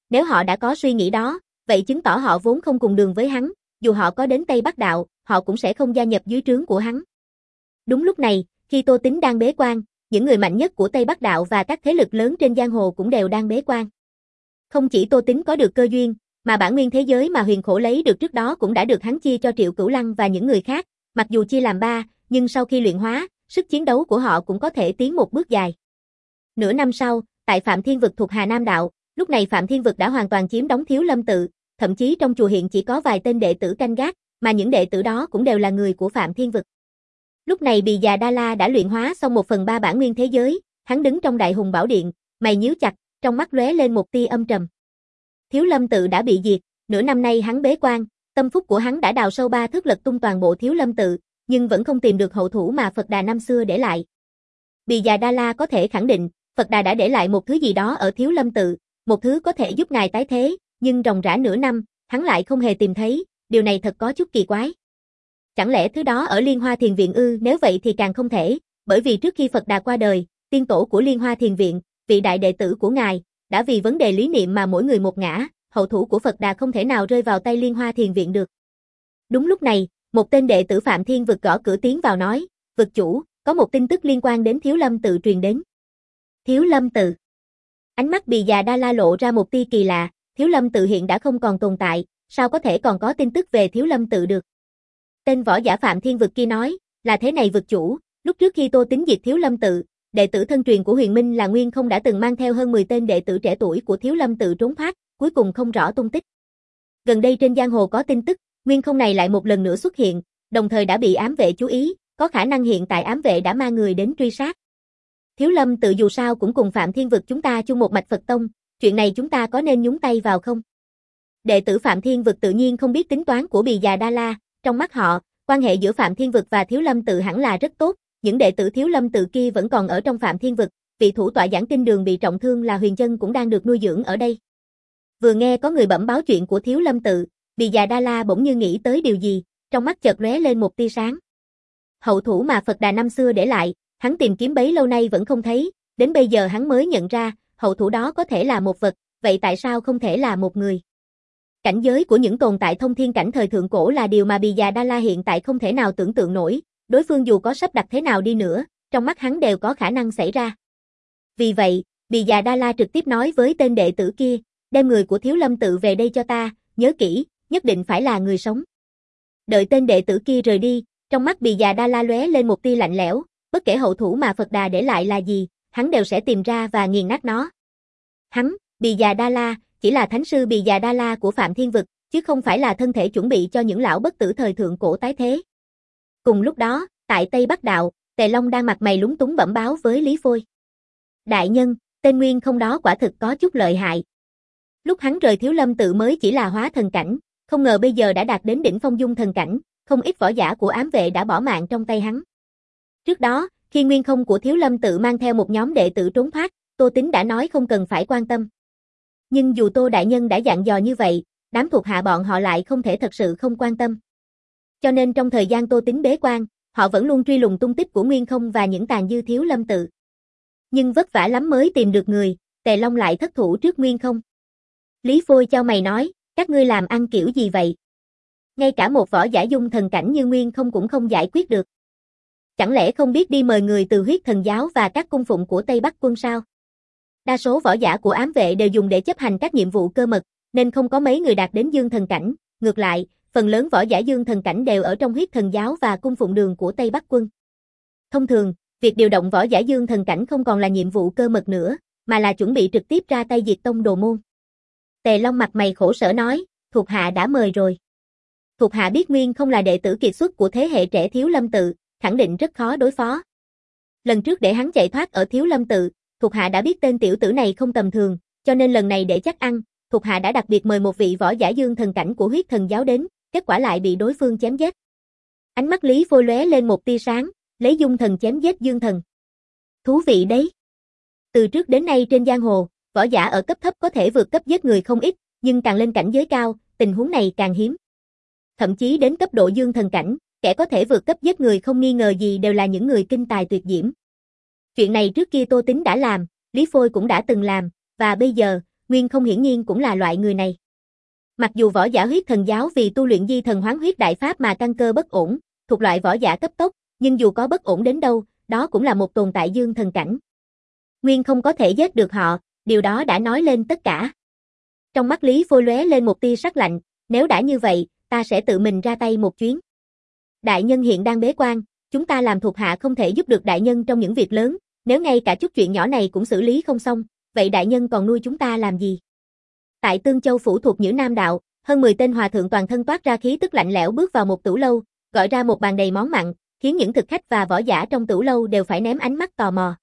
nếu họ đã có suy nghĩ đó, vậy chứng tỏ họ vốn không cùng đường với hắn, dù họ có đến Tây Bắc Đạo, họ cũng sẽ không gia nhập dưới trướng của hắn. Đúng lúc này, khi Tô Tín đang bế quan, những người mạnh nhất của Tây Bắc Đạo và các thế lực lớn trên giang hồ cũng đều đang bế quan. Không chỉ Tô Tín có được cơ duyên, mà bản nguyên thế giới mà Huyền Khổ lấy được trước đó cũng đã được hắn chia cho Triệu Cửu Lăng và những người khác, mặc dù chia làm ba, nhưng sau khi luyện hóa, sức chiến đấu của họ cũng có thể tiến một bước dài. Nửa năm sau, tại Phạm Thiên Vực thuộc Hà Nam Đạo, lúc này Phạm Thiên Vực đã hoàn toàn chiếm đóng Thiếu Lâm Tự, thậm chí trong chùa hiện chỉ có vài tên đệ tử canh gác, mà những đệ tử đó cũng đều là người của Phạm Thiên Vực. Lúc này Bì Già Đa La đã luyện hóa xong một phần ba bản nguyên thế giới, hắn đứng trong Đại Hùng Bảo Điện, mày nhíu chặt, trong mắt lóe lên một tia âm trầm. Thiếu Lâm Tự đã bị diệt, nửa năm nay hắn bế quan, tâm phúc của hắn đã đào sâu ba thước lật tung toàn bộ Thiếu Lâm Tự, nhưng vẫn không tìm được hậu thủ mà Phật Đà năm xưa để lại. Bì Già Đa La có thể khẳng định, Phật Đà đã để lại một thứ gì đó ở Thiếu Lâm Tự, một thứ có thể giúp ngài tái thế, nhưng ròng rã nửa năm, hắn lại không hề tìm thấy, điều này thật có chút kỳ quái. Chẳng lẽ thứ đó ở Liên Hoa Thiền Viện ư? Nếu vậy thì càng không thể, bởi vì trước khi Phật Đà qua đời, tiên tổ của Liên Hoa Thiền Viện, vị đại đệ tử của ngài, đã vì vấn đề lý niệm mà mỗi người một ngã, hậu thủ của Phật Đà không thể nào rơi vào tay Liên Hoa Thiền Viện được. Đúng lúc này, một tên đệ tử Phạm Thiên Vực gõ cửa tiến vào nói, vực chủ, có một tin tức liên quan đến Thiếu Lâm Tự truyền đến. Thiếu Lâm Tự. Ánh mắt Bì Già Đa La lộ ra một tia kỳ lạ, Thiếu Lâm Tự hiện đã không còn tồn tại, sao có thể còn có tin tức về Thiếu Lâm Tự được. Tên võ giả Phạm Thiên Vực kia nói, là thế này vực chủ, lúc trước khi Tô Tín diệt Thiếu Lâm Tự, đệ tử thân truyền của Huyền Minh là Nguyên Không đã từng mang theo hơn mười tên đệ tử trẻ tuổi của Thiếu Lâm Tự trốn thoát, cuối cùng không rõ tung tích. Gần đây trên giang hồ có tin tức, Nguyên Không này lại một lần nữa xuất hiện, đồng thời đã bị ám vệ chú ý, có khả năng hiện tại ám vệ đã mang người đến truy sát. Thiếu Lâm Tự dù sao cũng cùng Phạm Thiên Vực chúng ta chung một mạch Phật tông, chuyện này chúng ta có nên nhúng tay vào không? Đệ tử Phạm Thiên Vực tự nhiên không biết tính toán của Bì Già Đa La, trong mắt họ, quan hệ giữa Phạm Thiên Vực và Thiếu Lâm Tự hẳn là rất tốt, những đệ tử Thiếu Lâm Tự kia vẫn còn ở trong Phạm Thiên Vực, vị thủ tọa giảng kinh đường bị trọng thương là Huyền Chân cũng đang được nuôi dưỡng ở đây. Vừa nghe có người bẩm báo chuyện của Thiếu Lâm Tự, Bì Già Đa La bỗng như nghĩ tới điều gì, trong mắt chợt lóe lên một tia sáng. Hậu thủ mà Phật Đà năm xưa để lại, hắn tìm kiếm bấy lâu nay vẫn không thấy, đến bây giờ hắn mới nhận ra, hậu thủ đó có thể là một vật, vậy tại sao không thể là một người? Cảnh giới của những tồn tại thông thiên cảnh thời thượng cổ là điều mà Bì Già Đa La hiện tại không thể nào tưởng tượng nổi, đối phương dù có sắp đặt thế nào đi nữa, trong mắt hắn đều có khả năng xảy ra. Vì vậy, Bì Già Đa La trực tiếp nói với tên đệ tử kia, đem người của Thiếu Lâm Tự về đây cho ta, nhớ kỹ, nhất định phải là người sống. Đợi tên đệ tử kia rời đi, trong mắt Bì Già Đa La lóe lên một tia lạnh lẽo, bất kể hậu thủ mà Phật Đà để lại là gì, hắn đều sẽ tìm ra và nghiền nát nó. Hắn, Bì Già Đa La, chỉ là thánh sư Bì Già Đa La của Phạm Thiên Vực, chứ không phải là thân thể chuẩn bị cho những lão bất tử thời thượng cổ tái thế. Cùng lúc đó, tại Tây Bắc Đạo, Tề Long đang mặt mày lúng túng bẩm báo với Lý Phôi. Đại nhân, tên Nguyên Không đó quả thực có chút lợi hại. Lúc hắn rời Thiếu Lâm Tự mới chỉ là hóa thần cảnh, không ngờ bây giờ đã đạt đến đỉnh phong dung thần cảnh, không ít võ giả của ám vệ đã bỏ mạng trong tay hắn. Trước đó, khi Nguyên Không của Thiếu Lâm Tự mang theo một nhóm đệ tử trốn thoát, Tô Tín đã nói không cần phải quan tâm. Nhưng dù Tô Đại Nhân đã dặn dò như vậy, đám thuộc hạ bọn họ lại không thể thật sự không quan tâm. Cho nên trong thời gian Tô Tín bế quan, họ vẫn luôn truy lùng tung tích của Nguyên Không và những tàn dư Thiếu Lâm Tự. Nhưng vất vả lắm mới tìm được người, Tề Long lại thất thủ trước Nguyên Không. Lý Phôi chau mày nói, các ngươi làm ăn kiểu gì vậy? Ngay cả một võ giả dung thần cảnh như Nguyên Không cũng không giải quyết được. Chẳng lẽ không biết đi mời người từ huyết thần giáo và các cung phụng của Tây Bắc quân sao? Đa số võ giả của ám vệ đều dùng để chấp hành các nhiệm vụ cơ mật, nên không có mấy người đạt đến dương thần cảnh. Ngược lại, phần lớn võ giả dương thần cảnh đều ở trong huyết thần giáo và cung phụng đường của Tây Bắc quân. Thông thường, việc điều động võ giả dương thần cảnh không còn là nhiệm vụ cơ mật nữa, mà là chuẩn bị trực tiếp ra tay diệt tông đồ môn. Tề Long mặt mày khổ sở nói, thuộc hạ đã mời rồi. Thuộc hạ biết Nguyên Không là đệ tử kiệt xuất của thế hệ trẻ Thiếu Lâm Tự, khẳng định rất khó đối phó. Lần trước để hắn chạy thoát ở Thiếu Lâm Tự, thuộc hạ đã biết tên tiểu tử này không tầm thường, cho nên lần này để chắc ăn, thuộc hạ đã đặc biệt mời một vị võ giả dương thần cảnh của huyết thần giáo đến, kết quả lại bị đối phương chém giết. Ánh mắt Lý Phôi lóe lên một tia sáng, lấy dung thần chém giết dương thần. Thú vị đấy. Từ trước đến nay trên giang hồ, võ giả ở cấp thấp có thể vượt cấp giết người không ít, nhưng càng lên cảnh giới cao, tình huống này càng hiếm. Thậm chí đến cấp độ dương thần cảnh, kẻ có thể vượt cấp giết người không nghi ngờ gì đều là những người kinh tài tuyệt diễm. Chuyện này trước kia Tô Tín đã làm, Lý Phôi cũng đã từng làm, và bây giờ, Nguyên Không hiển nhiên cũng là loại người này. Mặc dù võ giả huyết thần giáo vì tu luyện di thần hoán huyết đại pháp mà căn cơ bất ổn, thuộc loại võ giả cấp tốc, nhưng dù có bất ổn đến đâu, đó cũng là một tồn tại dương thần cảnh. Nguyên Không có thể giết được họ, điều đó đã nói lên tất cả. Trong mắt Lý Phôi lóe lên một tia sắc lạnh, nếu đã như vậy, ta sẽ tự mình ra tay một chuyến. Đại nhân hiện đang bế quan, chúng ta làm thuộc hạ không thể giúp được đại nhân trong những việc lớn, nếu ngay cả chút chuyện nhỏ này cũng xử lý không xong, vậy đại nhân còn nuôi chúng ta làm gì? Tại Tương Châu phủ thuộc Nhữ Nam đạo, hơn mười tên hòa thượng toàn thân toát ra khí tức lạnh lẽo bước vào một tửu lâu, gọi ra một bàn đầy món mặn, khiến những thực khách và võ giả trong tửu lâu đều phải ném ánh mắt tò mò.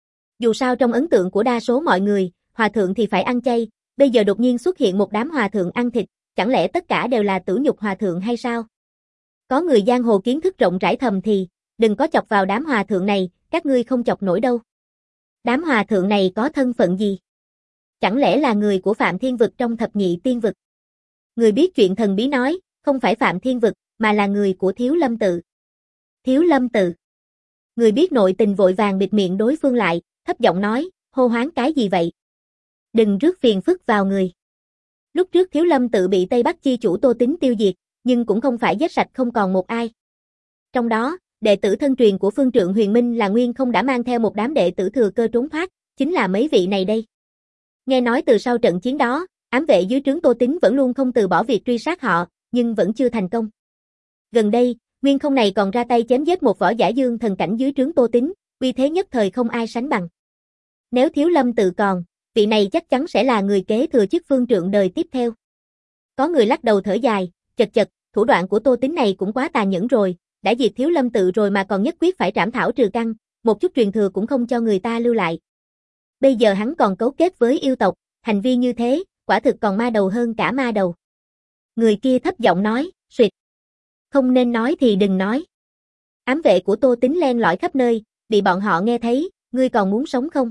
Dù sao trong ấn tượng của đa số mọi người, hòa thượng thì phải ăn chay, bây giờ đột nhiên xuất hiện một đám hòa thượng ăn thịt, chẳng lẽ tất cả đều là tử nhục hòa thượng hay sao? Có người giang hồ kiến thức rộng rãi thầm thì, đừng có chọc vào đám hòa thượng này, các ngươi không chọc nổi đâu. Đám hòa thượng này có thân phận gì? Chẳng lẽ là người của Phạm Thiên Vực trong thập nhị tiên vực? Người biết chuyện thần bí nói, không phải Phạm Thiên Vực, mà là người của Thiếu Lâm Tự. Thiếu Lâm Tự. Người biết nội tình vội vàng bịt miệng đối phương lại, thấp giọng nói, hô hoáng cái gì vậy? Đừng rước phiền phức vào người. Lúc trước Thiếu Lâm Tự bị Tây Bắc chi chủ Tô Tín tiêu diệt, nhưng cũng không phải giết sạch không còn một ai. Trong đó, đệ tử thân truyền của Phương Trượng Huyền Minh là Nguyên Không đã mang theo một đám đệ tử thừa cơ trốn thoát, chính là mấy vị này đây. Nghe nói từ sau trận chiến đó, ám vệ dưới trướng Tô Tín vẫn luôn không từ bỏ việc truy sát họ, nhưng vẫn chưa thành công. Gần đây, Nguyên Không này còn ra tay chém giết một võ giả dương thần cảnh dưới trướng Tô Tín, uy thế nhất thời không ai sánh bằng. Nếu Thiếu Lâm Tự còn, vị này chắc chắn sẽ là người kế thừa chức Phương Trượng đời tiếp theo. Có người lắc đầu thở dài, chật chật, thủ đoạn của Tô Tín này cũng quá tàn nhẫn rồi, đã diệt Thiếu Lâm Tự rồi mà còn nhất quyết phải trảm thảo trừ căn, một chút truyền thừa cũng không cho người ta lưu lại. Bây giờ hắn còn cấu kết với yêu tộc, hành vi như thế, quả thực còn ma đầu hơn cả ma đầu. Người kia thấp giọng nói, suyệt. Không nên nói thì đừng nói. Ám vệ của Tô Tín len lỏi khắp nơi, bị bọn họ nghe thấy, ngươi còn muốn sống không?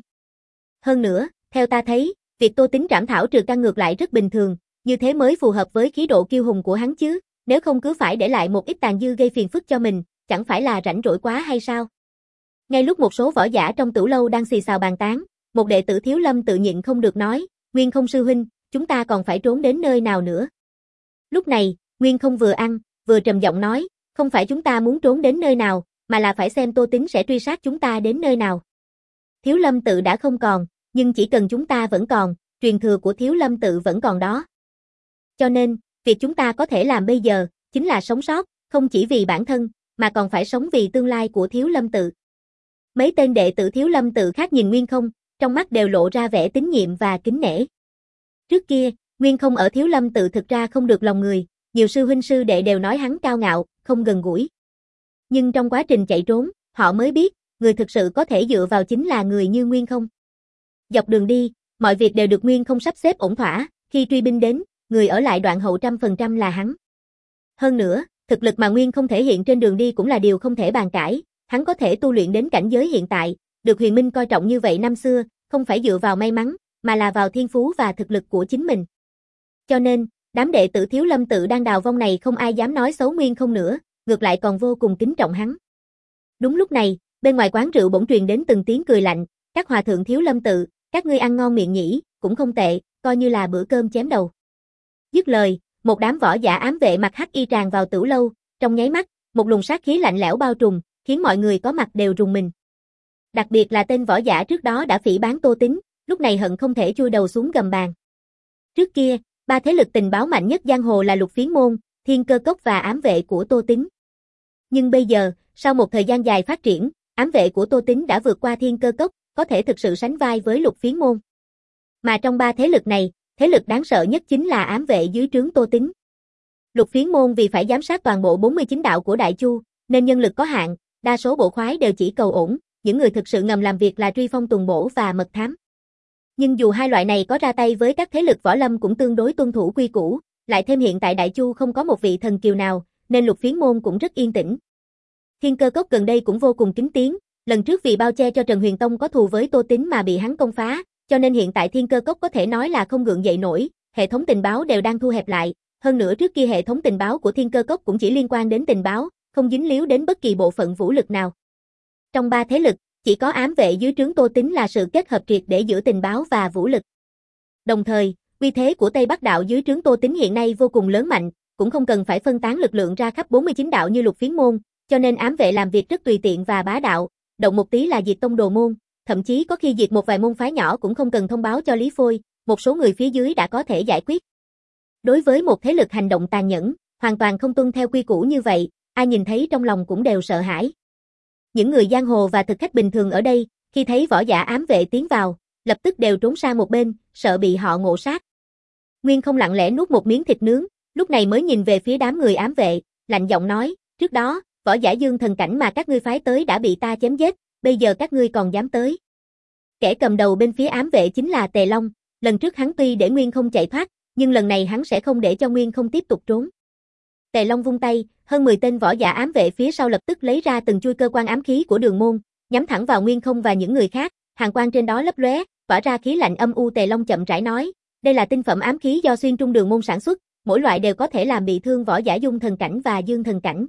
Hơn nữa, theo ta thấy, việc Tô Tín trảm thảo trừ căn ngược lại rất bình thường, như thế mới phù hợp với khí độ kiêu hùng của hắn chứ, nếu không cứ phải để lại một ít tàn dư gây phiền phức cho mình, chẳng phải là rảnh rỗi quá hay sao? Ngay lúc một số võ giả trong tửu lâu đang xì xào bàn tán, một đệ tử Thiếu Lâm tự nhịn không được nói, Nguyên Không sư huynh, chúng ta còn phải trốn đến nơi nào nữa? Lúc này, Nguyên Không vừa ăn, vừa trầm giọng nói, không phải chúng ta muốn trốn đến nơi nào, mà là phải xem Tô Tín sẽ truy sát chúng ta đến nơi nào. Thiếu Lâm tự đã không còn, nhưng chỉ cần chúng ta vẫn còn, truyền thừa của Thiếu Lâm tự vẫn còn đó. Cho nên, việc chúng ta có thể làm bây giờ, chính là sống sót, không chỉ vì bản thân, mà còn phải sống vì tương lai của Thiếu Lâm tự. Mấy tên đệ tử Thiếu Lâm tự khác nhìn Nguyên Không, trong mắt đều lộ ra vẻ tín nhiệm và kính nể. Trước kia, Nguyên Không ở Thiếu Lâm tự thực ra không được lòng người, nhiều sư huynh sư đệ đều nói hắn cao ngạo, không gần gũi. Nhưng trong quá trình chạy trốn, họ mới biết, người thực sự có thể dựa vào chính là người như Nguyên Không. Dọc đường đi, mọi việc đều được Nguyên Không sắp xếp ổn thỏa, khi truy binh đến, người ở lại đoạn hậu trăm phần trăm là hắn. Hơn nữa, thực lực mà Nguyên Không thể hiện trên đường đi cũng là điều không thể bàn cãi, hắn có thể tu luyện đến cảnh giới hiện tại, được Huyền Minh coi trọng như vậy năm xưa, không phải dựa vào may mắn, mà là vào thiên phú và thực lực của chính mình. Cho nên, đám đệ tử Thiếu Lâm tự đang đào vong này không ai dám nói xấu Nguyên Không nữa, ngược lại còn vô cùng kính trọng hắn. Đúng lúc này, bên ngoài quán rượu bỗng truyền đến từng tiếng cười lạnh, các hòa thượng Thiếu Lâm tự, các ngươi ăn ngon miệng nhỉ, cũng không tệ, coi như là bữa cơm chém đầu. Dứt lời, một đám võ giả ám vệ mặc hắc y tràn vào tửu lâu, trong nháy mắt, một luồng sát khí lạnh lẽo bao trùm, khiến mọi người có mặt đều rùng mình. Đặc biệt là tên võ giả trước đó đã phỉ báng Tô Tín, lúc này hận không thể chui đầu xuống gầm bàn. Trước kia, ba thế lực tình báo mạnh nhất giang hồ là Lục Phiến Môn, Thiên Cơ Cốc và ám vệ của Tô Tín. Nhưng bây giờ, sau một thời gian dài phát triển, ám vệ của Tô Tín đã vượt qua Thiên Cơ Cốc, có thể thực sự sánh vai với Lục Phiến Môn. Mà trong ba thế lực này, thế lực đáng sợ nhất chính là ám vệ dưới trướng Tô Tín. Lục Phiến Môn vì phải giám sát toàn bộ bốn mươi chín đạo của Đại Chu, nên nhân lực có hạn, đa số bộ khoái đều chỉ cầu ổn, những người thực sự ngầm làm việc là truy phong tuần bổ và mật thám. Nhưng dù hai loại này có ra tay với các thế lực võ lâm cũng tương đối tuân thủ quy củ, lại thêm hiện tại Đại Chu không có một vị thần kiều nào, nên Lục Phiến Môn cũng rất yên tĩnh. Thiên Cơ Cốc gần đây cũng vô cùng kín tiếng, lần trước vì bao che cho Trần Huyền Tông có thù với Tô Tín mà bị hắn công phá, cho nên hiện tại Thiên Cơ Cốc có thể nói là không gượng dậy nổi, hệ thống tình báo đều đang thu hẹp lại, hơn nữa trước kia hệ thống tình báo của Thiên Cơ Cốc cũng chỉ liên quan đến tình báo, không dính líu đến bất kỳ bộ phận vũ lực nào. Trong ba thế lực, chỉ có ám vệ dưới trướng Tô Tín là sự kết hợp triệt để giữa tình báo và vũ lực. Đồng thời, uy thế của Tây Bắc đạo dưới trướng Tô Tín hiện nay vô cùng lớn mạnh, cũng không cần phải phân tán lực lượng ra khắp bốn mươi chín đạo như Lục Phiến môn, cho nên ám vệ làm việc rất tùy tiện và bá đạo, động một tí là diệt tông đồ môn, thậm chí có khi diệt một vài môn phái nhỏ cũng không cần thông báo cho Lý Phôi, một số người phía dưới đã có thể giải quyết. Đối với một thế lực hành động tàn nhẫn, hoàn toàn không tuân theo quy củ như vậy, ai nhìn thấy trong lòng cũng đều sợ hãi. Những người giang hồ và thực khách bình thường ở đây, khi thấy võ giả ám vệ tiến vào, lập tức đều trốn sang một bên, sợ bị họ ngộ sát. Nguyên Không lặng lẽ nuốt một miếng thịt nướng, lúc này mới nhìn về phía đám người ám vệ, lạnh giọng nói, trước đó, võ giả dương thần cảnh mà các ngươi phái tới đã bị ta chém giết, bây giờ các ngươi còn dám tới. Kẻ cầm đầu bên phía ám vệ chính là Tề Long, lần trước hắn tuy để Nguyên Không chạy thoát, nhưng lần này hắn sẽ không để cho Nguyên Không tiếp tục trốn. Tề Long vung tay, hơn mười tên võ giả ám vệ phía sau lập tức lấy ra từng chui cơ quan ám khí của Đường môn, nhắm thẳng vào Nguyên Không và những người khác, hàn quang trên đó lấp lóe, tỏa ra khí lạnh âm u. Tề Long chậm rãi nói, đây là tinh phẩm ám khí do Xuyên Trung Đường môn sản xuất, mỗi loại đều có thể làm bị thương võ giả dung thần cảnh và dương thần cảnh.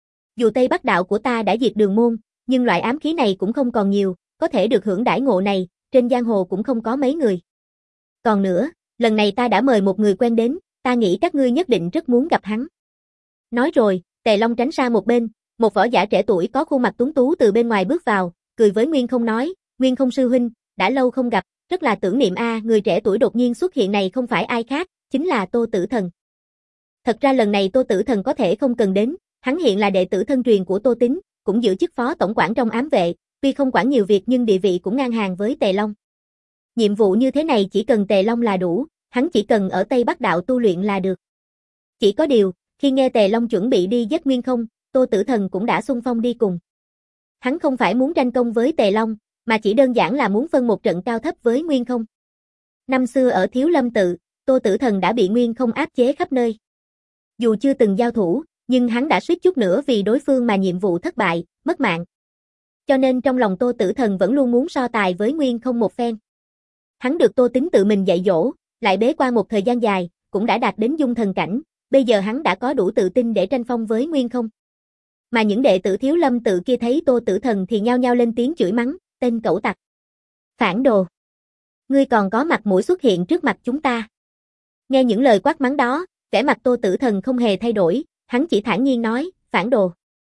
Dù Tây Bắc đạo của ta đã diệt Đường môn, nhưng loại ám khí này cũng không còn nhiều, có thể được hưởng đãi ngộ này, trên giang hồ cũng không có mấy người. Còn nữa, lần này ta đã mời một người quen đến, ta nghĩ các ngươi nhất định rất muốn gặp hắn. Nói rồi, Tề Long tránh sang một bên, một võ giả trẻ tuổi có khuôn mặt tuấn tú từ bên ngoài bước vào, cười với Nguyên Không nói, Nguyên Không sư huynh, đã lâu không gặp, rất là tưởng niệm a. Người trẻ tuổi đột nhiên xuất hiện này không phải ai khác, chính là Tô Tử Thần. Thật ra lần này Tô Tử Thần có thể không cần đến, hắn hiện là đệ tử thân truyền của Tô Tín, cũng giữ chức phó tổng quản trong ám vệ, tuy không quản nhiều việc nhưng địa vị cũng ngang hàng với Tề Long. Nhiệm vụ như thế này chỉ cần Tề Long là đủ, hắn chỉ cần ở Tây Bắc đạo tu luyện là được. Chỉ có điều, khi nghe Tề Long chuẩn bị đi giết Nguyên Không, Tô Tử Thần cũng đã xung phong đi cùng. Hắn không phải muốn tranh công với Tề Long, mà chỉ đơn giản là muốn phân một trận cao thấp với Nguyên Không. Năm xưa ở Thiếu Lâm tự, Tô Tử Thần đã bị Nguyên Không áp chế khắp nơi. Dù chưa từng giao thủ, nhưng hắn đã suýt chút nữa vì đối phương mà nhiệm vụ thất bại, mất mạng. Cho nên trong lòng Tô Tử Thần vẫn luôn muốn so tài với Nguyên Không một phen. Hắn được Tô Tín tự mình dạy dỗ, lại bế quan một thời gian dài, cũng đã đạt đến dung thần cảnh, bây giờ hắn đã có đủ tự tin để tranh phong với Nguyên Không. Mà những đệ tử Thiếu Lâm tự kia thấy Tô Tử Thần thì nhao nhao lên tiếng chửi mắng, tên cẩu tặc. Phản đồ. Ngươi còn có mặt mũi xuất hiện trước mặt chúng ta. Nghe những lời quát mắng đó, vẻ mặt Tô Tử Thần không hề thay đổi, hắn chỉ thản nhiên nói, phản đồ.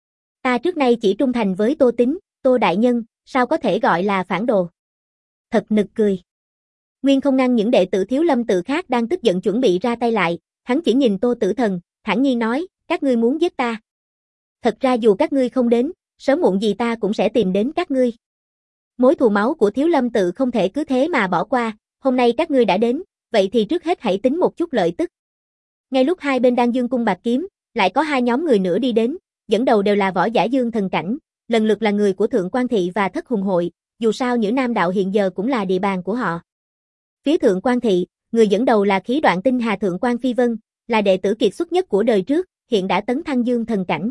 Ta trước nay chỉ trung thành với Tô Tín, Tô đại nhân, sao có thể gọi là phản đồ. Thật nực cười. Nguyên Không ngăn những đệ tử Thiếu Lâm tự khác đang tức giận chuẩn bị ra tay lại, hắn chỉ nhìn Tô Tử Thần, thản nhiên nói, các ngươi muốn giết ta. Thật ra dù các ngươi không đến, sớm muộn gì ta cũng sẽ tìm đến các ngươi. Mối thù máu của Thiếu Lâm tự không thể cứ thế mà bỏ qua, hôm nay các ngươi đã đến, vậy thì trước hết hãy tính một chút lợi tức. Ngay lúc hai bên đang dương cung bạc kiếm, lại có hai nhóm người nữa đi đến, dẫn đầu đều là võ giả dương thần cảnh, lần lượt là người của Thượng Quan Thị và Thất Hùng hội, dù sao Nhữ Nam đạo hiện giờ cũng là địa bàn của họ. Phía Thượng Quan Thị, người dẫn đầu là Khí Đoạn Tinh Hà Thượng Quan Phi Vân, là đệ tử kiệt xuất nhất của đời trước, hiện đã tấn thăng dương thần cảnh.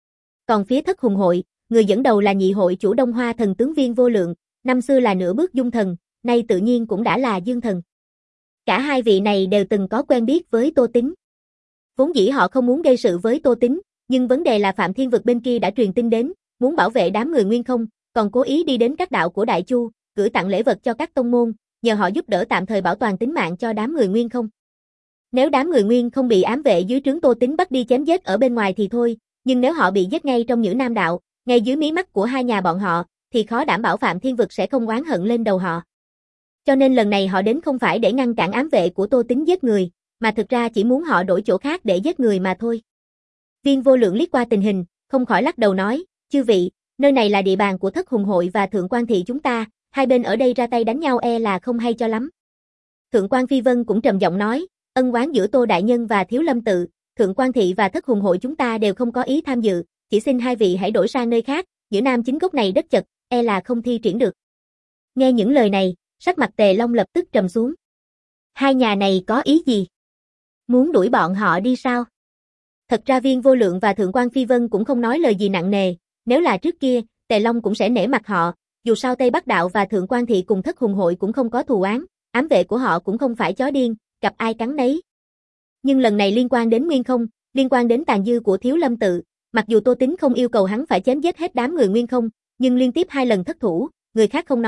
Còn phía Thất Hùng hội, người dẫn đầu là nhị hội chủ Đông Hoa Thần tướng Viên Vô Lượng, năm xưa là nửa bước dung thần, nay tự nhiên cũng đã là dương thần. Cả hai vị này đều từng có quen biết với Tô Tín. Vốn dĩ họ không muốn gây sự với Tô Tín, nhưng vấn đề là Phạm Thiên Vực bên kia đã truyền tin đến, muốn bảo vệ đám người Nguyên Không, còn cố ý đi đến các đạo của Đại Chu, gửi tặng lễ vật cho các tông môn, nhờ họ giúp đỡ tạm thời bảo toàn tính mạng cho đám người Nguyên Không. Nếu đám người Nguyên không bị ám vệ dưới trướng Tô Tín bắt đi chém giết ở bên ngoài thì thôi, nhưng nếu họ bị giết ngay trong Nhữ Nam đạo, ngay dưới mí mắt của hai nhà bọn họ, thì khó đảm bảo Phạm Thiên Vực sẽ không oán hận lên đầu họ. Cho nên lần này họ đến không phải để ngăn cản ám vệ của Tô Tín giết người, mà thực ra chỉ muốn họ đổi chỗ khác để giết người mà thôi. Viên Vô Lượng liếc qua tình hình, không khỏi lắc đầu nói, chư vị, nơi này là địa bàn của Thất Hùng hội và Thượng Quan Thị chúng ta, hai bên ở đây ra tay đánh nhau e là không hay cho lắm. Thượng Quan Phi Vân cũng trầm giọng nói, ân oán giữa Tô đại nhân và Thiếu Lâm tự, Thượng Quan Thị và Thất Hùng hội chúng ta đều không có ý tham dự, chỉ xin hai vị hãy đổi sang nơi khác, Nhữ Nam chính gốc này đất chật, e là không thi triển được. Nghe những lời này, sắc mặt Tề Long lập tức trầm xuống. Hai nhà này có ý gì? Muốn đuổi bọn họ đi sao? Thật ra Viên Vô Lượng và Thượng Quan Phi Vân cũng không nói lời gì nặng nề, nếu là trước kia, Tề Long cũng sẽ nể mặt họ, dù sao Tây Bắc đạo và Thượng Quan Thị cùng Thất Hùng hội cũng không có thù oán, ám vệ của họ cũng không phải chó điên, gặp ai cắn nấy. Nhưng lần này liên quan đến Nguyên Không, liên quan đến tàn dư của Thiếu Lâm tự, mặc dù Tô Tín không yêu cầu hắn phải chém giết hết đám người Nguyên Không, nhưng liên tiếp hai lần thất thủ, người khác không nói,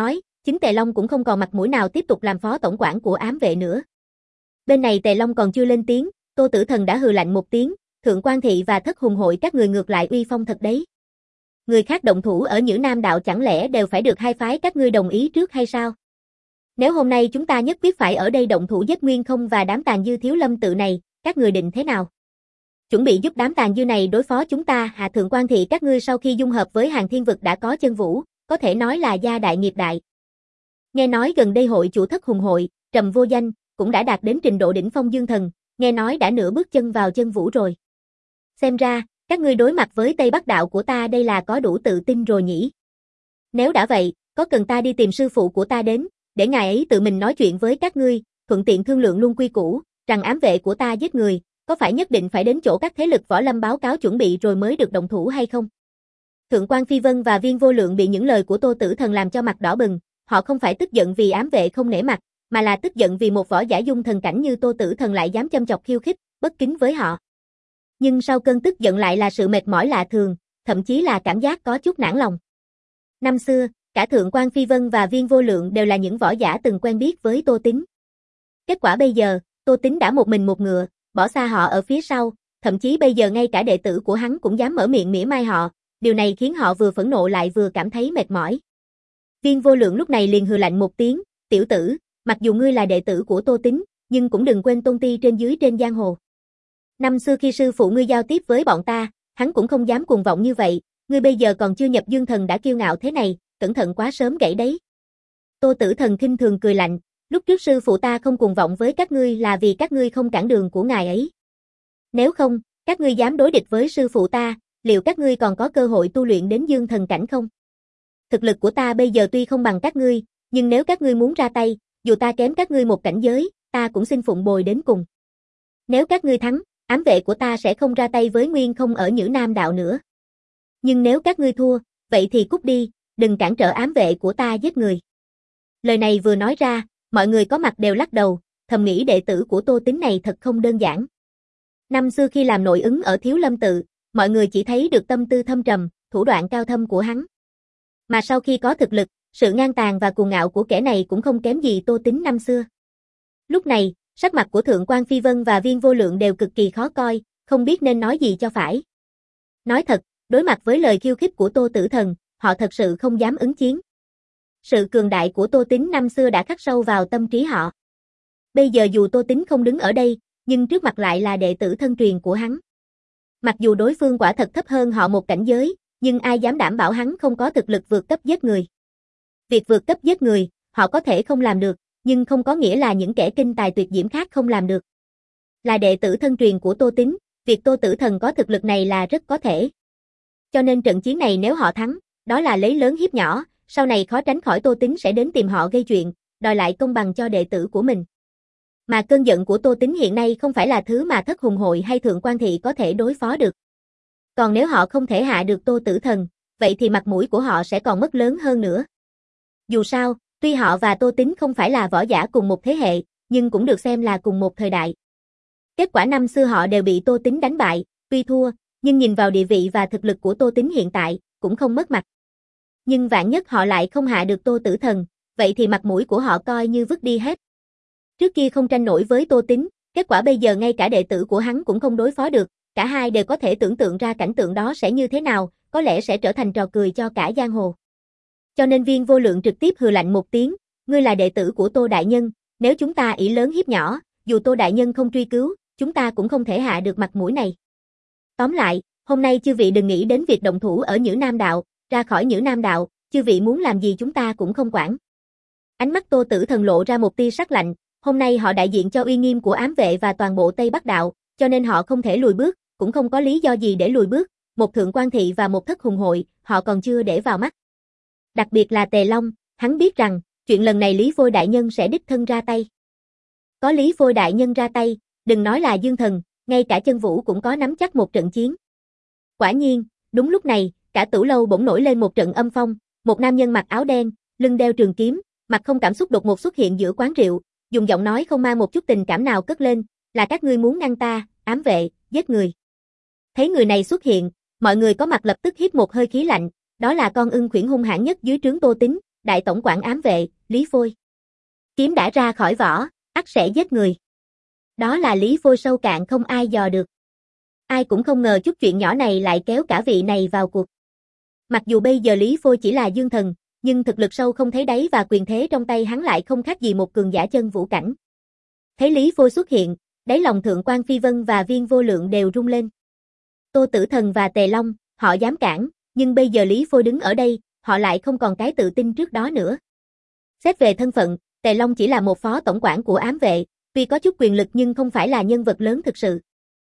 chính Tề Long cũng không còn mặt mũi nào tiếp tục làm phó tổng quản của ám vệ nữa. Bên này Tề Long còn chưa lên tiếng, Tô Tử Thần đã hừ lạnh một tiếng, Thượng Quan Thị và Thất Hùng Hội các người ngược lại uy phong thật đấy. Người khác động thủ ở Nhữ Nam đạo chẳng lẽ đều phải được hai phái các ngươi đồng ý trước hay sao? Nếu hôm nay chúng ta nhất quyết phải ở đây động thủ giết Nguyên Không và đám tàn dư Thiếu Lâm tự này, các người định thế nào? Chuẩn bị giúp đám tàn dư này đối phó chúng ta, hạ Thượng Quan Thị các ngươi sau khi dung hợp với Hàng Thiên Vực đã có chân vũ, có thể nói là gia đại nghiệp đại. Nghe nói gần đây hội chủ Thất Hùng Hội, Trầm Vô Danh, cũng đã đạt đến trình độ đỉnh phong dương thần, nghe nói đã nửa bước chân vào chân vũ rồi. Xem ra, các ngươi đối mặt với Tây Bắc đạo của ta đây là có đủ tự tin rồi nhỉ? Nếu đã vậy, có cần ta đi tìm sư phụ của ta đến, để ngài ấy tự mình nói chuyện với các ngươi, thuận tiện thương lượng luôn quy củ, rằng ám vệ của ta giết người, có phải nhất định phải đến chỗ các thế lực võ lâm báo cáo chuẩn bị rồi mới được động thủ hay không? Thượng quan Phi Vân và Viên Vô Lượng bị những lời của Tô Tử Thần làm cho mặt đỏ bừng, họ không phải tức giận vì ám vệ không nể mặt, mà là tức giận vì một võ giả dung thần cảnh như Tô Tử Thần lại dám châm chọc khiêu khích, bất kính với họ. Nhưng sau cơn tức giận lại là sự mệt mỏi lạ thường, thậm chí là cảm giác có chút nản lòng. Năm xưa, cả Thượng quan Phi Vân và Viên Vô Lượng đều là những võ giả từng quen biết với Tô Tín. Kết quả bây giờ, Tô Tín đã một mình một ngựa, bỏ xa họ ở phía sau, thậm chí bây giờ ngay cả đệ tử của hắn cũng dám mở miệng mỉa mai họ, điều này khiến họ vừa phẫn nộ lại vừa cảm thấy mệt mỏi. Viên Vô Lượng lúc này liền hừ lạnh một tiếng, tiểu tử, mặc dù ngươi là đệ tử của Tô Tín, nhưng cũng đừng quên tôn ti trên dưới trên giang hồ. Năm xưa khi sư phụ ngươi giao tiếp với bọn ta, hắn cũng không dám cuồng vọng như vậy, ngươi bây giờ còn chưa nhập dương thần đã kiêu ngạo thế này, cẩn thận quá sớm gãy đấy. Tô Tử Thần khinh thường cười lạnh, lúc trước sư phụ ta không cuồng vọng với các ngươi là vì các ngươi không cản đường của ngài ấy. Nếu không, các ngươi dám đối địch với sư phụ ta, liệu các ngươi còn có cơ hội tu luyện đến dương thần cảnh không? Thực lực của ta bây giờ tuy không bằng các ngươi, nhưng nếu các ngươi muốn ra tay, dù ta kém các ngươi một cảnh giới, ta cũng xin phụng bồi đến cùng. Nếu các ngươi thắng, ám vệ của ta sẽ không ra tay với Nguyên Không ở Nhữ Nam đạo nữa. Nhưng nếu các ngươi thua, vậy thì cút đi, đừng cản trở ám vệ của ta giết người. Lời này vừa nói ra, mọi người có mặt đều lắc đầu, thầm nghĩ đệ tử của Tô Tín này thật không đơn giản. Năm xưa khi làm nội ứng ở Thiếu Lâm tự, mọi người chỉ thấy được tâm tư thâm trầm, thủ đoạn cao thâm của hắn. Mà sau khi có thực lực, sự ngang tàn và cuồng ngạo của kẻ này cũng không kém gì Tô Tín năm xưa. Lúc này, sắc mặt của Thượng quan Phi Vân và Viên Vô Lượng đều cực kỳ khó coi, không biết nên nói gì cho phải. Nói thật, đối mặt với lời khiêu khích của Tô Tử Thần, họ thật sự không dám ứng chiến. Sự cường đại của Tô Tín năm xưa đã khắc sâu vào tâm trí họ. Bây giờ dù Tô Tín không đứng ở đây, nhưng trước mặt lại là đệ tử thân truyền của hắn. Mặc dù đối phương quả thật thấp hơn họ một cảnh giới, nhưng ai dám đảm bảo hắn không có thực lực vượt cấp giết người. Việc vượt cấp giết người, họ có thể không làm được, nhưng không có nghĩa là những kẻ kinh tài tuyệt diễm khác không làm được. Là đệ tử thân truyền của Tô Tín, việc Tô Tử Thần có thực lực này là rất có thể. Cho nên trận chiến này nếu họ thắng, đó là lấy lớn hiếp nhỏ, sau này khó tránh khỏi Tô Tín sẽ đến tìm họ gây chuyện, đòi lại công bằng cho đệ tử của mình. Mà cơn giận của Tô Tín hiện nay không phải là thứ mà Thất Hùng Hội hay Thượng quan Thị có thể đối phó được. Còn nếu họ không thể hạ được Tô Tử Thần, vậy thì mặt mũi của họ sẽ còn mất lớn hơn nữa. Dù sao, tuy họ và Tô Tín không phải là võ giả cùng một thế hệ, nhưng cũng được xem là cùng một thời đại. Kết quả năm xưa họ đều bị Tô Tín đánh bại, tuy thua, nhưng nhìn vào địa vị và thực lực của Tô Tín hiện tại, cũng không mất mặt. Nhưng vạn nhất họ lại không hạ được Tô Tử Thần, vậy thì mặt mũi của họ coi như vứt đi hết. Trước kia không tranh nổi với Tô Tín, kết quả bây giờ ngay cả đệ tử của hắn cũng không đối phó được, cả hai đều có thể tưởng tượng ra cảnh tượng đó sẽ như thế nào, có lẽ sẽ trở thành trò cười cho cả giang hồ. Cho nên Viên Vô Lượng trực tiếp hừ lạnh một tiếng, ngươi là đệ tử của Tô Đại Nhân, nếu chúng ta ỷ lớn hiếp nhỏ, dù Tô Đại Nhân không truy cứu, chúng ta cũng không thể hạ được mặt mũi này. Tóm lại, hôm nay chư vị đừng nghĩ đến việc động thủ ở Nhữ Nam đạo, ra khỏi Nhữ Nam đạo, chư vị muốn làm gì chúng ta cũng không quản. Ánh mắt Tô Tử Thần lộ ra một tia sắc lạnh, hôm nay họ đại diện cho uy nghiêm của ám vệ và toàn bộ Tây Bắc đạo, cho nên họ không thể lùi bước, cũng không có lý do gì để lùi bước, một Thượng quan Thị và một Thất Hùng Hội, họ còn chưa để vào mắt. Đặc biệt là Tề Long, hắn biết rằng, chuyện lần này Lý Phôi Đại Nhân sẽ đích thân ra tay. Có Lý Phôi Đại Nhân ra tay, đừng nói là Dương Thần, ngay cả Chân Vũ cũng có nắm chắc một trận chiến. Quả nhiên, đúng lúc này, cả Tửu Lâu bỗng nổi lên một trận âm phong, một nam nhân mặc áo đen, lưng đeo trường kiếm, mặt không cảm xúc đột ngột xuất hiện giữa quán rượu, dùng giọng nói không mang một chút tình cảm nào cất lên, là các ngươi muốn ngăn ta, ám vệ, giết người. Thấy người này xuất hiện, mọi người có mặt lập tức hít một hơi khí lạnh, đó là con ưng khuyển hung hãn nhất dưới trướng Tô Tín, đại tổng quản ám vệ, Lý Phôi. Kiếm đã ra khỏi vỏ, ắt sẽ giết người. Đó là Lý Phôi sâu cạn không ai dò được. Ai cũng không ngờ chút chuyện nhỏ này lại kéo cả vị này vào cuộc. Mặc dù bây giờ Lý Phôi chỉ là dương thần, nhưng thực lực sâu không thấy đáy và quyền thế trong tay hắn lại không khác gì một cường giả chân vũ cảnh. Thấy Lý Phôi xuất hiện, đáy lòng Thượng quan Phi Vân và Viên Vô Lượng đều rung lên. Tô Tử Thần và Tề Long, họ dám cản, nhưng bây giờ Lý Phôi đứng ở đây, họ lại không còn cái tự tin trước đó nữa. Xét về thân phận, Tề Long chỉ là một phó tổng quản của ám vệ, tuy có chút quyền lực nhưng không phải là nhân vật lớn thực sự.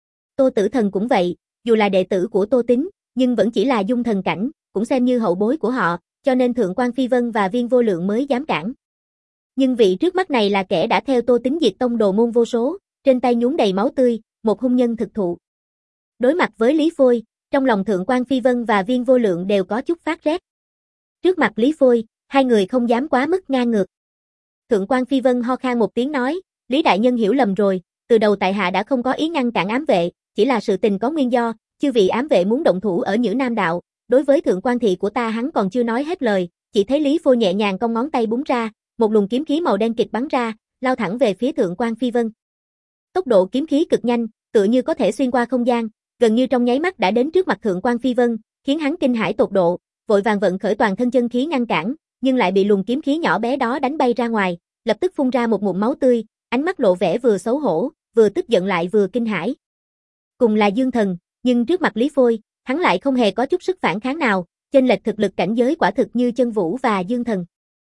Tô Tử Thần cũng vậy, dù là đệ tử của Tô Tín, nhưng vẫn chỉ là dung thần cảnh, cũng xem như hậu bối của họ, cho nên Thượng quan Phi Vân và Viên Vô Lượng mới dám cản. Nhưng vị trước mắt này là kẻ đã theo Tô Tín diệt tông đồ môn vô số, trên tay nhuốm đầy máu tươi, một hung nhân thực thụ. Đối mặt với Lý Phôi, trong lòng Thượng quan Phi Vân và Viên Vô Lượng đều có chút phát rét. Trước mặt Lý Phôi, hai người không dám quá mức ngang ngược. Thượng quan Phi Vân ho khan một tiếng nói, Lý đại nhân hiểu lầm rồi, từ đầu tại hạ đã không có ý ngăn cản ám vệ, chỉ là sự tình có nguyên do, chư vị ám vệ muốn động thủ ở Nhữ Nam đạo, đối với thượng quan thị của ta hắn còn chưa nói hết lời, chỉ thấy Lý Phôi nhẹ nhàng cong ngón tay búng ra, một luồng kiếm khí màu đen kịt bắn ra, lao thẳng về phía Thượng quan Phi Vân. Tốc độ kiếm khí cực nhanh, tựa như có thể xuyên qua không gian, gần như trong nháy mắt đã đến trước mặt Thượng quan Phi Vân, khiến hắn kinh hãi tột độ, vội vàng vận khởi toàn thân chân khí ngăn cản, nhưng lại bị luồng kiếm khí nhỏ bé đó đánh bay ra ngoài, lập tức phun ra một ngụm máu tươi, ánh mắt lộ vẻ vừa xấu hổ, vừa tức giận lại vừa kinh hãi. Cùng là dương thần, nhưng trước mặt Lý Phôi, hắn lại không hề có chút sức phản kháng nào, chênh lệch thực lực cảnh giới quả thực như chân vũ và dương thần.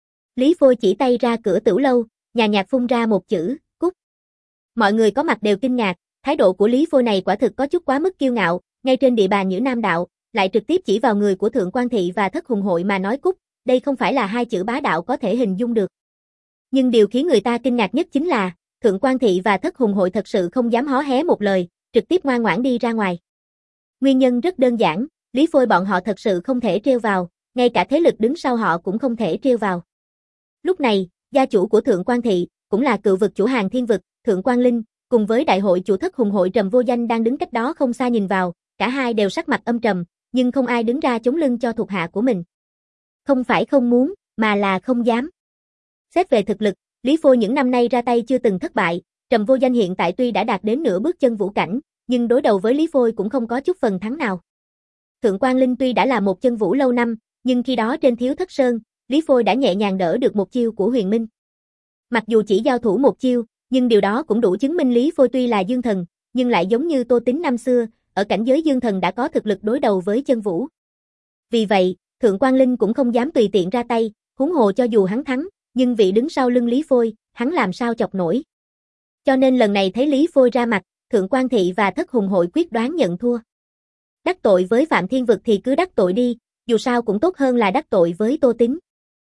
Lý Phôi chỉ tay ra cửa tửu lâu, nhàn nhạt phun ra một chữ, cút. Mọi người có mặt đều kinh ngạc, thái độ của Lý Phôi này quả thực có chút quá mức kiêu ngạo, ngay trên địa bàn Nhữ Nam đạo, lại trực tiếp chỉ vào người của Thượng quan thị và Thất Hùng hội mà nói cút, đây không phải là hai chữ bá đạo có thể hình dung được. Nhưng điều khiến người ta kinh ngạc nhất chính là, Thượng quan thị và Thất Hùng hội thật sự không dám hó hé một lời, trực tiếp ngoan ngoãn đi ra ngoài. Nguyên nhân rất đơn giản, Lý Phôi bọn họ thật sự không thể trêu vào, ngay cả thế lực đứng sau họ cũng không thể trêu vào. Lúc này, gia chủ của Thượng quan thị, cũng là cựu vực chủ Hàng Thiên vực, Thượng quan Linh, cùng với đại hội chủ Thất Hùng hội Trầm Vô Danh đang đứng cách đó không xa nhìn vào, cả hai đều sắc mặt âm trầm, nhưng không ai đứng ra chống lưng cho thuộc hạ của mình. Không phải không muốn, mà là không dám. Xét về thực lực, Lý Phôi những năm nay ra tay chưa từng thất bại, Trầm Vô Danh hiện tại tuy đã đạt đến nửa bước chân vũ cảnh, nhưng đối đầu với Lý Phôi cũng không có chút phần thắng nào. Thượng quan Linh tuy đã là một chân vũ lâu năm, nhưng khi đó trên Thiếu Thất Sơn, Lý Phôi đã nhẹ nhàng đỡ được một chiêu của Huyền Minh. Mặc dù chỉ giao thủ một chiêu, nhưng điều đó cũng đủ chứng minh Lý Phôi tuy là dương thần, nhưng lại giống như Tô Tín năm xưa, ở cảnh giới dương thần đã có thực lực đối đầu với chân vũ. Vì vậy, Thượng quan Linh cũng không dám tùy tiện ra tay, huống hồ cho dù hắn thắng, nhưng vị đứng sau lưng Lý Phôi, hắn làm sao chọc nổi. Cho nên lần này thấy Lý Phôi ra mặt, Thượng quan thị và Thất Hùng hội quyết đoán nhận thua. Đắc tội với Phạm Thiên Vực thì cứ đắc tội đi, dù sao cũng tốt hơn là đắc tội với Tô Tín.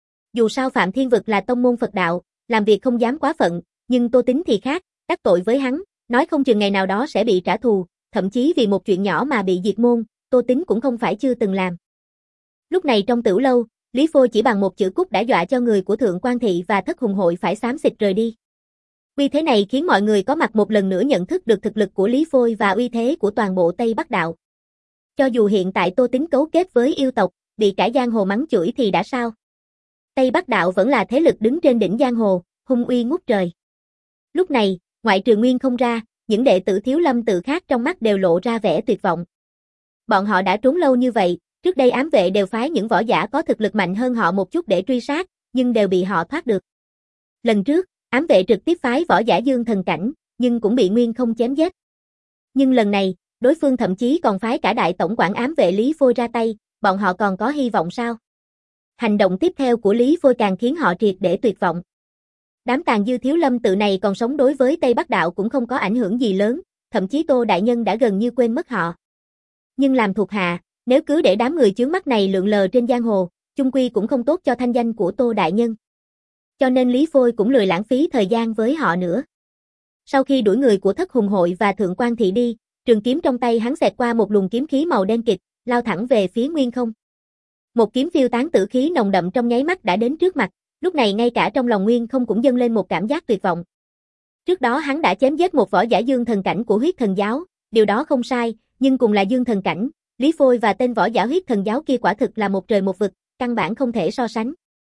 Dù sao Phạm Thiên Vực là tông môn Phật đạo, làm việc không dám quá phận, nhưng Tô Tín thì khác, đắc tội với hắn, nói không chừng ngày nào đó sẽ bị trả thù, thậm chí vì một chuyện nhỏ mà bị diệt môn, Tô Tín cũng không phải chưa từng làm. Lúc này trong tửu lâu, Lý Phôi chỉ bằng một chữ cút đã dọa cho người của Thượng quan thị và Thất Hùng hội phải xám xịt rời đi. Uy thế này khiến mọi người có mặt một lần nữa nhận thức được thực lực của Lý Phôi và uy thế của toàn bộ Tây Bắc đạo. Cho dù hiện tại Tô Tín cấu kết với yêu tộc, bị cả giang hồ mắng chửi thì đã sao? Tây Bắc đạo vẫn là thế lực đứng trên đỉnh giang hồ, hung uy ngút trời. Lúc này, ngoại trừ Nguyên Không ra, những đệ tử Thiếu Lâm tự khác trong mắt đều lộ ra vẻ tuyệt vọng. Bọn họ đã trốn lâu như vậy, trước đây ám vệ đều phái những võ giả có thực lực mạnh hơn họ một chút để truy sát, nhưng đều bị họ thoát được. Lần trước, ám vệ trực tiếp phái võ giả dương thần cảnh, nhưng cũng bị Nguyên Không chém giết. Nhưng lần này, đối phương thậm chí còn phái cả đại tổng quản ám vệ Lý Phôi ra tay, bọn họ còn có hy vọng sao? Hành động tiếp theo của Lý Phôi càng khiến họ triệt để tuyệt vọng. Đám tàn dư Thiếu Lâm tự này còn sống đối với Tây Bắc đạo cũng không có ảnh hưởng gì lớn, thậm chí Tô đại nhân đã gần như quên mất họ. Nhưng làm thuộc hạ, nếu cứ để đám người chướng mắt này lượn lờ trên giang hồ, chung quy cũng không tốt cho thanh danh của Tô đại nhân. Cho nên Lý Phôi cũng lười lãng phí thời gian với họ nữa. Sau khi đuổi người của Thất Hùng hội và Thượng quan thị đi, trường kiếm trong tay hắn xẹt qua một luồng kiếm khí màu đen kịt, lao thẳng về phía Nguyên Không. Một kiếm phiêu tán tử khí nồng đậm trong nháy mắt đã đến trước mặt, lúc này ngay cả trong lòng Nguyên Không cũng dâng lên một cảm giác tuyệt vọng. Trước đó hắn đã chém giết một võ giả dương thần cảnh của Huyết Thần giáo, điều đó không sai, nhưng cùng là dương thần cảnh, Lý Phôi và tên võ giả Huyết Thần giáo kia quả thực là một trời một vực, căn bản không thể so sánh.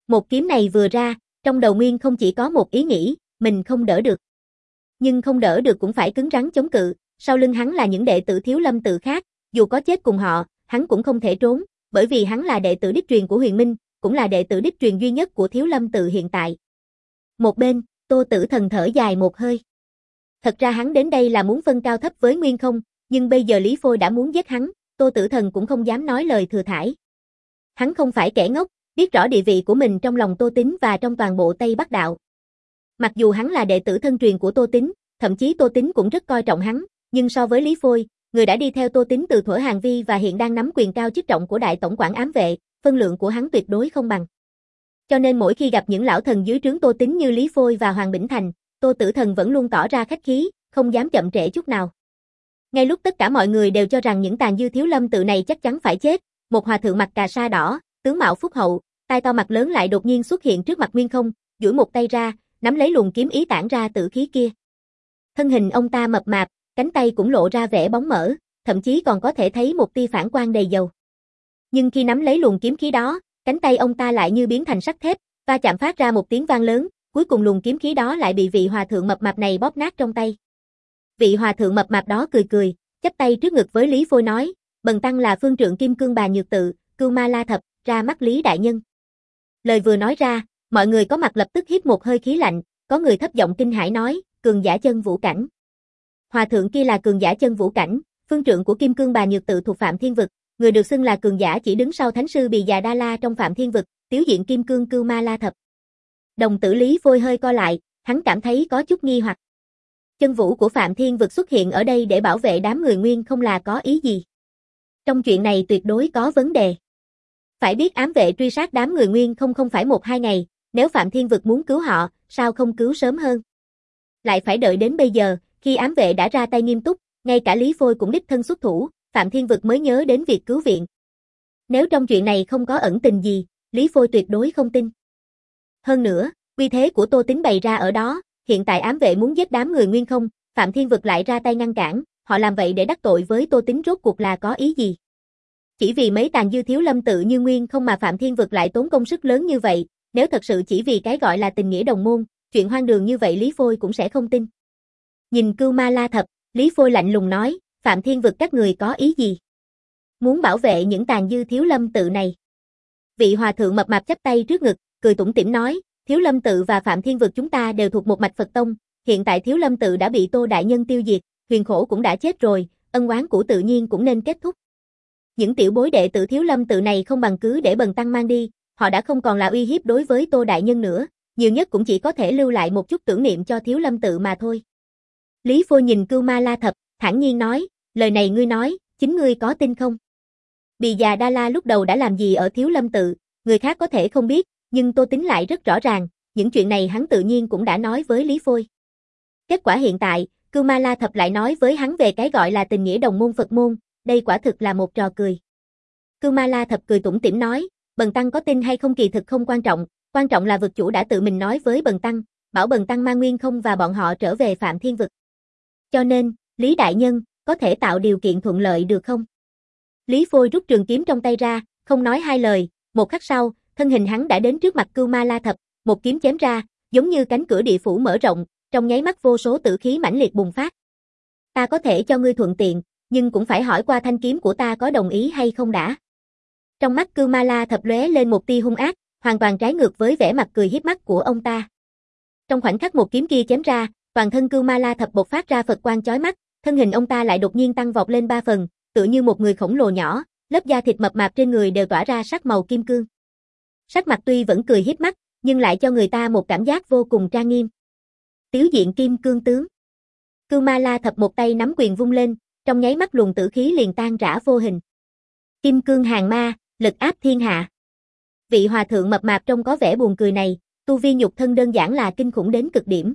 Một kiếm này vừa ra, trong đầu Nguyên không chỉ có một ý nghĩ, mình không đỡ được. Nhưng không đỡ được cũng phải cứng rắn chống cự, sau lưng hắn là những đệ tử Thiếu Lâm tự khác, dù có chết cùng họ, hắn cũng không thể trốn, bởi vì hắn là đệ tử đích truyền của Huyền Minh, cũng là đệ tử đích truyền duy nhất của Thiếu Lâm tự hiện tại. Một bên, Tô Tử Thần thở dài một hơi. Thật ra hắn đến đây là muốn phân cao thấp với Nguyên Không, nhưng bây giờ Lý Phôi đã muốn giết hắn, Tô Tử Thần cũng không dám nói lời thừa thãi. Hắn không phải kẻ ngốc, biết rõ địa vị của mình trong lòng Tô Tín và trong toàn bộ Tây Bắc đạo. Mặc dù hắn là đệ tử thân truyền của Tô Tín, thậm chí Tô Tín cũng rất coi trọng hắn, nhưng so với Lý Phôi, người đã đi theo Tô Tín từ thuở Hàn Vi và hiện đang nắm quyền cao chức trọng của Đại Tổng quản ám vệ, phân lượng của hắn tuyệt đối không bằng. Cho nên mỗi khi gặp những lão thần dưới trướng Tô Tín như Lý Phôi và Hoàng Bỉnh Thành, Tô Tử Thần vẫn luôn tỏ ra khách khí, không dám chậm trễ chút nào. Ngay lúc tất cả mọi người đều cho rằng những tàn dư Thiếu Lâm tự này chắc chắn phải chết, một hòa thượng mặc cà sa đỏ, tướng mạo phúc hậu, tai to mặt lớn lại đột nhiên xuất hiện trước mặt Nguyên Không, duỗi một tay ra, nắm lấy luồng kiếm ý tản ra tử khí kia. Thân hình ông ta mập mạp, cánh tay cũng lộ ra vẻ bóng mỡ, thậm chí còn có thể thấy một tia phản quang đầy dầu. Nhưng khi nắm lấy luồng kiếm khí đó, cánh tay ông ta lại như biến thành sắt thép, va chạm phát ra một tiếng vang lớn, cuối cùng luồng kiếm khí đó lại bị vị hòa thượng mập mạp này bóp nát trong tay. Vị hòa thượng mập mạp đó cười cười, chắp tay trước ngực với Lý Phôi nói, bần tăng là phương trượng Kim Cương Bà Nhược Tự, Cưu Ma La Thập, ra mắt Lý đại nhân. Lời vừa nói ra, mọi người có mặt lập tức hít một hơi khí lạnh, có người thấp giọng kinh hãi nói, cường giả chân vũ cảnh. Hòa thượng kia là cường giả chân vũ cảnh, phương trượng của Kim Cương Bà Nhược Tự thuộc Phạm Thiên vực, người được xưng là cường giả chỉ đứng sau thánh sư Bì Già Đa La trong Phạm Thiên vực, tiếu diện Kim Cương Cưu Ma La Thập. Đồng tử Lý Phôi hơi co lại, hắn cảm thấy có chút nghi hoặc. Chân vũ của Phạm Thiên vực xuất hiện ở đây để bảo vệ đám người Nguyên Không là có ý gì? Trong chuyện này tuyệt đối có vấn đề. Phải biết ám vệ truy sát đám người Nguyên Không không phải một hai ngày, nếu Phạm Thiên vực muốn cứu họ, sao không cứu sớm hơn? Lại phải đợi đến bây giờ, khi ám vệ đã ra tay nghiêm túc, ngay cả Lý Phôi cũng đích thân xuất thủ, Phạm Thiên vực mới nhớ đến việc cứu viện. Nếu trong chuyện này không có ẩn tình gì, Lý Phôi tuyệt đối không tin. Hơn nữa, uy thế của Tô Tín bày ra ở đó, hiện tại ám vệ muốn giết đám người Nguyên Không, Phạm Thiên vực lại ra tay ngăn cản, họ làm vậy để đắc tội với Tô Tín rốt cuộc là có ý gì? Chỉ vì mấy tàn dư Thiếu Lâm tự như Nguyên Không mà Phạm Thiên vực lại tốn công sức lớn như vậy, nếu thật sự chỉ vì cái gọi là tình nghĩa đồng môn, chuyện hoang đường như vậy Lý Phôi cũng sẽ không tin. Nhìn Cưu Ma La Thập, Lý Phôi lạnh lùng nói, Phạm Thiên vực các người có ý gì? Muốn bảo vệ những tàn dư Thiếu Lâm tự này. Vị hòa thượng mập mạp chắp tay trước ngực, cười tủm tỉm nói, Thiếu Lâm tự và Phạm Thiên vực chúng ta đều thuộc một mạch Phật tông, hiện tại Thiếu Lâm tự đã bị Tô đại nhân tiêu diệt, Huyền Khổ cũng đã chết rồi, ân oán cũ tự nhiên cũng nên kết thúc. Những tiểu bối đệ tử Thiếu Lâm tự này không bằng cứ để bần tăng mang đi, họ đã không còn là uy hiếp đối với Tô đại nhân nữa, nhiều nhất cũng chỉ có thể lưu lại một chút tưởng niệm cho Thiếu Lâm tự mà thôi. Lý Phôi nhìn Cưu Ma La Thập, thản nhiên nói, lời này ngươi nói, chính ngươi có tin không? Bì Già Đa La lúc đầu đã làm gì ở Thiếu Lâm tự, người khác có thể không biết, nhưng Tô Tín lại rất rõ ràng, những chuyện này hắn tự nhiên cũng đã nói với Lý Phôi. Kết quả hiện tại, Cưu Ma La Thập lại nói với hắn về cái gọi là tình nghĩa đồng môn Phật môn, đây quả thực là một trò cười. Cưu Ma La Thập cười tủm tỉm nói, bần tăng có tin hay không kỳ thực không quan trọng, quan trọng là vực chủ đã tự mình nói với bần tăng, bảo bần tăng mang Nguyên Không và bọn họ trở về Phạm Thiên vực. Cho nên, Lý đại nhân, có thể tạo điều kiện thuận lợi được không? Lý Phôi rút trường kiếm trong tay ra, không nói hai lời, một khắc sau, thân hình hắn đã đến trước mặt Cưu Ma La Thập, một kiếm chém ra, giống như cánh cửa địa phủ mở rộng, trong nháy mắt vô số tử khí mãnh liệt bùng phát. Ta có thể cho ngươi thuận tiện, nhưng cũng phải hỏi qua thanh kiếm của ta có đồng ý hay không đã. Trong mắt Cưu Ma La Thập lóe lên một tia hung ác, hoàn toàn trái ngược với vẻ mặt cười hiếp mắt của ông ta. Trong khoảnh khắc một kiếm kia chém ra, toàn thân Cưu Ma La Thập bộc phát ra Phật quang chói mắt, thân hình ông ta lại đột nhiên tăng vọt lên ba phần, tựa như một người khổng lồ nhỏ, lớp da thịt mập mạp trên người đều tỏa ra sắc màu kim cương. Sắc mặt tuy vẫn cười hiếp mắt, nhưng lại cho người ta một cảm giác vô cùng trang nghiêm. Tiếu diện Kim Cương tướng. Cưu Ma La Thập một tay nắm quyền vung lên, trong nháy mắt luồng tử khí liền tan rã vô hình. Kim Cương hàng ma, lực áp thiên hạ. Vị hòa thượng mập mạp trông có vẻ buồn cười này, tu vi nhục thân đơn giản là kinh khủng đến cực điểm.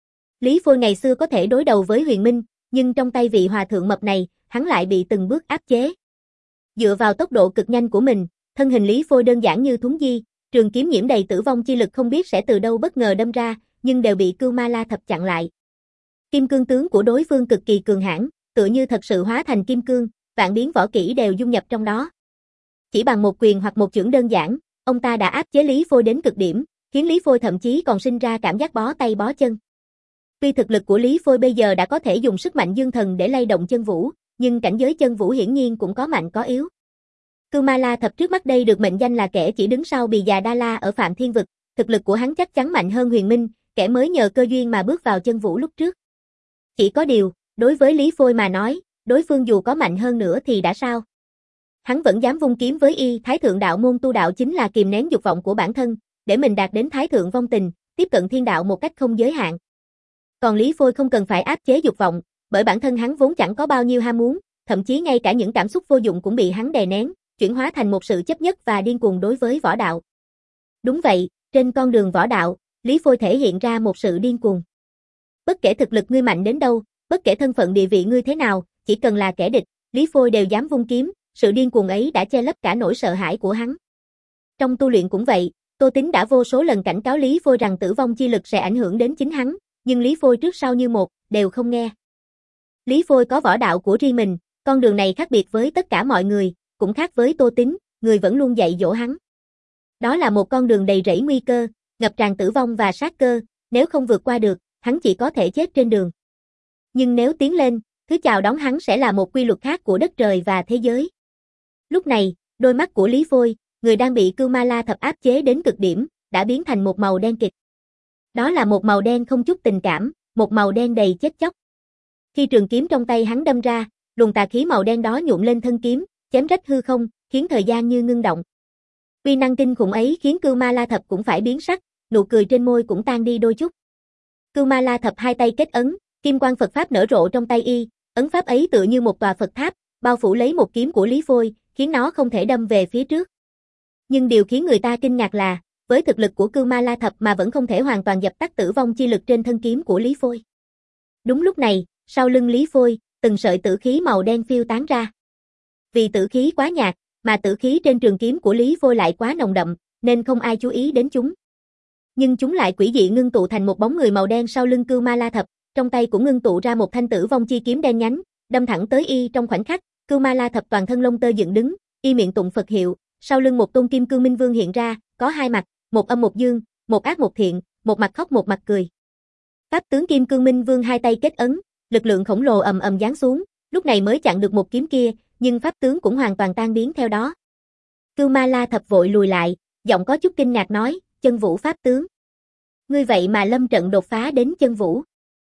Lý Phôi ngày xưa có thể đối đầu với Huyền Minh, nhưng trong tay vị hòa thượng mập này, hắn lại bị từng bước áp chế. Dựa vào tốc độ cực nhanh của mình, thân hình Lý Phôi đơn giản như thúng di, trường kiếm nhiễm đầy tử vong chi lực không biết sẽ từ đâu bất ngờ đâm ra, nhưng đều bị Cưu Ma La Thập chặn lại. Kim cương tướng của đối phương cực kỳ cường hãn, tựa như thật sự hóa thành kim cương, vạn biến võ kỹ đều dung nhập trong đó. Chỉ bằng một quyền hoặc một chưởng đơn giản, Ông ta đã áp chế Lý Phôi đến cực điểm, khiến Lý Phôi thậm chí còn sinh ra cảm giác bó tay bó chân. Tuy thực lực của Lý Phôi bây giờ đã có thể dùng sức mạnh dương thần để lay động chân vũ, nhưng cảnh giới chân vũ hiển nhiên cũng có mạnh có yếu. Kumala Thập trước mắt đây được mệnh danh là kẻ chỉ đứng sau Bì Già Đa La ở Phạm Thiên Vực, thực lực của hắn chắc chắn mạnh hơn Huyền Minh, kẻ mới nhờ cơ duyên mà bước vào chân vũ lúc trước. Chỉ có điều, đối với Lý Phôi mà nói, đối phương dù có mạnh hơn nữa thì đã sao? Hắn vẫn dám vung kiếm với y, Thái Thượng Đạo môn tu đạo chính là kìm nén dục vọng của bản thân, để mình đạt đến Thái Thượng vong tình, tiếp cận thiên đạo một cách không giới hạn. Còn Lý Phôi không cần phải áp chế dục vọng, bởi bản thân hắn vốn chẳng có bao nhiêu ham muốn, thậm chí ngay cả những cảm xúc vô dụng cũng bị hắn đè nén, chuyển hóa thành một sự chấp nhất và điên cuồng đối với võ đạo. Đúng vậy, trên con đường võ đạo, Lý Phôi thể hiện ra một sự điên cuồng. Bất kể thực lực ngươi mạnh đến đâu, bất kể thân phận địa vị ngươi thế nào, chỉ cần là kẻ địch, Lý Phôi đều dám vung kiếm, sự điên cuồng ấy đã che lấp cả nỗi sợ hãi của hắn. Trong tu luyện cũng vậy, Tô Tính đã vô số lần cảnh cáo Lý Phôi rằng tử vong chi lực sẽ ảnh hưởng đến chính hắn, nhưng Lý Phôi trước sau như một, đều không nghe. Lý Phôi có võ đạo của riêng mình, con đường này khác biệt với tất cả mọi người, cũng khác với Tô Tính, người vẫn luôn dạy dỗ hắn. Đó là một con đường đầy rẫy nguy cơ, ngập tràn tử vong và sát cơ, nếu không vượt qua được, hắn chỉ có thể chết trên đường. Nhưng nếu tiến lên, thứ chào đón hắn sẽ là một quy luật khác của đất trời và thế giới. Lúc này, đôi mắt của Lý Phôi, người đang bị Kumala Thập áp chế đến cực điểm, đã biến thành một màu đen kịt. Đó là một màu đen không chút tình cảm, một màu đen đầy chết chóc. Khi trường kiếm trong tay hắn đâm ra, luồng tà khí màu đen đó nhuộm lên thân kiếm, chém rách hư không, khiến thời gian như ngưng động. Uy năng kinh khủng ấy khiến Kumala Thập cũng phải biến sắc, nụ cười trên môi cũng tan đi đôi chút. Kumala Thập hai tay kết ấn, kim quang Phật pháp nở rộ trong tay y, ấn pháp ấy tựa như một tòa Phật tháp, bao phủ lấy một kiếm của Lý Phôi, khiến nó không thể đâm về phía trước. Nhưng điều khiến người ta kinh ngạc là, với thực lực của Kumala Thập mà vẫn không thể hoàn toàn dập tắt tử vong chi lực trên thân kiếm của Lý Phôi. Đúng lúc này, sau lưng Lý Phôi, từng sợi tử khí màu đen phiêu tán ra. Vì tử khí quá nhạt, mà tử khí trên trường kiếm của Lý Phôi lại quá nồng đậm, nên không ai chú ý đến chúng. Nhưng chúng lại quỷ dị ngưng tụ thành một bóng người màu đen sau lưng Kumala Thập, trong tay cũng ngưng tụ ra một thanh tử vong chi kiếm đen nhánh, đâm thẳng tới y trong khoảnh khắc. Kumala Thập toàn thân lông tơ dựng đứng, y miệng tụng Phật hiệu, sau lưng một tôn kim cương minh vương hiện ra, có hai mặt, một âm một dương, một ác một thiện, một mặt khóc một mặt cười. Pháp tướng kim cương minh vương hai tay kết ấn, lực lượng khổng lồ ầm ầm giáng xuống, lúc này mới chặn được một kiếm kia, nhưng pháp tướng cũng hoàn toàn tan biến theo đó. Kumala Thập vội lùi lại, giọng có chút kinh ngạc nói, chân vũ pháp tướng. Ngươi vậy mà lâm trận đột phá đến chân vũ.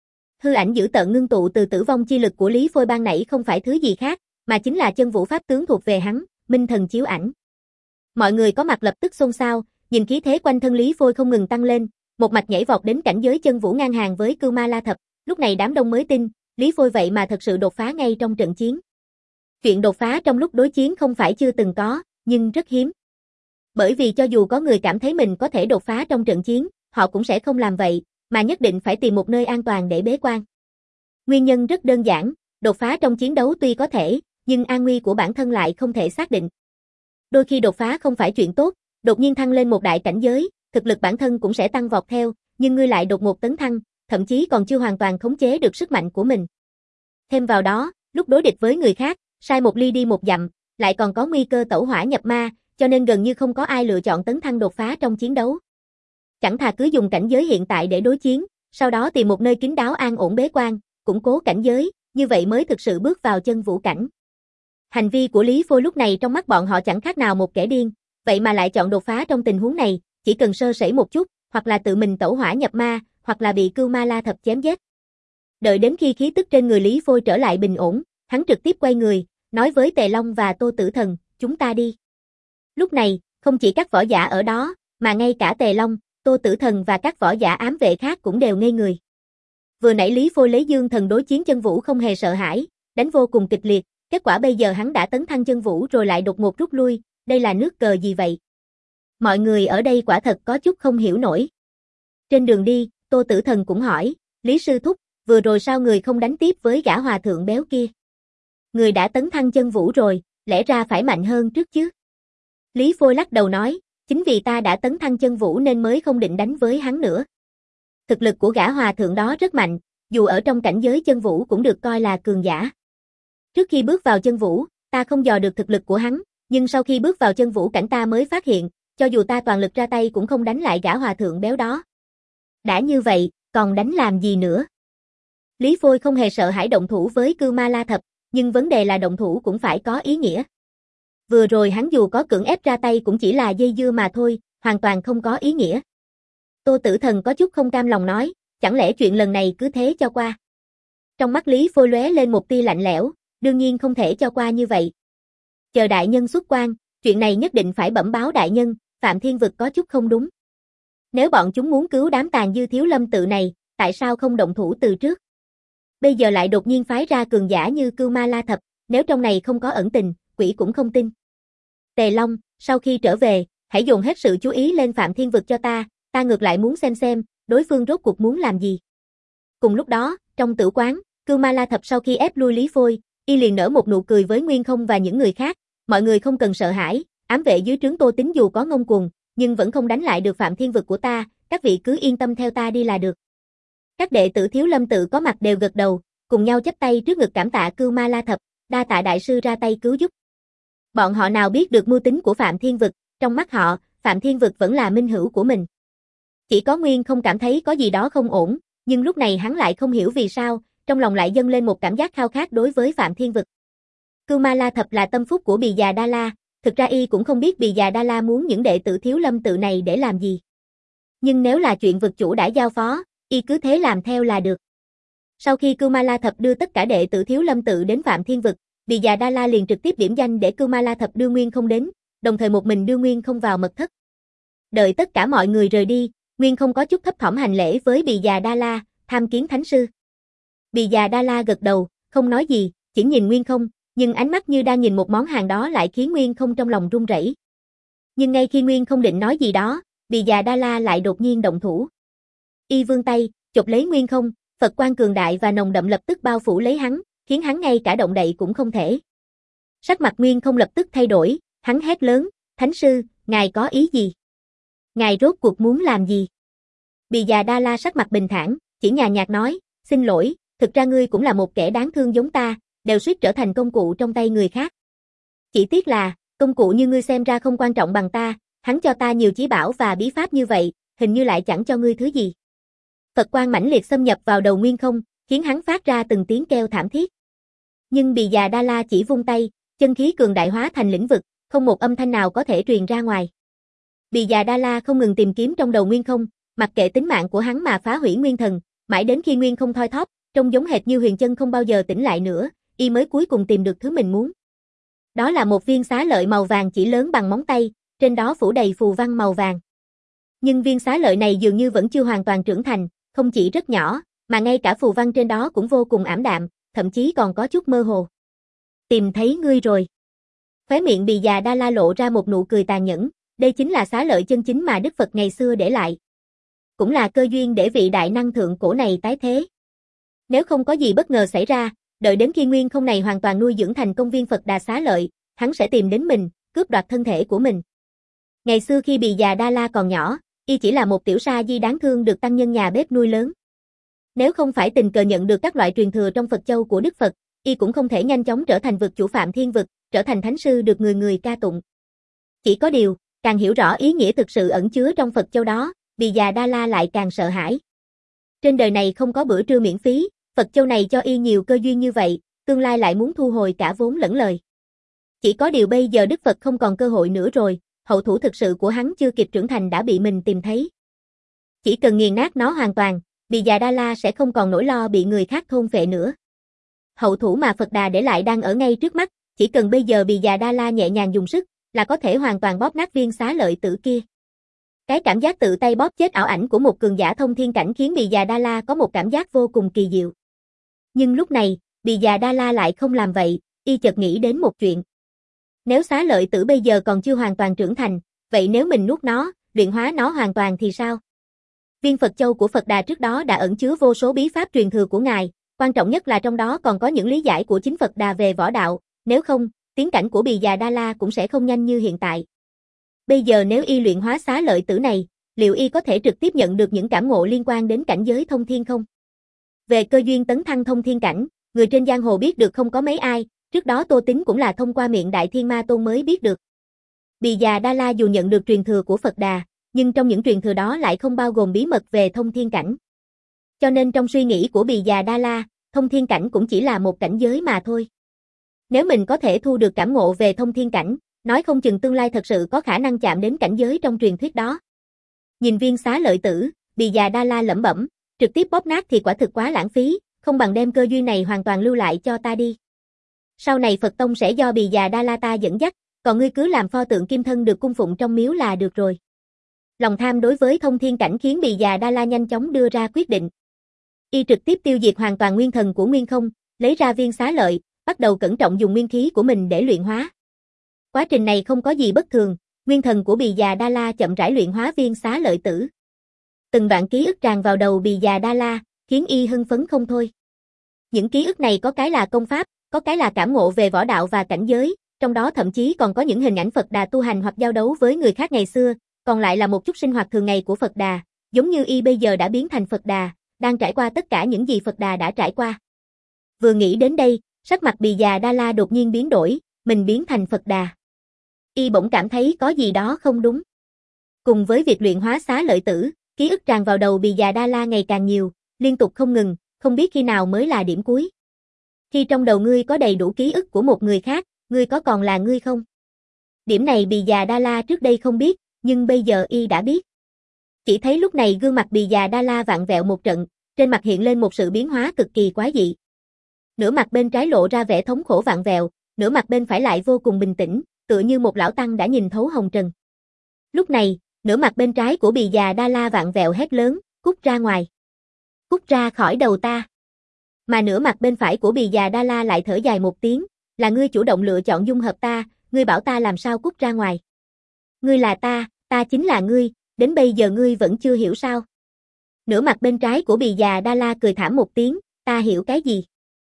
Hư ảnh dữ tợn ngưng tụ từ tử vong chi lực của Lý Phôi ban nãy không phải thứ gì khác, mà chính là chân vũ pháp tướng thuộc về hắn, minh thần chiếu ảnh. Mọi người có mặt lập tức xôn xao, nhìn khí thế quanh thân Lý Phôi không ngừng tăng lên, một mạch nhảy vọt đến cảnh giới chân vũ ngang hàng với Kumala Thập, lúc này đám đông mới tin, Lý Phôi vậy mà thật sự đột phá ngay trong trận chiến. Chuyện đột phá trong lúc đối chiến không phải chưa từng có, nhưng rất hiếm. Bởi vì cho dù có người cảm thấy mình có thể đột phá trong trận chiến, họ cũng sẽ không làm vậy, mà nhất định phải tìm một nơi an toàn để bế quan. Nguyên nhân rất đơn giản, đột phá trong chiến đấu tuy có thể, nhưng an nguy của bản thân lại không thể xác định. Đôi khi đột phá không phải chuyện tốt, đột nhiên thăng lên một đại cảnh giới, thực lực bản thân cũng sẽ tăng vọt theo, nhưng ngươi lại đột ngột tấn thăng, thậm chí còn chưa hoàn toàn khống chế được sức mạnh của mình. Thêm vào đó, lúc đối địch với người khác, sai một ly đi một dặm, lại còn có nguy cơ tẩu hỏa nhập ma, cho nên gần như không có ai lựa chọn tấn thăng đột phá trong chiến đấu. Chẳng thà cứ dùng cảnh giới hiện tại để đối chiến, sau đó tìm một nơi kín đáo an ổn bế quan, củng cố cảnh giới, như vậy mới thực sự bước vào chân vũ cảnh. Hành vi của Lý Phôi lúc này trong mắt bọn họ chẳng khác nào một kẻ điên, vậy mà lại chọn đột phá trong tình huống này, chỉ cần sơ sẩy một chút, hoặc là tự mình tẩu hỏa nhập ma, hoặc là bị Kumala Thập chém giết. Đợi đến khi khí tức trên người Lý Phôi trở lại bình ổn, hắn trực tiếp quay người, nói với Tề Long và Tô Tử Thần, chúng ta đi. Lúc này, không chỉ các võ giả ở đó, mà ngay cả Tề Long, Tô Tử Thần và các võ giả ám vệ khác cũng đều ngây người. Vừa nãy Lý Phôi lấy dương thần đối chiến chân vũ không hề sợ hãi, đánh vô cùng kịch liệt, kết quả bây giờ hắn đã tấn thăng chân vũ rồi lại đột ngột rút lui, đây là nước cờ gì vậy? Mọi người ở đây quả thật có chút không hiểu nổi. Trên đường đi, Tô Tử Thần cũng hỏi, Lý Sư Thúc, vừa rồi sao người không đánh tiếp với gã hòa thượng béo kia? Người đã tấn thăng chân vũ rồi, lẽ ra phải mạnh hơn trước chứ? Lý Phôi lắc đầu nói, chính vì ta đã tấn thăng chân vũ nên mới không định đánh với hắn nữa. Thực lực của gã hòa thượng đó rất mạnh, dù ở trong cảnh giới chân vũ cũng được coi là cường giả. Trước khi bước vào chân vũ, ta không dò được thực lực của hắn, nhưng sau khi bước vào chân vũ cảnh ta mới phát hiện, cho dù ta toàn lực ra tay cũng không đánh lại gã hòa thượng béo đó. Đã như vậy, còn đánh làm gì nữa? Lý Phôi không hề sợ hãi động thủ với Cưu Ma La Thập, nhưng vấn đề là động thủ cũng phải có ý nghĩa. Vừa rồi hắn dù có cưỡng ép ra tay cũng chỉ là dây dưa mà thôi, hoàn toàn không có ý nghĩa. Tô Tử Thần có chút không cam lòng nói, chẳng lẽ chuyện lần này cứ thế cho qua? Trong mắt Lý Phôi lóe lên một tia lạnh lẽo, đương nhiên không thể cho qua như vậy. Chờ đại nhân xuất quan, chuyện này nhất định phải bẩm báo đại nhân, Phạm Thiên Vực có chút không đúng. Nếu bọn chúng muốn cứu đám tàn dư Thiếu Lâm tự này, tại sao không động thủ từ trước? Bây giờ lại đột nhiên phái ra cường giả như Cưu Ma La Thập, nếu trong này không có ẩn tình, quỷ cũng không tin. Tề Long, sau khi trở về, hãy dồn hết sự chú ý lên Phạm Thiên Vực cho ta, ta ngược lại muốn xem xem, đối phương rốt cuộc muốn làm gì. Cùng lúc đó, trong tử quán, Cưu Ma La Thập sau khi ép lui Lý Phôi, y liền nở một nụ cười với Nguyên Không và những người khác, mọi người không cần sợ hãi, ám vệ dưới trướng Tô Tín dù có ngông cuồng, nhưng vẫn không đánh lại được Phạm Thiên Vực của ta, các vị cứ yên tâm theo ta đi là được. Các đệ tử Thiếu Lâm tự có mặt đều gật đầu, cùng nhau chắp tay trước ngực cảm tạ Cưu Ma La Thập, đa tạ đại sư ra tay cứu giúp. Bọn họ nào biết được mưu tính của Phạm Thiên Vực, trong mắt họ, Phạm Thiên Vực vẫn là minh hữu của mình. Chỉ có Nguyên Không cảm thấy có gì đó không ổn, nhưng lúc này hắn lại không hiểu vì sao, trong lòng lại dâng lên một cảm giác khao khát đối với Phạm Thiên Vực. Cưu Ma La Thập là tâm phúc của Bì Già Đa La, thực ra y cũng không biết Bì Già Đa La muốn những đệ tử Thiếu Lâm tự này để làm gì. Nhưng nếu là chuyện vực chủ đã giao phó, y cứ thế làm theo là được. Sau khi Cưu Ma La Thập đưa tất cả đệ tử Thiếu Lâm tự đến Phạm Thiên Vực, Bì Già Đa La liền trực tiếp điểm danh để Cưu Ma La Thập đưa Nguyên Không đến, đồng thời một mình đưa Nguyên Không vào mật thất. Đợi tất cả mọi người rời đi, Nguyên Không có chút thấp thỏm hành lễ với Bì Già Đa La, tham kiến thánh sư. Bì Già Đa La gật đầu, không nói gì, chỉ nhìn Nguyên Không, nhưng ánh mắt như đang nhìn một món hàng đó lại khiến Nguyên Không trong lòng run rẩy. Nhưng ngay khi Nguyên Không định nói gì đó, Bì Già Đa La lại đột nhiên động thủ. Y vươn tay, chụp lấy Nguyên Không, Phật quang cường đại và nồng đậm lập tức bao phủ lấy hắn, khiến hắn ngay cả động đậy cũng không thể. Sắc mặt Nguyên Không lập tức thay đổi, hắn hét lớn, thánh sư, ngài có ý gì? Ngài rốt cuộc muốn làm gì? Bì Già Đa La sắc mặt bình thản, chỉ nhàn nhạt nói, xin lỗi, thực ra ngươi cũng là một kẻ đáng thương giống ta, đều suýt trở thành công cụ trong tay người khác. Chỉ tiếc là, công cụ như ngươi xem ra không quan trọng bằng ta, hắn cho ta nhiều chí bảo và bí pháp như vậy, hình như lại chẳng cho ngươi thứ gì. Phật quang mãnh liệt xâm nhập vào đầu Nguyên Không, khiến hắn phát ra từng tiếng kêu thảm thiết. Nhưng Bì Già Đa La chỉ vung tay, chân khí cường đại hóa thành lĩnh vực, không một âm thanh nào có thể truyền ra ngoài. Bì Già Đa La không ngừng tìm kiếm trong đầu Nguyên Không, mặc kệ tính mạng của hắn mà phá hủy nguyên thần, mãi đến khi Nguyên Không thoi thóp, trông giống hệt như huyền chân không bao giờ tỉnh lại nữa, y mới cuối cùng tìm được thứ mình muốn. Đó là một viên xá lợi màu vàng chỉ lớn bằng móng tay, trên đó phủ đầy phù văn màu vàng. Nhưng viên xá lợi này dường như vẫn chưa hoàn toàn trưởng thành, không chỉ rất nhỏ, mà ngay cả phù văn trên đó cũng vô cùng ảm đạm, thậm chí còn có chút mơ hồ. Tìm thấy ngươi rồi. Khóe miệng Bì Già Đa La lộ ra một nụ cười tàn nhẫn, đây chính là xá lợi chân chính mà Đức Phật ngày xưa để lại. Cũng là cơ duyên để vị đại năng thượng cổ này tái thế. Nếu không có gì bất ngờ xảy ra, đợi đến khi Nguyên Không này hoàn toàn nuôi dưỡng thành công viên Phật Đà xá lợi, hắn sẽ tìm đến mình, cướp đoạt thân thể của mình. Ngày xưa khi Bì Già Đa La còn nhỏ, y chỉ là một tiểu sa di đáng thương được tăng nhân nhà bếp nuôi lớn. Nếu không phải tình cờ nhận được các loại truyền thừa trong Phật châu của Đức Phật, y cũng không thể nhanh chóng trở thành vực chủ Phạm Thiên Vực, trở thành thánh sư được người người ca tụng. Chỉ có điều, càng hiểu rõ ý nghĩa thực sự ẩn chứa trong Phật châu đó, Bì Già Đa La lại càng sợ hãi. Trên đời này không có bữa trưa miễn phí, Phật châu này cho y nhiều cơ duyên như vậy, tương lai lại muốn thu hồi cả vốn lẫn lời. Chỉ có điều bây giờ Đức Phật không còn cơ hội nữa rồi, hậu thủ thực sự của hắn chưa kịp trưởng thành đã bị mình tìm thấy. Chỉ cần nghiền nát nó hoàn toàn, Bì Già Đa La sẽ không còn nỗi lo bị người khác thôn phệ nữa. Hậu thủ mà Phật Đà để lại đang ở ngay trước mắt, chỉ cần bây giờ Bì Già Đa La nhẹ nhàng dùng sức, là có thể hoàn toàn bóp nát viên xá lợi tử kia. Cái cảm giác tự tay bóp chết ảo ảnh của một cường giả thông thiên cảnh khiến Bì Già Đa La có một cảm giác vô cùng kỳ diệu. Nhưng lúc này, Bì Già Đa La lại không làm vậy, y chợt nghĩ đến một chuyện. Nếu xá lợi tử bây giờ còn chưa hoàn toàn trưởng thành, vậy nếu mình nuốt nó, luyện hóa nó hoàn toàn thì sao? Viên Phật châu của Phật Đà trước đó đã ẩn chứa vô số bí pháp truyền thừa của ngài, quan trọng nhất là trong đó còn có những lý giải của chính Phật Đà về võ đạo, nếu không, tiến cảnh của Bì Già Đa La cũng sẽ không nhanh như hiện tại. Bây giờ nếu y luyện hóa xá lợi tử này, liệu y có thể trực tiếp nhận được những cảm ngộ liên quan đến cảnh giới thông thiên không? Về cơ duyên tấn thăng thông thiên cảnh, người trên giang hồ biết được không có mấy ai, trước đó Tô Tín cũng là thông qua miệng Đại Thiên Ma Tôn mới biết được. Bì Già Đa La dù nhận được truyền thừa của Phật Đà, nhưng trong những truyền thừa đó lại không bao gồm bí mật về thông thiên cảnh. Cho nên trong suy nghĩ của Bì Già Đa La, thông thiên cảnh cũng chỉ là một cảnh giới mà thôi. Nếu mình có thể thu được cảm ngộ về thông thiên cảnh, nói không chừng tương lai thật sự có khả năng chạm đến cảnh giới trong truyền thuyết đó. Nhìn viên xá lợi tử, Bì Già Đa La lẩm bẩm, trực tiếp bóp nát thì quả thực quá lãng phí, không bằng đem cơ duyên này hoàn toàn lưu lại cho ta đi. Sau này Phật Tông sẽ do Bì Già Đa La ta dẫn dắt, còn ngươi cứ làm pho tượng kim thân được cung phụng trong miếu là được rồi. Lòng tham đối với thông thiên cảnh khiến Bì Già Đa La nhanh chóng đưa ra quyết định. Y trực tiếp tiêu diệt hoàn toàn nguyên thần của Nguyên Không, lấy ra viên xá lợi, bắt đầu cẩn trọng dùng nguyên khí của mình để luyện hóa. Quá trình này không có gì bất thường, nguyên thần của Bì Già Đa La chậm rãi luyện hóa viên xá lợi tử. Từng đoạn ký ức tràn vào đầu Bì Già Đa La, khiến y hưng phấn không thôi. Những ký ức này có cái là công pháp, có cái là cảm ngộ về võ đạo và cảnh giới, trong đó thậm chí còn có những hình ảnh Phật Đà tu hành hoặc giao đấu với người khác ngày xưa, còn lại là một chút sinh hoạt thường ngày của Phật Đà, giống như y bây giờ đã biến thành Phật Đà, đang trải qua tất cả những gì Phật Đà đã trải qua. Vừa nghĩ đến đây, sắc mặt Bì Già Đa La đột nhiên biến đổi, mình biến thành Phật Đà. Y bỗng cảm thấy có gì đó không đúng. Cùng với việc luyện hóa xá lợi tử, ký ức tràn vào đầu Bì Già Đa La ngày càng nhiều, liên tục không ngừng, không biết khi nào mới là điểm cuối. Khi trong đầu ngươi có đầy đủ ký ức của một người khác, ngươi có còn là ngươi không? Điểm này Bì Già Đa La trước đây không biết, nhưng bây giờ y đã biết. Chỉ thấy lúc này gương mặt Bì Già Đa La vặn vẹo một trận, trên mặt hiện lên một sự biến hóa cực kỳ quái dị. Nửa mặt bên trái lộ ra vẻ thống khổ vặn vẹo, nửa mặt bên phải lại vô cùng bình tĩnh, tựa như một lão tăng đã nhìn thấu hồng trần. Lúc này, nửa mặt bên trái của Bì Già Đa La vặn vẹo hét lớn, cút ra ngoài. Cút ra khỏi đầu ta. Mà nửa mặt bên phải của Bì Già Đa La lại thở dài một tiếng, là ngươi chủ động lựa chọn dung hợp ta, ngươi bảo ta làm sao cút ra ngoài. Ngươi là ta, ta chính là ngươi, đến bây giờ ngươi vẫn chưa hiểu sao. Nửa mặt bên trái của Bì Già Đa La cười thảm một tiếng, ta hiểu cái gì?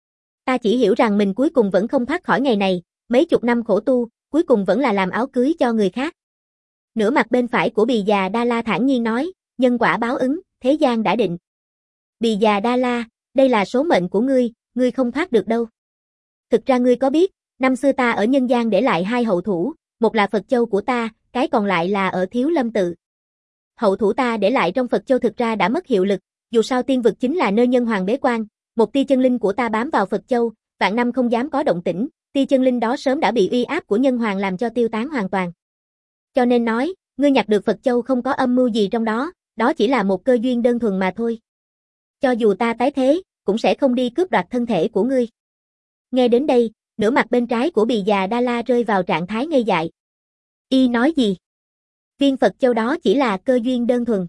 Ta chỉ hiểu rằng mình cuối cùng vẫn không thoát khỏi ngày này, mấy chục năm khổ tu, cuối cùng vẫn là làm áo cưới cho người khác. Nửa mặt bên phải của Bì Già Đa La thản nhiên nói, nhân quả báo ứng, thế gian đã định. Bì Già Đa La, đây là số mệnh của ngươi, ngươi không thoát được đâu. Thực ra ngươi có biết, năm xưa ta ở nhân gian để lại hai hậu thủ, một là Phật Châu của ta, cái còn lại là ở Thiếu Lâm Tự. Hậu thủ ta để lại trong Phật Châu thực ra đã mất hiệu lực, dù sao tiên vực chính là nơi nhân hoàng bế quan, một tia chân linh của ta bám vào Phật Châu, vạn năm không dám có động tĩnh, tia chân linh đó sớm đã bị uy áp của nhân hoàng làm cho tiêu tán hoàn toàn. Cho nên nói, ngươi nhặt được Phật Châu không có âm mưu gì trong đó, đó chỉ là một cơ duyên đơn thuần mà thôi. Cho dù ta tái thế, cũng sẽ không đi cướp đoạt thân thể của ngươi. Nghe đến đây, nửa mặt bên trái của Bì Già Đa La rơi vào trạng thái ngây dại. Y nói gì? Viên Phật Châu đó chỉ là cơ duyên đơn thuần.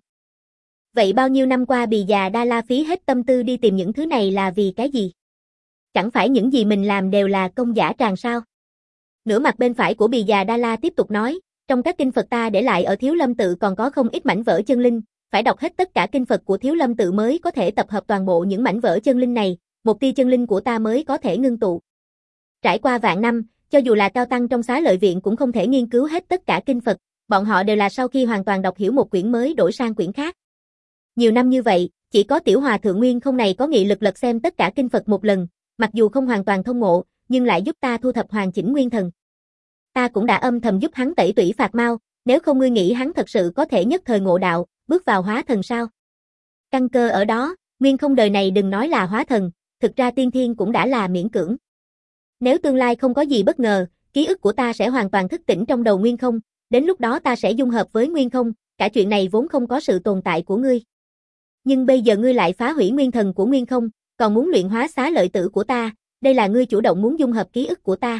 Vậy bao nhiêu năm qua Bì Già Đa La phí hết tâm tư đi tìm những thứ này là vì cái gì? Chẳng phải những gì mình làm đều là công giả tràng sao? Nửa mặt bên phải của Bì Già Đa La tiếp tục nói, trong các kinh Phật ta để lại ở Thiếu Lâm Tự còn có không ít mảnh vỡ chân linh, phải đọc hết tất cả kinh Phật của Thiếu Lâm Tự mới có thể tập hợp toàn bộ những mảnh vỡ chân linh này, một tia chân linh của ta mới có thể ngưng tụ. Trải qua vạn năm, cho dù là cao tăng trong Xá Lợi Viện cũng không thể nghiên cứu hết tất cả kinh Phật, bọn họ đều là sau khi hoàn toàn đọc hiểu một quyển mới đổi sang quyển khác. Nhiều năm như vậy, chỉ có tiểu hòa thượng Nguyên Không này có nghị lực lật xem tất cả kinh Phật một lần, mặc dù không hoàn toàn thông ngộ, nhưng lại giúp ta thu thập hoàn chỉnh nguyên thần. Ta cũng đã âm thầm giúp hắn tẩy tủy phạt mau, nếu không ngươi nghĩ hắn thật sự có thể nhất thời ngộ đạo, bước vào hóa thần sao? Căn cơ ở đó, Nguyên Không đời này đừng nói là hóa thần, thực ra tiên thiên cũng đã là miễn cưỡng. Nếu tương lai không có gì bất ngờ, ký ức của ta sẽ hoàn toàn thức tỉnh trong đầu Nguyên Không, đến lúc đó ta sẽ dung hợp với Nguyên Không, cả chuyện này vốn không có sự tồn tại của ngươi. Nhưng bây giờ ngươi lại phá hủy nguyên thần của Nguyên Không, còn muốn luyện hóa xá lợi tử của ta, đây là ngươi chủ động muốn dung hợp ký ức của ta.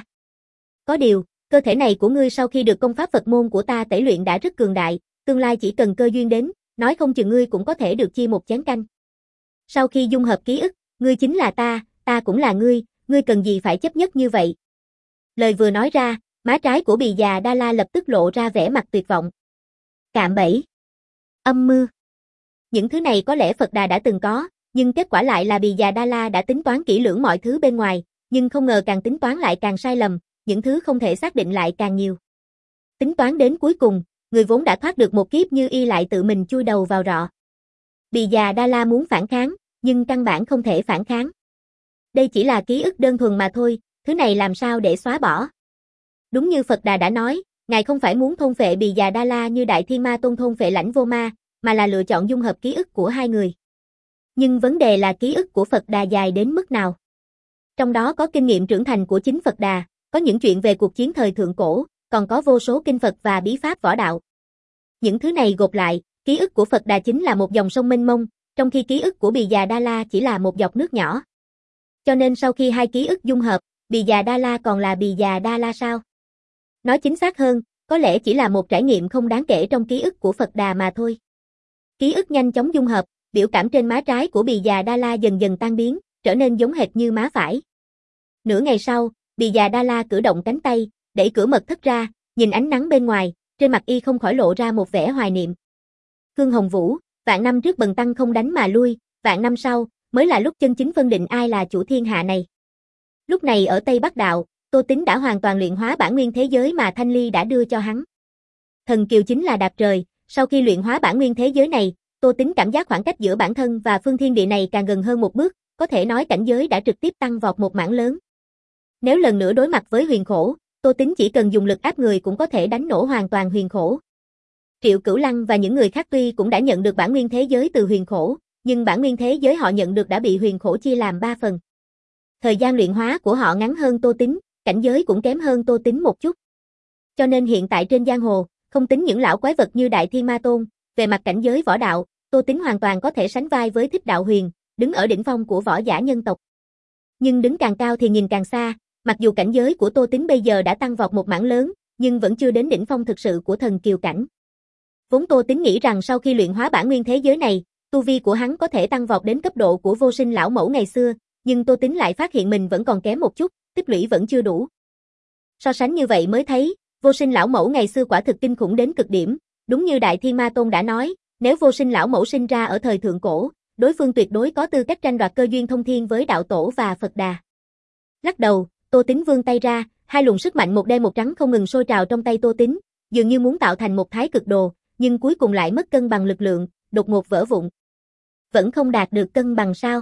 Có điều, cơ thể này của ngươi sau khi được công pháp Phật môn của ta tẩy luyện đã rất cường đại, tương lai chỉ cần cơ duyên đến, nói không chừng ngươi cũng có thể được chia một chén canh. Sau khi dung hợp ký ức, ngươi chính là ta, ta cũng là ngươi, ngươi cần gì phải chấp nhất như vậy? Lời vừa nói ra, má trái của Bì Già Đa La lập tức lộ ra vẻ mặt tuyệt vọng. Cạm bẫy, âm mưu. Những thứ này có lẽ Phật Đà đã từng có, nhưng kết quả lại là Bì Già Đa La đã tính toán kỹ lưỡng mọi thứ bên ngoài, nhưng không ngờ càng tính toán lại càng sai lầm, những thứ không thể xác định lại càng nhiều. Tính toán đến cuối cùng, người vốn đã thoát được một kiếp như y lại tự mình chui đầu vào rọ. Bì Già Đa La muốn phản kháng, nhưng căn bản không thể phản kháng. Đây chỉ là ký ức đơn thuần mà thôi, thứ này làm sao để xóa bỏ. Đúng như Phật Đà đã nói, Ngài không phải muốn thôn phệ Bì Già Đa La như Đại Thiên Ma Tôn thôn phệ Lãnh Vô Ma, mà là lựa chọn dung hợp ký ức của hai người. Nhưng vấn đề là ký ức của Phật Đà dài đến mức nào? Trong đó có kinh nghiệm trưởng thành của chính Phật Đà, có những chuyện về cuộc chiến thời thượng cổ, còn có vô số kinh Phật và bí pháp võ đạo. Những thứ này gộp lại, ký ức của Phật Đà chính là một dòng sông mênh mông, trong khi ký ức của Bì Già Đa La chỉ là một giọt nước nhỏ. Cho nên sau khi hai ký ức dung hợp, Bì Già Đa La còn là Bì Già Đa La sao? Nói chính xác hơn, có lẽ chỉ là một trải nghiệm không đáng kể trong ký ức của Phật Đà mà thôi. Ký ức nhanh chóng dung hợp, biểu cảm trên má trái của Bì Già Đa La dần dần tan biến, trở nên giống hệt như má phải. Nửa ngày sau, Bì Già Đa La cử động cánh tay, đẩy cửa mật thất ra, nhìn ánh nắng bên ngoài, trên mặt y không khỏi lộ ra một vẻ hoài niệm. Khương Hồng Vũ, vạn năm trước bần tăng không đánh mà lui, vạn năm sau, mới là lúc chân chính phân định ai là chủ thiên hạ này. Lúc này ở Tây Bắc Đạo, Tô Tín đã hoàn toàn luyện hóa bản nguyên thế giới mà Thanh Ly đã đưa cho hắn. Thần kiều chính là đạp trời, sau khi luyện hóa bản nguyên thế giới này, Tô Tín cảm giác khoảng cách giữa bản thân và phương thiên địa này càng gần hơn một bước, có thể nói cảnh giới đã trực tiếp tăng vọt một mảng lớn. Nếu lần nữa đối mặt với huyền khổ, Tô Tín chỉ cần dùng lực áp người cũng có thể đánh nổ hoàn toàn huyền khổ. Triệu Cửu Lăng và những người khác tuy cũng đã nhận được bản nguyên thế giới từ huyền khổ, nhưng bản nguyên thế giới họ nhận được đã bị huyền khổ chia làm ba phần. Thời gian luyện hóa của họ ngắn hơn Tô Tín, cảnh giới cũng kém hơn Tô Tín một chút. Cho nên hiện tại trên giang hồ, không tính những lão quái vật như Đại Thiên Ma Tôn, về mặt cảnh giới võ đạo, Tô Tín hoàn toàn có thể sánh vai với Thích Đạo Huyền, đứng ở đỉnh phong của võ giả nhân tộc. Nhưng đứng càng cao thì nhìn càng xa, mặc dù cảnh giới của Tô Tín bây giờ đã tăng vọt một mảng lớn, nhưng vẫn chưa đến đỉnh phong thực sự của thần kiều cảnh. Vốn Tô Tín nghĩ rằng sau khi luyện hóa bản nguyên thế giới này, tu vi của hắn có thể tăng vọt đến cấp độ của Vô Sinh lão mẫu ngày xưa, nhưng Tô Tín lại phát hiện mình vẫn còn kém một chút, tích lũy vẫn chưa đủ. So sánh như vậy mới thấy, Vô Sinh lão mẫu ngày xưa quả thực kinh khủng đến cực điểm, đúng như Đại Thiên Ma Tôn đã nói, nếu Vô Sinh lão mẫu sinh ra ở thời thượng cổ, đối phương tuyệt đối có tư cách tranh đoạt cơ duyên thông thiên với đạo tổ và Phật Đà. Lắc đầu, Tô Tín vươn tay ra, hai luồng sức mạnh một đen một trắng không ngừng sôi trào trong tay Tô Tín, dường như muốn tạo thành một thái cực đồ, nhưng cuối cùng lại mất cân bằng lực lượng, đột ngột vỡ vụn. Vẫn không đạt được cân bằng sao?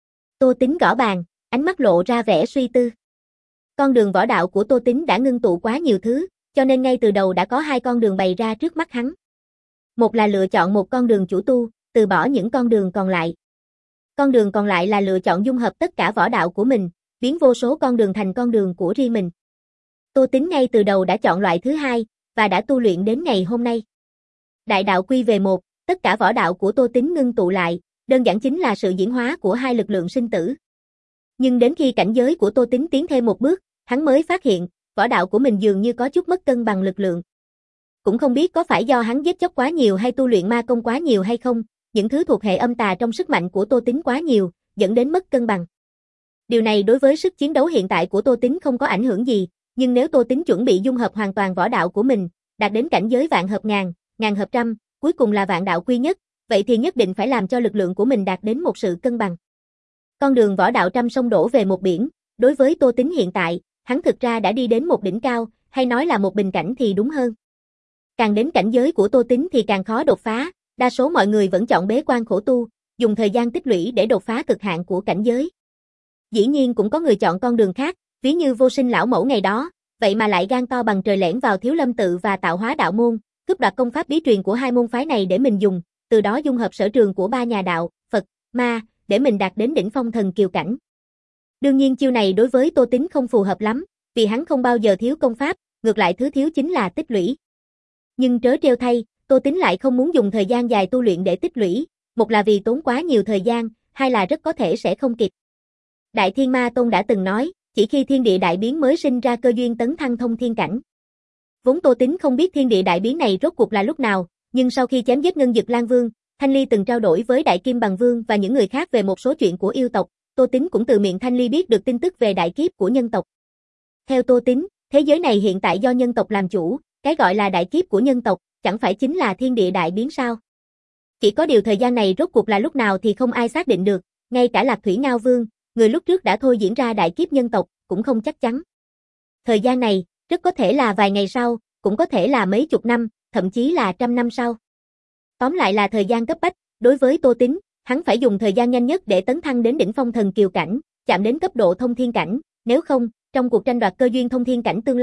Tô Tín gõ bàn, ánh mắt lộ ra vẻ suy tư. Con đường võ đạo của Tô Tín đã ngưng tụ quá nhiều thứ, cho nên ngay từ đầu đã có hai con đường bày ra trước mắt hắn. Một là lựa chọn một con đường chủ tu, từ bỏ những con đường còn lại. Con đường còn lại là lựa chọn dung hợp tất cả võ đạo của mình, biến vô số con đường thành con đường của riêng mình. Tô Tín ngay từ đầu đã chọn loại thứ hai, và đã tu luyện đến ngày hôm nay. Đại đạo quy về một, tất cả võ đạo của Tô Tín ngưng tụ lại, đơn giản chính là sự diễn hóa của hai lực lượng sinh tử. Nhưng đến khi cảnh giới của Tô Tín tiến thêm một bước, hắn mới phát hiện, võ đạo của mình dường như có chút mất cân bằng lực lượng. Cũng không biết có phải do hắn giết chóc quá nhiều hay tu luyện ma công quá nhiều hay không, những thứ thuộc hệ âm tà trong sức mạnh của Tô Tín quá nhiều, dẫn đến mất cân bằng. Điều này đối với sức chiến đấu hiện tại của Tô Tín không có ảnh hưởng gì, nhưng nếu Tô Tín chuẩn bị dung hợp hoàn toàn võ đạo của mình, đạt đến cảnh giới vạn hợp ngàn, ngàn hợp trăm, cuối cùng là vạn đạo quy nhất, vậy thì nhất định phải làm cho lực lượng của mình đạt đến một sự cân bằng. Con đường võ đạo trăm sông đổ về một biển, đối với Tô Tín hiện tại, hắn thực ra đã đi đến một đỉnh cao, hay nói là một bình cảnh thì đúng hơn. Càng đến cảnh giới của Tô Tín thì càng khó đột phá, đa số mọi người vẫn chọn bế quan khổ tu, dùng thời gian tích lũy để đột phá cực hạn của cảnh giới. Dĩ nhiên cũng có người chọn con đường khác, ví như Vô Sinh lão mẫu ngày đó, vậy mà lại gan to bằng trời lẻn vào Thiếu Lâm tự và tạo hóa đạo môn, cướp đoạt công pháp bí truyền của hai môn phái này để mình dùng, từ đó dung hợp sở trường của ba nhà đạo, Phật, Ma, để mình đạt đến đỉnh phong thần kiều cảnh. Đương nhiên chiêu này đối với Tô Tín không phù hợp lắm, vì hắn không bao giờ thiếu công pháp, ngược lại thứ thiếu chính là tích lũy. Nhưng trớ trêu thay, Tô Tín lại không muốn dùng thời gian dài tu luyện để tích lũy, một là vì tốn quá nhiều thời gian, hai là rất có thể sẽ không kịp. Đại Thiên Ma Tôn đã từng nói, chỉ khi thiên địa đại biến mới sinh ra cơ duyên tấn thăng thông thiên cảnh. Vốn Tô Tín không biết thiên địa đại biến này rốt cuộc là lúc nào, nhưng sau khi chém giết Ngân Dực Lan Vương, Thanh Ly từng trao đổi với Đại Kim Bằng Vương và những người khác về một số chuyện của yêu tộc, Tô Tín cũng từ miệng Thanh Ly biết được tin tức về đại kiếp của nhân tộc. Theo Tô Tín, thế giới này hiện tại do nhân tộc làm chủ, cái gọi là đại kiếp của nhân tộc, chẳng phải chính là thiên địa đại biến sao? Chỉ có điều thời gian này rốt cuộc là lúc nào thì không ai xác định được, ngay cả Lạc Thủy Ngao Vương, người lúc trước đã thôi diễn ra đại kiếp nhân tộc, cũng không chắc chắn. Thời gian này, rất có thể là vài ngày sau, cũng có thể là mấy chục năm, thậm chí là trăm năm sau. Tóm lại là thời gian cấp bách, đối với Tô Tín, hắn phải dùng thời gian nhanh nhất để tấn thăng đến đỉnh phong thần kiều cảnh, chạm đến cấp độ thông thiên cảnh, nếu không, trong cuộc tranh đoạt cơ duyên thông thiên cảnh tương lai,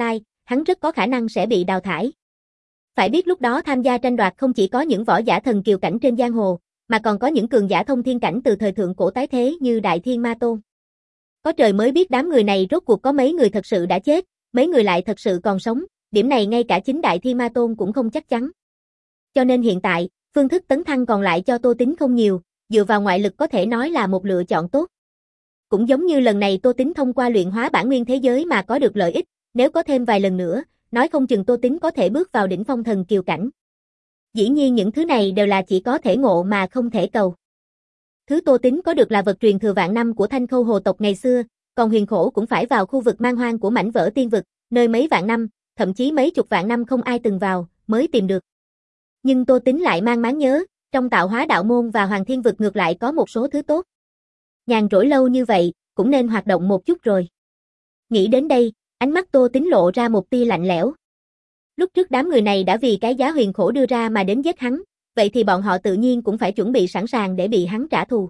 hắn rất có khả năng sẽ bị đào thải. Phải biết lúc đó tham gia tranh đoạt không chỉ có những võ giả thần kiều cảnh trên giang hồ, mà còn có những cường giả thông thiên cảnh từ thời thượng cổ tái thế như Đại Thiên Ma Tôn. Có trời mới biết đám người này rốt cuộc có mấy người thật sự đã chết, mấy người lại thật sự còn sống, điểm này ngay cả chính Đại Thiên Ma Tôn cũng không chắc chắn. Cho nên hiện tại, phương thức tấn thăng còn lại cho Tô Tín không nhiều, dựa vào ngoại lực có thể nói là một lựa chọn tốt. Cũng giống như lần này Tô Tín thông qua luyện hóa bản nguyên thế giới mà có được lợi ích, nếu có thêm vài lần nữa, nói không chừng Tô Tín có thể bước vào đỉnh phong thần kiều cảnh. Dĩ nhiên những thứ này đều là chỉ có thể ngộ mà không thể cầu. Thứ Tô Tín có được là vật truyền thừa vạn năm của Thanh Khâu hồ tộc ngày xưa, còn Huyền Khổ cũng phải vào khu vực man hoang của mảnh vỡ tiên vực, nơi mấy vạn năm, thậm chí mấy chục vạn năm không ai từng vào, mới tìm được. Nhưng Tô Tín lại mang máng nhớ, trong Tạo Hóa Đạo Môn và Hoàng Thiên Vực ngược lại có một số thứ tốt. Nhàn rỗi lâu như vậy, cũng nên hoạt động một chút rồi. Nghĩ đến đây, ánh mắt Tô Tín lộ ra một tia lạnh lẽo. Lúc trước đám người này đã vì cái giá Huyền Khổ đưa ra mà đến giết hắn, vậy thì bọn họ tự nhiên cũng phải chuẩn bị sẵn sàng để bị hắn trả thù.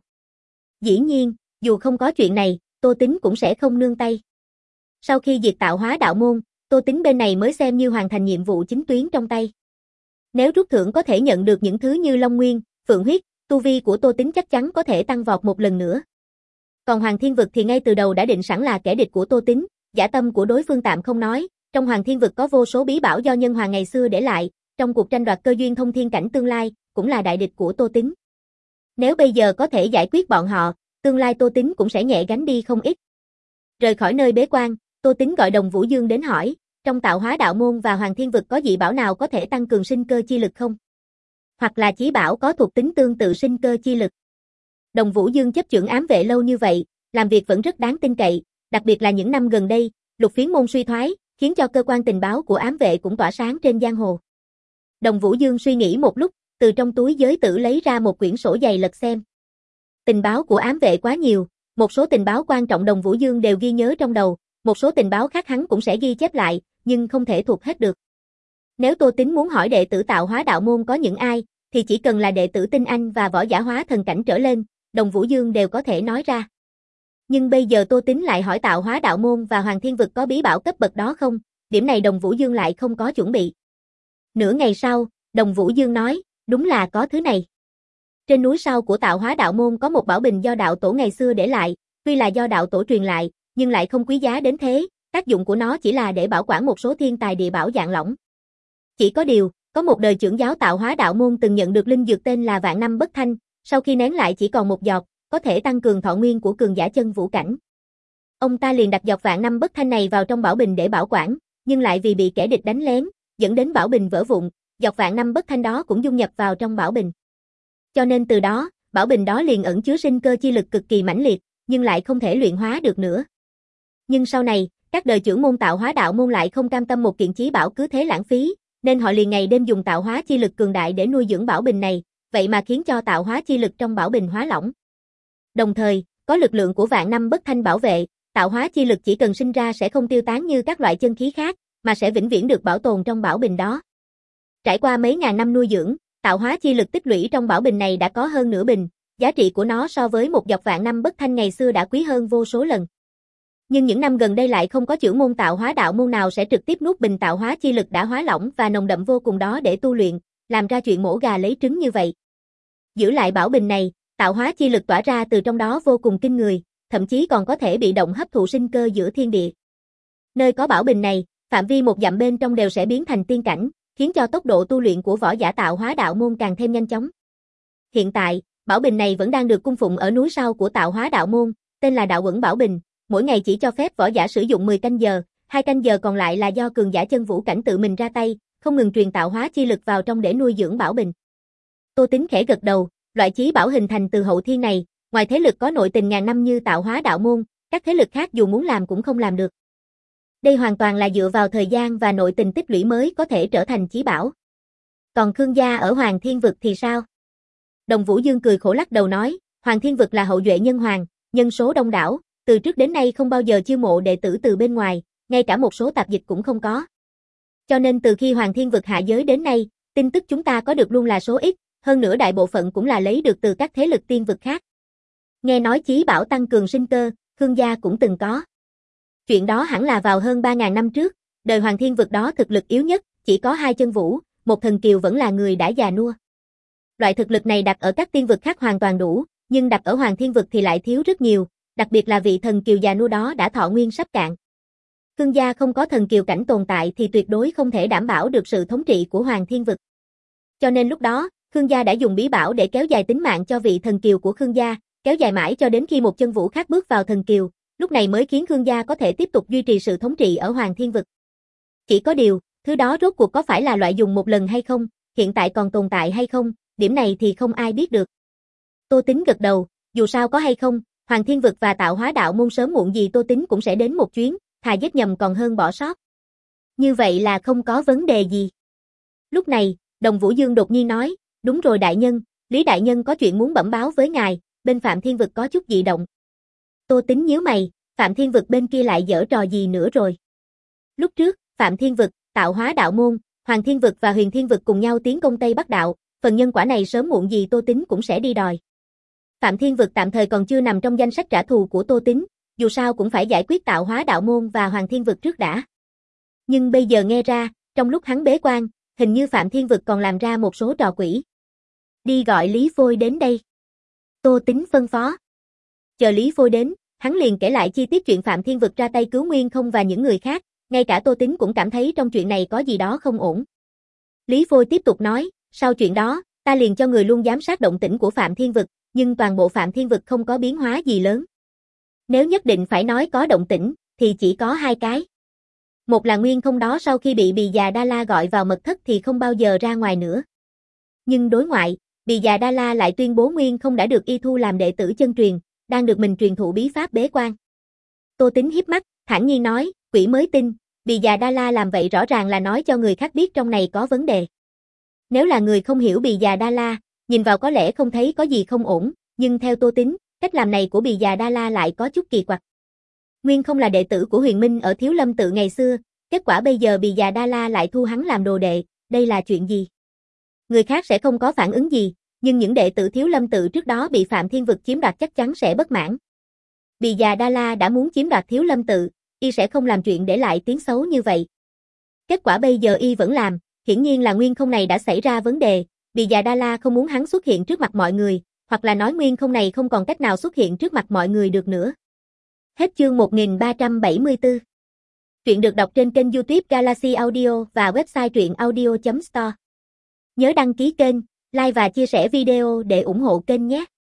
Dĩ nhiên, dù không có chuyện này, Tô Tín cũng sẽ không nương tay. Sau khi diệt Tạo Hóa Đạo Môn, Tô Tín bên này mới xem như hoàn thành nhiệm vụ chính tuyến trong tay. Nếu rút thưởng có thể nhận được những thứ như Long Nguyên, Phượng Huyết, tu vi của Tô Tín chắc chắn có thể tăng vọt một lần nữa. Còn Hoàng Thiên Vực thì ngay từ đầu đã định sẵn là kẻ địch của Tô Tín, dã tâm của đối phương tạm không nói, trong Hoàng Thiên Vực có vô số bí bảo do Nhân Hoàng ngày xưa để lại, trong cuộc tranh đoạt cơ duyên thông thiên cảnh tương lai, cũng là đại địch của Tô Tín. Nếu bây giờ có thể giải quyết bọn họ, tương lai Tô Tín cũng sẽ nhẹ gánh đi không ít. Rời khỏi nơi bế quan, Tô Tín gọi Đồng Vũ Dương đến hỏi, trong Tạo Hóa Đạo Môn và Hoàng Thiên Vực có dị bảo nào có thể tăng cường sinh cơ chi lực không? Hoặc là chí bảo có thuộc tính tương tự sinh cơ chi lực. Đồng Vũ Dương chấp chưởng ám vệ lâu như vậy, làm việc vẫn rất đáng tin cậy, đặc biệt là những năm gần đây, Lục Phiến môn suy thoái, khiến cho cơ quan tình báo của ám vệ cũng tỏa sáng trên giang hồ. Đồng Vũ Dương suy nghĩ một lúc, từ trong túi giới tử lấy ra một quyển sổ dày lật xem. Tình báo của ám vệ quá nhiều, một số tình báo quan trọng Đồng Vũ Dương đều ghi nhớ trong đầu, một số tình báo khác hắn cũng sẽ ghi chép lại, nhưng không thể thuộc hết được. Nếu Tô Tín muốn hỏi đệ tử Tạo Hóa Đạo Môn có những ai, thì chỉ cần là đệ tử tinh anh và võ giả hóa thần cảnh trở lên, Đồng Vũ Dương đều có thể nói ra. Nhưng bây giờ Tô Tín lại hỏi Tạo Hóa Đạo Môn và Hoàng Thiên Vực có bí bảo cấp bậc đó không, điểm này Đồng Vũ Dương lại không có chuẩn bị. Nửa ngày sau, Đồng Vũ Dương nói, đúng là có thứ này. Trên núi sau của Tạo Hóa Đạo Môn có một bảo bình do đạo tổ ngày xưa để lại, tuy là do đạo tổ truyền lại, nhưng lại không quý giá đến thế, tác dụng của nó chỉ là để bảo quản một số thiên tài địa bảo dạng lỏng. Chỉ có điều, có một đời trưởng giáo Tạo Hóa Đạo Môn từng nhận được linh dược tên là Vạn Năm Bất Thanh, sau khi nén lại chỉ còn một giọt, có thể tăng cường thọ nguyên của cường giả chân vũ cảnh. Ông ta liền đặt giọt Vạn Năm Bất Thanh này vào trong bảo bình để bảo quản, nhưng lại vì bị kẻ địch đánh lén, dẫn đến bảo bình vỡ vụn, giọt Vạn Năm Bất Thanh đó cũng dung nhập vào trong bảo bình. Cho nên từ đó, bảo bình đó liền ẩn chứa sinh cơ chi lực cực kỳ mãnh liệt, nhưng lại không thể luyện hóa được nữa. Nhưng sau này, các đời trưởng môn Tạo Hóa Đạo Môn lại không cam tâm một kiện chí bảo cứ thế lãng phí, nên họ liền ngày đêm dùng tạo hóa chi lực cường đại để nuôi dưỡng bảo bình này, vậy mà khiến cho tạo hóa chi lực trong bảo bình hóa lỏng. Đồng thời, có lực lượng của Vạn Năm Bất Thanh bảo vệ, tạo hóa chi lực chỉ cần sinh ra sẽ không tiêu tán như các loại chân khí khác, mà sẽ vĩnh viễn được bảo tồn trong bảo bình đó. Trải qua mấy ngàn năm nuôi dưỡng, tạo hóa chi lực tích lũy trong bảo bình này đã có hơn nửa bình, giá trị của nó so với một giọt Vạn Năm Bất Thanh ngày xưa đã quý hơn vô số lần. Nhưng những năm gần đây lại không có trưởng môn Tạo Hóa Đạo Môn nào sẽ trực tiếp nuốt bình tạo hóa chi lực đã hóa lỏng và nồng đậm vô cùng đó để tu luyện, làm ra chuyện mổ gà lấy trứng như vậy. Giữ lại bảo bình này, tạo hóa chi lực tỏa ra từ trong đó vô cùng kinh người, thậm chí còn có thể bị động hấp thụ sinh cơ giữa thiên địa. Nơi có bảo bình này, phạm vi một dặm bên trong đều sẽ biến thành tiên cảnh, khiến cho tốc độ tu luyện của võ giả Tạo Hóa Đạo Môn càng thêm nhanh chóng. Hiện tại, bảo bình này vẫn đang được cung phụng ở núi sau của Tạo Hóa Đạo Môn, tên là Đạo Uẩn Bảo Bình, mỗi ngày chỉ cho phép võ giả sử dụng mười canh giờ, hai canh giờ còn lại là do cường giả chân vũ cảnh tự mình ra tay, không ngừng truyền tạo hóa chi lực vào trong để nuôi dưỡng bảo bình. Tô Tín khẽ gật đầu, loại chí bảo hình thành từ hậu thiên này, ngoài thế lực có nội tình ngàn năm như Tạo Hóa Đạo Môn, các thế lực khác dù muốn làm cũng không làm được. Đây hoàn toàn là dựa vào thời gian và nội tình tích lũy mới có thể trở thành chí bảo. Còn Khương gia ở Hoàng Thiên Vực thì sao? Đồng Vũ Dương cười khổ lắc đầu nói, Hoàng Thiên Vực là hậu duệ nhân hoàng, nhân số đông đảo, từ trước đến nay không bao giờ chiêu mộ đệ tử từ bên ngoài, ngay cả một số tạp dịch cũng không có. Cho nên từ khi Hoàng Thiên Vực hạ giới đến nay, tin tức chúng ta có được luôn là số ít, hơn nữa đại bộ phận cũng là lấy được từ các thế lực tiên vực khác. Nghe nói chí bảo tăng cường sinh cơ, Khương gia cũng từng có. Chuyện đó hẳn là vào hơn ba ngàn năm trước, Đời Hoàng Thiên Vực đó thực lực yếu nhất, chỉ có hai chân vũ, một thần kiều vẫn là người đã già nua. Loại thực lực này đặt ở các tiên vực khác hoàn toàn đủ, nhưng đặt ở Hoàng Thiên Vực thì lại thiếu rất nhiều, đặc biệt là vị thần kiều già nua đó đã thọ nguyên sắp cạn. Khương gia không có thần kiều cảnh tồn tại thì tuyệt đối không thể đảm bảo được sự thống trị của Hoàng Thiên Vực. Cho nên lúc đó, Khương gia đã dùng bí bảo để kéo dài tính mạng cho vị thần kiều của Khương gia, kéo dài mãi cho đến khi một chân vũ khác bước vào thần kiều, lúc này mới khiến Khương gia có thể tiếp tục duy trì sự thống trị ở Hoàng Thiên Vực. Chỉ có điều, thứ đó rốt cuộc có phải là loại dùng một lần hay không, hiện tại còn tồn tại hay không, điểm này thì không ai biết được. Tô Tính gật đầu, dù sao có hay không, Hoàng Thiên Vực và Tạo Hóa Đạo Môn sớm muộn gì Tô Tính cũng sẽ đến một chuyến, thà giết nhầm còn hơn bỏ sót. Như vậy là không có vấn đề gì. Lúc này, Đồng Vũ Dương đột nhiên nói, đúng rồi đại nhân, Lý đại nhân có chuyện muốn bẩm báo với ngài, bên Phạm Thiên Vực có chút dị động. Tô Tính nhíu mày, Phạm Thiên Vực bên kia lại giở trò gì nữa rồi? Lúc trước, Phạm Thiên Vực, Tạo Hóa Đạo Môn, Hoàng Thiên Vực và Huyền Thiên Vực cùng nhau tiến công Tây Bắc Đạo, phần nhân quả này sớm muộn gì Tô Tính cũng sẽ đi đòi. Phạm Thiên Vực tạm thời còn chưa nằm trong danh sách trả thù của Tô Tính, dù sao cũng phải giải quyết Tạo Hóa Đạo Môn và Hoàng Thiên Vực trước đã. Nhưng bây giờ nghe ra, trong lúc hắn bế quan, hình như Phạm Thiên Vực còn làm ra một số trò quỷ. Đi gọi Lý Phôi đến đây. Tô Tính phân phó. Chờ Lý Phôi đến, hắn liền kể lại chi tiết chuyện Phạm Thiên Vực ra tay cứu Nguyên Không và những người khác, ngay cả Tô Tính cũng cảm thấy trong chuyện này có gì đó không ổn. Lý Phôi tiếp tục nói, sau chuyện đó, ta liền cho người luôn giám sát động tĩnh của Phạm Thiên Vực, nhưng toàn bộ Phạm Thiên Vực không có biến hóa gì lớn. Nếu nhất định phải nói có động tĩnh, thì chỉ có hai cái. Một là Nguyên Không đó sau khi bị Bì Già Đa La gọi vào mật thất thì không bao giờ ra ngoài nữa. Nhưng đối ngoại, Bì Già Đa La lại tuyên bố Nguyên Không đã được y thu làm đệ tử chân truyền, đang được mình truyền thụ bí pháp bế quan. Tô Tính hiếp mắt, thản nhiên nói, quỷ mới tin, Bì Già Đa La làm vậy rõ ràng là nói cho người khác biết trong này có vấn đề. Nếu là người không hiểu Bì Già Đa La, nhìn vào có lẽ không thấy có gì không ổn, nhưng theo Tô Tính, cách làm này của Bì Già Đa La lại có chút kỳ quặc. Nguyên Không là đệ tử của Huyền Minh ở Thiếu Lâm Tự ngày xưa, kết quả bây giờ Bì Già Đa La lại thu hắn làm đồ đệ, đây là chuyện gì? Người khác sẽ không có phản ứng gì, nhưng những đệ tử Thiếu Lâm Tự trước đó bị Phạm Thiên Vực chiếm đoạt chắc chắn sẽ bất mãn. Bì Già Đa La đã muốn chiếm đoạt Thiếu Lâm Tự, y sẽ không làm chuyện để lại tiếng xấu như vậy. Kết quả bây giờ y vẫn làm, hiển nhiên là Nguyên Không này đã xảy ra vấn đề, Bì Già Đa La không muốn hắn xuất hiện trước mặt mọi người, hoặc là nói Nguyên Không này không còn cách nào xuất hiện trước mặt mọi người được nữa. Hết chương một nghìn ba trăm bảy mươi tư. Truyện được đọc trên kênh YouTube Galaxy Audio và website truyện audio chấm store. Nhớ đăng ký kênh, like và chia sẻ video để ủng hộ kênh nhé.